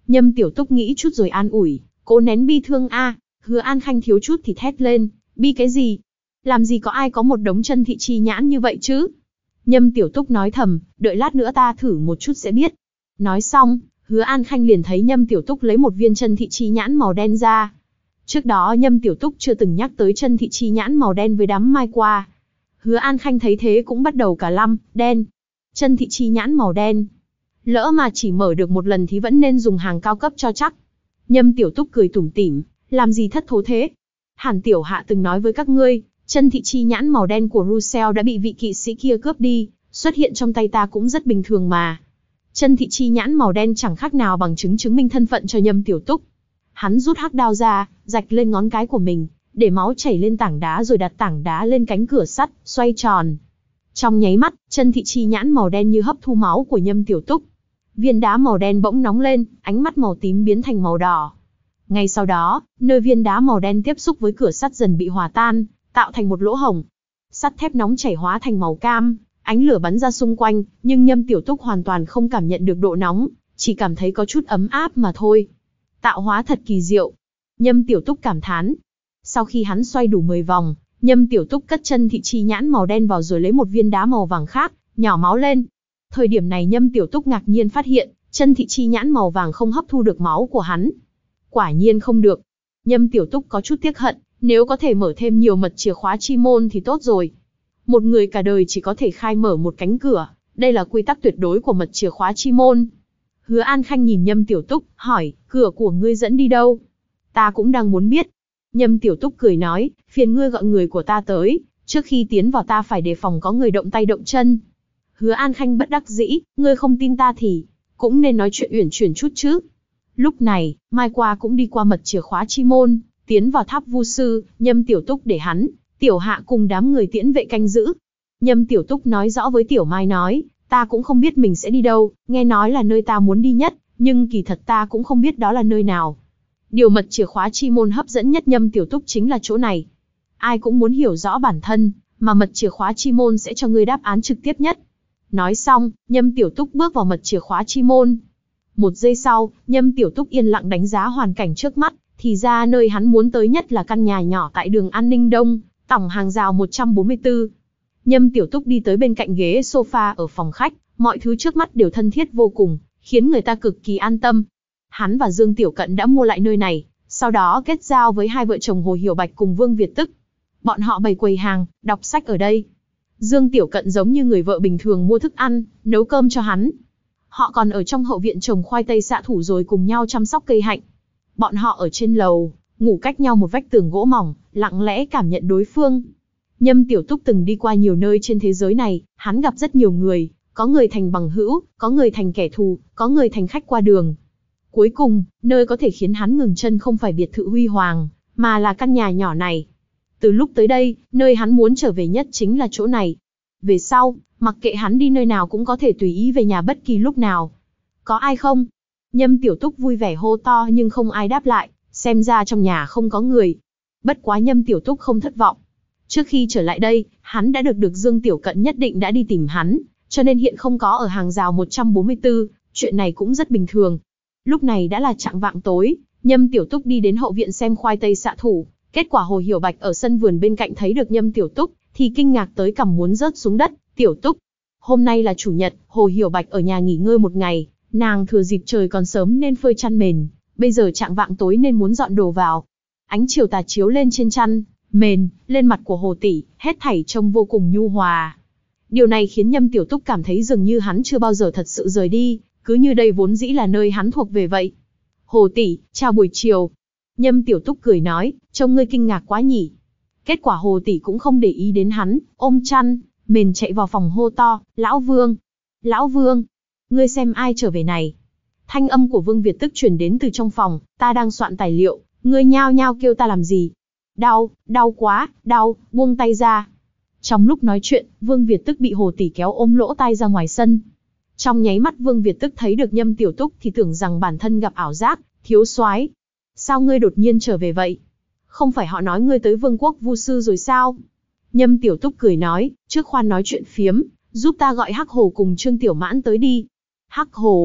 Nhâm Tiểu Túc nghĩ chút rồi an ủi, cố nén bi thương a. Hứa An Khanh thiếu chút thì thét lên, bi cái gì? Làm gì có ai có một đống chân thị chi nhãn như vậy chứ? Nhâm Tiểu Túc nói thầm, đợi lát nữa ta thử một chút sẽ biết. Nói xong, Hứa An Khanh liền thấy Nhâm Tiểu Túc lấy một viên chân thị chi nhãn màu đen ra. Trước đó Nhâm Tiểu Túc chưa từng nhắc tới chân thị chi nhãn màu đen với đám mai qua. Hứa An Khanh thấy thế cũng bắt đầu cả lăm, đen. Chân thị chi nhãn màu đen. Lỡ mà chỉ mở được một lần thì vẫn nên dùng hàng cao cấp cho chắc. Nhâm Tiểu Túc cười tủm tỉm, làm gì thất thố thế? Hàn Tiểu Hạ từng nói với các ngươi, chân thị chi nhãn màu đen của Russell đã bị vị kỵ sĩ kia cướp đi, xuất hiện trong tay ta cũng rất bình thường mà. Chân thị chi nhãn màu đen chẳng khác nào bằng chứng chứng minh thân phận cho Nhâm Tiểu Túc. Hắn rút hắc đao ra, rạch lên ngón cái của mình, để máu chảy lên tảng đá rồi đặt tảng đá lên cánh cửa sắt, xoay tròn. Trong nháy mắt, chân thị chi nhãn màu đen như hấp thu máu của Nhâm Tiểu Túc. Viên đá màu đen bỗng nóng lên, ánh mắt màu tím biến thành màu đỏ. Ngay sau đó, nơi viên đá màu đen tiếp xúc với cửa sắt dần bị hòa tan, tạo thành một lỗ hổng. Sắt thép nóng chảy hóa thành màu cam, ánh lửa bắn ra xung quanh, nhưng Nhâm Tiểu Túc hoàn toàn không cảm nhận được độ nóng, chỉ cảm thấy có chút ấm áp mà thôi. Tạo hóa thật kỳ diệu. Nhâm Tiểu Túc cảm thán. Sau khi hắn xoay đủ mười vòng, Nhâm Tiểu Túc cất chân thị chi nhãn màu đen vào rồi lấy một viên đá màu vàng khác, nhỏ máu lên. Thời điểm này Nhâm Tiểu Túc ngạc nhiên phát hiện, chân thị chi nhãn màu vàng không hấp thu được máu của hắn. Quả nhiên không được. Nhâm Tiểu Túc có chút tiếc hận, nếu có thể mở thêm nhiều mật chìa khóa chi môn thì tốt rồi. Một người cả đời chỉ có thể khai mở một cánh cửa, đây là quy tắc tuyệt đối của mật chìa khóa chi môn. Hứa An Khanh nhìn Nhâm Tiểu Túc, hỏi, cửa của ngươi dẫn đi đâu? Ta cũng đang muốn biết. Nhâm Tiểu Túc cười nói, phiền ngươi gọi người của ta tới, trước khi tiến vào ta phải đề phòng có người động tay động chân. Hứa An Khanh bất đắc dĩ, ngươi không tin ta thì cũng nên nói chuyện uyển chuyển chút chứ. Lúc này, Mai Qua cũng đi qua mật chìa khóa chi môn, tiến vào tháp vu sư. Nhâm Tiểu Túc để hắn, Tiểu Hạ cùng đám người tiễn vệ canh giữ. Nhâm Tiểu Túc nói rõ với Tiểu Mai nói, ta cũng không biết mình sẽ đi đâu, nghe nói là nơi ta muốn đi nhất, nhưng kỳ thật ta cũng không biết đó là nơi nào. Điều mật chìa khóa chi môn hấp dẫn nhất Nhâm Tiểu Túc chính là chỗ này. Ai cũng muốn hiểu rõ bản thân, mà mật chìa khóa chi môn sẽ cho ngươi đáp án trực tiếp nhất. Nói xong, Nhâm Tiểu Túc bước vào mật chìa khóa chi môn. Một giây sau, Nhâm Tiểu Túc yên lặng đánh giá hoàn cảnh trước mắt, thì ra nơi hắn muốn tới nhất là căn nhà nhỏ tại đường An Ninh Đông, tổng hàng rào một trăm bốn mươi tư. Nhâm Tiểu Túc đi tới bên cạnh ghế sofa ở phòng khách, mọi thứ trước mắt đều thân thiết vô cùng, khiến người ta cực kỳ an tâm. Hắn và Dương Tiểu Cận đã mua lại nơi này, sau đó kết giao với hai vợ chồng Hồ Hiểu Bạch cùng Vương Việt Tức. Bọn họ bày quầy hàng, đọc sách ở đây. Dương Tiểu Cận giống như người vợ bình thường mua thức ăn, nấu cơm cho hắn. Họ còn ở trong hậu viện trồng khoai tây xạ thủ rồi cùng nhau chăm sóc cây hạnh. Bọn họ ở trên lầu, ngủ cách nhau một vách tường gỗ mỏng, lặng lẽ cảm nhận đối phương. Nhâm Tiểu Túc từng đi qua nhiều nơi trên thế giới này, hắn gặp rất nhiều người, có người thành bằng hữu, có người thành kẻ thù, có người thành khách qua đường. Cuối cùng, nơi có thể khiến hắn ngừng chân không phải biệt thự huy hoàng, mà là căn nhà nhỏ này. Từ lúc tới đây, nơi hắn muốn trở về nhất chính là chỗ này. Về sau, mặc kệ hắn đi nơi nào cũng có thể tùy ý về nhà bất kỳ lúc nào. Có ai không? Nhâm Tiểu Túc vui vẻ hô to nhưng không ai đáp lại, xem ra trong nhà không có người. Bất quá Nhâm Tiểu Túc không thất vọng. Trước khi trở lại đây, hắn đã được được Dương Tiểu Cận nhất định đã đi tìm hắn, cho nên hiện không có ở hàng rào một trăm bốn mươi tư, chuyện này cũng rất bình thường. Lúc này đã là chạng vạng tối, Nhâm Tiểu Túc đi đến hậu viện xem khoai tây xạ thủ, kết quả Hồ Hiểu Bạch ở sân vườn bên cạnh thấy được Nhâm Tiểu Túc, thì kinh ngạc tới cằm muốn rớt xuống đất. Tiểu Túc, hôm nay là chủ nhật, Hồ Hiểu Bạch ở nhà nghỉ ngơi một ngày, nàng thừa dịp trời còn sớm nên phơi chăn mền, bây giờ chạng vạng tối nên muốn dọn đồ vào. Ánh chiều tà chiếu lên trên chăn mền, lên mặt của Hồ tỷ, hết thảy trông vô cùng nhu hòa. Điều này khiến Nhâm Tiểu Túc cảm thấy dường như hắn chưa bao giờ thật sự rời đi, cứ như đây vốn dĩ là nơi hắn thuộc về vậy. Hồ tỷ, chào buổi chiều. Nhâm Tiểu Túc cười nói, trông ngươi kinh ngạc quá nhỉ. Kết quả Hồ tỷ cũng không để ý đến hắn, ôm chăn mền chạy vào phòng hô to, Lão Vương, Lão Vương, ngươi xem ai trở về này. Thanh âm của Vương Việt Tức truyền đến từ trong phòng, ta đang soạn tài liệu, ngươi nhao nhao kêu ta làm gì? Đau, đau quá, đau, buông tay ra. Trong lúc nói chuyện, Vương Việt Tức bị Hồ tỷ kéo ôm lỗ tai ra ngoài sân. Trong nháy mắt Vương Việt Tức thấy được Nhâm Tiểu Túc thì tưởng rằng bản thân gặp ảo giác, thiếu soái. Sao ngươi đột nhiên trở về vậy? Không phải họ nói ngươi tới Vương quốc Vu sư rồi sao? Nhâm Tiểu Túc cười nói, trước khoan nói chuyện phiếm, giúp ta gọi Hắc Hồ cùng Trương Tiểu Mãn tới đi. Hắc Hồ,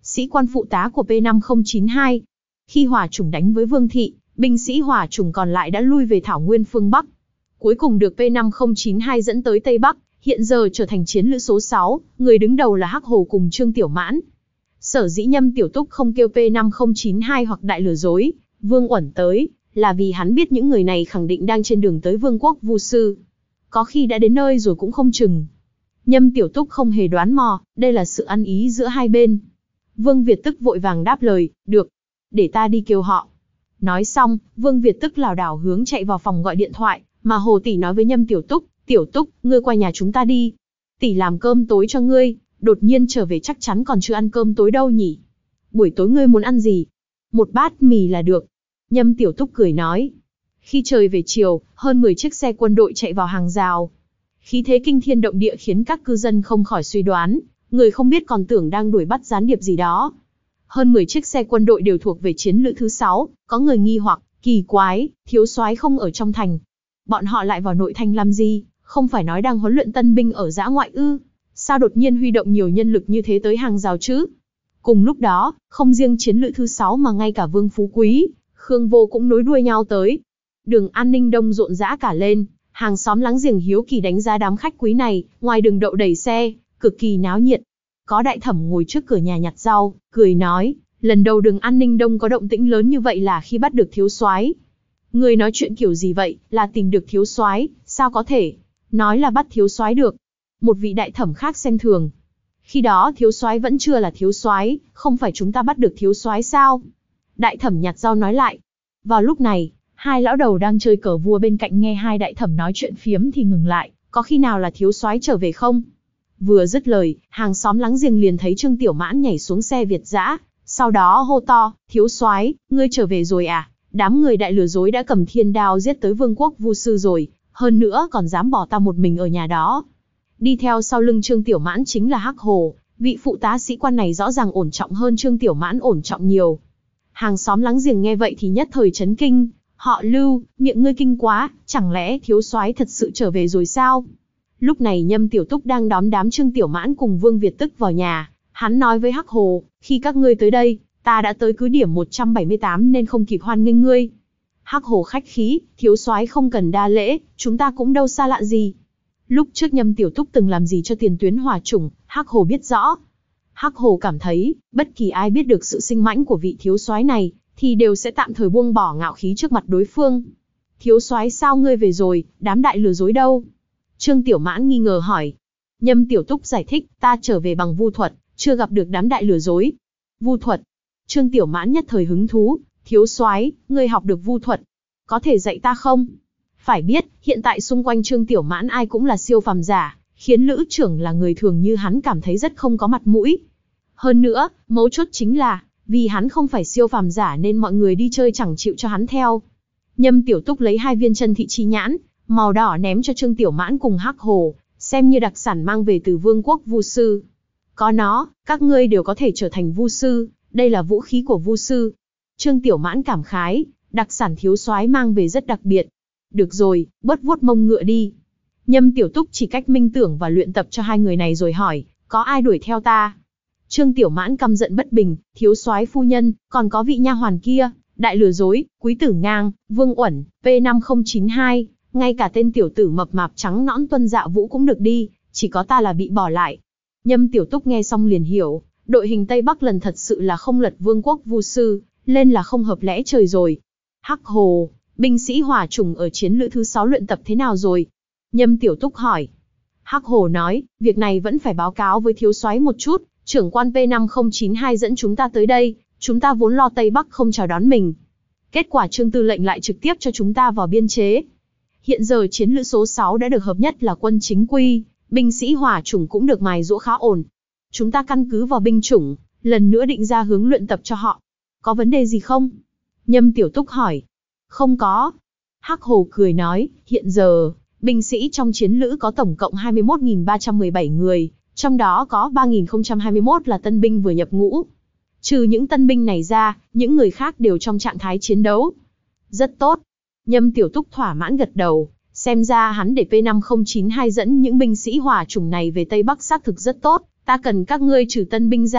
sĩ quan phụ tá của P năm không chín hai. Khi hỏa chủng đánh với Vương Thị, binh sĩ hỏa chủng còn lại đã lui về thảo nguyên phương Bắc. Cuối cùng được P năm không chín hai dẫn tới Tây Bắc, hiện giờ trở thành chiến lữ số sáu, người đứng đầu là Hắc Hồ cùng Trương Tiểu Mãn. Sở dĩ Nhâm Tiểu Túc không kêu P năm không chín hai hoặc đại lừa dối, Vương Uẩn tới, là vì hắn biết những người này khẳng định đang trên đường tới Vương quốc Vu Sư. Có khi đã đến nơi rồi cũng không chừng. Nhâm Tiểu Túc không hề đoán mò, đây là sự ăn ý giữa hai bên. Vương Việt Tức vội vàng đáp lời, được, để ta đi kêu họ. Nói xong, Vương Việt Tức lảo đảo hướng chạy vào phòng gọi điện thoại, mà Hồ tỷ nói với Nhâm Tiểu Túc, Tiểu Túc, ngươi qua nhà chúng ta đi. Tỷ làm cơm tối cho ngươi, đột nhiên trở về chắc chắn còn chưa ăn cơm tối đâu nhỉ. Buổi tối ngươi muốn ăn gì? Một bát mì là được. Nhâm Tiểu Túc cười nói. Khi trời về chiều, hơn mười chiếc xe quân đội chạy vào hàng rào. Khí thế kinh thiên động địa khiến các cư dân không khỏi suy đoán, người không biết còn tưởng đang đuổi bắt gián điệp gì đó. Hơn mười chiếc xe quân đội đều thuộc về chiến lữ thứ sáu, có người nghi hoặc, kỳ quái, thiếu soái không ở trong thành. Bọn họ lại vào nội thành làm gì, không phải nói đang huấn luyện tân binh ở dã ngoại ư? Sao đột nhiên huy động nhiều nhân lực như thế tới hàng rào chứ? Cùng lúc đó, không riêng chiến lữ thứ sáu mà ngay cả Vương Phú Quý, Khương Vô cũng nối đuôi nhau tới. Đường An Ninh Đông rộn rã cả lên, hàng xóm láng giềng hiếu kỳ đánh giá đám khách quý này, ngoài đường đậu đầy xe, cực kỳ náo nhiệt. Có đại thẩm ngồi trước cửa nhà nhặt rau, cười nói, lần đầu Đường An Ninh Đông có động tĩnh lớn như vậy là khi bắt được thiếu soái. Người nói chuyện kiểu gì vậy, là tìm được thiếu soái, sao có thể nói là bắt thiếu soái được? Một vị đại thẩm khác xem thường. Khi đó thiếu soái vẫn chưa là thiếu soái, không phải chúng ta bắt được thiếu soái sao? Đại thẩm nhặt rau nói lại. Vào lúc này, hai lão đầu đang chơi cờ vua bên cạnh nghe hai đại thẩm nói chuyện phiếm thì ngừng lại, có khi nào là thiếu soái trở về không? Vừa dứt lời, hàng xóm láng giềng liền thấy Trương Tiểu Mãn nhảy xuống xe Việt dã, sau đó hô to, thiếu soái, ngươi trở về rồi à? Đám người đại lừa dối đã cầm thiên đao giết tới Vương quốc Vu Sư rồi, hơn nữa còn dám bỏ ta một mình ở nhà đó. Đi theo sau lưng Trương Tiểu Mãn chính là Hắc Hồ, vị phụ tá sĩ quan này rõ ràng ổn trọng hơn Trương Tiểu Mãn ổn trọng nhiều. Hàng xóm láng giềng nghe vậy thì nhất thời chấn kinh, họ Lưu, miệng ngươi kinh quá, chẳng lẽ thiếu soái thật sự trở về rồi sao? Lúc này Nhâm Tiểu Túc đang đón đám Trương Tiểu Mãn cùng Vương Việt Tức vào nhà, hắn nói với Hắc Hồ, khi các ngươi tới đây, ta đã tới cứ điểm một trăm bảy mươi tám nên không kịp hoan nghênh ngươi. Hắc Hồ khách khí, thiếu soái không cần đa lễ, chúng ta cũng đâu xa lạ gì. Lúc trước Nhâm Tiểu Túc từng làm gì cho tiền tuyến hỏa chủng, Hắc Hồ biết rõ. Hắc Hồ cảm thấy, bất kỳ ai biết được sự sinh mãnh của vị thiếu soái này, thì đều sẽ tạm thời buông bỏ ngạo khí trước mặt đối phương. Thiếu soái sao ngươi về rồi, đám đại lừa dối đâu? Trương Tiểu Mãn nghi ngờ hỏi. Nhâm Tiểu Túc giải thích, ta trở về bằng vu thuật, chưa gặp được đám đại lừa dối. Vu thuật? Trương Tiểu Mãn nhất thời hứng thú, thiếu soái, ngươi học được vu thuật, có thể dạy ta không? Phải biết, hiện tại xung quanh Trương Tiểu Mãn ai cũng là siêu phàm giả, khiến lữ trưởng là người thường như hắn cảm thấy rất không có mặt mũi. Hơn nữa, mấu chốt chính là, vì hắn không phải siêu phàm giả nên mọi người đi chơi chẳng chịu cho hắn theo. Nhâm Tiểu Túc lấy hai viên chân thị chi nhãn, màu đỏ ném cho Trương Tiểu Mãn cùng Hắc Hồ, xem như đặc sản mang về từ Vương quốc Vu Sư. Có nó, các ngươi đều có thể trở thành Vu Sư, đây là vũ khí của Vu Sư. Trương Tiểu Mãn cảm khái, đặc sản thiếu soái mang về rất đặc biệt. Được rồi, bớt vuốt mông ngựa đi. Nhâm Tiểu Túc chỉ cách minh tưởng và luyện tập cho hai người này rồi hỏi, có ai đuổi theo ta? Trương Tiểu Mãn căm giận bất bình, thiếu soái phu nhân, còn có vị nha hoàn kia, đại lừa dối, quý tử ngang, Vương Uẩn, P năm không chín hai, ngay cả tên tiểu tử mập mạp trắng nõn Tuân Dạ Vũ cũng được đi, chỉ có ta là bị bỏ lại. Nhâm Tiểu Túc nghe xong liền hiểu, đội hình Tây Bắc lần thật sự là không lật Vương quốc Vu Sư, lên là không hợp lẽ trời rồi. Hắc Hồ, binh sĩ hỏa chủng ở chiến lữ thứ sáu luyện tập thế nào rồi? Nhâm Tiểu Túc hỏi. Hắc Hồ nói, việc này vẫn phải báo cáo với thiếu soái một chút, trưởng quan P năm không chín hai dẫn chúng ta tới đây, chúng ta vốn lo Tây Bắc không chào đón mình. Kết quả Trương Tư lệnh lại trực tiếp cho chúng ta vào biên chế. Hiện giờ chiến lữ số sáu đã được hợp nhất là quân chính quy, binh sĩ hỏa chủng cũng được mài giũa khá ổn. Chúng ta căn cứ vào binh chủng, lần nữa định ra hướng luyện tập cho họ. Có vấn đề gì không? Nhâm Tiểu Túc hỏi. Không có. Hắc Hồ cười nói, hiện giờ, binh sĩ trong chiến lữ có tổng cộng hai mươi mốt nghìn ba trăm mười bảy người, trong đó có ba nghìn không trăm hai mươi mốt là tân binh vừa nhập ngũ. Trừ những tân binh này ra, những người khác đều trong trạng thái chiến đấu. Rất tốt. Nhâm Tiểu Túc thỏa mãn gật đầu, xem ra hắn để P năm không chín hai dẫn những binh sĩ hỏa chủng này về Tây Bắc xác thực rất tốt, ta cần các ngươi trừ tân binh ra,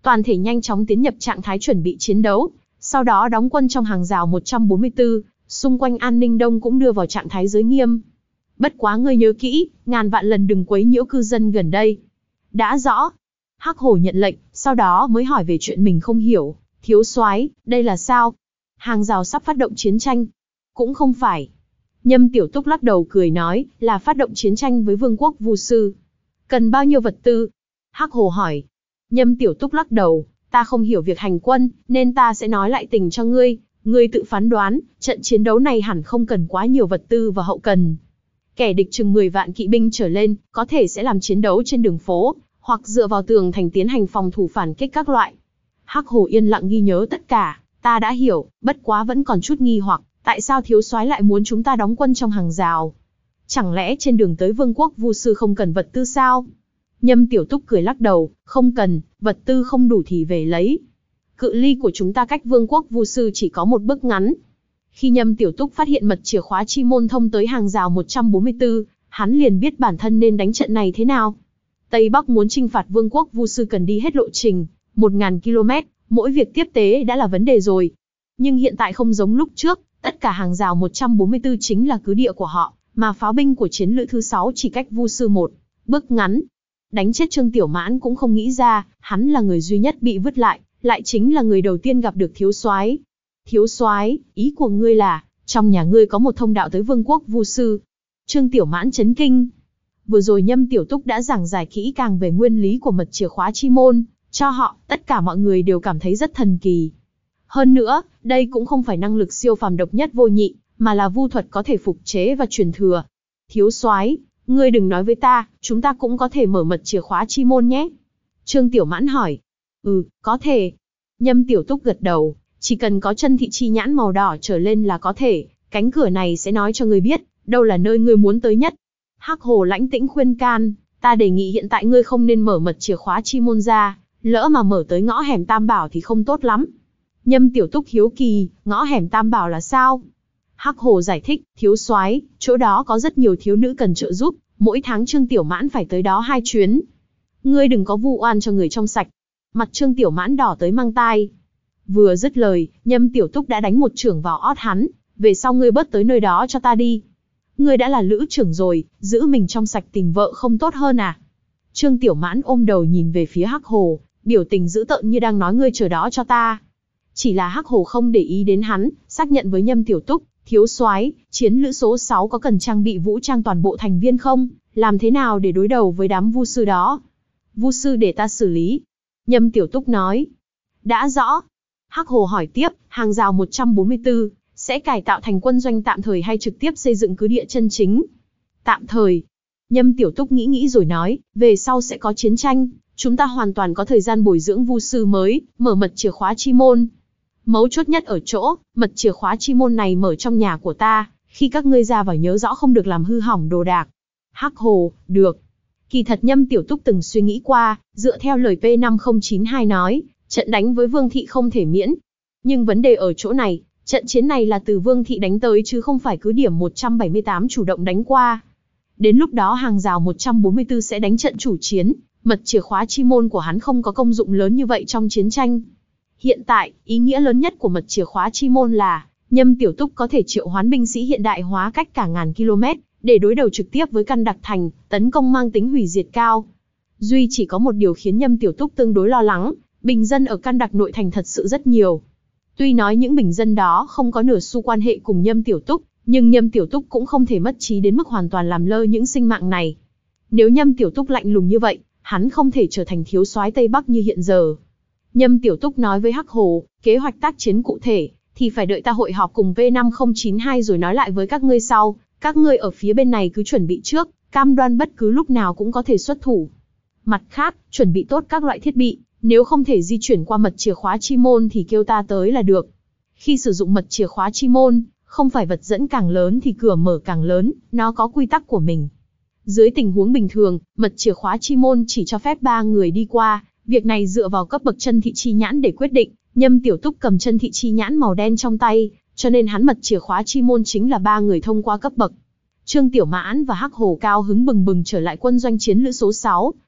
toàn thể nhanh chóng tiến nhập trạng thái chuẩn bị chiến đấu, sau đó đóng quân trong hàng rào một trăm bốn mươi tư, xung quanh An Ninh Đông cũng đưa vào trạng thái giới nghiêm. Bất quá ngươi nhớ kỹ, ngàn vạn lần đừng quấy nhiễu cư dân gần đây. Đã rõ. Hắc Hổ nhận lệnh, sau đó mới hỏi về chuyện mình không hiểu. Thiếu soái, đây là sao? Hàng rào sắp phát động chiến tranh. Cũng không phải. Nhâm Tiểu Túc lắc đầu cười nói, là phát động chiến tranh với vương quốc Vu Sư. Cần bao nhiêu vật tư? Hắc Hổ hỏi. Nhâm Tiểu Túc lắc đầu, ta không hiểu việc hành quân, nên ta sẽ nói lại tình cho ngươi. Ngươi tự phán đoán, trận chiến đấu này hẳn không cần quá nhiều vật tư và hậu cần. Kẻ địch chừng mười vạn kỵ binh trở lên, có thể sẽ làm chiến đấu trên đường phố, hoặc dựa vào tường thành tiến hành phòng thủ phản kích các loại. Hắc Hổ yên lặng ghi nhớ tất cả, ta đã hiểu, bất quá vẫn còn chút nghi hoặc, tại sao thiếu soái lại muốn chúng ta đóng quân trong hàng rào? Chẳng lẽ trên đường tới vương quốc Vu Sư không cần vật tư sao? Nhâm Tiểu Túc cười lắc đầu, không cần, vật tư không đủ thì về lấy. Cự ly của chúng ta cách vương quốc Vu Sư chỉ có một bước ngắn. Khi Nhâm Tiểu Túc phát hiện mật chìa khóa chi môn thông tới hàng rào một trăm bốn mươi tư, hắn liền biết bản thân nên đánh trận này thế nào. Tây Bắc muốn chinh phạt vương quốc Vu Sư cần đi hết lộ trình, một nghìn ki lô mét, mỗi việc tiếp tế đã là vấn đề rồi. Nhưng hiện tại không giống lúc trước, tất cả hàng rào một trăm bốn mươi tư chính là cứ địa của họ, mà pháo binh của chiến lữ thứ sáu chỉ cách Vu Sư một bước ngắn. Đánh chết Trương Tiểu Mãn cũng không nghĩ ra, hắn là người duy nhất bị vứt lại, lại chính là người đầu tiên gặp được thiếu soái. Thiếu soái, ý của ngươi là, trong nhà ngươi có một thông đạo tới vương quốc Vu Sư. Trương Tiểu Mãn chấn kinh. Vừa rồi Nhâm Tiểu Túc đã giảng giải kỹ càng về nguyên lý của mật chìa khóa chi môn, cho họ, tất cả mọi người đều cảm thấy rất thần kỳ. Hơn nữa, đây cũng không phải năng lực siêu phàm độc nhất vô nhị, mà là vu thuật có thể phục chế và truyền thừa. Thiếu soái, ngươi đừng nói với ta, chúng ta cũng có thể mở mật chìa khóa chi môn nhé. Trương Tiểu Mãn hỏi. Ừ, có thể. Nhâm Tiểu Túc gật đầu, chỉ cần có chân thị chi nhãn màu đỏ trở lên là có thể, cánh cửa này sẽ nói cho ngươi biết, đâu là nơi ngươi muốn tới nhất. Hắc Hổ lãnh tĩnh khuyên can, ta đề nghị hiện tại ngươi không nên mở mật chìa khóa chi môn ra, lỡ mà mở tới ngõ hẻm Tam Bảo thì không tốt lắm. Nhâm Tiểu Túc hiếu kỳ, ngõ hẻm Tam Bảo là sao? Hắc Hổ giải thích, thiếu soái, chỗ đó có rất nhiều thiếu nữ cần trợ giúp, mỗi tháng Trương Tiểu Mãn phải tới đó hai chuyến. Ngươi đừng có vu oan cho người trong sạch. Mặt Trương Tiểu Mãn đỏ tới mang tai. Vừa dứt lời, Nhâm Tiểu Túc đã đánh một chưởng vào ót hắn, về sau ngươi bớt tới nơi đó cho ta đi. Ngươi đã là lữ trưởng rồi, giữ mình trong sạch tìm vợ không tốt hơn à? Trương Tiểu Mãn ôm đầu nhìn về phía Hắc Hổ, biểu tình dữ tợn như đang nói ngươi chờ đó cho ta. Chỉ là Hắc Hổ không để ý đến hắn, xác nhận với Nhâm Tiểu Túc, thiếu soái, chiến lữ số sáu có cần trang bị vũ trang toàn bộ thành viên không? Làm thế nào để đối đầu với đám vu sư đó? Vu sư để ta xử lý. Nhâm Tiểu Túc nói. Đã rõ. Hắc Hổ hỏi tiếp, hàng rào một trăm bốn mươi tư, sẽ cải tạo thành quân doanh tạm thời hay trực tiếp xây dựng cứ địa chân chính? Tạm thời. Nhâm Tiểu Túc nghĩ nghĩ rồi nói, về sau sẽ có chiến tranh, chúng ta hoàn toàn có thời gian bồi dưỡng vu sư mới, mở mật chìa khóa chi môn. Mấu chốt nhất ở chỗ, mật chìa khóa chi môn này mở trong nhà của ta, khi các ngươi ra vào nhớ rõ không được làm hư hỏng đồ đạc. Hắc Hổ, được. Kỳ thật Nhâm Tiểu Túc từng suy nghĩ qua, dựa theo lời P năm không chín hai nói, trận đánh với Vương Thị không thể miễn. Nhưng vấn đề ở chỗ này, trận chiến này là từ Vương Thị đánh tới chứ không phải cứ điểm một trăm bảy mươi tám chủ động đánh qua. Đến lúc đó hàng rào một trăm bốn mươi tư sẽ đánh trận chủ chiến, mật chìa khóa chi môn của hắn không có công dụng lớn như vậy trong chiến tranh. Hiện tại, ý nghĩa lớn nhất của mật chìa khóa chi môn là, Nhâm Tiểu Túc có thể triệu hoán binh sĩ hiện đại hóa cách cả ngàn km, để đối đầu trực tiếp với căn đặc thành, tấn công mang tính hủy diệt cao. Duy chỉ có một điều khiến Nhâm Tiểu Túc tương đối lo lắng, bình dân ở căn đặc nội thành thật sự rất nhiều. Tuy nói những bình dân đó không có nửa xu quan hệ cùng Nhâm Tiểu Túc, nhưng Nhâm Tiểu Túc cũng không thể mất trí đến mức hoàn toàn làm lơ những sinh mạng này. Nếu Nhâm Tiểu Túc lạnh lùng như vậy, hắn không thể trở thành thiếu soái Tây Bắc như hiện giờ. Nhâm Tiểu Túc nói với Hắc Hổ, kế hoạch tác chiến cụ thể, thì phải đợi ta hội họp cùng P năm không chín hai rồi nói lại với các ngươi sau. Các ngươi ở phía bên này cứ chuẩn bị trước, cam đoan bất cứ lúc nào cũng có thể xuất thủ. Mặt khác, chuẩn bị tốt các loại thiết bị, nếu không thể di chuyển qua mật chìa khóa chi môn thì kêu ta tới là được. Khi sử dụng mật chìa khóa chi môn, không phải vật dẫn càng lớn thì cửa mở càng lớn, nó có quy tắc của mình. Dưới tình huống bình thường, mật chìa khóa chi môn chỉ cho phép ba người đi qua, việc này dựa vào cấp bậc chân thị chi nhãn để quyết định. Nhâm Tiểu Túc cầm chân thị chi nhãn màu đen trong tay, cho nên hắn mật chìa khóa chi môn chính là ba người thông qua cấp bậc. Trương Tiểu Mãn và Hắc Hổ cao hứng bừng bừng trở lại quân doanh chiến lữ số sáu,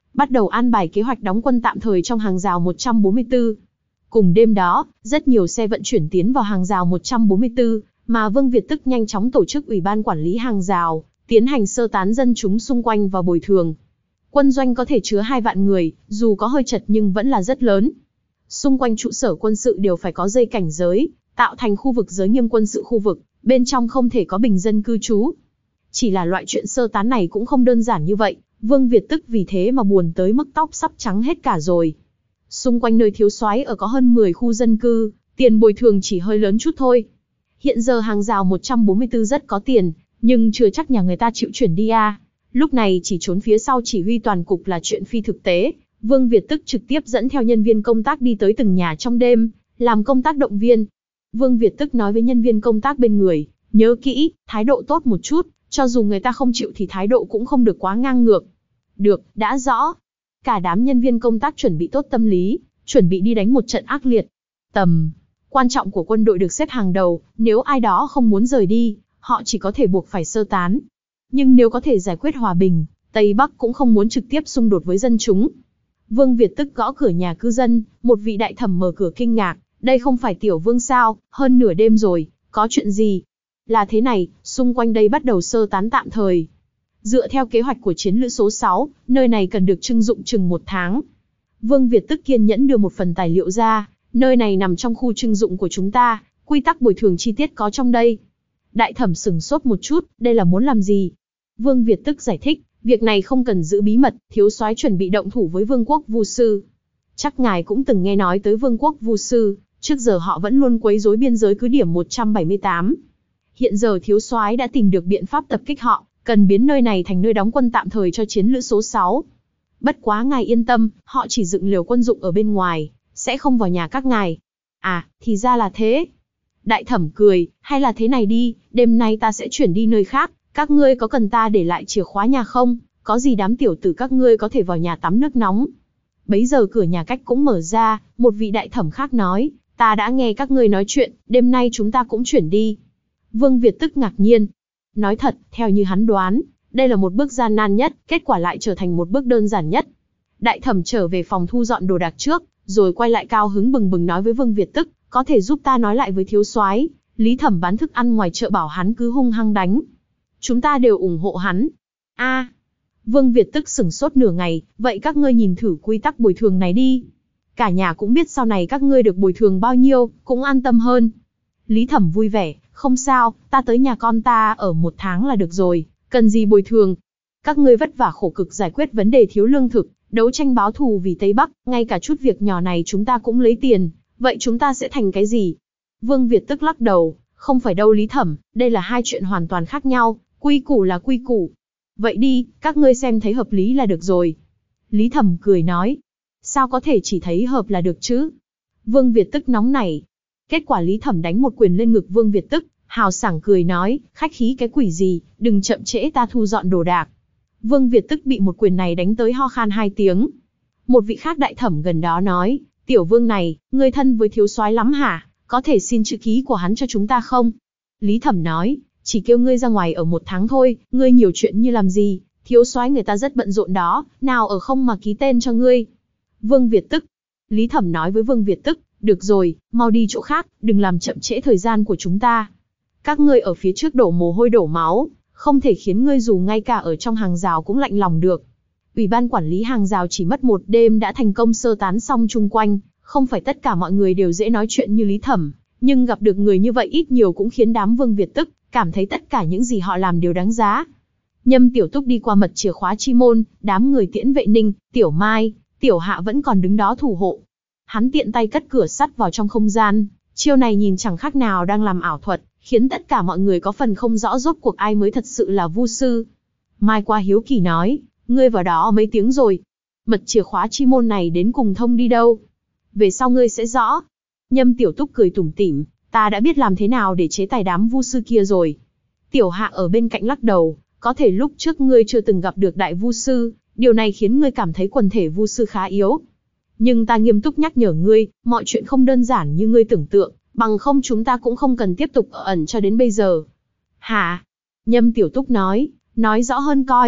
bắt đầu an bài kế hoạch đóng quân tạm thời trong hàng rào một trăm bốn mươi tư. Cùng đêm đó, rất nhiều xe vận chuyển tiến vào hàng rào một trăm bốn mươi tư, mà Vương Việt tức nhanh chóng tổ chức ủy ban quản lý hàng rào, tiến hành sơ tán dân chúng xung quanh và bồi thường. Quân doanh có thể chứa hai vạn người, dù có hơi chật nhưng vẫn là rất lớn. Xung quanh trụ sở quân sự đều phải có dây cảnh giới, tạo thành khu vực giới nghiêm quân sự khu vực, bên trong không thể có bình dân cư trú. Chỉ là loại chuyện sơ tán này cũng không đơn giản như vậy, Vương Việt tức vì thế mà buồn tới mức tóc sắp trắng hết cả rồi. Xung quanh nơi thiếu soái ở có hơn mười khu dân cư, tiền bồi thường chỉ hơi lớn chút thôi. Hiện giờ hàng rào một trăm bốn mươi tư rất có tiền, nhưng chưa chắc nhà người ta chịu chuyển đi à. Lúc này chỉ trốn phía sau chỉ huy toàn cục là chuyện phi thực tế. Vương Việt tức trực tiếp dẫn theo nhân viên công tác đi tới từng nhà trong đêm, làm công tác động viên. Vương Việt tức nói với nhân viên công tác bên người, nhớ kỹ, thái độ tốt một chút, cho dù người ta không chịu thì thái độ cũng không được quá ngang ngược. Được, đã rõ. Cả đám nhân viên công tác chuẩn bị tốt tâm lý, chuẩn bị đi đánh một trận ác liệt. Tầm quan trọng của quân đội được xếp hàng đầu, nếu ai đó không muốn rời đi, họ chỉ có thể buộc phải sơ tán. Nhưng nếu có thể giải quyết hòa bình, Tây Bắc cũng không muốn trực tiếp xung đột với dân chúng. Vương Việt tức gõ cửa nhà cư dân, một vị đại thẩm mở cửa kinh ngạc, đây không phải Tiểu Vương sao, hơn nửa đêm rồi, có chuyện gì? Là thế này, xung quanh đây bắt đầu sơ tán tạm thời. Dựa theo kế hoạch của chiến lữ số sáu, nơi này cần được trưng dụng chừng một tháng. Vương Việt tức kiên nhẫn đưa một phần tài liệu ra, nơi này nằm trong khu trưng dụng của chúng ta, quy tắc bồi thường chi tiết có trong đây. Đại thẩm sửng sốt một chút, đây là muốn làm gì? Vương Việt tức giải thích, việc này không cần giữ bí mật, thiếu soái chuẩn bị động thủ với Vương quốc Vu Sư. Chắc ngài cũng từng nghe nói tới Vương quốc Vu Sư, trước giờ họ vẫn luôn quấy rối biên giới cứ điểm một trăm bảy mươi tám. Hiện giờ thiếu soái đã tìm được biện pháp tập kích họ, cần biến nơi này thành nơi đóng quân tạm thời cho chiến lữ số sáu. Bất quá ngài yên tâm, họ chỉ dựng liều quân dụng ở bên ngoài, sẽ không vào nhà các ngài. À, thì ra là thế. Đại thẩm cười, hay là thế này đi, đêm nay ta sẽ chuyển đi nơi khác, các ngươi có cần ta để lại chìa khóa nhà không? Có gì đám tiểu tử các ngươi có thể vào nhà tắm nước nóng. Bấy giờ cửa nhà cách cũng mở ra, một vị đại thẩm khác nói, ta đã nghe các ngươi nói chuyện, đêm nay chúng ta cũng chuyển đi. Vương Việt tức ngạc nhiên. Nói thật, theo như hắn đoán, đây là một bước gian nan nhất, kết quả lại trở thành một bước đơn giản nhất. Đại thẩm trở về phòng thu dọn đồ đạc trước, rồi quay lại cao hứng bừng bừng nói với Vương Việt tức, có thể giúp ta nói lại với thiếu soái, Lý Thẩm bán thức ăn ngoài chợ bảo hắn cứ hung hăng đánh. Chúng ta đều ủng hộ hắn. A, à, Vương Việt tức sửng sốt nửa ngày, vậy các ngươi nhìn thử quy tắc bồi thường này đi. Cả nhà cũng biết sau này các ngươi được bồi thường bao nhiêu, cũng an tâm hơn. Lý Thẩm vui vẻ, không sao, ta tới nhà con ta ở một tháng là được rồi, cần gì bồi thường. Các ngươi vất vả khổ cực giải quyết vấn đề thiếu lương thực, đấu tranh báo thù vì Tây Bắc, ngay cả chút việc nhỏ này chúng ta cũng lấy tiền, vậy chúng ta sẽ thành cái gì? Vương Việt tức lắc đầu, không phải đâu Lý Thẩm, đây là hai chuyện hoàn toàn khác nhau, quy củ là quy củ. Vậy đi, các ngươi xem thấy hợp lý là được rồi. Lý Thẩm cười nói, sao có thể chỉ thấy hợp là được chứ? Vương Việt tức nóng nảy. Kết quả Lý Thẩm đánh một quyền lên ngực Vương Việt tức, hào sảng cười nói, khách khí cái quỷ gì, đừng chậm trễ ta thu dọn đồ đạc. Vương Việt tức bị một quyền này đánh tới ho khan hai tiếng. Một vị khác đại thẩm gần đó nói, tiểu vương này, ngươi thân với thiếu soái lắm hả, có thể xin chữ ký của hắn cho chúng ta không? Lý Thẩm nói, chỉ kêu ngươi ra ngoài ở một tháng thôi, ngươi nhiều chuyện như làm gì, thiếu soái người ta rất bận rộn đó, nào ở không mà ký tên cho ngươi. Vương Việt tức. Lý Thẩm nói với Vương Việt tức, được rồi, mau đi chỗ khác, đừng làm chậm trễ thời gian của chúng ta. Các ngươi ở phía trước đổ mồ hôi đổ máu, không thể khiến ngươi dù ngay cả ở trong hàng rào cũng lạnh lòng được. Ủy ban quản lý hàng rào chỉ mất một đêm đã thành công sơ tán xong chung quanh, không phải tất cả mọi người đều dễ nói chuyện như Lý Thẩm, nhưng gặp được người như vậy ít nhiều cũng khiến đám Vương Việt tức, cảm thấy tất cả những gì họ làm đều đáng giá. Nhâm Tiểu Túc đi qua mật chìa khóa chi môn, đám người Tiễn Vệ Ninh, Tiểu Mai, Tiểu Hạ vẫn còn đứng đó thủ hộ. Hắn tiện tay cất cửa sắt vào trong không gian, chiêu này nhìn chẳng khác nào đang làm ảo thuật, khiến tất cả mọi người có phần không rõ rốt cuộc ai mới thật sự là Vu sư. Mai qua hiếu kỳ nói, ngươi vào đó mấy tiếng rồi, mật chìa khóa chi môn này đến cùng thông đi đâu? Về sau ngươi sẽ rõ. Nhâm Tiểu Túc cười tủm tỉm, ta đã biết làm thế nào để chế tài đám Vu sư kia rồi. Tiểu Hạ ở bên cạnh lắc đầu, có thể lúc trước ngươi chưa từng gặp được đại Vu sư, điều này khiến ngươi cảm thấy quần thể Vu sư khá yếu. Nhưng ta nghiêm túc nhắc nhở ngươi, mọi chuyện không đơn giản như ngươi tưởng tượng, bằng không chúng ta cũng không cần tiếp tục ở ẩn cho đến bây giờ. Hả? Nhâm Tiểu Túc nói, nói rõ hơn coi.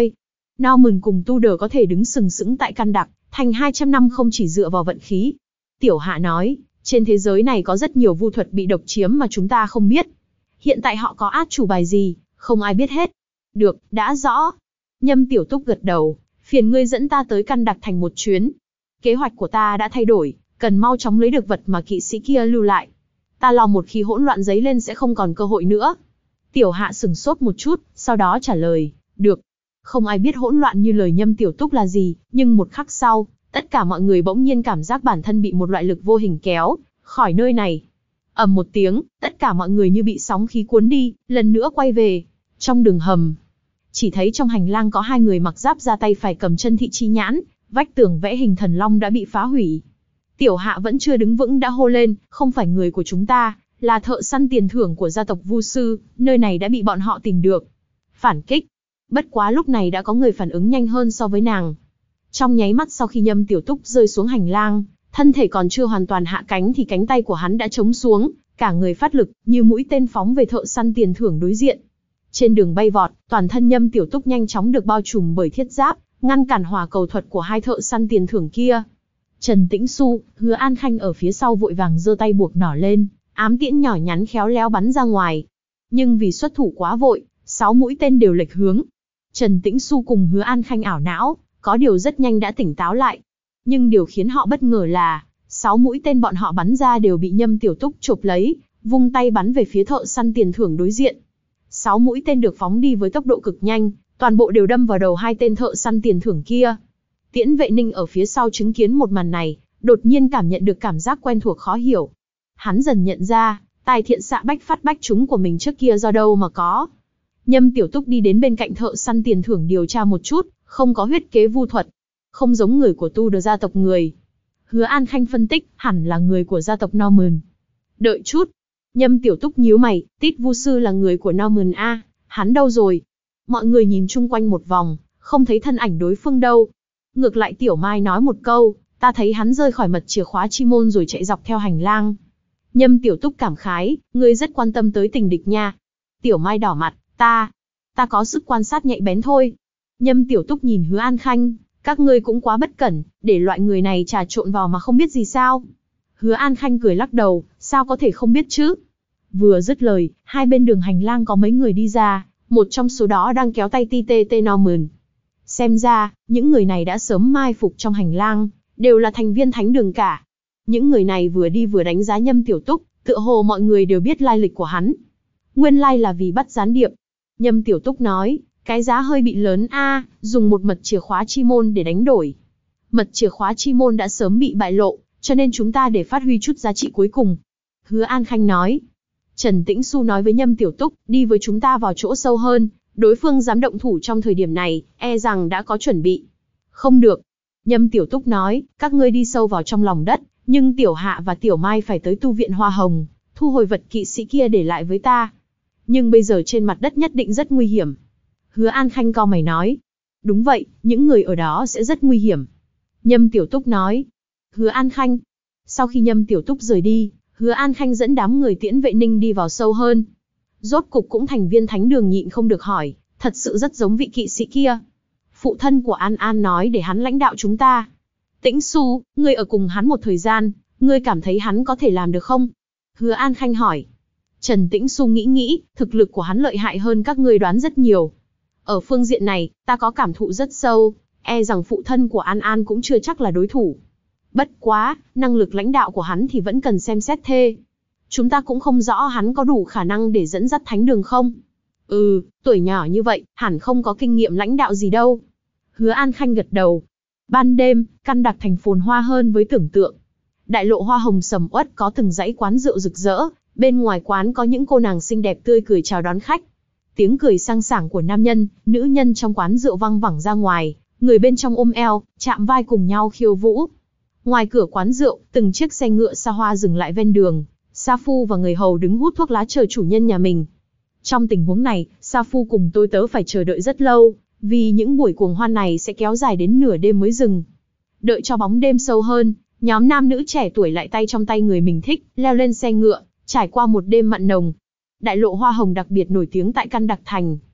Norman cùng Tudor có thể đứng sừng sững tại Căn Đặc Thành hai trăm năm không chỉ dựa vào vận khí. Tiểu Hạ nói, trên thế giới này có rất nhiều vu thuật bị độc chiếm mà chúng ta không biết. Hiện tại họ có át chủ bài gì, không ai biết hết. Được, đã rõ. Nhâm Tiểu Túc gật đầu, phiền ngươi dẫn ta tới Căn Đặc Thành một chuyến. Kế hoạch của ta đã thay đổi, cần mau chóng lấy được vật mà kỵ sĩ kia lưu lại. Ta lo một khi hỗn loạn dấy lên sẽ không còn cơ hội nữa. Tiểu Hạ sừng sốt một chút, sau đó trả lời, được. Không ai biết hỗn loạn như lời Nhâm Tiểu Túc là gì, nhưng một khắc sau, tất cả mọi người bỗng nhiên cảm giác bản thân bị một loại lực vô hình kéo khỏi nơi này. Ầm một tiếng, tất cả mọi người như bị sóng khí cuốn đi, lần nữa quay về. Trong đường hầm, chỉ thấy trong hành lang có hai người mặc giáp ra tay phải cầm chân thị chi nhãn, vách tường vẽ hình thần long đã bị phá hủy. Tiểu Hạ vẫn chưa đứng vững đã hô lên, không phải người của chúng ta, là thợ săn tiền thưởng của gia tộc Vu Sư, nơi này đã bị bọn họ tìm được. Phản kích. Bất quá lúc này đã có người phản ứng nhanh hơn so với nàng. Trong nháy mắt sau khi Nhâm Tiểu Túc rơi xuống hành lang, thân thể còn chưa hoàn toàn hạ cánh thì cánh tay của hắn đã chống xuống, cả người phát lực, như mũi tên phóng về thợ săn tiền thưởng đối diện. Trên đường bay vọt, toàn thân Nhâm Tiểu Túc nhanh chóng được bao trùm bởi thiết giáp, ngăn cản hỏa cầu thuật của hai thợ săn tiền thưởng kia. Trần Tĩnh Xu, Hứa An Khanh ở phía sau vội vàng giơ tay buộc nỏ lên, ám tiễn nhỏ nhắn khéo léo bắn ra ngoài. Nhưng vì xuất thủ quá vội, sáu mũi tên đều lệch hướng. Trần Tĩnh Xu cùng Hứa An Khanh ảo não, có điều rất nhanh đã tỉnh táo lại. Nhưng điều khiến họ bất ngờ là, sáu mũi tên bọn họ bắn ra đều bị Nhâm Tiểu Túc chộp lấy, vung tay bắn về phía thợ săn tiền thưởng đối diện. Sáu mũi tên được phóng đi với tốc độ cực nhanh, toàn bộ đều đâm vào đầu hai tên thợ săn tiền thưởng kia. Tiễn Vệ Ninh ở phía sau chứng kiến một màn này, đột nhiên cảm nhận được cảm giác quen thuộc khó hiểu. Hắn dần nhận ra, tài thiện xạ bách phát bách chúng của mình trước kia do đâu mà có. Nhâm Tiểu Túc đi đến bên cạnh thợ săn tiền thưởng điều tra một chút, không có huyết kế vu thuật, không giống người của Tudor gia tộc người. Hứa An Khanh phân tích, hẳn là người của gia tộc Norman. Đợi chút. Nhâm Tiểu Túc nhíu mày, Tít Vu Sư là người của Norman a, hắn đâu rồi? Mọi người nhìn chung quanh một vòng, không thấy thân ảnh đối phương đâu. Ngược lại Tiểu Mai nói một câu, ta thấy hắn rơi khỏi mật chìa khóa chi môn rồi chạy dọc theo hành lang. Nhâm Tiểu Túc cảm khái, ngươi rất quan tâm tới tình địch nha. Tiểu Mai đỏ mặt, ta, ta có sức quan sát nhạy bén thôi. Nhâm Tiểu Túc nhìn Hứa An Khanh, các ngươi cũng quá bất cẩn, để loại người này trà trộn vào mà không biết gì sao. Hứa An Khanh cười lắc đầu, sao có thể không biết chứ. Vừa dứt lời, hai bên đường hành lang có mấy người đi ra, một trong số đó đang kéo tay Ti Tê Tê Norman. Xem ra, những người này đã sớm mai phục trong hành lang, đều là thành viên thánh đường cả. Những người này vừa đi vừa đánh giá Nhâm Tiểu Túc, tựa hồ mọi người đều biết lai lịch của hắn. Nguyên lai là vì bắt gián điệp. Nhâm Tiểu Túc nói, cái giá hơi bị lớn a, dùng một mật chìa khóa chi môn để đánh đổi. Mật chìa khóa chi môn đã sớm bị bại lộ, cho nên chúng ta để phát huy chút giá trị cuối cùng. Hứa An Khanh nói. Trần Tĩnh Xu nói với Nhâm Tiểu Túc, đi với chúng ta vào chỗ sâu hơn, đối phương dám động thủ trong thời điểm này, e rằng đã có chuẩn bị. Không được. Nhâm Tiểu Túc nói, các ngươi đi sâu vào trong lòng đất, nhưng Tiểu Hạ và Tiểu Mai phải tới tu viện Hoa Hồng, thu hồi vật kỵ sĩ kia để lại với ta. Nhưng bây giờ trên mặt đất nhất định rất nguy hiểm. Hứa An Khanh cau mày nói. Đúng vậy, những người ở đó sẽ rất nguy hiểm. Nhâm Tiểu Túc nói. Hứa An Khanh. Sau khi Nhâm Tiểu Túc rời đi, Hứa An Khanh dẫn đám người Tiễn Vệ Ninh đi vào sâu hơn. Rốt cục cũng thành viên thánh đường nhịn không được hỏi, thật sự rất giống vị kỵ sĩ kia. Phụ thân của An An nói để hắn lãnh đạo chúng ta. Tĩnh Xu, ngươi ở cùng hắn một thời gian, ngươi cảm thấy hắn có thể làm được không? Hứa An Khanh hỏi. Trần Tĩnh Xu nghĩ nghĩ, thực lực của hắn lợi hại hơn các ngươi đoán rất nhiều. Ở phương diện này, ta có cảm thụ rất sâu, e rằng phụ thân của An An cũng chưa chắc là đối thủ. Bất quá, năng lực lãnh đạo của hắn thì vẫn cần xem xét thê. Chúng ta cũng không rõ hắn có đủ khả năng để dẫn dắt thánh đường không? Ừ, tuổi nhỏ như vậy, hẳn không có kinh nghiệm lãnh đạo gì đâu. Hứa An Khanh gật đầu. Ban đêm, Căn Đặc Thành phồn hoa hơn với tưởng tượng. Đại lộ hoa hồng sầm uất có từng dãy quán rượu rực rỡ, bên ngoài quán có những cô nàng xinh đẹp tươi cười chào đón khách. Tiếng cười sang sảng của nam nhân, nữ nhân trong quán rượu văng vẳng ra ngoài, người bên trong ôm eo, chạm vai cùng nhau khiêu vũ. Ngoài cửa quán rượu, từng chiếc xe ngựa xa hoa dừng lại ven đường, Sa Phu và người hầu đứng hút thuốc lá chờ chủ nhân nhà mình. Trong tình huống này, Sa Phu cùng tôi tớ phải chờ đợi rất lâu, vì những buổi cuồng hoan này sẽ kéo dài đến nửa đêm mới dừng. Đợi cho bóng đêm sâu hơn, nhóm nam nữ trẻ tuổi lại tay trong tay người mình thích, leo lên xe ngựa, trải qua một đêm mặn nồng. Đại lộ hoa hồng đặc biệt nổi tiếng tại Căn Đặc Thành.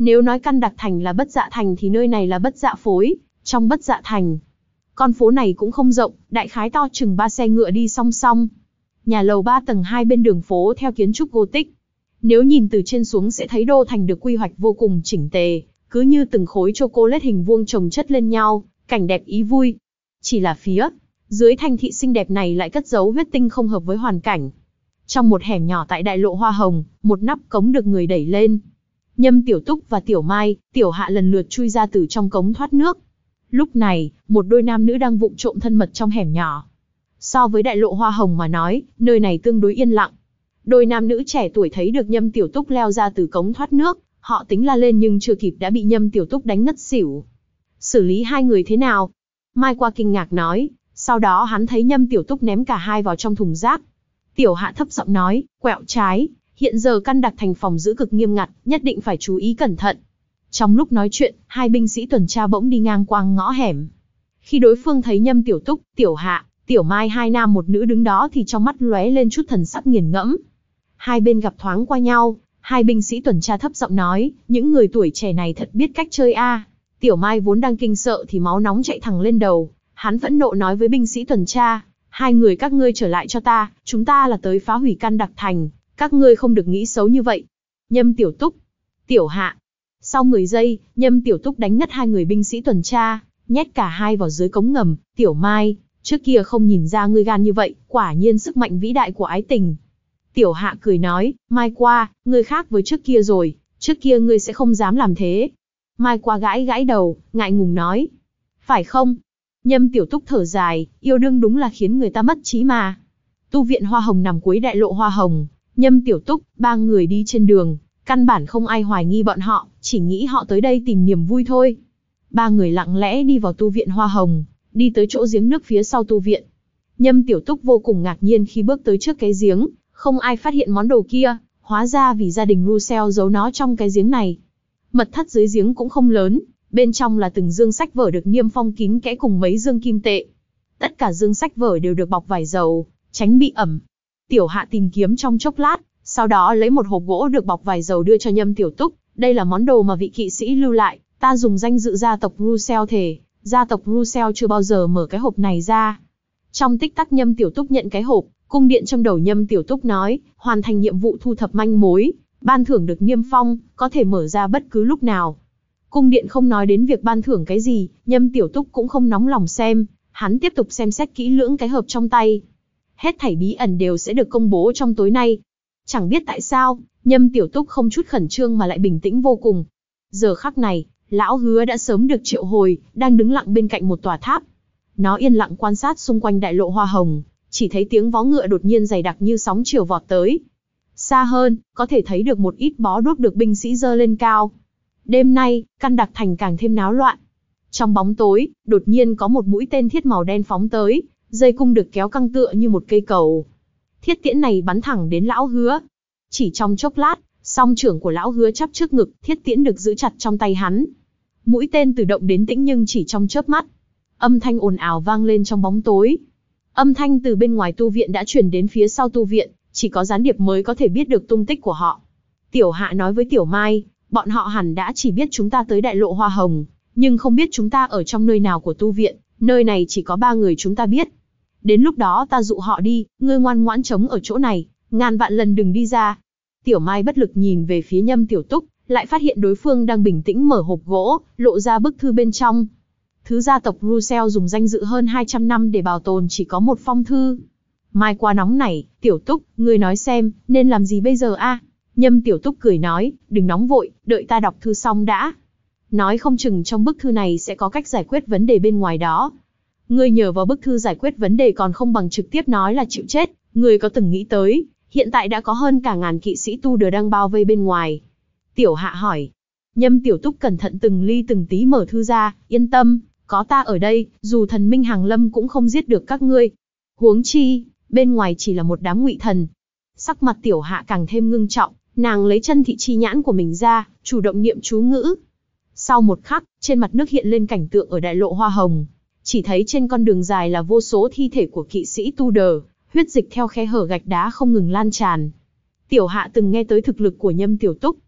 Nếu nói Căn Đặc Thành là Bất Dạ Thành thì nơi này là Bất Dạ Phối, trong Bất Dạ Thành. Con phố này cũng không rộng, đại khái to chừng ba xe ngựa đi song song. Nhà lầu ba tầng hai bên đường phố theo kiến trúc Gothic. Nếu nhìn từ trên xuống sẽ thấy đô thành được quy hoạch vô cùng chỉnh tề, cứ như từng khối chocolate hình vuông chồng chất lên nhau, cảnh đẹp ý vui. Chỉ là phía dưới thành thị xinh đẹp này lại cất giấu huyết tinh không hợp với hoàn cảnh. Trong một hẻm nhỏ tại đại lộ Hoa Hồng, một nắp cống được người đẩy lên. Nhâm Tiểu Túc và Tiểu Mai, Tiểu Hạ lần lượt chui ra từ trong cống thoát nước. Lúc này, một đôi nam nữ đang vụng trộm thân mật trong hẻm nhỏ. So với đại lộ Hoa Hồng mà nói, nơi này tương đối yên lặng. Đôi nam nữ trẻ tuổi thấy được Nhâm Tiểu Túc leo ra từ cống thoát nước, họ tính la lên nhưng chưa kịp đã bị Nhâm Tiểu Túc đánh ngất xỉu. Xử lý hai người thế nào? Mai Qua kinh ngạc nói, sau đó hắn thấy Nhâm Tiểu Túc ném cả hai vào trong thùng rác. Tiểu Hạ thấp giọng nói, quẹo trái, hiện giờ Căn Đặc Thành phòng giữ cực nghiêm ngặt, nhất định phải chú ý cẩn thận. Trong lúc nói chuyện, hai binh sĩ tuần tra bỗng đi ngang qua ngõ hẻm. Khi đối phương thấy Nhâm Tiểu Túc, Tiểu Hạ, Tiểu Mai hai nam một nữ đứng đó thì trong mắt lóe lên chút thần sắc nghiền ngẫm. Hai bên gặp thoáng qua nhau, hai binh sĩ tuần tra thấp giọng nói, những người tuổi trẻ này thật biết cách chơi a. Tiểu Mai vốn đang kinh sợ thì máu nóng chạy thẳng lên đầu, hắn phẫn nộ nói với binh sĩ tuần tra, hai người các ngươi trở lại cho ta, chúng ta là tới phá hủy Căn Đặc Thành, các ngươi không được nghĩ xấu như vậy. Nhâm Tiểu Túc, Tiểu Hạ. Sau mười giây, Nhâm Tiểu Túc đánh ngất hai người binh sĩ tuần tra, nhét cả hai vào dưới cống ngầm. Tiểu Mai, trước kia không nhìn ra ngươi gan như vậy, quả nhiên sức mạnh vĩ đại của ái tình. Tiểu Hạ cười nói, Mai Qua, ngươi khác với trước kia rồi, trước kia ngươi sẽ không dám làm thế. Mai Qua gãi gãi đầu, ngại ngùng nói, phải không? Nhâm Tiểu Túc thở dài, yêu đương đúng là khiến người ta mất trí mà. Tu viện Hoa Hồng nằm cuối đại lộ Hoa Hồng, Nhâm Tiểu Túc, ba người đi trên đường, căn bản không ai hoài nghi bọn họ, chỉ nghĩ họ tới đây tìm niềm vui thôi. Ba người lặng lẽ đi vào tu viện Hoa Hồng, đi tới chỗ giếng nước phía sau tu viện. Nhâm Tiểu Túc vô cùng ngạc nhiên khi bước tới trước cái giếng, không ai phát hiện món đồ kia, hóa ra vì gia đình Russell giấu nó trong cái giếng này. Mật thất dưới giếng cũng không lớn, bên trong là từng dương sách vở được niêm phong kín kẽ cùng mấy dương kim tệ. Tất cả dương sách vở đều được bọc vải dầu, tránh bị ẩm. Tiểu Hạ tìm kiếm trong chốc lát, sau đó lấy một hộp gỗ được bọc vải dầu đưa cho Nhâm Tiểu Túc. Đây là món đồ mà vị kỵ sĩ lưu lại, ta dùng danh dự gia tộc Russell thề, gia tộc Russell chưa bao giờ mở cái hộp này ra. Trong tích tắc Nhâm Tiểu Túc nhận cái hộp, cung điện trong đầu Nhâm Tiểu Túc nói, hoàn thành nhiệm vụ thu thập manh mối, ban thưởng được niêm phong, có thể mở ra bất cứ lúc nào. Cung điện không nói đến việc ban thưởng cái gì, Nhâm Tiểu Túc cũng không nóng lòng xem, hắn tiếp tục xem xét kỹ lưỡng cái hộp trong tay. Hết thảy bí ẩn đều sẽ được công bố trong tối nay. Chẳng biết tại sao, Nhâm Tiểu Túc không chút khẩn trương mà lại bình tĩnh vô cùng. Giờ khắc này, Lão Hứa đã sớm được triệu hồi, đang đứng lặng bên cạnh một tòa tháp. Nó yên lặng quan sát xung quanh đại lộ Hoa Hồng, chỉ thấy tiếng vó ngựa đột nhiên dày đặc như sóng chiều vọt tới. Xa hơn, có thể thấy được một ít bó đuốc được binh sĩ giơ lên cao. Đêm nay, Căn Đặc Thành càng thêm náo loạn. Trong bóng tối, đột nhiên có một mũi tên thiết màu đen phóng tới, dây cung được kéo căng tựa như một cây cầu. Thiết tiễn này bắn thẳng đến Lão Hứa. Chỉ trong chốc lát, song trưởng của Lão Hứa chắp trước ngực, thiết tiễn được giữ chặt trong tay hắn. Mũi tên từ động đến tĩnh nhưng chỉ trong chớp mắt. Âm thanh ồn ào vang lên trong bóng tối. Âm thanh từ bên ngoài tu viện đã truyền đến phía sau tu viện, chỉ có gián điệp mới có thể biết được tung tích của họ. Tiểu Hạ nói với Tiểu Mai, bọn họ hẳn đã chỉ biết chúng ta tới đại lộ Hoa Hồng, nhưng không biết chúng ta ở trong nơi nào của tu viện, nơi này chỉ có ba người chúng ta biết. Đến lúc đó ta dụ họ đi, ngươi ngoan ngoãn chống ở chỗ này, ngàn vạn lần đừng đi ra. Tiểu Mai bất lực nhìn về phía Nhâm Tiểu Túc, lại phát hiện đối phương đang bình tĩnh mở hộp gỗ, lộ ra bức thư bên trong. Thứ gia tộc Russell dùng danh dự hơn hai trăm năm để bảo tồn chỉ có một phong thư. Mai Qua nóng nảy, Tiểu Túc, ngươi nói xem, nên làm gì bây giờ a? Nhâm Tiểu Túc cười nói, đừng nóng vội, đợi ta đọc thư xong đã. Nói không chừng trong bức thư này sẽ có cách giải quyết vấn đề bên ngoài đó. Ngươi nhờ vào bức thư giải quyết vấn đề còn không bằng trực tiếp nói là chịu chết, ngươi có từng nghĩ tới, hiện tại đã có hơn cả ngàn kỵ sĩ tu đờ đang bao vây bên ngoài. Tiểu Hạ hỏi. Nhâm Tiểu Túc cẩn thận từng ly từng tí mở thư ra, yên tâm, có ta ở đây, dù thần minh hàng lâm cũng không giết được các ngươi. Huống chi, bên ngoài chỉ là một đám ngụy thần. Sắc mặt Tiểu Hạ càng thêm ngưng trọng, nàng lấy chân thị chi nhãn của mình ra, chủ động niệm chú ngữ. Sau một khắc, trên mặt nước hiện lên cảnh tượng ở đại lộ Hoa Hồng. Chỉ thấy trên con đường dài là vô số thi thể của kỵ sĩ tu đờ, huyết dịch theo khe hở gạch đá không ngừng lan tràn. Tiểu Hạ từng nghe tới thực lực của Nhâm Tiểu Túc.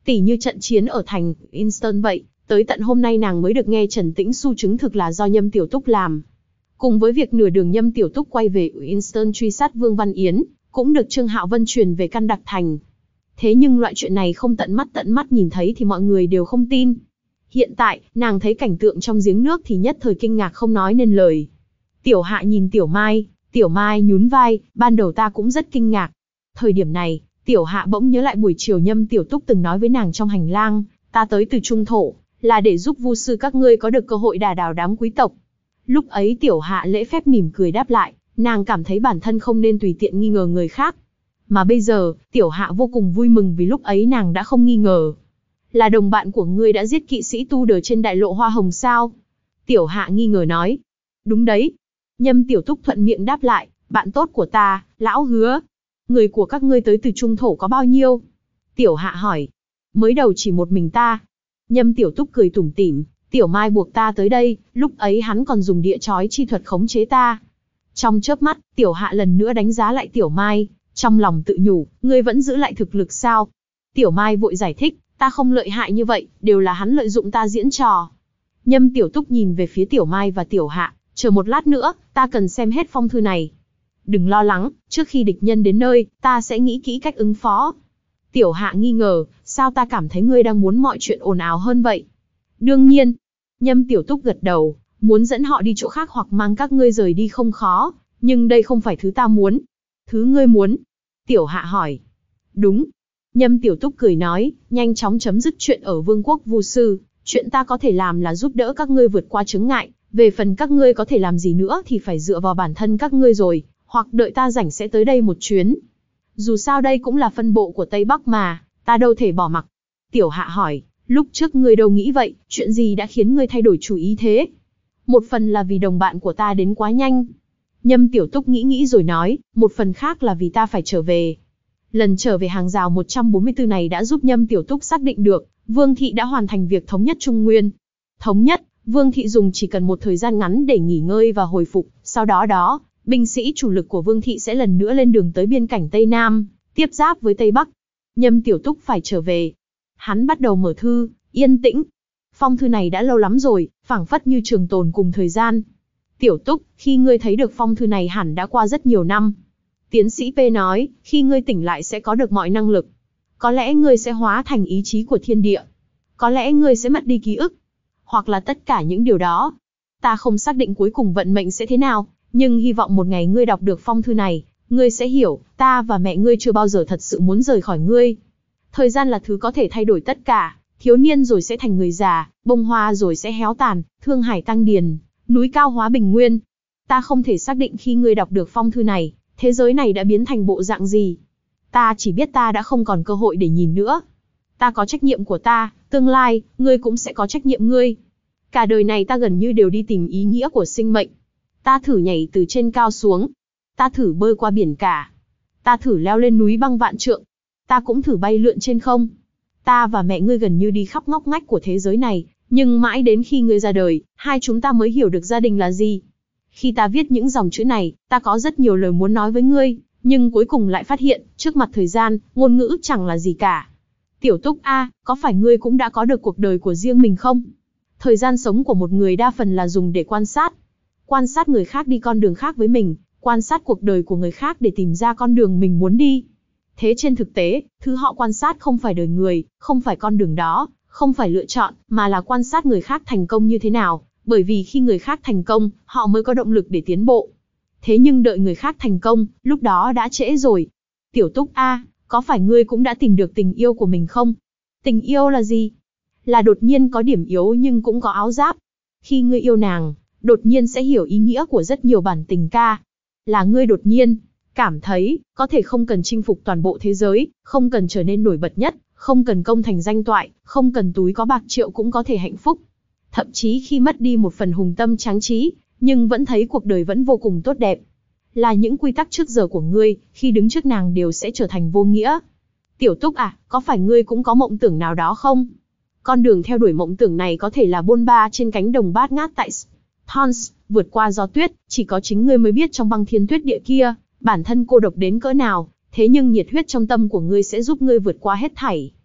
Tỉ như trận chiến ở thành Winston vậy, tới tận hôm nay nàng mới được nghe Trần Tĩnh Xu chứng thực là do Nhâm Tiểu Túc làm. Cùng với việc nửa đường Nhâm Tiểu Túc quay về Winston truy sát Vương Văn Yến, cũng được Trương Hạo Vân truyền về căn đặc thành. Thế nhưng loại chuyện này không tận mắt tận mắt nhìn thấy thì mọi người đều không tin. Hiện tại, nàng thấy cảnh tượng trong giếng nước thì nhất thời kinh ngạc không nói nên lời. Tiểu Hạ nhìn Tiểu Mai, Tiểu Mai nhún vai, ban đầu ta cũng rất kinh ngạc. Thời điểm này, Tiểu Hạ bỗng nhớ lại buổi chiều Nhâm Tiểu Túc từng nói với nàng trong hành lang, ta tới từ Trung Thổ, là để giúp vu sư các ngươi có được cơ hội đả đảo đám quý tộc. Lúc ấy Tiểu Hạ lễ phép mỉm cười đáp lại, nàng cảm thấy bản thân không nên tùy tiện nghi ngờ người khác. Mà bây giờ, Tiểu Hạ vô cùng vui mừng vì lúc ấy nàng đã không nghi ngờ. Là đồng bạn của ngươi đã giết kỵ sĩ tu đờ trên đại lộ Hoa Hồng sao? Tiểu Hạ nghi ngờ nói. Đúng đấy. Nhâm Tiểu Túc thuận miệng đáp lại, bạn tốt của ta, lão Hứa. Người của các ngươi tới từ Trung Thổ có bao nhiêu? Tiểu Hạ hỏi. Mới đầu chỉ một mình ta. Nhâm Tiểu Túc cười tủm tỉm, Tiểu Mai buộc ta tới đây, lúc ấy hắn còn dùng địa chói chi thuật khống chế ta. Trong chớp mắt, Tiểu Hạ lần nữa đánh giá lại Tiểu Mai, trong lòng tự nhủ, ngươi vẫn giữ lại thực lực sao? Tiểu Mai vội giải thích, ta không lợi hại như vậy, đều là hắn lợi dụng ta diễn trò. Nhâm Tiểu Túc nhìn về phía Tiểu Mai và Tiểu Hạ, chờ một lát nữa, ta cần xem hết phong thư này. Đừng lo lắng, trước khi địch nhân đến nơi, ta sẽ nghĩ kỹ cách ứng phó. Tiểu Hạ nghi ngờ, sao ta cảm thấy ngươi đang muốn mọi chuyện ồn ào hơn vậy? Đương nhiên. Nhâm Tiểu Túc gật đầu, muốn dẫn họ đi chỗ khác hoặc mang các ngươi rời đi không khó, nhưng đây không phải thứ ta muốn. Thứ ngươi muốn? Tiểu Hạ hỏi. Đúng. Nhâm Tiểu Túc cười nói, nhanh chóng chấm dứt chuyện ở Vương quốc Vu sư, chuyện ta có thể làm là giúp đỡ các ngươi vượt qua chướng ngại, về phần các ngươi có thể làm gì nữa thì phải dựa vào bản thân các ngươi rồi, hoặc đợi ta rảnh sẽ tới đây một chuyến. Dù sao đây cũng là phân bộ của Tây Bắc mà, ta đâu thể bỏ mặc. Tiểu Hạ hỏi, lúc trước ngươi đâu nghĩ vậy, chuyện gì đã khiến ngươi thay đổi chủ ý thế? Một phần là vì đồng bạn của ta đến quá nhanh. Nhâm Tiểu Túc nghĩ nghĩ rồi nói, một phần khác là vì ta phải trở về. Lần trở về hàng rào một trăm bốn mươi tư này đã giúp Nhâm Tiểu Túc xác định được, Vương Thị đã hoàn thành việc thống nhất Trung Nguyên. Thống nhất, Vương Thị dùng chỉ cần một thời gian ngắn để nghỉ ngơi và hồi phục, sau đó đó, binh sĩ chủ lực của Vương Thị sẽ lần nữa lên đường tới biên cảnh Tây Nam, tiếp giáp với Tây Bắc. Nhâm Tiểu Túc phải trở về. Hắn bắt đầu mở thư, yên tĩnh. Phong thư này đã lâu lắm rồi, phảng phất như trường tồn cùng thời gian. Tiểu Túc, khi ngươi thấy được phong thư này hẳn đã qua rất nhiều năm. Tiến sĩ P nói, khi ngươi tỉnh lại sẽ có được mọi năng lực. Có lẽ ngươi sẽ hóa thành ý chí của thiên địa. Có lẽ ngươi sẽ mất đi ký ức. Hoặc là tất cả những điều đó. Ta không xác định cuối cùng vận mệnh sẽ thế nào, nhưng hy vọng một ngày ngươi đọc được phong thư này, ngươi sẽ hiểu, ta và mẹ ngươi chưa bao giờ thật sự muốn rời khỏi ngươi. Thời gian là thứ có thể thay đổi tất cả, thiếu niên rồi sẽ thành người già, bông hoa rồi sẽ héo tàn, thương hải tăng điền, núi cao hóa bình nguyên. Ta không thể xác định khi ngươi đọc được phong thư này, thế giới này đã biến thành bộ dạng gì. Ta chỉ biết ta đã không còn cơ hội để nhìn nữa. Ta có trách nhiệm của ta, tương lai, ngươi cũng sẽ có trách nhiệm ngươi. Cả đời này ta gần như đều đi tìm ý nghĩa của sinh mệnh. Ta thử nhảy từ trên cao xuống. Ta thử bơi qua biển cả. Ta thử leo lên núi băng vạn trượng. Ta cũng thử bay lượn trên không. Ta và mẹ ngươi gần như đi khắp ngóc ngách của thế giới này, nhưng mãi đến khi ngươi ra đời, hai chúng ta mới hiểu được gia đình là gì. Khi ta viết những dòng chữ này, ta có rất nhiều lời muốn nói với ngươi, nhưng cuối cùng lại phát hiện, trước mặt thời gian, ngôn ngữ chẳng là gì cả. Tiểu Túc a, có phải ngươi cũng đã có được cuộc đời của riêng mình không? Thời gian sống của một người đa phần là dùng để quan sát. Quan sát người khác đi con đường khác với mình, quan sát cuộc đời của người khác để tìm ra con đường mình muốn đi. Thế trên thực tế, thứ họ quan sát không phải đời người, không phải con đường đó, không phải lựa chọn, mà là quan sát người khác thành công như thế nào, bởi vì khi người khác thành công, họ mới có động lực để tiến bộ. Thế nhưng đợi người khác thành công, lúc đó đã trễ rồi. Tiểu Túc a, có phải ngươi cũng đã tìm được tình yêu của mình không? Tình yêu là gì? Là đột nhiên có điểm yếu nhưng cũng có áo giáp. Khi ngươi yêu nàng, đột nhiên sẽ hiểu ý nghĩa của rất nhiều bản tình ca. Là ngươi đột nhiên cảm thấy, có thể không cần chinh phục toàn bộ thế giới, không cần trở nên nổi bật nhất, không cần công thành danh toại, không cần túi có bạc triệu cũng có thể hạnh phúc. Thậm chí khi mất đi một phần hùng tâm tráng trí, nhưng vẫn thấy cuộc đời vẫn vô cùng tốt đẹp. Là những quy tắc trước giờ của ngươi, khi đứng trước nàng đều sẽ trở thành vô nghĩa. Tiểu Túc à, có phải ngươi cũng có mộng tưởng nào đó không? Con đường theo đuổi mộng tưởng này có thể là bôn ba trên cánh đồng bát ngát tại Thons, vượt qua gió tuyết, chỉ có chính ngươi mới biết trong băng thiên tuyết địa kia, bản thân cô độc đến cỡ nào, thế nhưng nhiệt huyết trong tâm của ngươi sẽ giúp ngươi vượt qua hết thảy.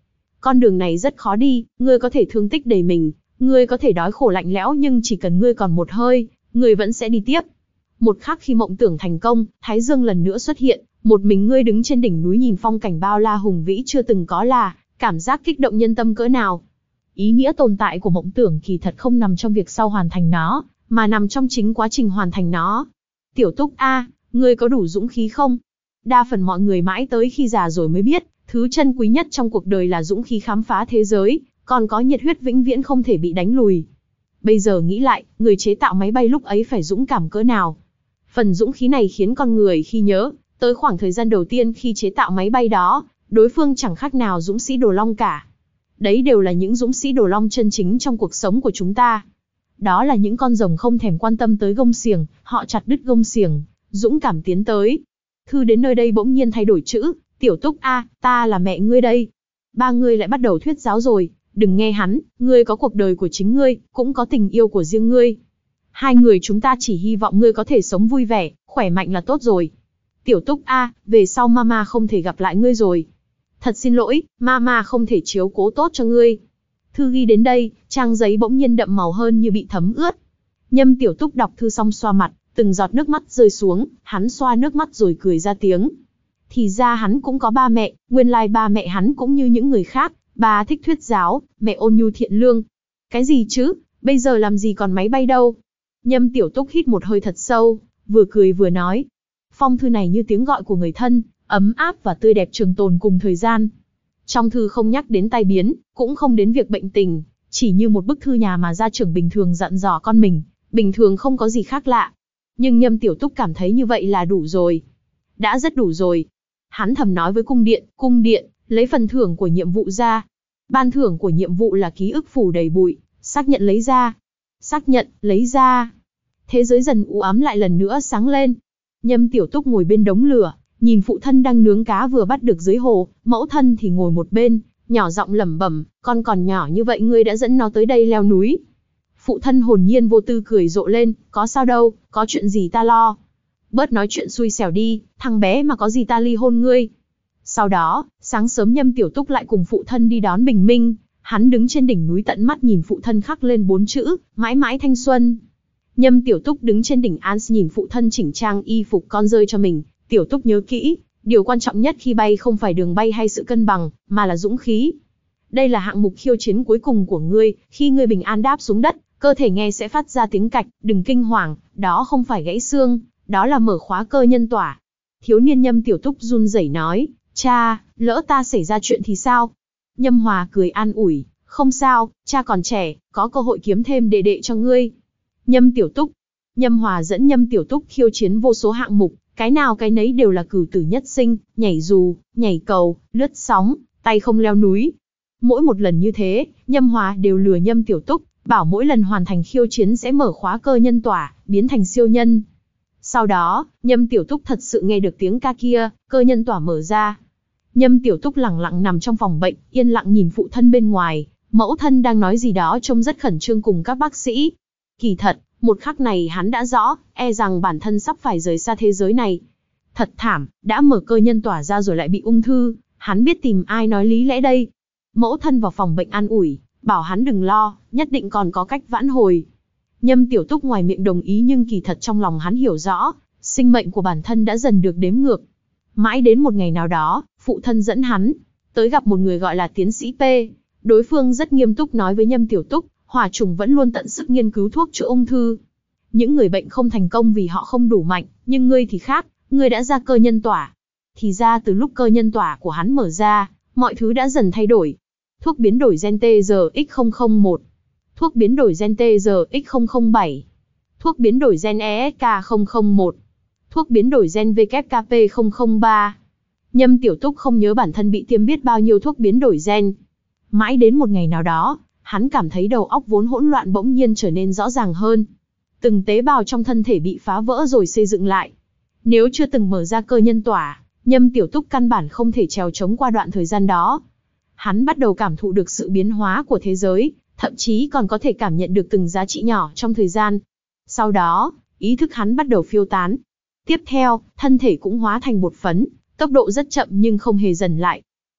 con đường này rất khó đi, ngươi có thể thương tích đầy mình, ngươi có thể đói khổ lạnh lẽo nhưng chỉ cần ngươi còn một hơi, ngươi vẫn sẽ đi tiếp. Một khắc khi mộng tưởng thành công, Thái Dương lần nữa xuất hiện, một mình ngươi đứng trên đỉnh núi nhìn phong cảnh bao la hùng vĩ chưa từng có là, cảm giác kích động nhân tâm cỡ nào. Ý nghĩa tồn tại của mộng tưởng kỳ thật không nằm trong việc sau hoàn thành nó, mà nằm trong chính quá trình hoàn thành nó. Tiểu Túc a, ngươi có đủ dũng khí không? Đa phần mọi người mãi tới khi già rồi mới biết, thứ chân quý nhất trong cuộc đời là dũng khí khám phá thế giới, còn có nhiệt huyết vĩnh viễn không thể bị đánh lùi. Bây giờ nghĩ lại, người chế tạo máy bay lúc ấy phải dũng cảm cỡ nào. Phần dũng khí này khiến con người khi nhớ tới khoảng thời gian đầu tiên khi chế tạo máy bay đó, đối phương chẳng khác nào dũng sĩ Đồ Long cả. Đấy đều là những dũng sĩ Đồ Long chân chính trong cuộc sống của chúng ta. Đó là những con rồng không thèm quan tâm tới gông xiềng, họ chặt đứt gông xiềng, dũng cảm tiến tới. Thư đến nơi đây bỗng nhiên thay đổi chữ, Tiểu Túc a, ta là mẹ ngươi đây. Ba ngươi lại bắt đầu thuyết giáo rồi, đừng nghe hắn, ngươi có cuộc đời của chính ngươi, cũng có tình yêu của riêng ngươi. Hai người chúng ta chỉ hy vọng ngươi có thể sống vui vẻ, khỏe mạnh là tốt rồi. Tiểu Túc a, về sau mama không thể gặp lại ngươi rồi. Thật xin lỗi, mama không thể chiếu cố tốt cho ngươi. Thư ghi đến đây, trang giấy bỗng nhiên đậm màu hơn như bị thấm ướt. Nhâm Tiểu Túc đọc thư xong xoa mặt, từng giọt nước mắt rơi xuống, hắn xoa nước mắt rồi cười ra tiếng. Thì ra hắn cũng có ba mẹ, nguyên lai ba mẹ hắn cũng như những người khác, ba thích thuyết giáo, mẹ ôn nhu thiện lương. Cái gì chứ, bây giờ làm gì còn máy bay đâu. Nhâm Tiểu Túc hít một hơi thật sâu, vừa cười vừa nói. Phong thư này như tiếng gọi của người thân, ấm áp và tươi đẹp trường tồn cùng thời gian. Trong thư không nhắc đến tai biến, cũng không đến việc bệnh tình, chỉ như một bức thư nhà mà gia trưởng bình thường dặn dò con mình, bình thường không có gì khác lạ. Nhưng Nhâm Tiểu Túc cảm thấy như vậy là đủ rồi. Đã rất đủ rồi. Hắn thầm nói với cung điện, cung điện, lấy phần thưởng của nhiệm vụ ra. Ban thưởng của nhiệm vụ là ký ức phủ đầy bụi, xác nhận lấy ra. Xác nhận, lấy ra. Thế giới dần u ám lại lần nữa sáng lên. Nhâm Tiểu Túc ngồi bên đống lửa, nhìn phụ thân đang nướng cá vừa bắt được dưới hồ, mẫu thân thì ngồi một bên, nhỏ giọng lẩm bẩm, con còn nhỏ như vậy ngươi đã dẫn nó tới đây leo núi. Phụ thân hồn nhiên vô tư cười rộ lên, có sao đâu, có chuyện gì ta lo. Bớt nói chuyện xui xẻo đi, thằng bé mà có gì ta ly hôn ngươi. Sau đó, sáng sớm Nhâm Tiểu Túc lại cùng phụ thân đi đón bình minh, hắn đứng trên đỉnh núi tận mắt nhìn phụ thân khắc lên bốn chữ, mãi mãi thanh xuân. Nhâm Tiểu Túc đứng trên đỉnh Ans nhìn phụ thân chỉnh trang y phục con rơi cho mình, Tiểu Túc nhớ kỹ, điều quan trọng nhất khi bay không phải đường bay hay sự cân bằng, mà là dũng khí. Đây là hạng mục khiêu chiến cuối cùng của ngươi, khi ngươi bình an đáp xuống đất, cơ thể nghe sẽ phát ra tiếng cạch, đừng kinh hoàng, đó không phải gãy xương, đó là mở khóa cơ nhân tỏa. Thiếu niên Nhâm Tiểu Túc run rẩy nói, cha, lỡ ta xảy ra chuyện thì sao? Nhâm Hòa cười an ủi, không sao, cha còn trẻ, có cơ hội kiếm thêm đệ đệ cho ngươi. Nhâm Tiểu Túc. Nhâm Hòa dẫn Nhâm Tiểu Túc khiêu chiến vô số hạng mục, cái nào cái nấy đều là cửu tử nhất sinh, nhảy dù, nhảy cầu, lướt sóng, tay không leo núi. Mỗi một lần như thế, Nhâm Hòa đều lừa Nhâm Tiểu Túc, bảo mỗi lần hoàn thành khiêu chiến sẽ mở khóa cơ nhân tỏa, biến thành siêu nhân. Sau đó, Nhâm Tiểu Túc thật sự nghe được tiếng ca kia, cơ nhân tỏa mở ra. Nhâm Tiểu Túc lẳng lặng nằm trong phòng bệnh, yên lặng nhìn phụ thân bên ngoài, mẫu thân đang nói gì đó trông rất khẩn trương cùng các bác sĩ. Kỳ thật, một khắc này hắn đã rõ, e rằng bản thân sắp phải rời xa thế giới này. Thật thảm, đã mở cơ nhân tỏa ra rồi lại bị ung thư, hắn biết tìm ai nói lý lẽ đây. Mẫu thân vào phòng bệnh an ủi, bảo hắn đừng lo, nhất định còn có cách vãn hồi. Nhâm Tiểu Túc ngoài miệng đồng ý nhưng kỳ thật trong lòng hắn hiểu rõ, sinh mệnh của bản thân đã dần được đếm ngược. Mãi đến một ngày nào đó, phụ thân dẫn hắn tới gặp một người gọi là tiến sĩ P. Đối phương rất nghiêm túc nói với Nhâm Tiểu Túc, hỏa trùng vẫn luôn tận sức nghiên cứu thuốc chữa ung thư. Những người bệnh không thành công vì họ không đủ mạnh, nhưng ngươi thì khác, ngươi đã ra cơ nhân tỏa. Thì ra từ lúc cơ nhân tỏa của hắn mở ra, mọi thứ đã dần thay đổi. Thuốc biến đổi gen T R X không không một, thuốc biến đổi gen T R X không không bảy, thuốc biến đổi gen E S K không không một, thuốc biến đổi gen W K P không không ba. Nhâm Tiểu Túc không nhớ bản thân bị tiêm biết bao nhiêu thuốc biến đổi gen. Mãi đến một ngày nào đó, hắn cảm thấy đầu óc vốn hỗn loạn bỗng nhiên trở nên rõ ràng hơn. Từng tế bào trong thân thể bị phá vỡ rồi xây dựng lại. Nếu chưa từng mở ra cơ nhân tỏa, Nhâm Tiểu Túc căn bản không thể trèo trống qua đoạn thời gian đó. Hắn bắt đầu cảm thụ được sự biến hóa của thế giới, thậm chí còn có thể cảm nhận được từng giá trị nhỏ trong thời gian. Sau đó, ý thức hắn bắt đầu phiêu tán. Tiếp theo, thân thể cũng hóa thành bột phấn, tốc độ rất chậm nhưng không hề dần lại.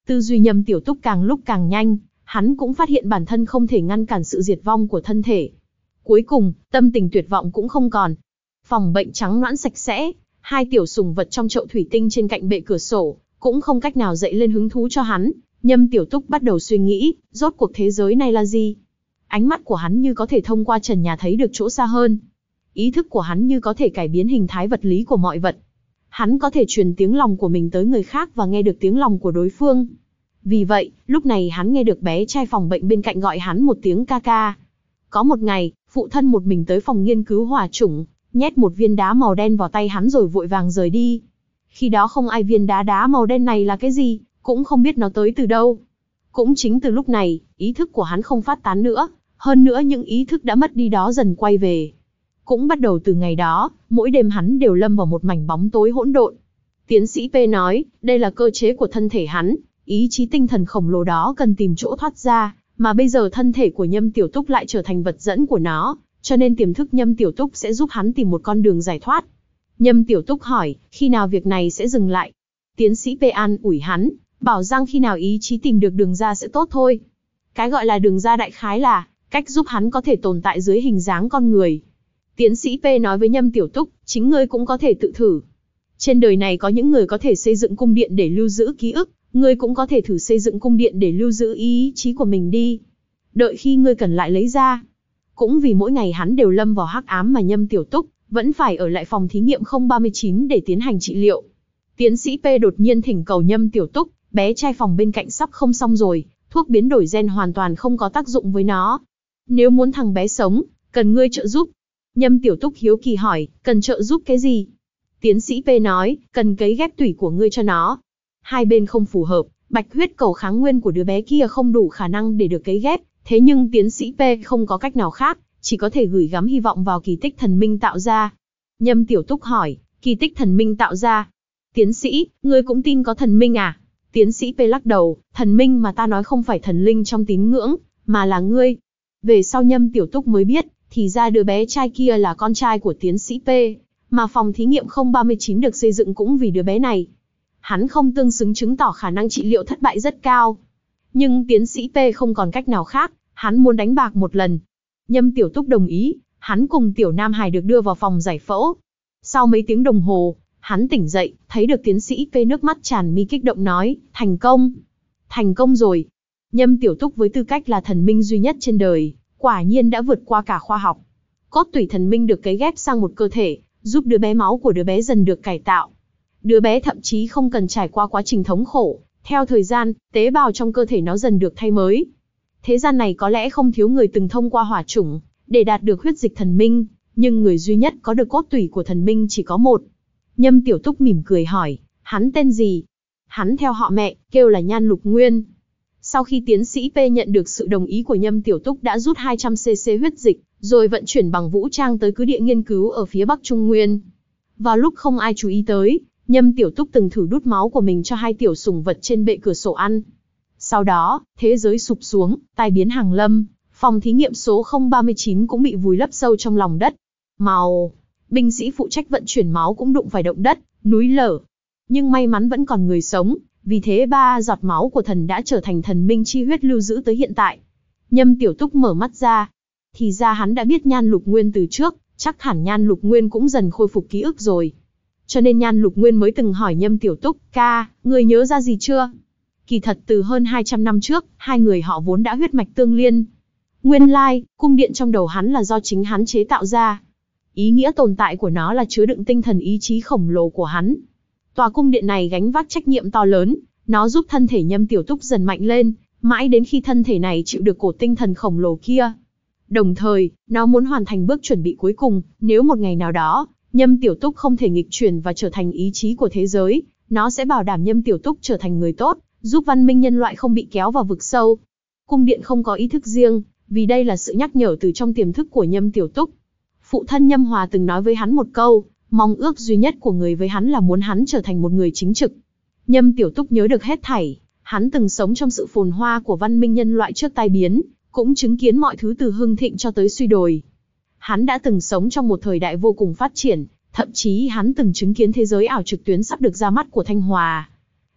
Tư duy Nhâm Tiểu Túc càng lúc càng nhanh, hắn cũng phát hiện bản thân không thể ngăn cản sự diệt vong của thân thể. Cuối cùng, tâm tình tuyệt vọng cũng không còn. Phòng bệnh trắng nõn sạch sẽ, hai tiểu sùng vật trong chậu thủy tinh trên cạnh bệ cửa sổ, cũng không cách nào dậy lên hứng thú cho hắn. Nhâm Tiểu Túc bắt đầu suy nghĩ, rốt cuộc thế giới này là gì? Ánh mắt của hắn như có thể thông qua trần nhà thấy được chỗ xa hơn. Ý thức của hắn như có thể cải biến hình thái vật lý của mọi vật. Hắn có thể truyền tiếng lòng của mình tới người khác và nghe được tiếng lòng của đối phương. Vì vậy, lúc này hắn nghe được bé trai phòng bệnh bên cạnh gọi hắn một tiếng ca ca. Có một ngày, phụ thân một mình tới phòng nghiên cứu hỏa chủng, nhét một viên đá màu đen vào tay hắn rồi vội vàng rời đi. Khi đó không ai viên đá đá màu đen này là cái gì, cũng không biết nó tới từ đâu. Cũng chính từ lúc này, ý thức của hắn không phát tán nữa, hơn nữa những ý thức đã mất đi đó dần quay về. Cũng bắt đầu từ ngày đó, mỗi đêm hắn đều lâm vào một mảnh bóng tối hỗn độn. Tiến sĩ P nói, đây là cơ chế của thân thể hắn, ý chí tinh thần khổng lồ đó cần tìm chỗ thoát ra, mà bây giờ thân thể của Nhâm Tiểu Túc lại trở thành vật dẫn của nó, cho nên tiềm thức Nhâm Tiểu Túc sẽ giúp hắn tìm một con đường giải thoát. Nhâm Tiểu Túc hỏi, khi nào việc này sẽ dừng lại? Tiến sĩ P an ủi hắn, bảo rằng khi nào ý chí tìm được đường ra sẽ tốt thôi. Cái gọi là đường ra đại khái là cách giúp hắn có thể tồn tại dưới hình dáng con người. Tiến sĩ P nói với Nhâm Tiểu Túc, chính ngươi cũng có thể tự thử. Trên đời này có những người có thể xây dựng cung điện để lưu giữ ký ức, ngươi cũng có thể thử xây dựng cung điện để lưu giữ ý chí của mình đi. Đợi khi ngươi cần lại lấy ra. Cũng vì mỗi ngày hắn đều lâm vào hắc ám mà Nhâm Tiểu Túc vẫn phải ở lại phòng thí nghiệm không ba chín để tiến hành trị liệu. Tiến sĩ P đột nhiên thỉnh cầu Nhâm Tiểu Túc, bé trai phòng bên cạnh sắp không xong rồi, thuốc biến đổi gen hoàn toàn không có tác dụng với nó. Nếu muốn thằng bé sống, cần ngươi trợ giúp. Nhâm Tiểu Túc hiếu kỳ hỏi, cần trợ giúp cái gì? Tiến sĩ P nói, cần cấy ghép tủy của ngươi cho nó. Hai bên không phù hợp, bạch huyết cầu kháng nguyên của đứa bé kia không đủ khả năng để được cấy ghép, thế nhưng tiến sĩ P không có cách nào khác, chỉ có thể gửi gắm hy vọng vào kỳ tích thần minh tạo ra. Nhâm Tiểu Túc hỏi, kỳ tích thần minh tạo ra? Tiến sĩ, ngươi cũng tin có thần minh à? Tiến sĩ P lắc đầu, thần minh mà ta nói không phải thần linh trong tín ngưỡng, mà là ngươi. Về sau Nhâm Tiểu Túc mới biết, thì ra đứa bé trai kia là con trai của tiến sĩ P, mà phòng thí nghiệm không ba chín được xây dựng cũng vì đứa bé này. Hắn không tương xứng chứng tỏ khả năng trị liệu thất bại rất cao. Nhưng tiến sĩ P không còn cách nào khác, hắn muốn đánh bạc một lần. Nhâm Tiểu Túc đồng ý, hắn cùng Tiểu Nam Hải được đưa vào phòng giải phẫu. Sau mấy tiếng đồng hồ, hắn tỉnh dậy, thấy được tiến sĩ P nước mắt tràn mi kích động nói, thành công. Thành công rồi. Nhâm Tiểu Túc với tư cách là thần minh duy nhất trên đời, quả nhiên đã vượt qua cả khoa học. Cốt tủy thần minh được cấy ghép sang một cơ thể, giúp đứa bé máu của đứa bé dần được cải tạo. Đứa bé thậm chí không cần trải qua quá trình thống khổ, theo thời gian, tế bào trong cơ thể nó dần được thay mới. Thế gian này có lẽ không thiếu người từng thông qua hỏa chủng, để đạt được huyết dịch thần minh, nhưng người duy nhất có được cốt tủy của thần minh chỉ có một. Nhâm Tiểu Túc mỉm cười hỏi, hắn tên gì? Hắn theo họ mẹ, kêu là Nhan Lục Nguyên. Sau khi tiến sĩ P nhận được sự đồng ý của Nhâm Tiểu Túc đã rút hai trăm xê xê huyết dịch, rồi vận chuyển bằng vũ trang tới cứ địa nghiên cứu ở phía Bắc Trung Nguyên. Vào lúc không ai chú ý tới, Nhâm Tiểu Túc từng thử đút máu của mình cho hai tiểu sùng vật trên bệ cửa sổ ăn. Sau đó, thế giới sụp xuống, tai biến hàng lâm, phòng thí nghiệm số không ba chín cũng bị vùi lấp sâu trong lòng đất. Màu, binh sĩ phụ trách vận chuyển máu cũng đụng phải động đất, núi lở. Nhưng may mắn vẫn còn người sống, vì thế ba giọt máu của thần đã trở thành thần minh chi huyết lưu giữ tới hiện tại. Nhâm Tiểu Túc mở mắt ra. Thì ra hắn đã biết Nhan Lục Nguyên từ trước, chắc hẳn Nhan Lục Nguyên cũng dần khôi phục ký ức rồi. Cho nên Nhan Lục Nguyên mới từng hỏi Nhâm Tiểu Túc, ca, người nhớ ra gì chưa? Kỳ thật từ hơn hai trăm năm trước, hai người họ vốn đã huyết mạch tương liên. Nguyên lai, cung điện trong đầu hắn là do chính hắn chế tạo ra. Ý nghĩa tồn tại của nó là chứa đựng tinh thần ý chí khổng lồ của hắn. Tòa cung điện này gánh vác trách nhiệm to lớn, nó giúp thân thể Nhâm Tiểu Túc dần mạnh lên, mãi đến khi thân thể này chịu được cổ tinh thần khổng lồ kia. Đồng thời, nó muốn hoàn thành bước chuẩn bị cuối cùng, nếu một ngày nào đó, Nhâm Tiểu Túc không thể nghịch chuyển và trở thành ý chí của thế giới, nó sẽ bảo đảm Nhâm Tiểu Túc trở thành người tốt, giúp văn minh nhân loại không bị kéo vào vực sâu. Cung điện không có ý thức riêng, vì đây là sự nhắc nhở từ trong tiềm thức của Nhâm Tiểu Túc. Phụ thân Nhâm Hòa từng nói với hắn một câu, mong ước duy nhất của người với hắn là muốn hắn trở thành một người chính trực. Nhâm Tiểu Túc nhớ được hết thảy, hắn từng sống trong sự phồn hoa của văn minh nhân loại trước tai biến, cũng chứng kiến mọi thứ từ hưng thịnh cho tới suy đồi. Hắn đã từng sống trong một thời đại vô cùng phát triển, thậm chí hắn từng chứng kiến thế giới ảo trực tuyến sắp được ra mắt của Thanh Hòa.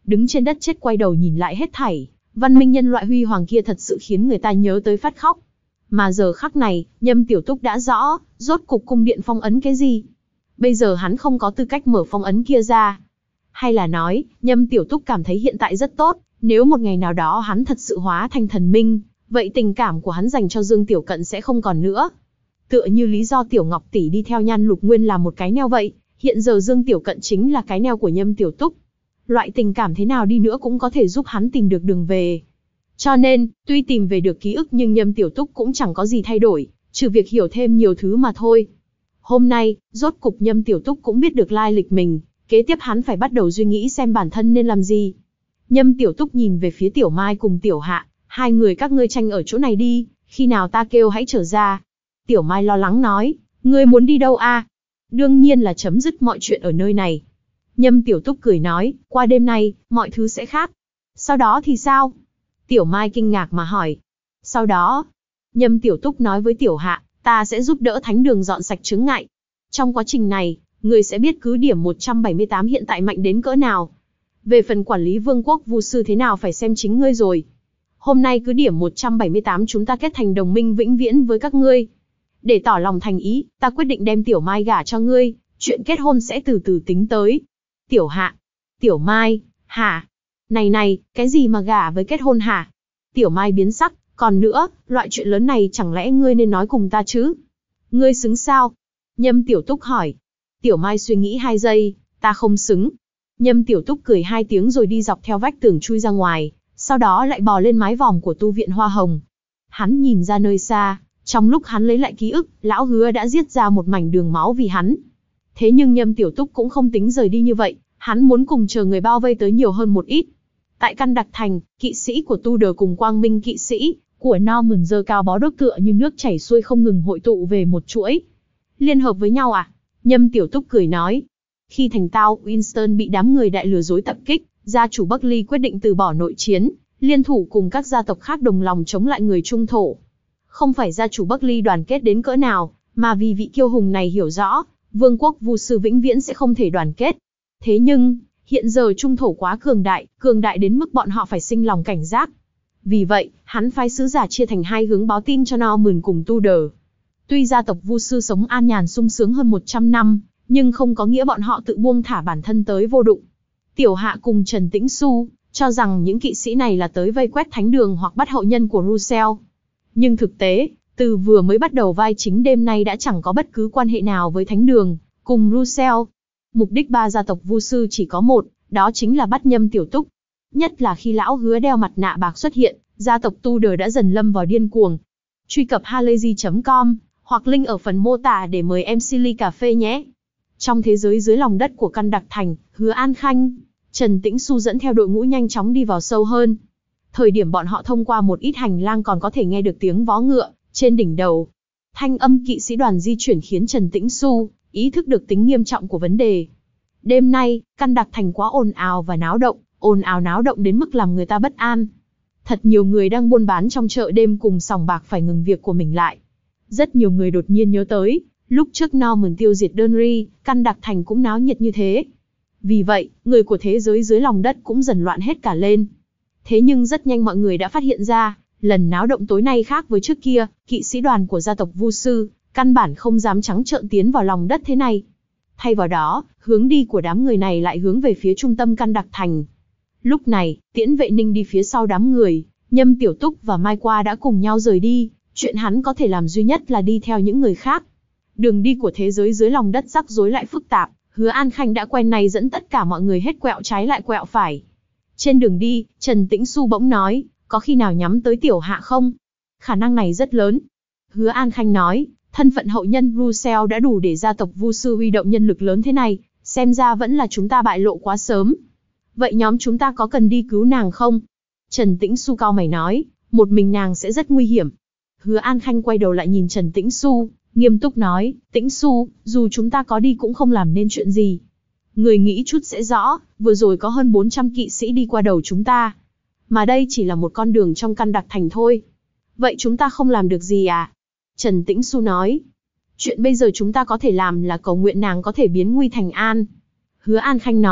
đứng trên đất chết quay đầu nhìn lại hết thảy, văn minh nhân loại huy hoàng kia thật sự khiến người ta nhớ tới phát khóc. Mà giờ khắc này, Nhâm Tiểu Túc đã rõ, rốt cục cung điện phong ấn cái gì. Bây giờ hắn không có tư cách mở phong ấn kia ra. Hay là nói, Nhâm Tiểu Túc cảm thấy hiện tại rất tốt, nếu một ngày nào đó hắn thật sự hóa thành thần minh, vậy tình cảm của hắn dành cho Dương Tiểu Cận sẽ không còn nữa. Tựa như lý do Tiểu Ngọc tỷ đi theo Nhan Lục Nguyên là một cái neo vậy, hiện giờ Dương Tiểu Cận chính là cái neo của Nhâm Tiểu Túc. Loại tình cảm thế nào đi nữa cũng có thể giúp hắn tìm được đường về. Cho nên, tuy tìm về được ký ức nhưng Nhâm Tiểu Túc cũng chẳng có gì thay đổi, trừ việc hiểu thêm nhiều thứ mà thôi. Hôm nay, rốt cục Nhâm Tiểu Túc cũng biết được lai lịch mình, kế tiếp hắn phải bắt đầu suy nghĩ xem bản thân nên làm gì. Nhâm Tiểu Túc nhìn về phía Tiểu Mai cùng Tiểu Hạ, hai người các ngươi tranh ở chỗ này đi, khi nào ta kêu hãy trở ra. Tiểu Mai lo lắng nói, ngươi muốn đi đâu a? Đương nhiên là chấm dứt mọi chuyện ở nơi này. Nhâm Tiểu Túc cười nói, qua đêm nay, mọi thứ sẽ khác. Sau đó thì sao? Tiểu Mai kinh ngạc mà hỏi. Sau đó, Nhâm Tiểu Túc nói với Tiểu Hạ, ta sẽ giúp đỡ Thánh Đường dọn sạch chướng ngại. Trong quá trình này, người sẽ biết cứ điểm một trăm bảy mươi tám hiện tại mạnh đến cỡ nào. Về phần quản lý vương quốc vu sư thế nào phải xem chính ngươi rồi. Hôm nay cứ điểm một trăm bảy mươi tám chúng ta kết thành đồng minh vĩnh viễn với các ngươi. Để tỏ lòng thành ý, ta quyết định đem Tiểu Mai gả cho ngươi, chuyện kết hôn sẽ từ từ tính tới. Tiểu Hạ, Tiểu Mai, hả? Này này, cái gì mà gả với kết hôn hả? Tiểu Mai biến sắc, còn nữa, loại chuyện lớn này chẳng lẽ ngươi nên nói cùng ta chứ? Ngươi xứng sao? Nhâm Tiểu Túc hỏi. Tiểu Mai suy nghĩ hai giây, ta không xứng. Nhâm Tiểu Túc cười hai tiếng rồi đi dọc theo vách tường chui ra ngoài, sau đó lại bò lên mái vòm của tu viện Hoa Hồng. Hắn nhìn ra nơi xa, trong lúc hắn lấy lại ký ức, lão Hứa đã giết ra một mảnh đường máu vì hắn. Thế nhưng Nhâm Tiểu Túc cũng không tính rời đi như vậy, hắn muốn cùng chờ người bao vây tới nhiều hơn một ít. Tại căn đặc thành, kỵ sĩ của Tudor cùng quang minh kỵ sĩ của Norman giơ cao bó đuốc tựa như nước chảy xuôi không ngừng hội tụ về một chuỗi. Liên hợp với nhau à? Nhâm Tiểu Túc cười nói. Khi thành tao, Winston bị đám người đại lừa dối tập kích, gia chủ Buckley quyết định từ bỏ nội chiến, liên thủ cùng các gia tộc khác đồng lòng chống lại người Trung thổ. Không phải gia chủ Buckley đoàn kết đến cỡ nào, mà vì vị kiêu hùng này hiểu rõ, vương quốc vu sư vĩnh viễn sẽ không thể đoàn kết. Thế nhưng, hiện giờ Trung thổ quá cường đại, cường đại đến mức bọn họ phải sinh lòng cảnh giác. Vì vậy, hắn phái sứ giả chia thành hai hướng báo tin cho Norman cùng Tudor. Tuy gia tộc vu sư sống an nhàn sung sướng hơn một trăm năm, nhưng không có nghĩa bọn họ tự buông thả bản thân tới vô đụng. Tiểu Hạ cùng Trần Tĩnh Xu cho rằng những kỵ sĩ này là tới vây quét Thánh Đường hoặc bắt hậu nhân của Russell. Nhưng thực tế, từ vừa mới bắt đầu vai chính đêm nay đã chẳng có bất cứ quan hệ nào với Thánh Đường cùng Russell. Mục đích ba gia tộc vu sư chỉ có một, đó chính là bắt Nhâm Tiểu Túc. Nhất là khi lão Hứa đeo mặt nạ bạc xuất hiện, gia tộc Tudor đã dần lâm vào điên cuồng. Truy cập halayzi chấm com hoặc link ở phần mô tả để mời em xê ly cà phê nhé. Trong thế giới dưới lòng đất của căn đặc thành, Hứa An Khanh, Trần Tĩnh Xu dẫn theo đội ngũ nhanh chóng đi vào sâu hơn. Thời điểm bọn họ thông qua một ít hành lang còn có thể nghe được tiếng vó ngựa trên đỉnh đầu. Thanh âm kỵ sĩ đoàn di chuyển khiến Trần Tĩnh Xu ý thức được tính nghiêm trọng của vấn đề. Đêm nay, căn đặc thành quá ồn ào và náo động, ồn ào náo động đến mức làm người ta bất an. Thật nhiều người đang buôn bán trong chợ đêm cùng sòng bạc phải ngừng việc của mình lại. Rất nhiều người đột nhiên nhớ tới, lúc trước Norman tiêu diệt Donry, căn đặc thành cũng náo nhiệt như thế. Vì vậy, người của thế giới dưới lòng đất cũng dần loạn hết cả lên. Thế nhưng rất nhanh mọi người đã phát hiện ra, lần náo động tối nay khác với trước kia, kỵ sĩ đoàn của gia tộc vu sư căn bản không dám trắng trợn tiến vào lòng đất thế này. Thay vào đó, hướng đi của đám người này lại hướng về phía trung tâm căn đặc thành. Lúc này, Tiễn Vệ Ninh đi phía sau đám người, Nhâm Tiểu Túc và Mai Qua đã cùng nhau rời đi, chuyện hắn có thể làm duy nhất là đi theo những người khác. Đường đi của thế giới dưới lòng đất rắc rối lại phức tạp, Hứa An Khanh đã quen này dẫn tất cả mọi người hết quẹo trái lại quẹo phải. Trên đường đi, Trần Tĩnh Xu bỗng nói, có khi nào nhắm tới Tiểu Hạ không? Khả năng này rất lớn. Hứa An Khanh nói, thân phận hậu nhân Russell đã đủ để gia tộc vu sư huy động nhân lực lớn thế này, xem ra vẫn là chúng ta bại lộ quá sớm. Vậy nhóm chúng ta có cần đi cứu nàng không? Trần Tĩnh Xu cau mày nói, một mình nàng sẽ rất nguy hiểm. Hứa An Khanh quay đầu lại nhìn Trần Tĩnh Xu, nghiêm túc nói, Tĩnh Xu, dù chúng ta có đi cũng không làm nên chuyện gì. Người nghĩ chút sẽ rõ, vừa rồi có hơn bốn trăm kỵ sĩ đi qua đầu chúng ta. Mà đây chỉ là một con đường trong căn đặc thành thôi. Vậy chúng ta không làm được gì à? Trần Tĩnh Xu nói, chuyện bây giờ chúng ta có thể làm là cầu nguyện nàng có thể biến nguy thành an. Hứa An Khanh nói,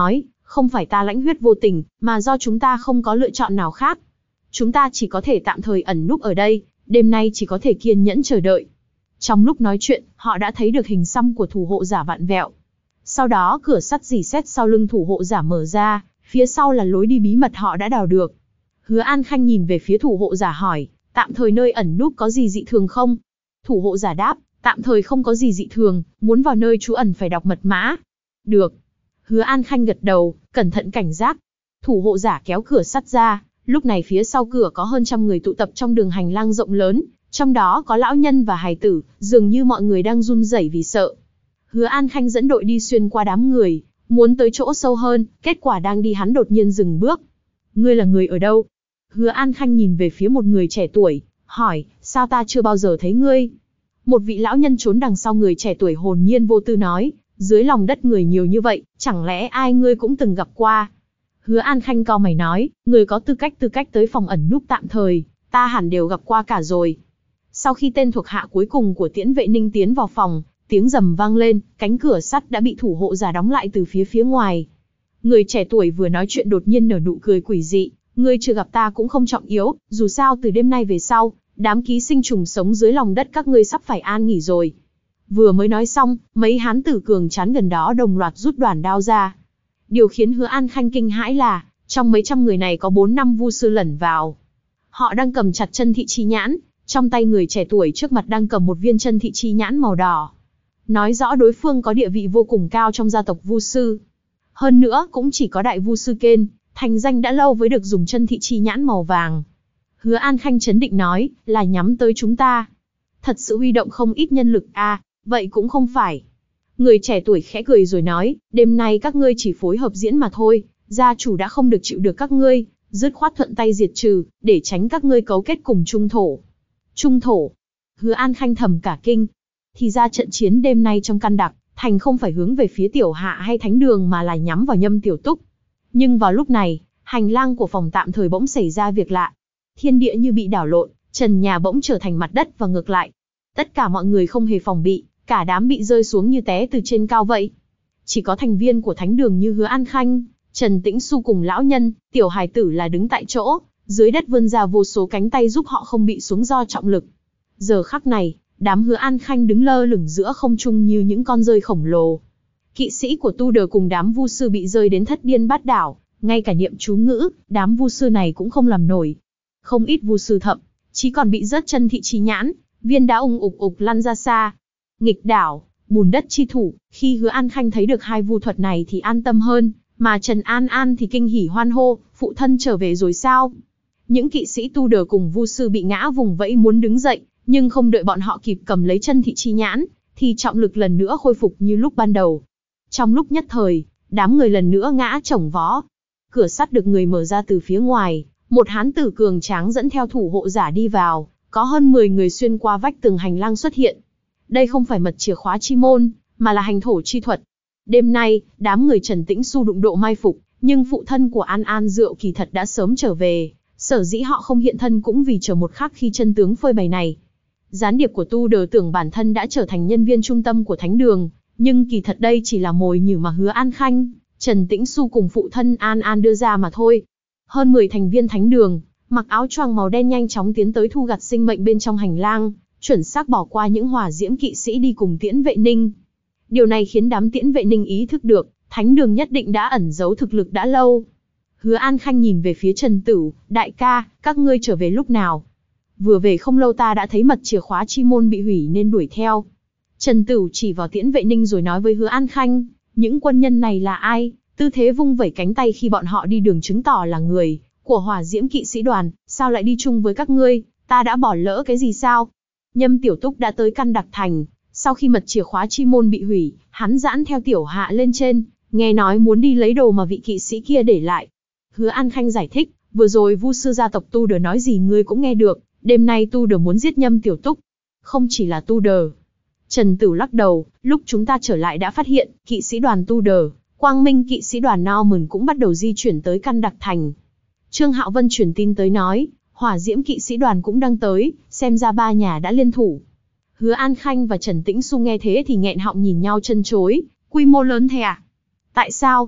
Không phải ta lãnh huyết vô tình, mà do chúng ta không có lựa chọn nào khác. Chúng ta chỉ có thể tạm thời ẩn núp ở đây, đêm nay chỉ có thể kiên nhẫn chờ đợi. Trong lúc nói chuyện, họ đã thấy được hình xăm của thủ hộ giả vặn vẹo. Sau đó cửa sắt rỉ sét sau lưng thủ hộ giả mở ra, phía sau là lối đi bí mật họ đã đào được. Hứa An Khanh nhìn về phía thủ hộ giả hỏi, tạm thời nơi ẩn núp có gì dị thường không? Thủ hộ giả đáp, tạm thời không có gì dị thường, muốn vào nơi trú ẩn phải đọc mật mã. Được. Hứa An Khanh gật đầu, cẩn thận cảnh giác. Thủ hộ giả kéo cửa sắt ra, lúc này phía sau cửa có hơn trăm người tụ tập trong đường hành lang rộng lớn, trong đó có lão nhân và hài tử, dường như mọi người đang run rẩy vì sợ. Hứa An Khanh dẫn đội đi xuyên qua đám người, muốn tới chỗ sâu hơn, kết quả đang đi hắn đột nhiên dừng bước. Ngươi là người ở đâu? Hứa An Khanh nhìn về phía một người trẻ tuổi, hỏi, sao ta chưa bao giờ thấy ngươi? Một vị lão nhân trốn đằng sau người trẻ tuổi hồn nhiên vô tư nói, dưới lòng đất người nhiều như vậy, chẳng lẽ ai ngươi cũng từng gặp qua? Hứa An Khanh cau mày nói, người có tư cách tư cách tới phòng ẩn núp tạm thời, ta hẳn đều gặp qua cả rồi. Sau khi tên thuộc hạ cuối cùng của Tiễn Vệ Ninh tiến vào phòng, tiếng rầm vang lên, cánh cửa sắt đã bị thủ hộ giả đóng lại từ phía phía ngoài. Người trẻ tuổi vừa nói chuyện đột nhiên nở nụ cười quỷ dị, ngươi chưa gặp ta cũng không trọng yếu, dù sao từ đêm nay về sau, đám ký sinh trùng sống dưới lòng đất các ngươi sắp phải an nghỉ rồi. Vừa mới nói xong, mấy hán tử cường tráng gần đó đồng loạt rút đoàn đao ra. Điều khiến Hứa An Khanh kinh hãi là, trong mấy trăm người này có bốn năm vu sư lẩn vào. Họ đang cầm chặt chân thị chi nhãn, trong tay người trẻ tuổi trước mặt đang cầm một viên chân thị chi nhãn màu đỏ. Nói rõ đối phương có địa vị vô cùng cao trong gia tộc vu sư. Hơn nữa cũng chỉ có đại vu sư Kên, thành danh đã lâu với được dùng chân thị chi nhãn màu vàng. Hứa An Khanh chấn định nói, là nhắm tới chúng ta. Thật sự huy động không ít nhân lực à, vậy cũng không phải. Người trẻ tuổi khẽ cười rồi nói, đêm nay các ngươi chỉ phối hợp diễn mà thôi, gia chủ đã không được chịu được các ngươi, dứt khoát thuận tay diệt trừ, để tránh các ngươi cấu kết cùng trung thổ. Trung thổ. Hứa An Khanh thầm cả kinh. Thì ra trận chiến đêm nay trong Căn Đặc Thành không phải hướng về phía Tiểu Hạ hay Thánh Đường mà là nhắm vào Nhâm Tiểu Túc. Nhưng vào lúc này, hành lang của phòng tạm thời bỗng xảy ra việc lạ. Thiên địa như bị đảo lộn, trần nhà bỗng trở thành mặt đất và ngược lại. Tất cả mọi người không hề phòng bị, cả đám bị rơi xuống như té từ trên cao vậy. Chỉ có thành viên của Thánh Đường như Hứa An Khanh, Trần Tĩnh Xu cùng lão nhân, tiểu hài tử là đứng tại chỗ, dưới đất vươn ra vô số cánh tay giúp họ không bị xuống do trọng lực. Giờ khắc này, đám Hứa An Khanh đứng lơ lửng giữa không trung như những con rơi khổng lồ. Kỵ sĩ của Tu Đờ cùng đám vu sư bị rơi đến thất điên bát đảo, ngay cả niệm chú ngữ, đám vu sư này cũng không làm nổi. Không ít vu sư thậm chí còn bị rớt chân thị chi nhãn, viên đá ùng ục ục lăn ra xa. Nghịch đảo, bùn đất chi thủ, khi Hứa An Khanh thấy được hai vu thuật này thì an tâm hơn, mà Trần An An thì kinh hỉ hoan hô, phụ thân trở về rồi sao? Những kỵ sĩ Tu Đờ cùng vu sư bị ngã vùng vẫy muốn đứng dậy, nhưng không đợi bọn họ kịp cầm lấy chân thị chi nhãn, thì trọng lực lần nữa khôi phục như lúc ban đầu. Trong lúc nhất thời, đám người lần nữa ngã chồng vó. Cửa sắt được người mở ra từ phía ngoài, một hán tử cường tráng dẫn theo thủ hộ giả đi vào, có hơn mười người xuyên qua vách tường hành lang xuất hiện. Đây không phải mật chìa khóa chi môn, mà là hành thổ chi thuật. Đêm nay, đám người Trần Tĩnh Xu đụng độ mai phục, nhưng phụ thân của An An Dượng kỳ thật đã sớm trở về, sở dĩ họ không hiện thân cũng vì chờ một khắc khi chân tướng phơi bày này. Gián điệp của Tu Đờ tưởng bản thân đã trở thành nhân viên trung tâm của Thánh Đường, nhưng kỳ thật đây chỉ là mồi nhử mà Hứa An Khanh, Trần Tĩnh Xu cùng phụ thân An An đưa ra mà thôi. Hơn mười thành viên Thánh Đường, mặc áo choàng màu đen nhanh chóng tiến tới thu gặt sinh mệnh bên trong hành lang, chuẩn xác bỏ qua những hỏa diễm kỵ sĩ đi cùng Tiễn Vệ Ninh. Điều này khiến đám Tiễn Vệ Ninh ý thức được, Thánh Đường nhất định đã ẩn giấu thực lực đã lâu. Hứa An Khanh nhìn về phía Trần Tửu, đại ca, các ngươi trở về lúc nào? Vừa về không lâu ta đã thấy mật chìa khóa chi môn bị hủy nên đuổi theo. Trần Tửu chỉ vào Tiễn Vệ Ninh rồi nói với Hứa An Khanh, những quân nhân này là ai? Tư thế vung vẩy cánh tay khi bọn họ đi đường chứng tỏ là người của hỏa diễm kỵ sĩ đoàn, sao lại đi chung với các ngươi, ta đã bỏ lỡ cái gì sao? Nhâm Tiểu Túc đã tới Căn Đặc Thành, sau khi mật chìa khóa chi môn bị hủy, hắn giãn theo Tiểu Hạ lên trên, nghe nói muốn đi lấy đồ mà vị kỵ sĩ kia để lại. Hứa An Khanh giải thích, vừa rồi vu sư gia tộc Tu Đờ nói gì ngươi cũng nghe được, đêm nay Tu Đờ muốn giết Nhâm Tiểu Túc. Không chỉ là Tu Đờ. Trần Tửu lắc đầu, lúc chúng ta trở lại đã phát hiện, kỵ sĩ đoàn Tu Đờ, Quang Minh kỵ sĩ đoàn Norman cũng bắt đầu di chuyển tới Căn Đặc Thành. Trương Hạo Vân truyền tin tới nói, hỏa diễm kỵ sĩ đoàn cũng đang tới, xem ra ba nhà đã liên thủ. Hứa An Khanh và Trần Tĩnh Xu nghe thế thì nghẹn họng nhìn nhau chân chối, quy mô lớn thế à? Tại sao?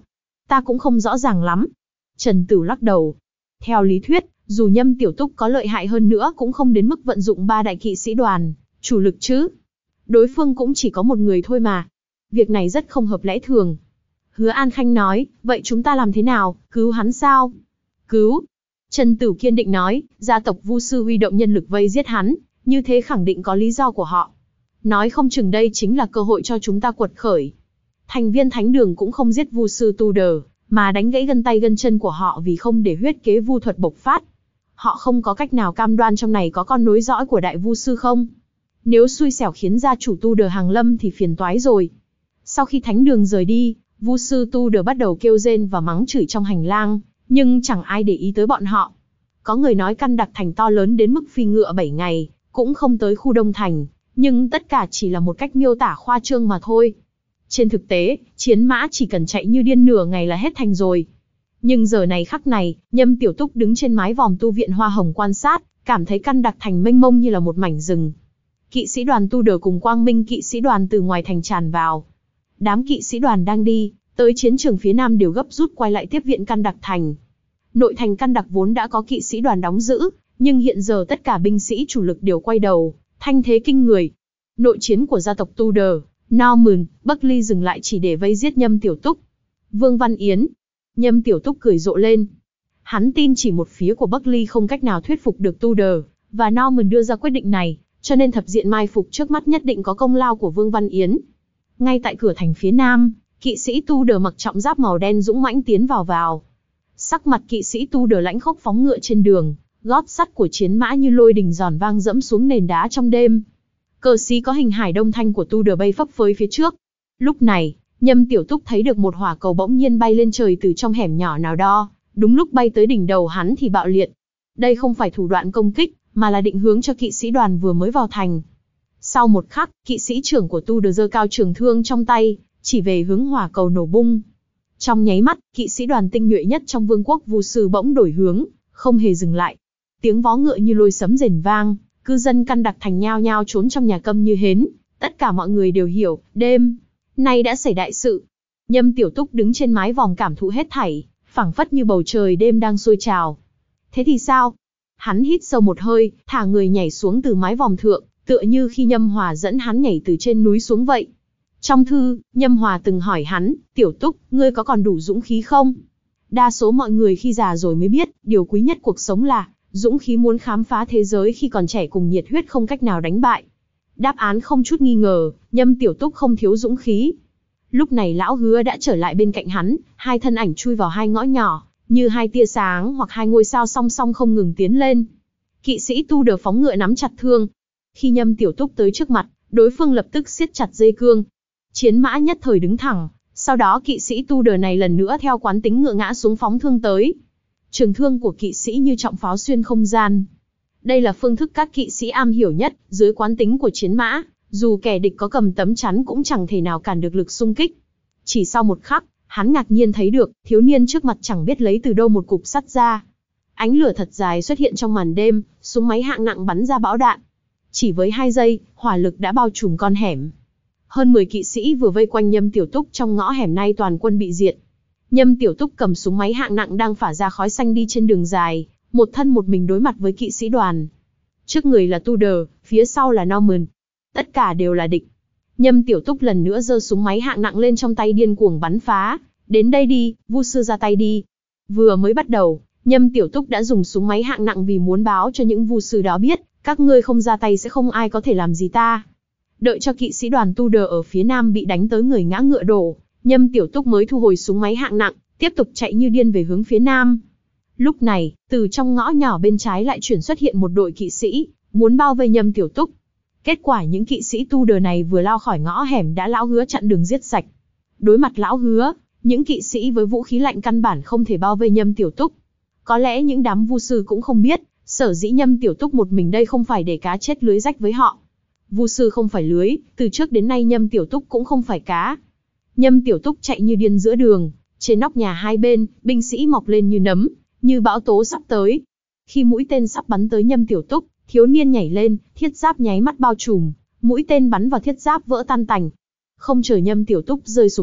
Ta cũng không rõ ràng lắm. Trần Tửu lắc đầu. Theo lý thuyết, dù Nhâm Tiểu Túc có lợi hại hơn nữa cũng không đến mức vận dụng ba đại kỵ sĩ đoàn, chủ lực chứ. Đối phương cũng chỉ có một người thôi mà. Việc này rất không hợp lẽ thường. Hứa An Khanh nói, vậy chúng ta làm thế nào, cứu hắn sao? Cứu? Trần Tửu kiên định nói, gia tộc Vu Sư huy động nhân lực vây giết hắn, như thế khẳng định có lý do của họ. Nói không chừng đây chính là cơ hội cho chúng ta quật khởi. Thành viên thánh đường cũng không giết Vu Sư Tu Đờ, mà đánh gãy gân tay gân chân của họ vì không để huyết kế vu thuật bộc phát. Họ không có cách nào cam đoan trong này có con nối dõi của đại Vu Sư không? Nếu xui xẻo khiến gia chủ Tu Đờ hàng lâm thì phiền toái rồi. Sau khi thánh đường rời đi, Vu Sư Tu Đờ bắt đầu kêu rên và mắng chửi trong hành lang, nhưng chẳng ai để ý tới bọn họ. Có người nói căn đặc thành to lớn đến mức phi ngựa bảy ngày, cũng không tới khu Đông Thành, nhưng tất cả chỉ là một cách miêu tả khoa trương mà thôi. Trên thực tế, chiến mã chỉ cần chạy như điên nửa ngày là hết thành rồi. Nhưng giờ này khắc này, Nhâm Tiểu Túc đứng trên mái vòm tu viện Hoa Hồng quan sát, cảm thấy căn đặc thành mênh mông như là một mảnh rừng. Kỵ sĩ đoàn Tu Đờ cùng Quang Minh kỵ sĩ đoàn từ ngoài thành tràn vào. Đám kỵ sĩ đoàn đang đi tới chiến trường phía nam đều gấp rút quay lại tiếp viện căn đặc thành. Nội thành căn đặc vốn đã có kỵ sĩ đoàn đóng giữ, nhưng hiện giờ tất cả binh sĩ chủ lực đều quay đầu, thanh thế kinh người. Nội chiến của gia tộc Tu Đờ, Norman, Buckley dừng lại chỉ để vây giết Nhâm Tiểu Túc. Vương Văn Yến. Nhâm Tiểu Túc cười rộ lên. Hắn tin chỉ một phía của Buckley không cách nào thuyết phục được Tu Đờ, và Norman đưa ra quyết định này, cho nên thập diện mai phục trước mắt nhất định có công lao của Vương Văn Yến. Ngay tại cửa thành phía nam, kỵ sĩ Tu Đờ mặc trọng giáp màu đen dũng mãnh tiến vào vào. Sắc mặt kỵ sĩ Tu Đờ lãnh khốc phóng ngựa trên đường, gót sắt của chiến mã như lôi đình giòn vang dẫm xuống nền đá trong đêm. Cờ xí có hình hải đông thanh của Tu Đờ bay phấp phới phía trước. Lúc này, Nhâm Tiểu Túc thấy được một hỏa cầu bỗng nhiên bay lên trời từ trong hẻm nhỏ nào đó, đúng lúc bay tới đỉnh đầu hắn thì bạo liệt. Đây không phải thủ đoạn công kích, mà là định hướng cho kỵ sĩ đoàn vừa mới vào thành. Sau một khắc, kỵ sĩ trưởng của Tu Đờ giơ cao trường thương trong tay, chỉ về hướng hỏa cầu nổ bung. Trong nháy mắt, kỵ sĩ đoàn tinh nhuệ nhất trong vương quốc Vu Sư bỗng đổi hướng, không hề dừng lại. Tiếng vó ngựa như lôi sấm rền vang, cư dân căn đặc thành nhao nhao trốn trong nhà câm như hến. Tất cả mọi người đều hiểu, đêm nay đã xảy đại sự. Nhâm Tiểu Túc đứng trên mái vòm cảm thụ hết thảy, phảng phất như bầu trời đêm đang sôi trào. Thế thì sao? Hắn hít sâu một hơi, thả người nhảy xuống từ mái vòm thượng, tựa như khi Nhâm Hòa dẫn hắn nhảy từ trên núi xuống vậy. Trong thư, Nhâm Hòa từng hỏi hắn, Tiểu Túc, ngươi có còn đủ dũng khí không? Đa số mọi người khi già rồi mới biết, điều quý nhất cuộc sống là dũng khí, muốn khám phá thế giới khi còn trẻ cùng nhiệt huyết không cách nào đánh bại. Đáp án không chút nghi ngờ, Nhâm Tiểu Túc không thiếu dũng khí. Lúc này lão Hứa đã trở lại bên cạnh hắn, hai thân ảnh chui vào hai ngõ nhỏ, như hai tia sáng hoặc hai ngôi sao song song không ngừng tiến lên. Kỵ sĩ Tu Đờ phóng ngựa nắm chặt thương. Khi Nhâm Tiểu Túc tới trước mặt, đối phương lập tức siết chặt dây cương. Chiến mã nhất thời đứng thẳng, sau đó kỵ sĩ Tu Đờ này lần nữa theo quán tính ngựa ngã xuống phóng thương tới. Trường thương của kỵ sĩ như trọng pháo xuyên không gian. Đây là phương thức các kỵ sĩ am hiểu nhất, dưới quán tính của chiến mã, dù kẻ địch có cầm tấm chắn cũng chẳng thể nào cản được lực xung kích. Chỉ sau một khắc, hắn ngạc nhiên thấy được, thiếu niên trước mặt chẳng biết lấy từ đâu một cục sắt ra. Ánh lửa thật dài xuất hiện trong màn đêm, súng máy hạng nặng bắn ra bão đạn. Chỉ với hai giây, hỏa lực đã bao trùm con hẻm. Hơn mười kỵ sĩ vừa vây quanh Nhâm Tiểu Túc trong ngõ hẻm, nay toàn quân bị diệt. Nhâm Tiểu Túc cầm súng máy hạng nặng đang phả ra khói xanh đi trên đường dài, một thân một mình đối mặt với kỵ sĩ đoàn. Trước người là Tu Đờ, phía sau là Norman. Tất cả đều là địch. Nhâm Tiểu Túc lần nữa giơ súng máy hạng nặng lên trong tay điên cuồng bắn phá. Đến đây đi, Vu Sư ra tay đi. Vừa mới bắt đầu, Nhâm Tiểu Túc đã dùng súng máy hạng nặng vì muốn báo cho những Vu Sư đó biết, các ngươi không ra tay sẽ không ai có thể làm gì ta. Đợi cho kỵ sĩ đoàn Tu Đờ ở phía nam bị đánh tới người ngã ngựa đổ, Nhâm Tiểu Túc mới thu hồi súng máy hạng nặng, tiếp tục chạy như điên về hướng phía nam. Lúc này, từ trong ngõ nhỏ bên trái lại chuyển xuất hiện một đội kỵ sĩ, muốn bao vây Nhâm Tiểu Túc. Kết quả những kỵ sĩ Tu Đờ này vừa lao khỏi ngõ hẻm đã lão Hứa chặn đường giết sạch. Đối mặt lão Hứa, những kỵ sĩ với vũ khí lạnh căn bản không thể bao vây Nhâm Tiểu Túc. Có lẽ những đám Vu Sư cũng không biết, sở dĩ Nhâm Tiểu Túc một mình đây không phải để cá chết lưới rách với họ. Vu Sư không phải lưới, từ trước đến nay Nhâm Tiểu Túc cũng không phải cá. Nhâm Tiểu Túc chạy như điên giữa đường, trên nóc nhà hai bên, binh sĩ mọc lên như nấm, như bão tố sắp tới. Khi mũi tên sắp bắn tới Nhâm Tiểu Túc, thiếu niên nhảy lên, thiết giáp nháy mắt bao trùm, mũi tên bắn vào thiết giáp vỡ tan tành. Không chờ Nhâm Tiểu Túc rơi xuống đất,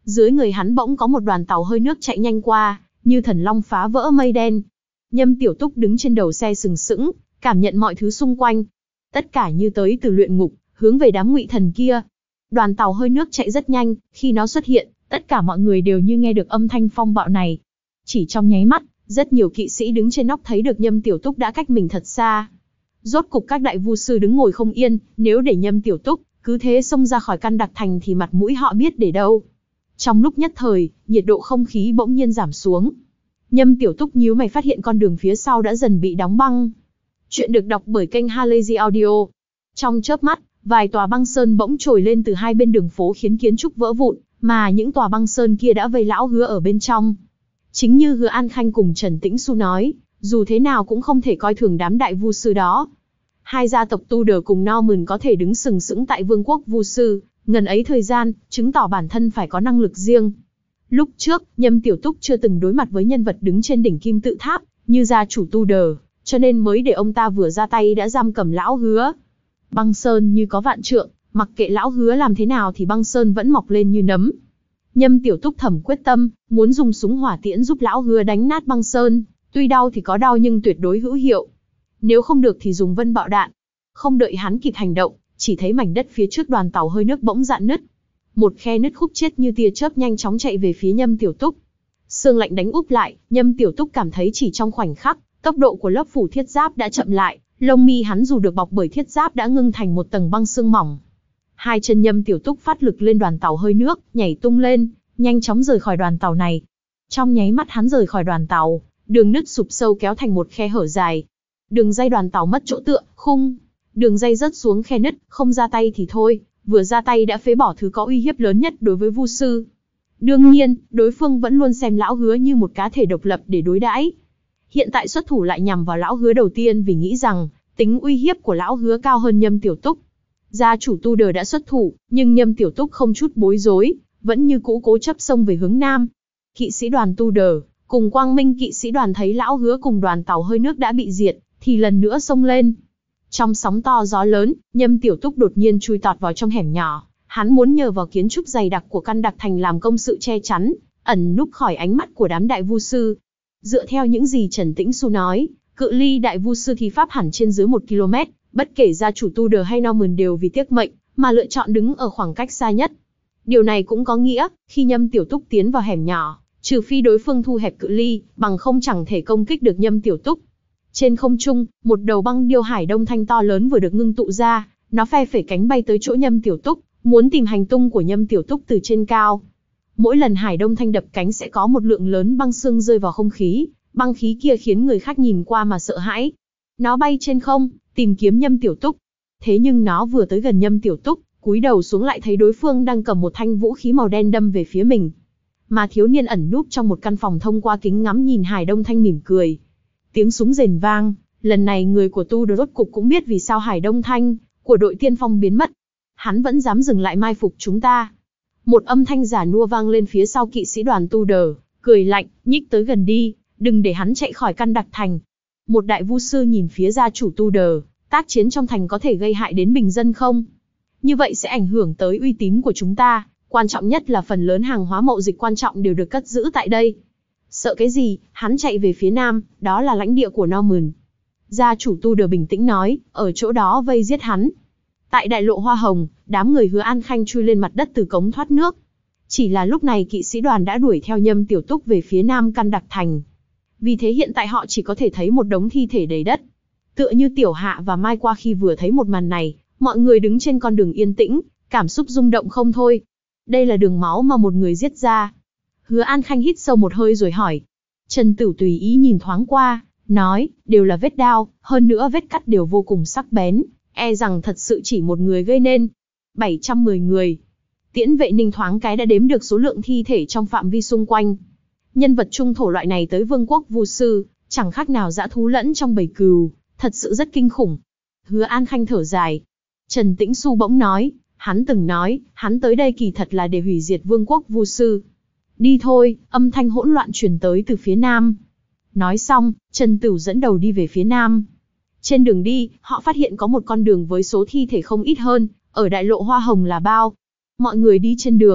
dưới người hắn bỗng có một đoàn tàu hơi nước chạy nhanh qua, như thần long phá vỡ mây đen. Nhâm Tiểu Túc đứng trên đầu xe sừng sững, cảm nhận mọi thứ xung quanh. Tất cả như tới từ luyện ngục, hướng về đám ngụy thần kia. Đoàn tàu hơi nước chạy rất nhanh, khi nó xuất hiện, tất cả mọi người đều như nghe được âm thanh phong bạo này. Chỉ trong nháy mắt, rất nhiều kỵ sĩ đứng trên nóc thấy được Nhâm Tiểu Túc đã cách mình thật xa. Rốt cục các đại vu sư đứng ngồi không yên, nếu để Nhâm Tiểu Túc cứ thế xông ra khỏi căn đặc thành thì mặt mũi họ biết để đâu. Trong lúc nhất thời, nhiệt độ không khí bỗng nhiên giảm xuống. Nhâm Tiểu Túc nhíu mày phát hiện con đường phía sau đã dần bị đóng băng. Chuyện được đọc bởi kênh Halazy Audio. Trong chớp mắt, vài tòa băng sơn bỗng trồi lên từ hai bên đường phố khiến kiến trúc vỡ vụn, mà những tòa băng sơn kia đã vây lão Hứa ở bên trong. Chính như Hứa An Khanh cùng Trần Tĩnh Xu nói, dù thế nào cũng không thể coi thường đám đại vu sư đó. Hai gia tộc Tudor cùng Norman có thể đứng sừng sững tại vương quốc vu sư, ngần ấy thời gian, chứng tỏ bản thân phải có năng lực riêng. Lúc trước, Nhâm Tiểu Túc chưa từng đối mặt với nhân vật đứng trên đỉnh kim tự tháp, như gia chủ Tudor, cho nên mới để ông ta vừa ra tay đã giam cầm lão Hứa. Băng sơn như có vạn trượng, mặc kệ lão Hứa làm thế nào thì băng sơn vẫn mọc lên như nấm. Nhâm Tiểu Túc thầm quyết tâm, muốn dùng súng hỏa tiễn giúp lão Hứa đánh nát băng sơn, tuy đau thì có đau nhưng tuyệt đối hữu hiệu. Nếu không được thì dùng vân bạo đạn. Không đợi hắn kịp hành động, chỉ thấy mảnh đất phía trước đoàn tàu hơi nước bỗng rạn nứt. Một khe nứt khúc chết như tia chớp nhanh chóng chạy về phía Nhâm Tiểu Túc. Sương lạnh đánh úp lại, Nhâm Tiểu Túc cảm thấy chỉ trong khoảnh khắc, tốc độ của lớp phủ thiết giáp đã chậm lại, lông mi hắn dù được bọc bởi thiết giáp đã ngưng thành một tầng băng sương mỏng. Hai chân Nhâm Tiểu Túc phát lực lên đoàn tàu hơi nước, nhảy tung lên, nhanh chóng rời khỏi đoàn tàu này. Trong nháy mắt hắn rời khỏi đoàn tàu, đường nứt sụp sâu kéo thành một khe hở dài. Đường dây đoàn tàu mất chỗ tựa, khung. Đường dây rớt xuống khe nứt, không ra tay thì thôi, vừa ra tay đã phế bỏ thứ có uy hiếp lớn nhất đối với vu sư. Đương nhiên, đối phương vẫn luôn xem lão Hứa như một cá thể độc lập để đối đãi. Hiện tại xuất thủ lại nhằm vào lão Hứa đầu tiên vì nghĩ rằng tính uy hiếp của lão Hứa cao hơn Nhâm Tiểu Túc. Gia chủ Tudor đã xuất thủ, nhưng Nhâm Tiểu Túc không chút bối rối, vẫn như cũ cố chấp xông về hướng nam. Kỵ sĩ đoàn Tudor cùng Quang Minh kỵ sĩ đoàn thấy lão Hứa cùng đoàn tàu hơi nước đã bị diệt, thì lần nữa xông lên. Trong sóng to gió lớn, Nhâm Tiểu Túc đột nhiên chui tọt vào trong hẻm nhỏ. Hắn muốn nhờ vào kiến trúc dày đặc của căn đặc thành làm công sự che chắn, ẩn núp khỏi ánh mắt của đám đại vu sư. Dựa theo những gì Trần Tĩnh Xu nói, cự ly đại vu sư thi pháp hẳn trên dưới một ki lô mét, bất kể gia chủ Tudor hay Norman đều vì tiếc mệnh, mà lựa chọn đứng ở khoảng cách xa nhất. Điều này cũng có nghĩa, khi Nhâm Tiểu Túc tiến vào hẻm nhỏ, trừ phi đối phương thu hẹp cự ly, bằng không chẳng thể công kích được Nhâm Tiểu Túc. Trên không trung, một đầu băng điêu hải đông thanh to lớn vừa được ngưng tụ ra, nó phe phẩy cánh bay tới chỗ Nhâm Tiểu Túc, muốn tìm hành tung của Nhâm Tiểu Túc từ trên cao. Mỗi lần hải đông thanh đập cánh sẽ có một lượng lớn băng sương rơi vào không khí, băng khí kia khiến người khác nhìn qua mà sợ hãi. Nó bay trên không, tìm kiếm Nhâm Tiểu Túc. Thế nhưng nó vừa tới gần Nhâm Tiểu Túc, cúi đầu xuống lại thấy đối phương đang cầm một thanh vũ khí màu đen đâm về phía mình. Mà thiếu niên ẩn núp trong một căn phòng thông qua kính ngắm nhìn hải đông thanh mỉm cười. Tiếng súng rền vang, lần này người của Tudor rốt cục cũng biết vì sao Hải Đông Thanh của đội tiên phong biến mất. Hắn vẫn dám dừng lại mai phục chúng ta. Một âm thanh giả nua vang lên phía sau kỵ sĩ đoàn Tudor, cười lạnh, nhích tới gần đi, đừng để hắn chạy khỏi căn đặc thành. Một đại vu sư nhìn phía gia chủ Tudor, tác chiến trong thành có thể gây hại đến bình dân không? Như vậy sẽ ảnh hưởng tới uy tín của chúng ta, quan trọng nhất là phần lớn hàng hóa mậu dịch quan trọng đều được cất giữ tại đây. Sợ cái gì, hắn chạy về phía nam, đó là lãnh địa của Norman. Gia chủ Tudor bình tĩnh nói, ở chỗ đó vây giết hắn. Tại đại lộ Hoa Hồng, đám người Hứa An Khanh chui lên mặt đất từ cống thoát nước. Chỉ là lúc này kỵ sĩ đoàn đã đuổi theo Nhâm Tiểu Túc về phía nam căn đặc thành. Vì thế hiện tại họ chỉ có thể thấy một đống thi thể đầy đất. Tựa như Tiểu Hạ và Mai qua khi vừa thấy một màn này, mọi người đứng trên con đường yên tĩnh, cảm xúc rung động không thôi. Đây là đường máu mà một người giết ra. Hứa An Khanh hít sâu một hơi rồi hỏi. Trần Tửu tùy ý nhìn thoáng qua, nói, đều là vết đao, hơn nữa vết cắt đều vô cùng sắc bén, e rằng thật sự chỉ một người gây nên. bảy trăm mười người. Tiễn vệ ninh thoáng cái đã đếm được số lượng thi thể trong phạm vi xung quanh. Nhân vật trung thổ loại này tới vương quốc vu sư, chẳng khác nào dã thú lẫn trong bầy cừu, thật sự rất kinh khủng. Hứa An Khanh thở dài. Trần Tĩnh Xu bỗng nói, hắn từng nói, hắn tới đây kỳ thật là để hủy diệt vương quốc vu sư. Đi thôi, âm thanh hỗn loạn truyền tới từ phía nam. Nói xong, Trần Tửu dẫn đầu đi về phía nam. Trên đường đi, họ phát hiện có một con đường với số thi thể không ít hơn, ở đại lộ Hoa Hồng là bao. Mọi người đi trên đường,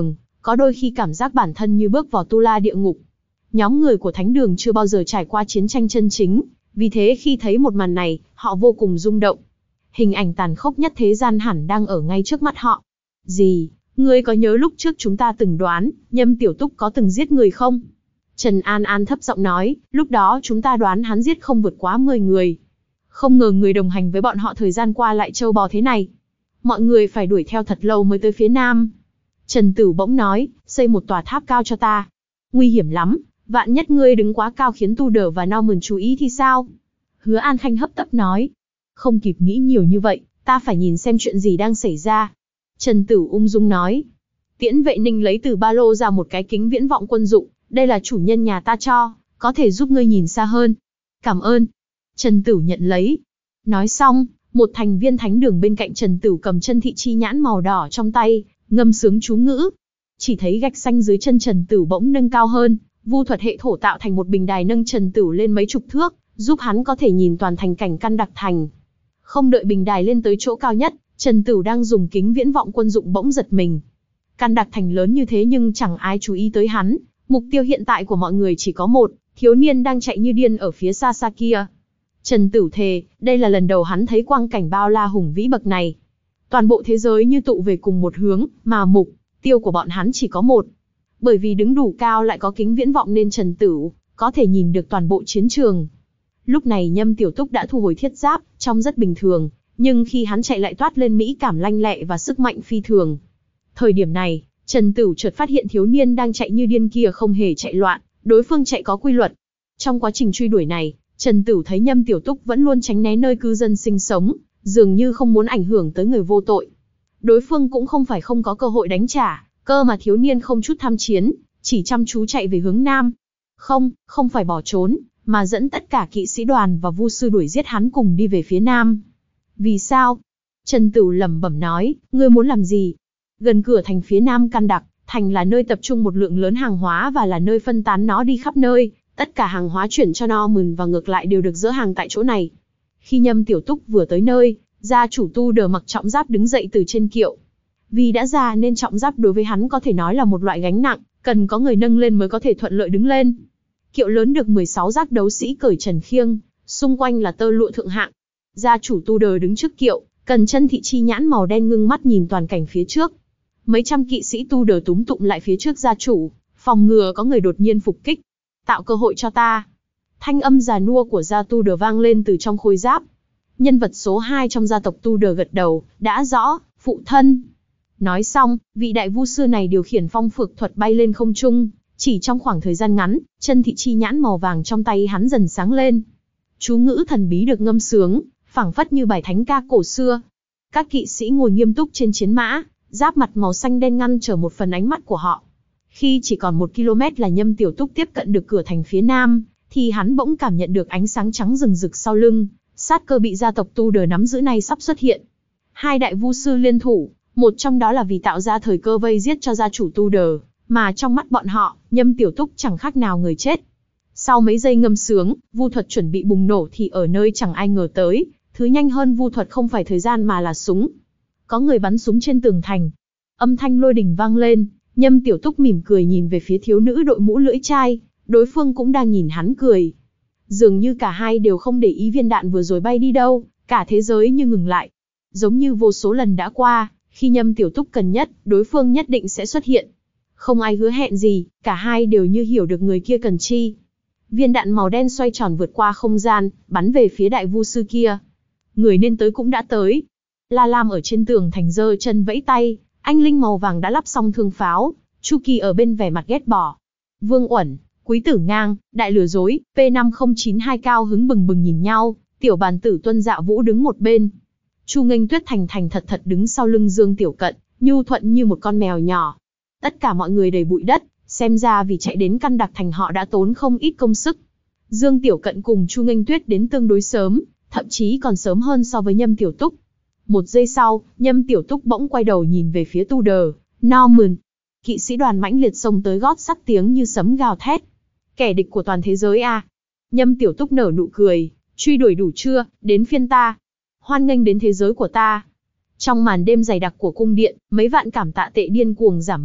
có đôi khi cảm giác bản thân như bước vào tu la địa ngục. Nhóm người của Thánh Đường chưa bao giờ trải qua chiến tranh chân chính, vì thế khi thấy một màn này, họ vô cùng rung động. Hình ảnh tàn khốc nhất thế gian hẳn đang ở ngay trước mắt họ. Gì? Ngươi có nhớ lúc trước chúng ta từng đoán, Nhâm Tiểu Túc có từng giết người không? Trần An An thấp giọng nói, lúc đó chúng ta đoán hắn giết không vượt quá mười người. Không ngờ người đồng hành với bọn họ thời gian qua lại trâu bò thế này. Mọi người phải đuổi theo thật lâu mới tới phía nam. Trần Tửu bỗng nói, xây một tòa tháp cao cho ta. Nguy hiểm lắm, vạn nhất ngươi đứng quá cao khiến Tu Đờ và Norman chú ý thì sao? Hứa An Khanh hấp tấp nói. Không kịp nghĩ nhiều như vậy, ta phải nhìn xem chuyện gì đang xảy ra. Trần Tửu ung dung nói. Tiễn Vệ Ninh lấy từ ba lô ra một cái kính viễn vọng quân dụng, đây là chủ nhân nhà ta cho, có thể giúp ngươi nhìn xa hơn. Cảm ơn. Trần Tửu nhận lấy. Nói xong, một thành viên Thánh Đường bên cạnh Trần Tửu cầm chân thị chi nhãn màu đỏ trong tay, ngâm sướng chú ngữ. Chỉ thấy gạch xanh dưới chân Trần Tửu bỗng nâng cao hơn, vu thuật hệ thổ tạo thành một bình đài nâng Trần Tửu lên mấy chục thước, giúp hắn có thể nhìn toàn thành cảnh Căn Đặc Thành. Không đợi bình đài lên tới chỗ cao nhất, Trần Tửu đang dùng kính viễn vọng quân dụng bỗng giật mình. Căn Đặc Thành lớn như thế nhưng chẳng ai chú ý tới hắn, mục tiêu hiện tại của mọi người chỉ có một, thiếu niên đang chạy như điên ở phía xa xa kia. Trần Tửu thề, đây là lần đầu hắn thấy quang cảnh bao la hùng vĩ bậc này. Toàn bộ thế giới như tụ về cùng một hướng, mà mục tiêu của bọn hắn chỉ có một. Bởi vì đứng đủ cao lại có kính viễn vọng nên Trần Tửu có thể nhìn được toàn bộ chiến trường. Lúc này Nhâm Tiểu Túc đã thu hồi thiết giáp, trông rất bình thường, nhưng khi hắn chạy lại toát lên mỹ cảm lanh lẹ và sức mạnh phi thường. Thời điểm này, Trần Tửu chợt phát hiện thiếu niên đang chạy như điên kia không hề chạy loạn, đối phương chạy có quy luật. Trong quá trình truy đuổi này, Trần Tửu thấy Nhâm Tiểu Túc vẫn luôn tránh né nơi cư dân sinh sống, dường như không muốn ảnh hưởng tới người vô tội. Đối phương cũng không phải không có cơ hội đánh trả, cơ mà thiếu niên không chút tham chiến, chỉ chăm chú chạy về hướng nam. Không, không phải bỏ trốn, mà dẫn tất cả kỵ sĩ đoàn và vu sư đuổi giết hắn cùng đi về phía nam. Vì sao? Trần Tửu lẩm bẩm nói, ngươi muốn làm gì? Gần cửa thành phía nam Căn Đặc Thành là nơi tập trung một lượng lớn hàng hóa và là nơi phân tán nó đi khắp nơi, tất cả hàng hóa chuyển cho Norman và ngược lại đều được dỡ hàng tại chỗ này. Khi Nhâm Tiểu Túc vừa tới nơi, gia chủ Tu Đờ mặc trọng giáp đứng dậy từ trên kiệu. Vì đã già nên trọng giáp đối với hắn có thể nói là một loại gánh nặng, cần có người nâng lên mới có thể thuận lợi đứng lên. Kiệu lớn được mười sáu giác đấu sĩ cởi trần khiêng, xung quanh là tơ lụa thượng hạng. Gia chủ Tu Đờ đứng trước kiệu, cần chân thị chi nhãn màu đen ngưng mắt nhìn toàn cảnh phía trước. Mấy trăm kỵ sĩ Tu Đờ túm tụm lại phía trước gia chủ, phòng ngừa có người đột nhiên phục kích. Tạo cơ hội cho ta. Thanh âm già nua của gia Tu Đờ vang lên từ trong khôi giáp. Nhân vật số hai trong gia tộc Tu Đờ gật đầu, đã rõ, phụ thân. Nói xong, vị đại vu sư này điều khiển phong phược thuật bay lên không trung. Chỉ trong khoảng thời gian ngắn, chân thị chi nhãn màu vàng trong tay hắn dần sáng lên. Chú ngữ thần bí được ngâm sướng, phảng phất như bài thánh ca cổ xưa. Các kỵ sĩ ngồi nghiêm túc trên chiến mã, giáp mặt màu xanh đen ngăn trở một phần ánh mắt của họ. Khi chỉ còn một ki lô mét là Nhâm Tiểu Túc tiếp cận được cửa thành phía nam, thì hắn bỗng cảm nhận được ánh sáng trắng rừng rực sau lưng, sát cơ bị gia tộc Tu Đờ nắm giữ này sắp xuất hiện. Hai đại vu sư liên thủ, một trong đó là vì tạo ra thời cơ vây giết cho gia chủ Tu Đờ, mà trong mắt bọn họ, Nhâm Tiểu Túc chẳng khác nào người chết. Sau mấy giây ngâm sướng, vu thuật chuẩn bị bùng nổ thì ở nơi chẳng ai ngờ tới, thứ nhanh hơn vu thuật không phải thời gian mà là súng. Có người bắn súng trên tường thành. Âm thanh lôi đình vang lên, Nhâm Tiểu Túc mỉm cười nhìn về phía thiếu nữ đội mũ lưỡi chai, đối phương cũng đang nhìn hắn cười. Dường như cả hai đều không để ý viên đạn vừa rồi bay đi đâu, cả thế giới như ngừng lại. Giống như vô số lần đã qua, khi Nhâm Tiểu Túc cần nhất, đối phương nhất định sẽ xuất hiện. Không ai hứa hẹn gì, cả hai đều như hiểu được người kia cần chi. Viên đạn màu đen xoay tròn vượt qua không gian, bắn về phía đại vu sư kia. Người nên tới cũng đã tới. La Lam ở trên tường thành giơ chân vẫy tay, anh linh màu vàng đã lắp xong thương pháo, Chu Kỳ ở bên vẻ mặt ghét bỏ. Vương Uẩn, Quý Tử Ngang, Đại Lừa Dối, P năm không chín hai cao hứng bừng bừng nhìn nhau, Tiểu Bàn Tử Tuân Dạ Vũ đứng một bên. Chu Nghênh Tuyết thành thành thật thật đứng sau lưng Dương Tiểu Cận, nhu thuận như một con mèo nhỏ. Tất cả mọi người đầy bụi đất, xem ra vì chạy đến Căn Đặc Thành họ đã tốn không ít công sức. Dương Tiểu Cận cùng Chu Nghênh Tuyết đến tương đối sớm, thậm chí còn sớm hơn so với Nhâm Tiểu Túc. Một giây sau, Nhâm Tiểu Túc bỗng quay đầu nhìn về phía Tu Đờ, Norman. Kỵ sĩ đoàn mãnh liệt xông tới gót sắt tiếng như sấm gào thét. Kẻ địch của toàn thế giới à? Nhâm Tiểu Túc nở nụ cười, truy đuổi đủ chưa, đến phiên ta. Hoan nghênh đến thế giới của ta. Trong màn đêm dày đặc của cung điện, mấy vạn cảm tạ tệ điên cuồng giảm bớt,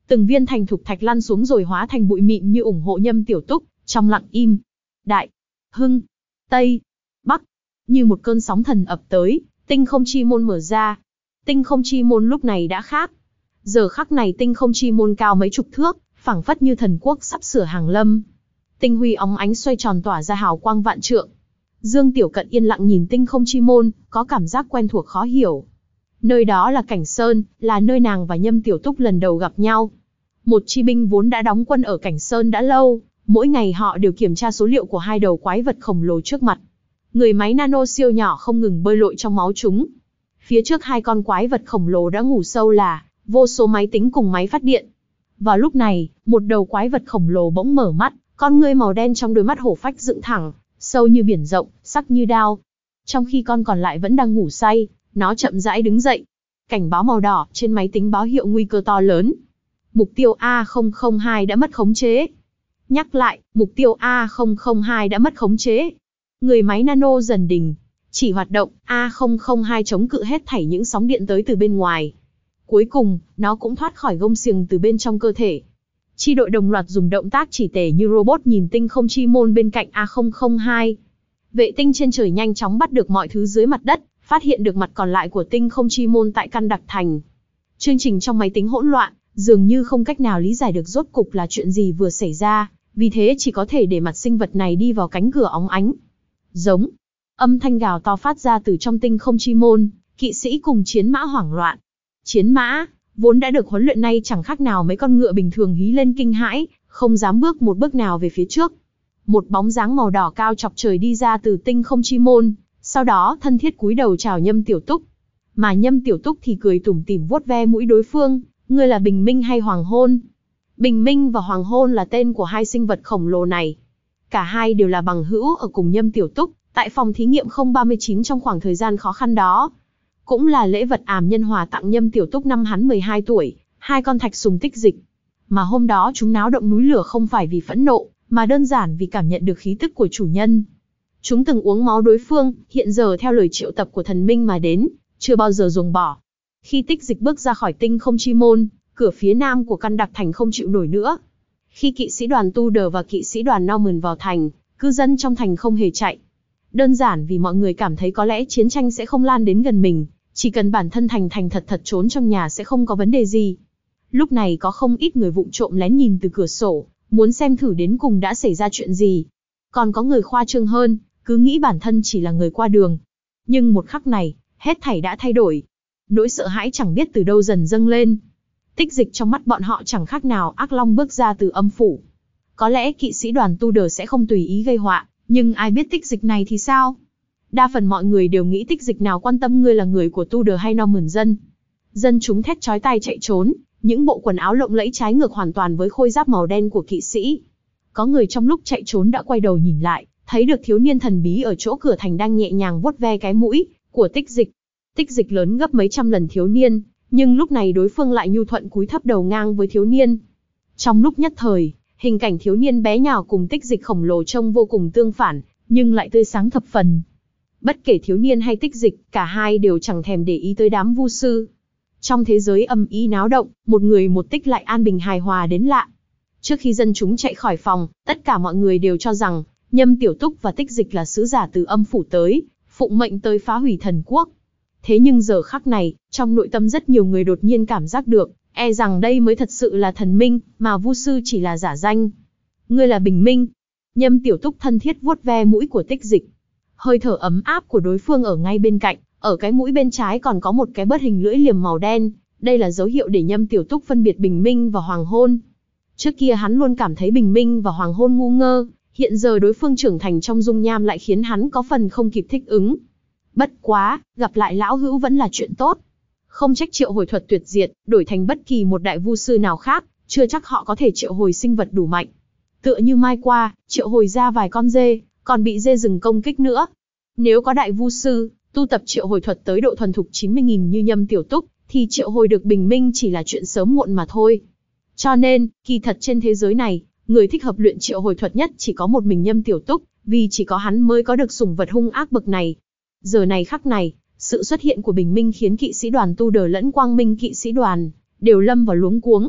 Từng viên thành thục thạch lăn xuống rồi hóa thành bụi mịn như ủng hộ Nhâm Tiểu Túc, trong lặng im. Đại, Hưng, Tây, Bắc, như một cơn sóng thần ập tới, tinh không chi môn mở ra. Tinh không chi môn lúc này đã khác. Giờ khắc này tinh không chi môn cao mấy chục thước, phảng phất như thần quốc sắp sửa hàng lâm. Tinh huy óng ánh xoay tròn tỏa ra hào quang vạn trượng. Dương Tiểu Cận yên lặng nhìn tinh không chi môn, có cảm giác quen thuộc khó hiểu. Nơi đó là Cảnh Sơn, là nơi nàng và Nhâm Tiểu Túc lần đầu gặp nhau. Một chi binh vốn đã đóng quân ở Cảnh Sơn đã lâu, mỗi ngày họ đều kiểm tra số liệu của hai đầu quái vật khổng lồ trước mặt. Người máy nano siêu nhỏ không ngừng bơi lội trong máu chúng. Phía trước hai con quái vật khổng lồ đã ngủ sâu là vô số máy tính cùng máy phát điện. Vào lúc này, một đầu quái vật khổng lồ bỗng mở mắt, con ngươi màu đen trong đôi mắt hổ phách dựng thẳng, sâu như biển rộng, sắc như đao. Trong khi con còn lại vẫn đang ngủ say, nó chậm rãi đứng dậy. Cảnh báo màu đỏ trên máy tính báo hiệu nguy cơ to lớn. Mục tiêu A không không hai đã mất khống chế. Nhắc lại, mục tiêu A không không hai đã mất khống chế. Người máy nano dần đình chỉ hoạt động, A không không hai chống cự hết thảy những sóng điện tới từ bên ngoài. Cuối cùng, nó cũng thoát khỏi gông xiềng từ bên trong cơ thể. Chi đội đồng loạt dùng động tác chỉ tề như robot nhìn tinh không chi môn bên cạnh A không không hai. Vệ tinh trên trời nhanh chóng bắt được mọi thứ dưới mặt đất, phát hiện được mặt còn lại của tinh không chi môn tại Căn Đặc Thành. Chương trình trong máy tính hỗn loạn, dường như không cách nào lý giải được rốt cục là chuyện gì vừa xảy ra, vì thế chỉ có thể để mặt sinh vật này đi vào cánh cửa óng ánh. Giống. Âm thanh gào to phát ra từ trong tinh không chi môn, kỵ sĩ cùng chiến mã hoảng loạn. Chiến mã, vốn đã được huấn luyện nay chẳng khác nào mấy con ngựa bình thường hí lên kinh hãi, không dám bước một bước nào về phía trước. Một bóng dáng màu đỏ cao chọc trời đi ra từ tinh không chi môn, sau đó thân thiết cúi đầu chào Nhâm Tiểu Túc. Mà Nhâm Tiểu Túc thì cười tủm tỉm vuốt ve mũi đối phương, ngươi là Bình Minh hay Hoàng Hôn? Bình Minh và Hoàng Hôn là tên của hai sinh vật khổng lồ này. Cả hai đều là bằng hữu ở cùng Nhâm Tiểu Túc, tại phòng thí nghiệm không ba chín trong khoảng thời gian khó khăn đó. Cũng là lễ vật Ảm Nhân Hòa tặng Nhâm Tiểu Túc năm hắn mười hai tuổi, hai con thạch sùng tích dịch. Mà hôm đó chúng náo động núi lửa không phải vì phẫn nộ, mà đơn giản vì cảm nhận được khí tức của chủ nhân. Chúng từng uống máu đối phương, hiện giờ theo lời triệu tập của thần minh mà đến, chưa bao giờ ruồng bỏ. Khi tích dịch bước ra khỏi tinh không chi môn, cửa phía nam của Căn Đặc Thành không chịu nổi nữa. Khi kỵ sĩ đoàn Tudor và kỵ sĩ đoàn Norman vào thành, cư dân trong thành không hề chạy. Đơn giản vì mọi người cảm thấy có lẽ chiến tranh sẽ không lan đến gần mình, chỉ cần bản thân thành thành thật thật trốn trong nhà sẽ không có vấn đề gì. Lúc này có không ít người vụng trộm lén nhìn từ cửa sổ, muốn xem thử đến cùng đã xảy ra chuyện gì. Còn có người khoa trương hơn, cứ nghĩ bản thân chỉ là người qua đường. Nhưng một khắc này, hết thảy đã thay đổi. Nỗi sợ hãi chẳng biết từ đâu dần dâng lên. Tích dịch trong mắt bọn họ chẳng khác nào ác long bước ra từ âm phủ. Có lẽ kỵ sĩ đoàn Tudor sẽ không tùy ý gây họa, nhưng ai biết tích dịch này thì sao? Đa phần mọi người đều nghĩ tích dịch nào quan tâm ngươi là người của Tudor hay Norman dân. Dân chúng thét chói tai chạy trốn, những bộ quần áo lộng lẫy trái ngược hoàn toàn với khôi giáp màu đen của kỵ sĩ. Có người trong lúc chạy trốn đã quay đầu nhìn lại, thấy được thiếu niên thần bí ở chỗ cửa thành đang nhẹ nhàng vuốt ve cái mũi của tích dịch. Tích dịch lớn gấp mấy trăm lần thiếu niên, nhưng lúc này đối phương lại nhu thuận cúi thấp đầu ngang với thiếu niên. Trong lúc nhất thời, hình cảnh thiếu niên bé nhỏ cùng tích dịch khổng lồ trông vô cùng tương phản, nhưng lại tươi sáng thập phần. Bất kể thiếu niên hay tích dịch, cả hai đều chẳng thèm để ý tới đám vu sư. Trong thế giới ầm ĩ náo động, một người một tích lại an bình hài hòa đến lạ. Trước khi dân chúng chạy khỏi phòng, tất cả mọi người đều cho rằng Nhâm Tiểu Túc và tích dịch là sứ giả từ âm phủ tới, phụng mệnh tới phá hủy thần quốc. Thế nhưng giờ khắc này, trong nội tâm rất nhiều người đột nhiên cảm giác được, e rằng đây mới thật sự là thần minh, mà vu sư chỉ là giả danh. Ngươi là Bình Minh. Nhâm Tiểu Túc thân thiết vuốt ve mũi của tích dịch. Hơi thở ấm áp của đối phương ở ngay bên cạnh, ở cái mũi bên trái còn có một cái bớt hình lưỡi liềm màu đen. Đây là dấu hiệu để Nhâm Tiểu Túc phân biệt Bình Minh và Hoàng Hôn. Trước kia hắn luôn cảm thấy Bình Minh và Hoàng Hôn ngu ngơ, hiện giờ đối phương trưởng thành trong dung nham lại khiến hắn có phần không kịp thích ứng. Bất quá, gặp lại lão hữu vẫn là chuyện tốt. Không trách triệu hồi thuật tuyệt diệt, đổi thành bất kỳ một đại vu sư nào khác, chưa chắc họ có thể triệu hồi sinh vật đủ mạnh. Tựa như mai qua, triệu hồi ra vài con dê, còn bị dê rừng công kích nữa. Nếu có đại vu sư, tu tập triệu hồi thuật tới độ thuần thục chín mươi nghìn như Nhâm Tiểu Túc, thì triệu hồi được Bình Minh chỉ là chuyện sớm muộn mà thôi. Cho nên, kỳ thật trên thế giới này, người thích hợp luyện triệu hồi thuật nhất chỉ có một mình Nhâm Tiểu Túc, vì chỉ có hắn mới có được sủng vật hung ác bậc này. Giờ này khắc này, sự xuất hiện của Bình Minh khiến kỵ sĩ đoàn Tudor lẫn Quang Minh kỵ sĩ đoàn đều lâm vào luống cuống.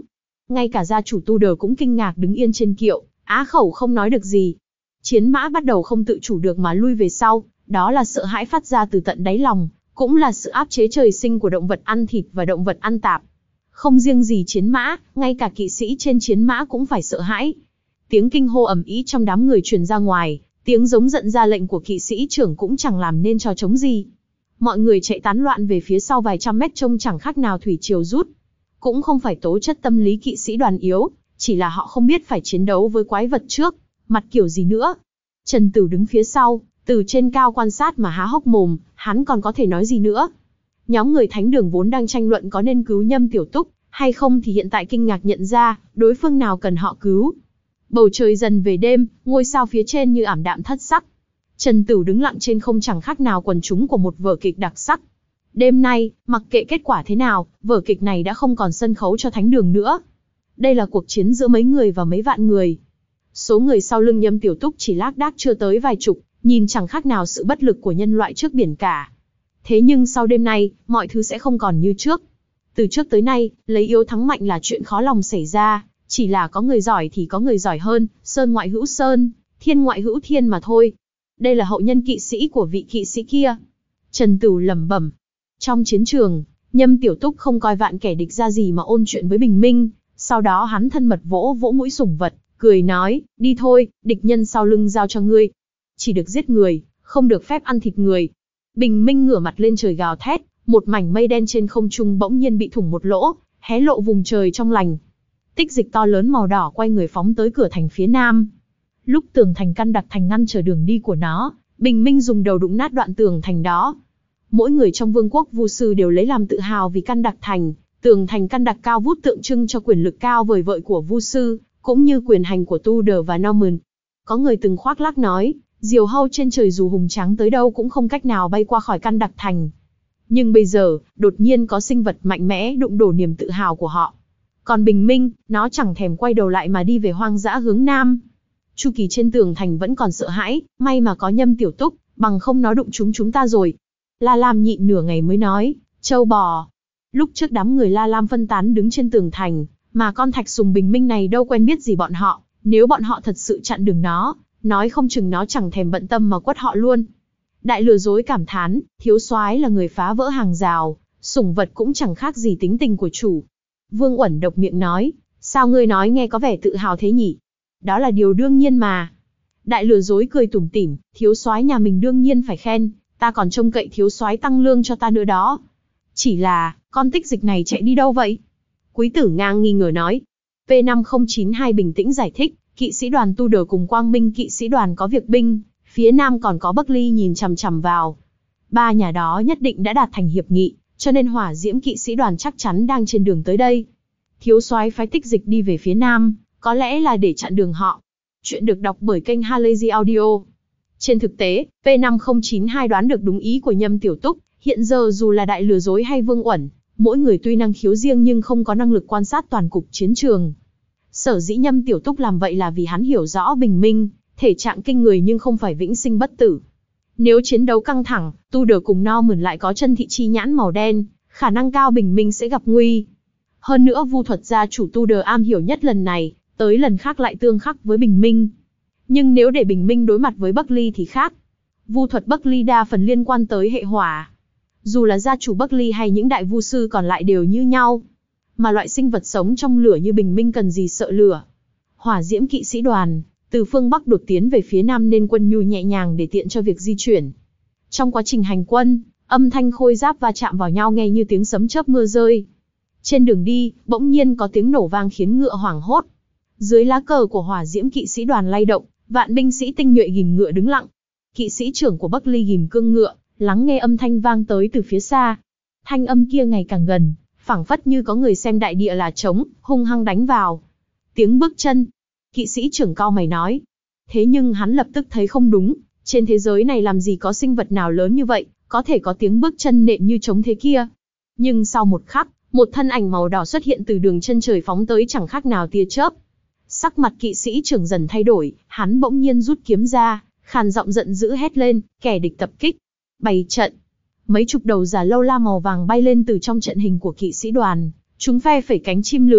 Ngay cả gia chủ Tu Đờ cũng kinh ngạc đứng yên trên kiệu, á khẩu không nói được gì. Chiến mã bắt đầu không tự chủ được mà lui về sau, đó là sợ hãi phát ra từ tận đáy lòng, cũng là sự áp chế trời sinh của động vật ăn thịt và động vật ăn tạp. Không riêng gì chiến mã, ngay cả kỵ sĩ trên chiến mã cũng phải sợ hãi. Tiếng kinh hô ầm ĩ trong đám người truyền ra ngoài, tiếng giống giận ra lệnh của kỵ sĩ trưởng cũng chẳng làm nên trò trống gì. Mọi người chạy tán loạn về phía sau vài trăm mét trông chẳng khác nào thủy triều rút. Cũng không phải tố chất tâm lý kỵ sĩ đoàn yếu, chỉ là họ không biết phải chiến đấu với quái vật trước, mặt kiểu gì nữa. Trần Tửu đứng phía sau, từ trên cao quan sát mà há hốc mồm, hắn còn có thể nói gì nữa. Nhóm người thánh đường vốn đang tranh luận có nên cứu Nhâm Tiểu Túc hay không thì hiện tại kinh ngạc nhận ra, đối phương nào cần họ cứu. Bầu trời dần về đêm, ngôi sao phía trên như ảm đạm thất sắc. Trần Tửu đứng lặng trên không chẳng khác nào quần chúng của một vở kịch đặc sắc. Đêm nay, mặc kệ kết quả thế nào, vở kịch này đã không còn sân khấu cho thánh đường nữa. Đây là cuộc chiến giữa mấy người và mấy vạn người. Số người sau lưng Nhâm Tiểu Túc chỉ lác đác chưa tới vài chục, nhìn chẳng khác nào sự bất lực của nhân loại trước biển cả. Thế nhưng sau đêm nay, mọi thứ sẽ không còn như trước. Từ trước tới nay, lấy yếu thắng mạnh là chuyện khó lòng xảy ra, chỉ là có người giỏi thì có người giỏi hơn, sơn ngoại hữu sơn, thiên ngoại hữu thiên mà thôi. Đây là hậu nhân kỵ sĩ của vị kỵ sĩ kia. Trần Tửu lẩm bẩm. Trong chiến trường, Nhâm Tiểu Túc không coi vạn kẻ địch ra gì mà ôn chuyện với Bình Minh, sau đó hắn thân mật vỗ vỗ mũi sủng vật, cười nói, đi thôi, địch nhân sau lưng giao cho ngươi. Chỉ được giết người, không được phép ăn thịt người. Bình Minh ngửa mặt lên trời gào thét, một mảnh mây đen trên không trung bỗng nhiên bị thủng một lỗ, hé lộ vùng trời trong lành. Tích dịch to lớn màu đỏ quay người phóng tới cửa thành phía nam. Lúc tường thành căn đặc thành ngăn trở đường đi của nó, Bình Minh dùng đầu đụng nát đoạn tường thành đó. Mỗi người trong vương quốc Vu sư đều lấy làm tự hào vì căn đặc thành, tường thành căn đặc cao vút tượng trưng cho quyền lực cao vời vợi của Vu sư, cũng như quyền hành của Tu Đờ và Norman. Có người từng khoác lác nói, diều hâu trên trời dù hùng tráng tới đâu cũng không cách nào bay qua khỏi căn đặc thành. Nhưng bây giờ, đột nhiên có sinh vật mạnh mẽ đụng đổ niềm tự hào của họ. Còn Bình Minh, nó chẳng thèm quay đầu lại mà đi về hoang dã hướng nam. Chu Kỳ trên tường thành vẫn còn sợ hãi, may mà có Nhâm Tiểu Túc, bằng không nó đụng chúng chúng ta rồi. La Lam nhịn nửa ngày mới nói, châu bò. Lúc trước đám người La Lam phân tán đứng trên tường thành, mà con Thạch Sùng Bình Minh này đâu quen biết gì bọn họ, nếu bọn họ thật sự chặn đường nó, nói không chừng nó chẳng thèm bận tâm mà quất họ luôn. Đại lừa dối cảm thán, thiếu soái là người phá vỡ hàng rào, sủng vật cũng chẳng khác gì tính tình của chủ. Vương Uẩn độc miệng nói, sao ngươi nói nghe có vẻ tự hào thế nhỉ? Đó là điều đương nhiên mà. Đại lừa dối cười tủm tỉm, thiếu soái nhà mình đương nhiên phải khen, ta còn trông cậy thiếu soái tăng lương cho ta nữa đó. Chỉ là, con tích dịch này chạy đi đâu vậy? Quý tử ngang nghi ngờ nói. P năm không chín hai bình tĩnh giải thích, kỵ sĩ đoàn Tu Đờ cùng Quang Minh kỵ sĩ đoàn có việc binh, phía nam còn có Bắc Ly nhìn chằm chằm vào. Ba nhà đó nhất định đã đạt thành hiệp nghị, cho nên hỏa diễm kỵ sĩ đoàn chắc chắn đang trên đường tới đây. Thiếu soái phái tích dịch đi về phía nam, có lẽ là để chặn đường họ. Chuyện được đọc bởi kênh Halazy Audio. Trên thực tế, P năm không chín hai đoán được đúng ý của Nhâm Tiểu Túc, hiện giờ dù là đại lừa dối hay Vương Uẩn, mỗi người tuy năng khiếu riêng nhưng không có năng lực quan sát toàn cục chiến trường. Sở dĩ Nhâm Tiểu Túc làm vậy là vì hắn hiểu rõ Bình Minh, thể trạng kinh người nhưng không phải vĩnh sinh bất tử. Nếu chiến đấu căng thẳng, Tu Đờ cùng Norman lại có chân thị chi nhãn màu đen, khả năng cao Bình Minh sẽ gặp nguy. Hơn nữa vu thuật gia chủ Tu Đờ am hiểu nhất lần này, tới lần khác lại tương khắc với Bình Minh. Nhưng nếu để Bình Minh đối mặt với Bắc Ly thì khác. Vu thuật Bắc Ly đa phần liên quan tới hệ hỏa. Dù là gia chủ Bắc Ly hay những đại vu sư còn lại đều như nhau. Mà loại sinh vật sống trong lửa như Bình Minh cần gì sợ lửa. Hỏa diễm kỵ sĩ đoàn, từ phương Bắc đột tiến về phía Nam nên quân nhu nhẹ nhàng để tiện cho việc di chuyển. Trong quá trình hành quân, âm thanh khôi giáp va chạm vào nhau nghe như tiếng sấm chớp mưa rơi. Trên đường đi, bỗng nhiên có tiếng nổ vang khiến ngựa hoảng hốt. Dưới lá cờ của hỏa diễm kỵ sĩ đoàn lay động, vạn binh sĩ tinh nhuệ ghìm ngựa đứng lặng. Kỵ sĩ trưởng của Bắc Ly ghìm cương ngựa, lắng nghe âm thanh vang tới từ phía xa. Thanh âm kia ngày càng gần, phảng phất như có người xem đại địa là trống, hung hăng đánh vào. Tiếng bước chân. Kỵ sĩ trưởng cau mày nói. Thế nhưng hắn lập tức thấy không đúng, trên thế giới này làm gì có sinh vật nào lớn như vậy, có thể có tiếng bước chân nện như trống thế kia. Nhưng sau một khắc, một thân ảnh màu đỏ xuất hiện từ đường chân trời phóng tới chẳng khác nào tia chớp. Sắc mặt kỵ sĩ trưởng dần thay đổi, hắn bỗng nhiên rút kiếm ra, khàn giọng giận dữ hét lên, kẻ địch tập kích. Bày trận. Mấy chục đầu giả lâu la màu vàng bay lên từ trong trận hình của kỵ sĩ đoàn, chúng phe phẩy cánh chim lửa,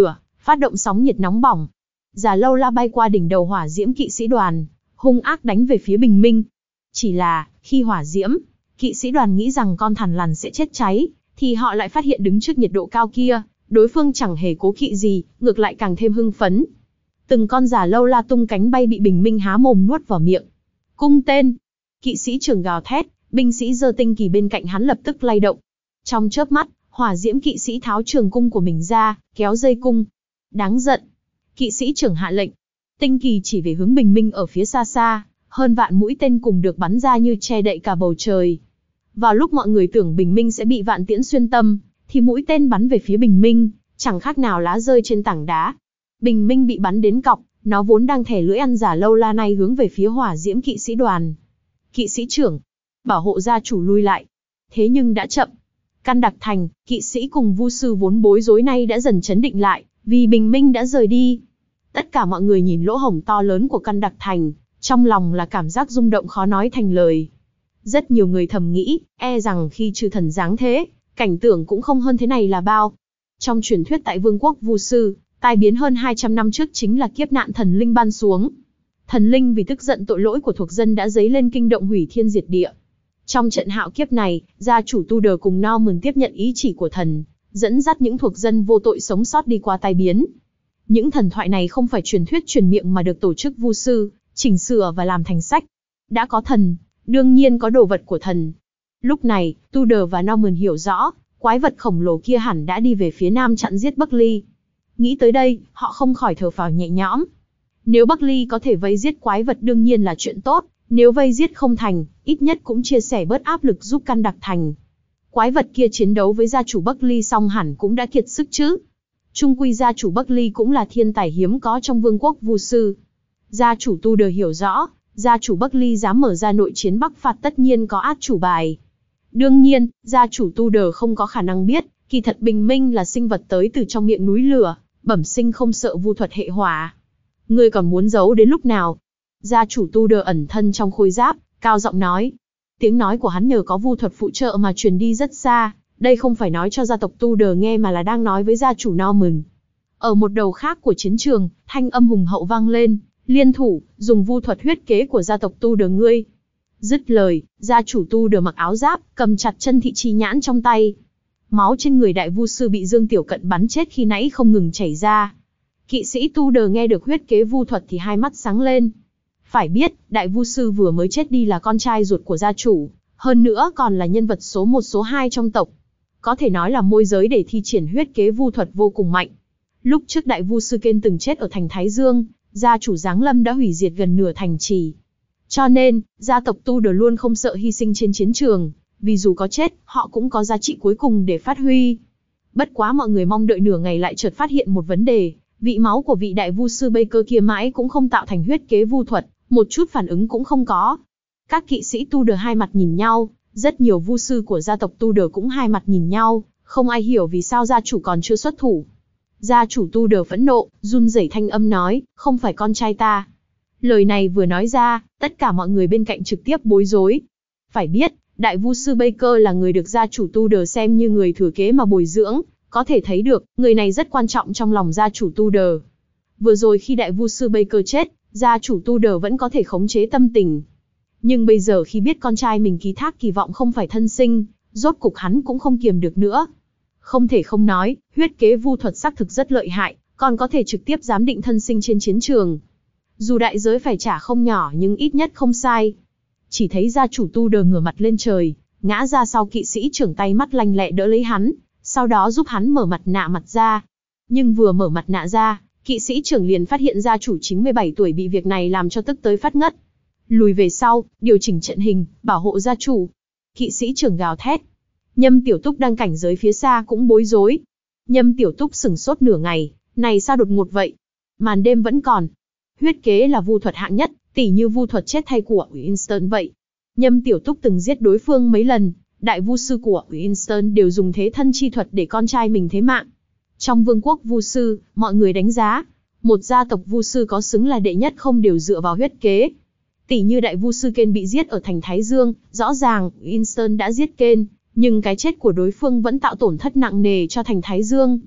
phát động sóng nhiệt nóng bỏng. Già Lâu La bay qua đỉnh đầu hỏa diễm kỵ sĩ đoàn, hung ác đánh về phía bình minh. Chỉ là, khi hỏa diễm, kỵ sĩ đoàn nghĩ rằng con thằn lằn sẽ chết cháy, thì họ lại phát hiện đứng trước nhiệt độ cao kia, đối phương chẳng hề cố kỵ gì, ngược lại càng thêm hưng phấn. Từng con Già Lâu La tung cánh bay bị bình minh há mồm nuốt vào miệng. Cung tên! Kỵ sĩ trưởng gào thét, binh sĩ giơ tinh kỳ bên cạnh hắn lập tức lay động. Trong chớp mắt, hỏa diễm kỵ sĩ tháo trường cung của mình ra, kéo dây cung. Đáng giận! Kỵ sĩ trưởng hạ lệnh. Tinh kỳ chỉ về hướng bình minh ở phía xa xa, hơn vạn mũi tên cùng được bắn ra như che đậy cả bầu trời. Vào lúc mọi người tưởng bình minh sẽ bị vạn tiễn xuyên tâm, thì mũi tên bắn về phía bình minh, chẳng khác nào lá rơi trên tảng đá. Bình minh bị bắn đến cọc, nó vốn đang thè lưỡi ăn Già Lâu La này hướng về phía hỏa diễm kỵ sĩ đoàn. Kỵ sĩ trưởng, bảo hộ gia chủ lui lại. Thế nhưng đã chậm. Căn Đặc Thành, kỵ sĩ cùng vu sư vốn bối rối nay đã dần chấn định lại, vì bình minh đã rời đi. Tất cả mọi người nhìn lỗ hổng to lớn của Căn Đặc Thành, trong lòng là cảm giác rung động khó nói thành lời. Rất nhiều người thầm nghĩ, e rằng khi chư thần giáng thế, cảnh tượng cũng không hơn thế này là bao. Trong truyền thuyết tại Vương quốc Vu Sư, tai biến hơn hai trăm năm trước chính là kiếp nạn thần linh ban xuống. Thần linh vì tức giận tội lỗi của thuộc dân đã dấy lên kinh động hủy thiên diệt địa. Trong trận hạo kiếp này, gia chủ Tudor cùng Norman tiếp nhận ý chỉ của thần, dẫn dắt những thuộc dân vô tội sống sót đi qua tai biến. Những thần thoại này không phải truyền thuyết truyền miệng mà được tổ chức Vu Sư chỉnh sửa và làm thành sách. Đã có thần, đương nhiên có đồ vật của thần. Lúc này, Tudor và Norman hiểu rõ, quái vật khổng lồ kia hẳn đã đi về phía nam chặn giết Buckley. Nghĩ tới đây, họ không khỏi thở phào nhẹ nhõm. Nếu Buckley có thể vây giết quái vật đương nhiên là chuyện tốt, nếu vây giết không thành, ít nhất cũng chia sẻ bớt áp lực giúp Căn Đặc Thành. Quái vật kia chiến đấu với gia chủ Buckley xong hẳn cũng đã kiệt sức chứ. Chung quy gia chủ Buckley cũng là thiên tài hiếm có trong vương quốc Vu Sư. Gia chủ Tudor hiểu rõ, gia chủ Buckley dám mở ra nội chiến Bắc phạt tất nhiên có át chủ bài. Đương nhiên, gia chủ Tudor không có khả năng biết, kỳ thật bình minh là sinh vật tới từ trong miệng núi lửa, bẩm sinh không sợ vu thuật hệ hỏa. Ngươi còn muốn giấu đến lúc nào? Gia chủ Tudor ẩn thân trong khôi giáp, cao giọng nói. Tiếng nói của hắn nhờ có vu thuật phụ trợ mà truyền đi rất xa, đây không phải nói cho gia tộc Tudor nghe mà là đang nói với gia chủ Norman. Ở một đầu khác của chiến trường, thanh âm hùng hậu vang lên, liên thủ, dùng vu thuật huyết kế của gia tộc Tudor ngươi. Dứt lời, gia chủ Tudor mặc áo giáp, cầm chặt chân thị chi nhãn trong tay. Máu trên người đại vu sư bị Dương Tiểu Cận bắn chết khi nãy không ngừng chảy ra. Kỵ sĩ Tudor nghe được huyết kế vu thuật thì hai mắt sáng lên. Phải biết, đại vu sư vừa mới chết đi là con trai ruột của gia chủ, hơn nữa còn là nhân vật số một số hai trong tộc. Có thể nói là môi giới để thi triển huyết kế vu thuật vô cùng mạnh. Lúc trước đại vu sư Ken từng chết ở thành Thái Dương, gia chủ Giáng Lâm đã hủy diệt gần nửa thành trì. Cho nên, gia tộc Tudor luôn không sợ hy sinh trên chiến trường, vì dù có chết, họ cũng có giá trị cuối cùng để phát huy. Bất quá mọi người mong đợi nửa ngày lại chợt phát hiện một vấn đề, vị máu của vị đại vu sư Baker kia mãi cũng không tạo thành huyết kế vu thuật, một chút phản ứng cũng không có. Các kỵ sĩ Tudor hai mặt nhìn nhau, rất nhiều vu sư của gia tộc Tudor cũng hai mặt nhìn nhau, không ai hiểu vì sao gia chủ còn chưa xuất thủ. Gia chủ Tudor phẫn nộ, run rẩy thanh âm nói, không phải con trai ta. Lời này vừa nói ra, tất cả mọi người bên cạnh trực tiếp bối rối. Phải biết, đại vu sư Baker là người được gia chủ Tudor xem như người thừa kế mà bồi dưỡng, có thể thấy được, người này rất quan trọng trong lòng gia chủ Tudor. Vừa rồi khi đại vu sư Baker chết, gia chủ Tudor vẫn có thể khống chế tâm tình. Nhưng bây giờ khi biết con trai mình ký thác kỳ vọng không phải thân sinh, rốt cục hắn cũng không kiềm được nữa. Không thể không nói, huyết kế vu thuật xác thực rất lợi hại, còn có thể trực tiếp giám định thân sinh trên chiến trường. Dù đại giới phải trả không nhỏ nhưng ít nhất không sai. Chỉ thấy gia chủ Tudor ngửa mặt lên trời, ngã ra sau kỵ sĩ trưởng tay mắt lanh lẹ đỡ lấy hắn, sau đó giúp hắn mở mặt nạ mặt ra. Nhưng vừa mở mặt nạ ra, kỵ sĩ trưởng liền phát hiện gia chủ chín mươi bảy tuổi bị việc này làm cho tức tới phát ngất. Lùi về sau, điều chỉnh trận hình, bảo hộ gia chủ. Kỵ sĩ trưởng gào thét. Nhâm Tiểu Túc đang cảnh giới phía xa cũng bối rối. Nhâm Tiểu Túc sửng sốt nửa ngày, này sao đột ngột vậy? Màn đêm vẫn còn. Huyết kế là vu thuật hạng nhất, tỉ như vu thuật chết thay của Winston vậy. Nhâm Tiểu Túc từng giết đối phương mấy lần, đại vu sư của Winston đều dùng thế thân chi thuật để con trai mình thế mạng. Trong vương quốc vu sư, mọi người đánh giá, một gia tộc vu sư có xứng là đệ nhất không đều dựa vào huyết kế. Tỉ như đại vu sư Ken bị giết ở thành Thái Dương, rõ ràng Winston đã giết Ken, nhưng cái chết của đối phương vẫn tạo tổn thất nặng nề cho thành Thái Dương.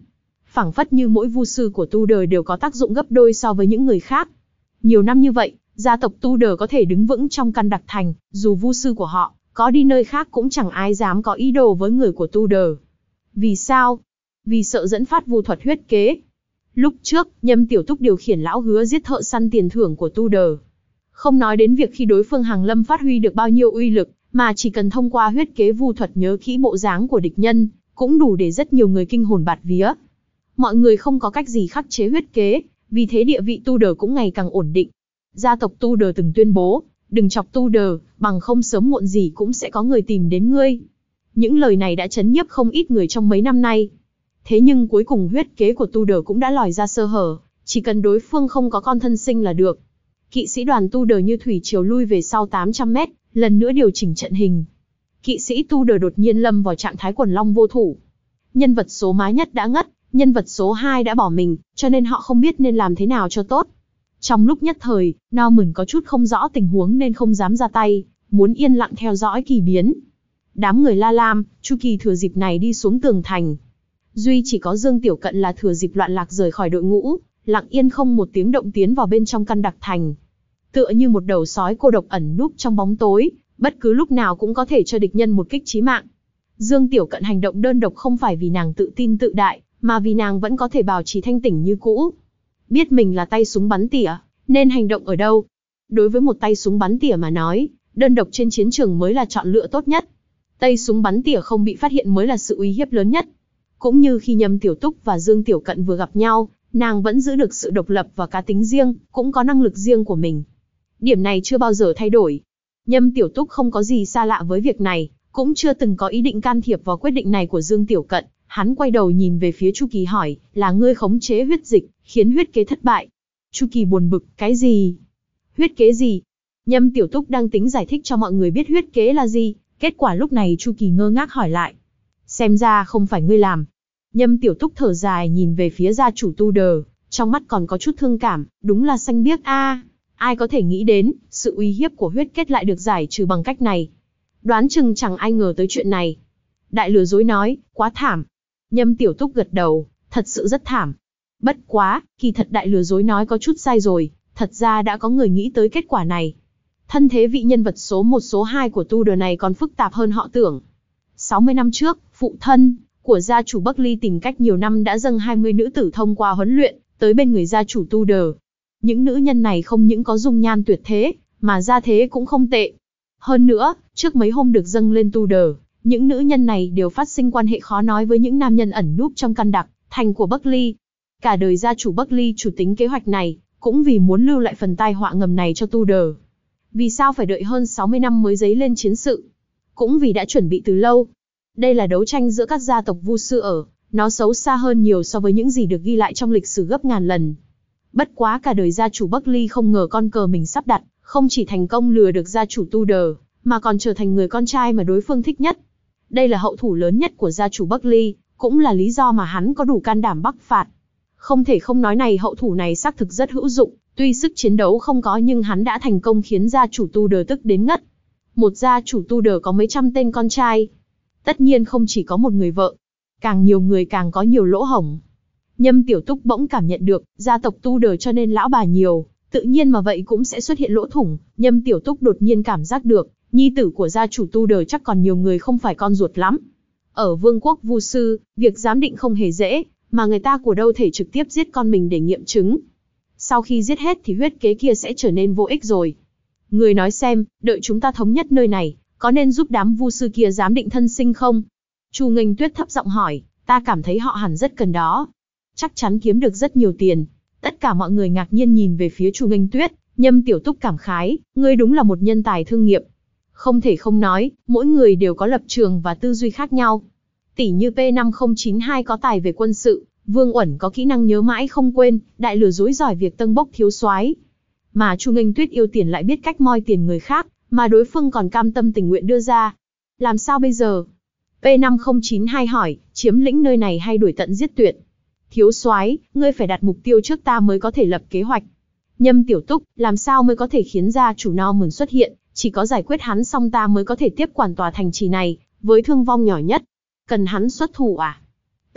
phảng phất như mỗi vu sư của Tudor đều có tác dụng gấp đôi so với những người khác. Nhiều năm như vậy, gia tộc Tudor có thể đứng vững trong căn đặc thành, dù vu sư của họ có đi nơi khác cũng chẳng ai dám có ý đồ với người của Tudor. Vì sao? Vì sợ dẫn phát vu thuật huyết kế. Lúc trước, Nhâm Tiểu Túc điều khiển lão hứa giết thợ săn tiền thưởng của Tudor. Không nói đến việc khi đối phương hàng lâm phát huy được bao nhiêu uy lực, mà chỉ cần thông qua huyết kế vu thuật nhớ kỹ bộ dáng của địch nhân, cũng đủ để rất nhiều người kinh hồn bạt vía. Mọi người không có cách gì khắc chế huyết kế, vì thế địa vị Tudor cũng ngày càng ổn định. Gia tộc Tudor từng tuyên bố, đừng chọc Tudor, bằng không sớm muộn gì cũng sẽ có người tìm đến ngươi. Những lời này đã chấn nhiếp không ít người trong mấy năm nay. Thế nhưng cuối cùng huyết kế của Tudor cũng đã lòi ra sơ hở, chỉ cần đối phương không có con thân sinh là được. Kỵ sĩ đoàn Tudor như thủy triều lui về sau tám trăm mét, lần nữa điều chỉnh trận hình. Kỵ sĩ Tudor đột nhiên lâm vào trạng thái quần long vô thủ. Nhân vật số má nhất đã ngất, nhân vật số hai đã bỏ mình, cho nên họ không biết nên làm thế nào cho tốt. Trong lúc nhất thời, Norman có chút không rõ tình huống nên không dám ra tay, muốn yên lặng theo dõi kỳ biến. Đám người La Lam, Chu Kỳ thừa dịp này đi xuống tường thành. Duy chỉ có Dương Tiểu Cận là thừa dịp loạn lạc rời khỏi đội ngũ, lặng yên không một tiếng động tiến vào bên trong căn đặc thành. Tựa như một đầu sói cô độc ẩn núp trong bóng tối, bất cứ lúc nào cũng có thể cho địch nhân một kích chí mạng. Dương Tiểu Cận hành động đơn độc không phải vì nàng tự tin tự đại, mà vì nàng vẫn có thể bảo trì thanh tỉnh như cũ. Biết mình là tay súng bắn tỉa, nên hành động ở đâu. Đối với một tay súng bắn tỉa mà nói, đơn độc trên chiến trường mới là chọn lựa tốt nhất. Tay súng bắn tỉa không bị phát hiện mới là sự uy hiếp lớn nhất. Cũng như khi Nhâm Tiểu Túc và Dương Tiểu Cận vừa gặp nhau, nàng vẫn giữ được sự độc lập và cá tính riêng, cũng có năng lực riêng của mình. Điểm này chưa bao giờ thay đổi. Nhâm Tiểu Túc không có gì xa lạ với việc này, cũng chưa từng có ý định can thiệp vào quyết định này của Dương Tiểu Cận. Hắn quay đầu nhìn về phía Chu Kỳ hỏi, là ngươi khống chế huyết dịch, khiến huyết kế thất bại. Chu Kỳ buồn bực, cái gì? Huyết kế gì? Nhâm Tiểu Túc đang tính giải thích cho mọi người biết huyết kế là gì, kết quả lúc này Chu Kỳ ngơ ngác hỏi lại. Xem ra không phải ngươi làm. Nhâm Tiểu Túc thở dài nhìn về phía gia chủ Tudor, trong mắt còn có chút thương cảm, đúng là xanh biếc a. Ai có thể nghĩ đến, sự uy hiếp của huyết kết lại được giải trừ bằng cách này. Đoán chừng chẳng ai ngờ tới chuyện này. Đại lừa dối nói, quá thảm. Nhâm Tiểu Túc gật đầu, thật sự rất thảm. Bất quá, kỳ thật đại lừa dối nói có chút sai rồi, thật ra đã có người nghĩ tới kết quả này. Thân thế vị nhân vật số một số hai của Tudor này còn phức tạp hơn họ tưởng. sáu mươi năm trước, phụ thân của gia chủ Buckley tìm cách nhiều năm đã dâng hai mươi nữ tử thông qua huấn luyện, tới bên người gia chủ Tudor. Những nữ nhân này không những có dung nhan tuyệt thế, mà gia thế cũng không tệ. Hơn nữa, trước mấy hôm được dâng lên Tudor, những nữ nhân này đều phát sinh quan hệ khó nói với những nam nhân ẩn núp trong căn đặc thành của Buckley. Cả đời gia chủ Buckley chủ tính kế hoạch này, cũng vì muốn lưu lại phần tai họa ngầm này cho Tudor. Vì sao phải đợi hơn sáu mươi năm mới dấy lên chiến sự? Cũng vì đã chuẩn bị từ lâu. Đây là đấu tranh giữa các gia tộc vu sư ở, nó xấu xa hơn nhiều so với những gì được ghi lại trong lịch sử gấp ngàn lần. Bất quá cả đời gia chủ Buckley không ngờ con cờ mình sắp đặt, không chỉ thành công lừa được gia chủ Tudor, mà còn trở thành người con trai mà đối phương thích nhất. Đây là hậu thủ lớn nhất của gia chủ Buckley, cũng là lý do mà hắn có đủ can đảm bắc phạt. Không thể không nói này hậu thủ này xác thực rất hữu dụng, tuy sức chiến đấu không có nhưng hắn đã thành công khiến gia chủ Tudor tức đến ngất. Một gia chủ Tudor có mấy trăm tên con trai. Tất nhiên không chỉ có một người vợ. Càng nhiều người càng có nhiều lỗ hổng. Nhâm Tiểu Túc bỗng cảm nhận được, gia tộc Tudor cho nên lão bà nhiều, tự nhiên mà vậy cũng sẽ xuất hiện lỗ thủng. Nhâm Tiểu Túc đột nhiên cảm giác được, nhi tử của gia chủ Tudor chắc còn nhiều người không phải con ruột lắm. Ở vương quốc vu sư, việc giám định không hề dễ, mà người ta của đâu thể trực tiếp giết con mình để nghiệm chứng. Sau khi giết hết thì huyết kế kia sẽ trở nên vô ích rồi. Người nói xem, đợi chúng ta thống nhất nơi này, có nên giúp đám vu sư kia giám định thân sinh không? Chu Nghênh Tuyết thấp giọng hỏi, ta cảm thấy họ hẳn rất cần đó. Chắc chắn kiếm được rất nhiều tiền. Tất cả mọi người ngạc nhiên nhìn về phía Chu Nghênh Tuyết, Nhâm Tiểu Túc cảm khái, ngươi đúng là một nhân tài thương nghiệp. Không thể không nói, mỗi người đều có lập trường và tư duy khác nhau. Tỷ như P năm không chín hai có tài về quân sự, Vương Uẩn có kỹ năng nhớ mãi không quên, đại lừa dối giỏi việc tâng bốc thiếu soái. Mà Chu Nghênh Tuyết yêu tiền lại biết cách moi tiền người khác, mà đối phương còn cam tâm tình nguyện đưa ra. Làm sao bây giờ? P năm không chín hai hỏi, chiếm lĩnh nơi này hay đuổi tận giết tuyệt? Thiếu soái, ngươi phải đặt mục tiêu trước ta mới có thể lập kế hoạch. Nhâm Tiểu Túc, làm sao mới có thể khiến gia chủ Norman xuất hiện, chỉ có giải quyết hắn xong ta mới có thể tiếp quản tòa thành trì này, với thương vong nhỏ nhất. Cần hắn xuất thủ à? P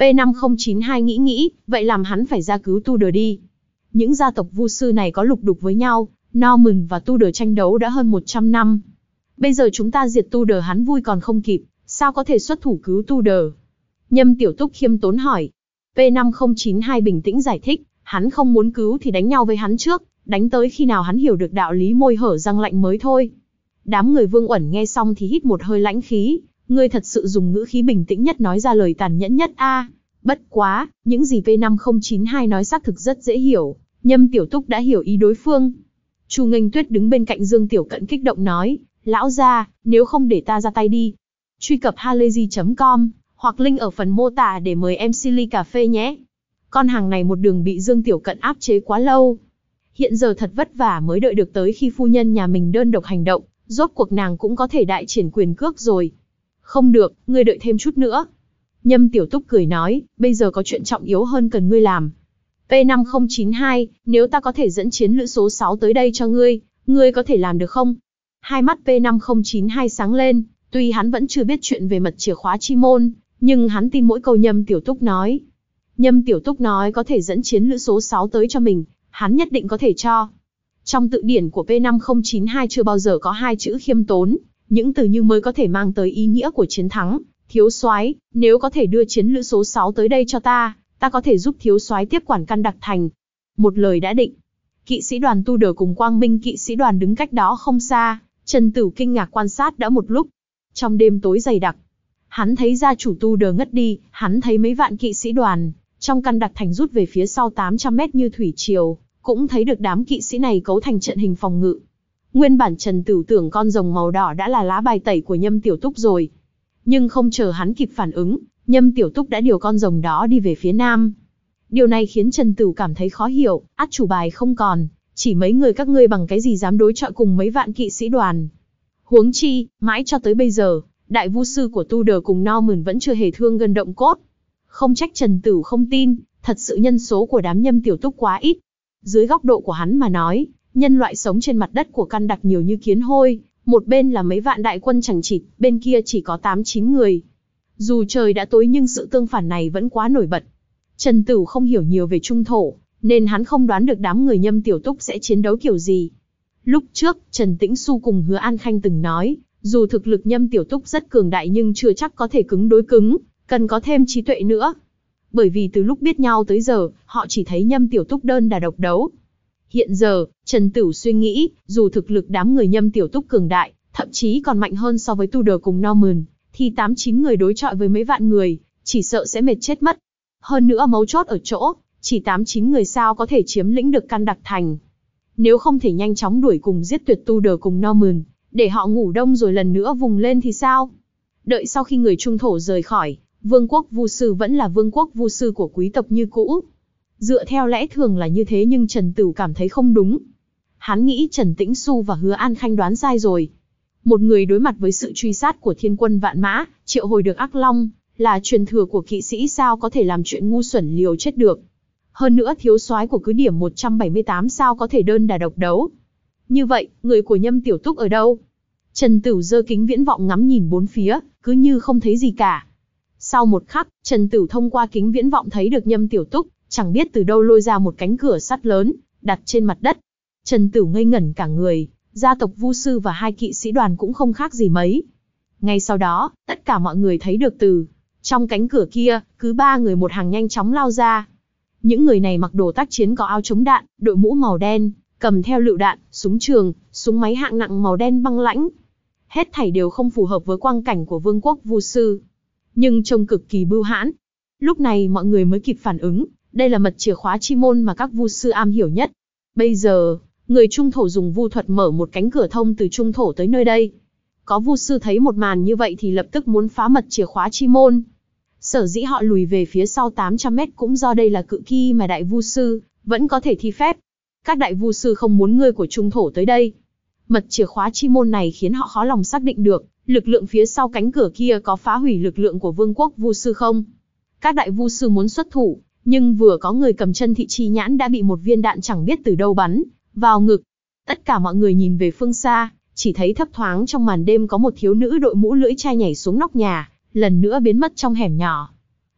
P năm không chín hai nghĩ nghĩ, vậy làm hắn phải ra cứu Tudor đi. Những gia tộc vu sư này có lục đục với nhau, Norman và Tudor tranh đấu đã hơn một trăm năm. Bây giờ chúng ta diệt Tudor hắn vui còn không kịp, sao có thể xuất thủ cứu Tudor? Nhâm Tiểu Túc khiêm tốn hỏi. P năm không chín hai bình tĩnh giải thích, hắn không muốn cứu thì đánh nhau với hắn trước, đánh tới khi nào hắn hiểu được đạo lý môi hở răng lạnh mới thôi. Đám người Vương Uẩn nghe xong thì hít một hơi lãnh khí, ngươi thật sự dùng ngữ khí bình tĩnh nhất nói ra lời tàn nhẫn nhất a. À, bất quá, những gì P năm không chín hai nói xác thực rất dễ hiểu, Nhâm Tiểu Túc đã hiểu ý đối phương. Chu Nghênh Tuyết đứng bên cạnh Dương Tiểu Cận kích động nói, lão gia, nếu không để ta ra tay đi. Truy cập halayzi chấm com hoặc link ở phần mô tả để mời em xê ly cà phê nhé. Con hàng này một đường bị Dương Tiểu Cận áp chế quá lâu. Hiện giờ thật vất vả mới đợi được tới khi phu nhân nhà mình đơn độc hành động, rốt cuộc nàng cũng có thể đại triển quyền cước rồi. Không được, ngươi đợi thêm chút nữa. Nhâm Tiểu Túc cười nói, bây giờ có chuyện trọng yếu hơn cần ngươi làm. P năm không chín hai, nếu ta có thể dẫn chiến lữ số sáu tới đây cho ngươi, ngươi có thể làm được không? Hai mắt P năm không chín hai sáng lên, tuy hắn vẫn chưa biết chuyện về mật chìa khóa chi môn, nhưng hắn tin mỗi câu Nhâm Tiểu Túc nói. Nhâm Tiểu Túc nói có thể dẫn chiến lữ số sáu tới cho mình, hắn nhất định có thể cho. Trong tự điển của P năm không chín hai chưa bao giờ có hai chữ khiêm tốn, những từ như mới có thể mang tới ý nghĩa của chiến thắng. Thiếu soái, nếu có thể đưa chiến lữ số sáu tới đây cho ta, ta có thể giúp thiếu soái tiếp quản Căn Đặc Thành. Một lời đã định. Kỵ sĩ đoàn Tudor cùng Quang Minh kỵ sĩ đoàn đứng cách đó không xa, Trần Tửu kinh ngạc quan sát đã một lúc. Trong đêm tối dày đặc, hắn thấy gia chủ Tudor ngất đi, hắn thấy mấy vạn kỵ sĩ đoàn trong Căn Đặc Thành rút về phía sau tám trăm mét như thủy triều, cũng thấy được đám kỵ sĩ này cấu thành trận hình phòng ngự. Nguyên bản Trần Tửu tưởng con rồng màu đỏ đã là lá bài tẩy của Nhâm Tiểu Túc rồi. Nhưng không chờ hắn kịp phản ứng, Nhâm Tiểu Túc đã điều con rồng đó đi về phía nam. Điều này khiến Trần Tửu cảm thấy khó hiểu, át chủ bài không còn, chỉ mấy người các ngươi bằng cái gì dám đối chọi cùng mấy vạn kỵ sĩ đoàn. Huống chi, mãi cho tới bây giờ, đại vu sư của Tudor cùng Norman vẫn chưa hề thương gần động cốt. Không trách Trần Tửu không tin, thật sự nhân số của đám Nhâm Tiểu Túc quá ít. Dưới góc độ của hắn mà nói, nhân loại sống trên mặt đất của Căn Đặc nhiều như kiến hôi, một bên là mấy vạn đại quân chẳng chịt, bên kia chỉ có tám chín người. Dù trời đã tối nhưng sự tương phản này vẫn quá nổi bật. Trần Tửu không hiểu nhiều về trung thổ, nên hắn không đoán được đám người Nhâm Tiểu Túc sẽ chiến đấu kiểu gì. Lúc trước, Trần Tĩnh Xu cùng Hứa An Khanh từng nói, dù thực lực Nhâm Tiểu Túc rất cường đại nhưng chưa chắc có thể cứng đối cứng, cần có thêm trí tuệ nữa. Bởi vì từ lúc biết nhau tới giờ, họ chỉ thấy Nhâm Tiểu Túc đơn đà độc đấu. Hiện giờ, Trần Tửu suy nghĩ, dù thực lực đám người Nhâm Tiểu Túc cường đại, thậm chí còn mạnh hơn so với Tudor cùng Norman, thì tám chín người đối chọi với mấy vạn người, chỉ sợ sẽ mệt chết mất. Hơn nữa mấu chốt ở chỗ, chỉ tám chín người sao có thể chiếm lĩnh được Căn Đặc Thành. Nếu không thể nhanh chóng đuổi cùng giết tuyệt Tudor cùng Norman, để họ ngủ đông rồi lần nữa vùng lên thì sao? Đợi sau khi người trung thổ rời khỏi, vương quốc vu sư vẫn là vương quốc vu sư của quý tộc như cũ. Dựa theo lẽ thường là như thế nhưng Trần Tửu cảm thấy không đúng. Hắn nghĩ Trần Tĩnh Xu và Hứa An Khanh đoán sai rồi. Một người đối mặt với sự truy sát của thiên quân vạn mã, triệu hồi được ác long, là truyền thừa của kỵ sĩ sao có thể làm chuyện ngu xuẩn liều chết được. Hơn nữa thiếu soái của cứ điểm một trăm bảy mươi tám sao có thể đơn đà độc đấu. Như vậy, người của Nhâm Tiểu Túc ở đâu? Trần Tửu giơ kính viễn vọng ngắm nhìn bốn phía, cứ như không thấy gì cả. Sau một khắc, Trần Tửu thông qua kính viễn vọng thấy được Nhâm Tiểu Túc, chẳng biết từ đâu lôi ra một cánh cửa sắt lớn, đặt trên mặt đất. Trần Tửu ngây ngẩn cả người, gia tộc vu sư và hai kỵ sĩ đoàn cũng không khác gì mấy. Ngay sau đó, tất cả mọi người thấy được từ trong cánh cửa kia, cứ ba người một hàng nhanh chóng lao ra. Những người này mặc đồ tác chiến có áo chống đạn, đội mũ màu đen, cầm theo lựu đạn, súng trường, súng máy hạng nặng màu đen băng lãnh. Hết thảy đều không phù hợp với quang cảnh của vương quốc vu sư, nhưng trông cực kỳ bưu hãn. Lúc này mọi người mới kịp phản ứng, đây là mật chìa khóa chi môn mà các vu sư am hiểu nhất. Bây giờ, người trung thổ dùng vu thuật mở một cánh cửa thông từ trung thổ tới nơi đây. Có vu sư thấy một màn như vậy thì lập tức muốn phá mật chìa khóa chi môn. Sở dĩ họ lùi về phía sau tám trăm mét cũng do đây là cự kỳ mà đại vu sư vẫn có thể thi phép. Các đại vu sư không muốn người của trung thổ tới đây. Mật chìa khóa chi môn này khiến họ khó lòng xác định được, lực lượng phía sau cánh cửa kia có phá hủy lực lượng của vương quốc vu sư không. Các đại vu sư muốn xuất thủ, nhưng vừa có người cầm chân thị chi nhãn đã bị một viên đạn chẳng biết từ đâu bắn vào ngực. Tất cả mọi người nhìn về phương xa, chỉ thấy thấp thoáng trong màn đêm có một thiếu nữ đội mũ lưỡi chai nhảy xuống nóc nhà, lần nữa biến mất trong hẻm nhỏ.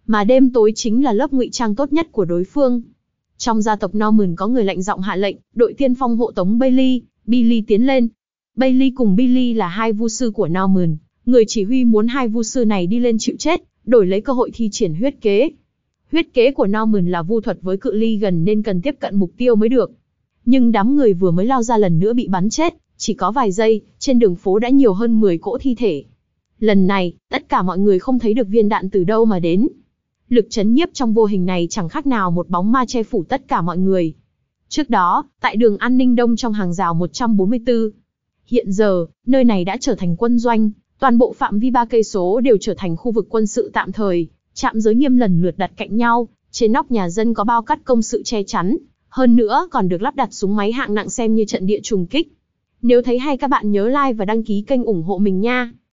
Mà đêm tối chính là lớp ngụy trang tốt nhất của đối phương. Trong gia tộc Norman có người lạnh giọng hạ lệnh, đội tiên phong hộ tống Bailey, Billy tiến lên. Bailey cùng Billy là hai vu sư của Norman, người chỉ huy muốn hai vu sư này đi lên chịu chết, đổi lấy cơ hội thi triển huyết kế. Huyết kế của Norman là vu thuật với cự ly gần nên cần tiếp cận mục tiêu mới được. Nhưng đám người vừa mới lao ra lần nữa bị bắn chết, chỉ có vài giây, trên đường phố đã nhiều hơn mười cỗ thi thể. Lần này, tất cả mọi người không thấy được viên đạn từ đâu mà đến. Lực chấn nhiếp trong vô hình này chẳng khác nào một bóng ma che phủ tất cả mọi người. Trước đó, tại đường an ninh đông trong hàng rào một trăm bốn mươi tư. Hiện giờ, nơi này đã trở thành quân doanh, toàn bộ phạm vi ba cây số đều trở thành khu vực quân sự tạm thời, trạm giới nghiêm lần lượt đặt cạnh nhau, trên nóc nhà dân có bao cắt công sự che chắn, hơn nữa còn được lắp đặt súng máy hạng nặng xem như trận địa trùng kích. Nếu thấy hay các bạn nhớ like và đăng ký kênh ủng hộ mình nha.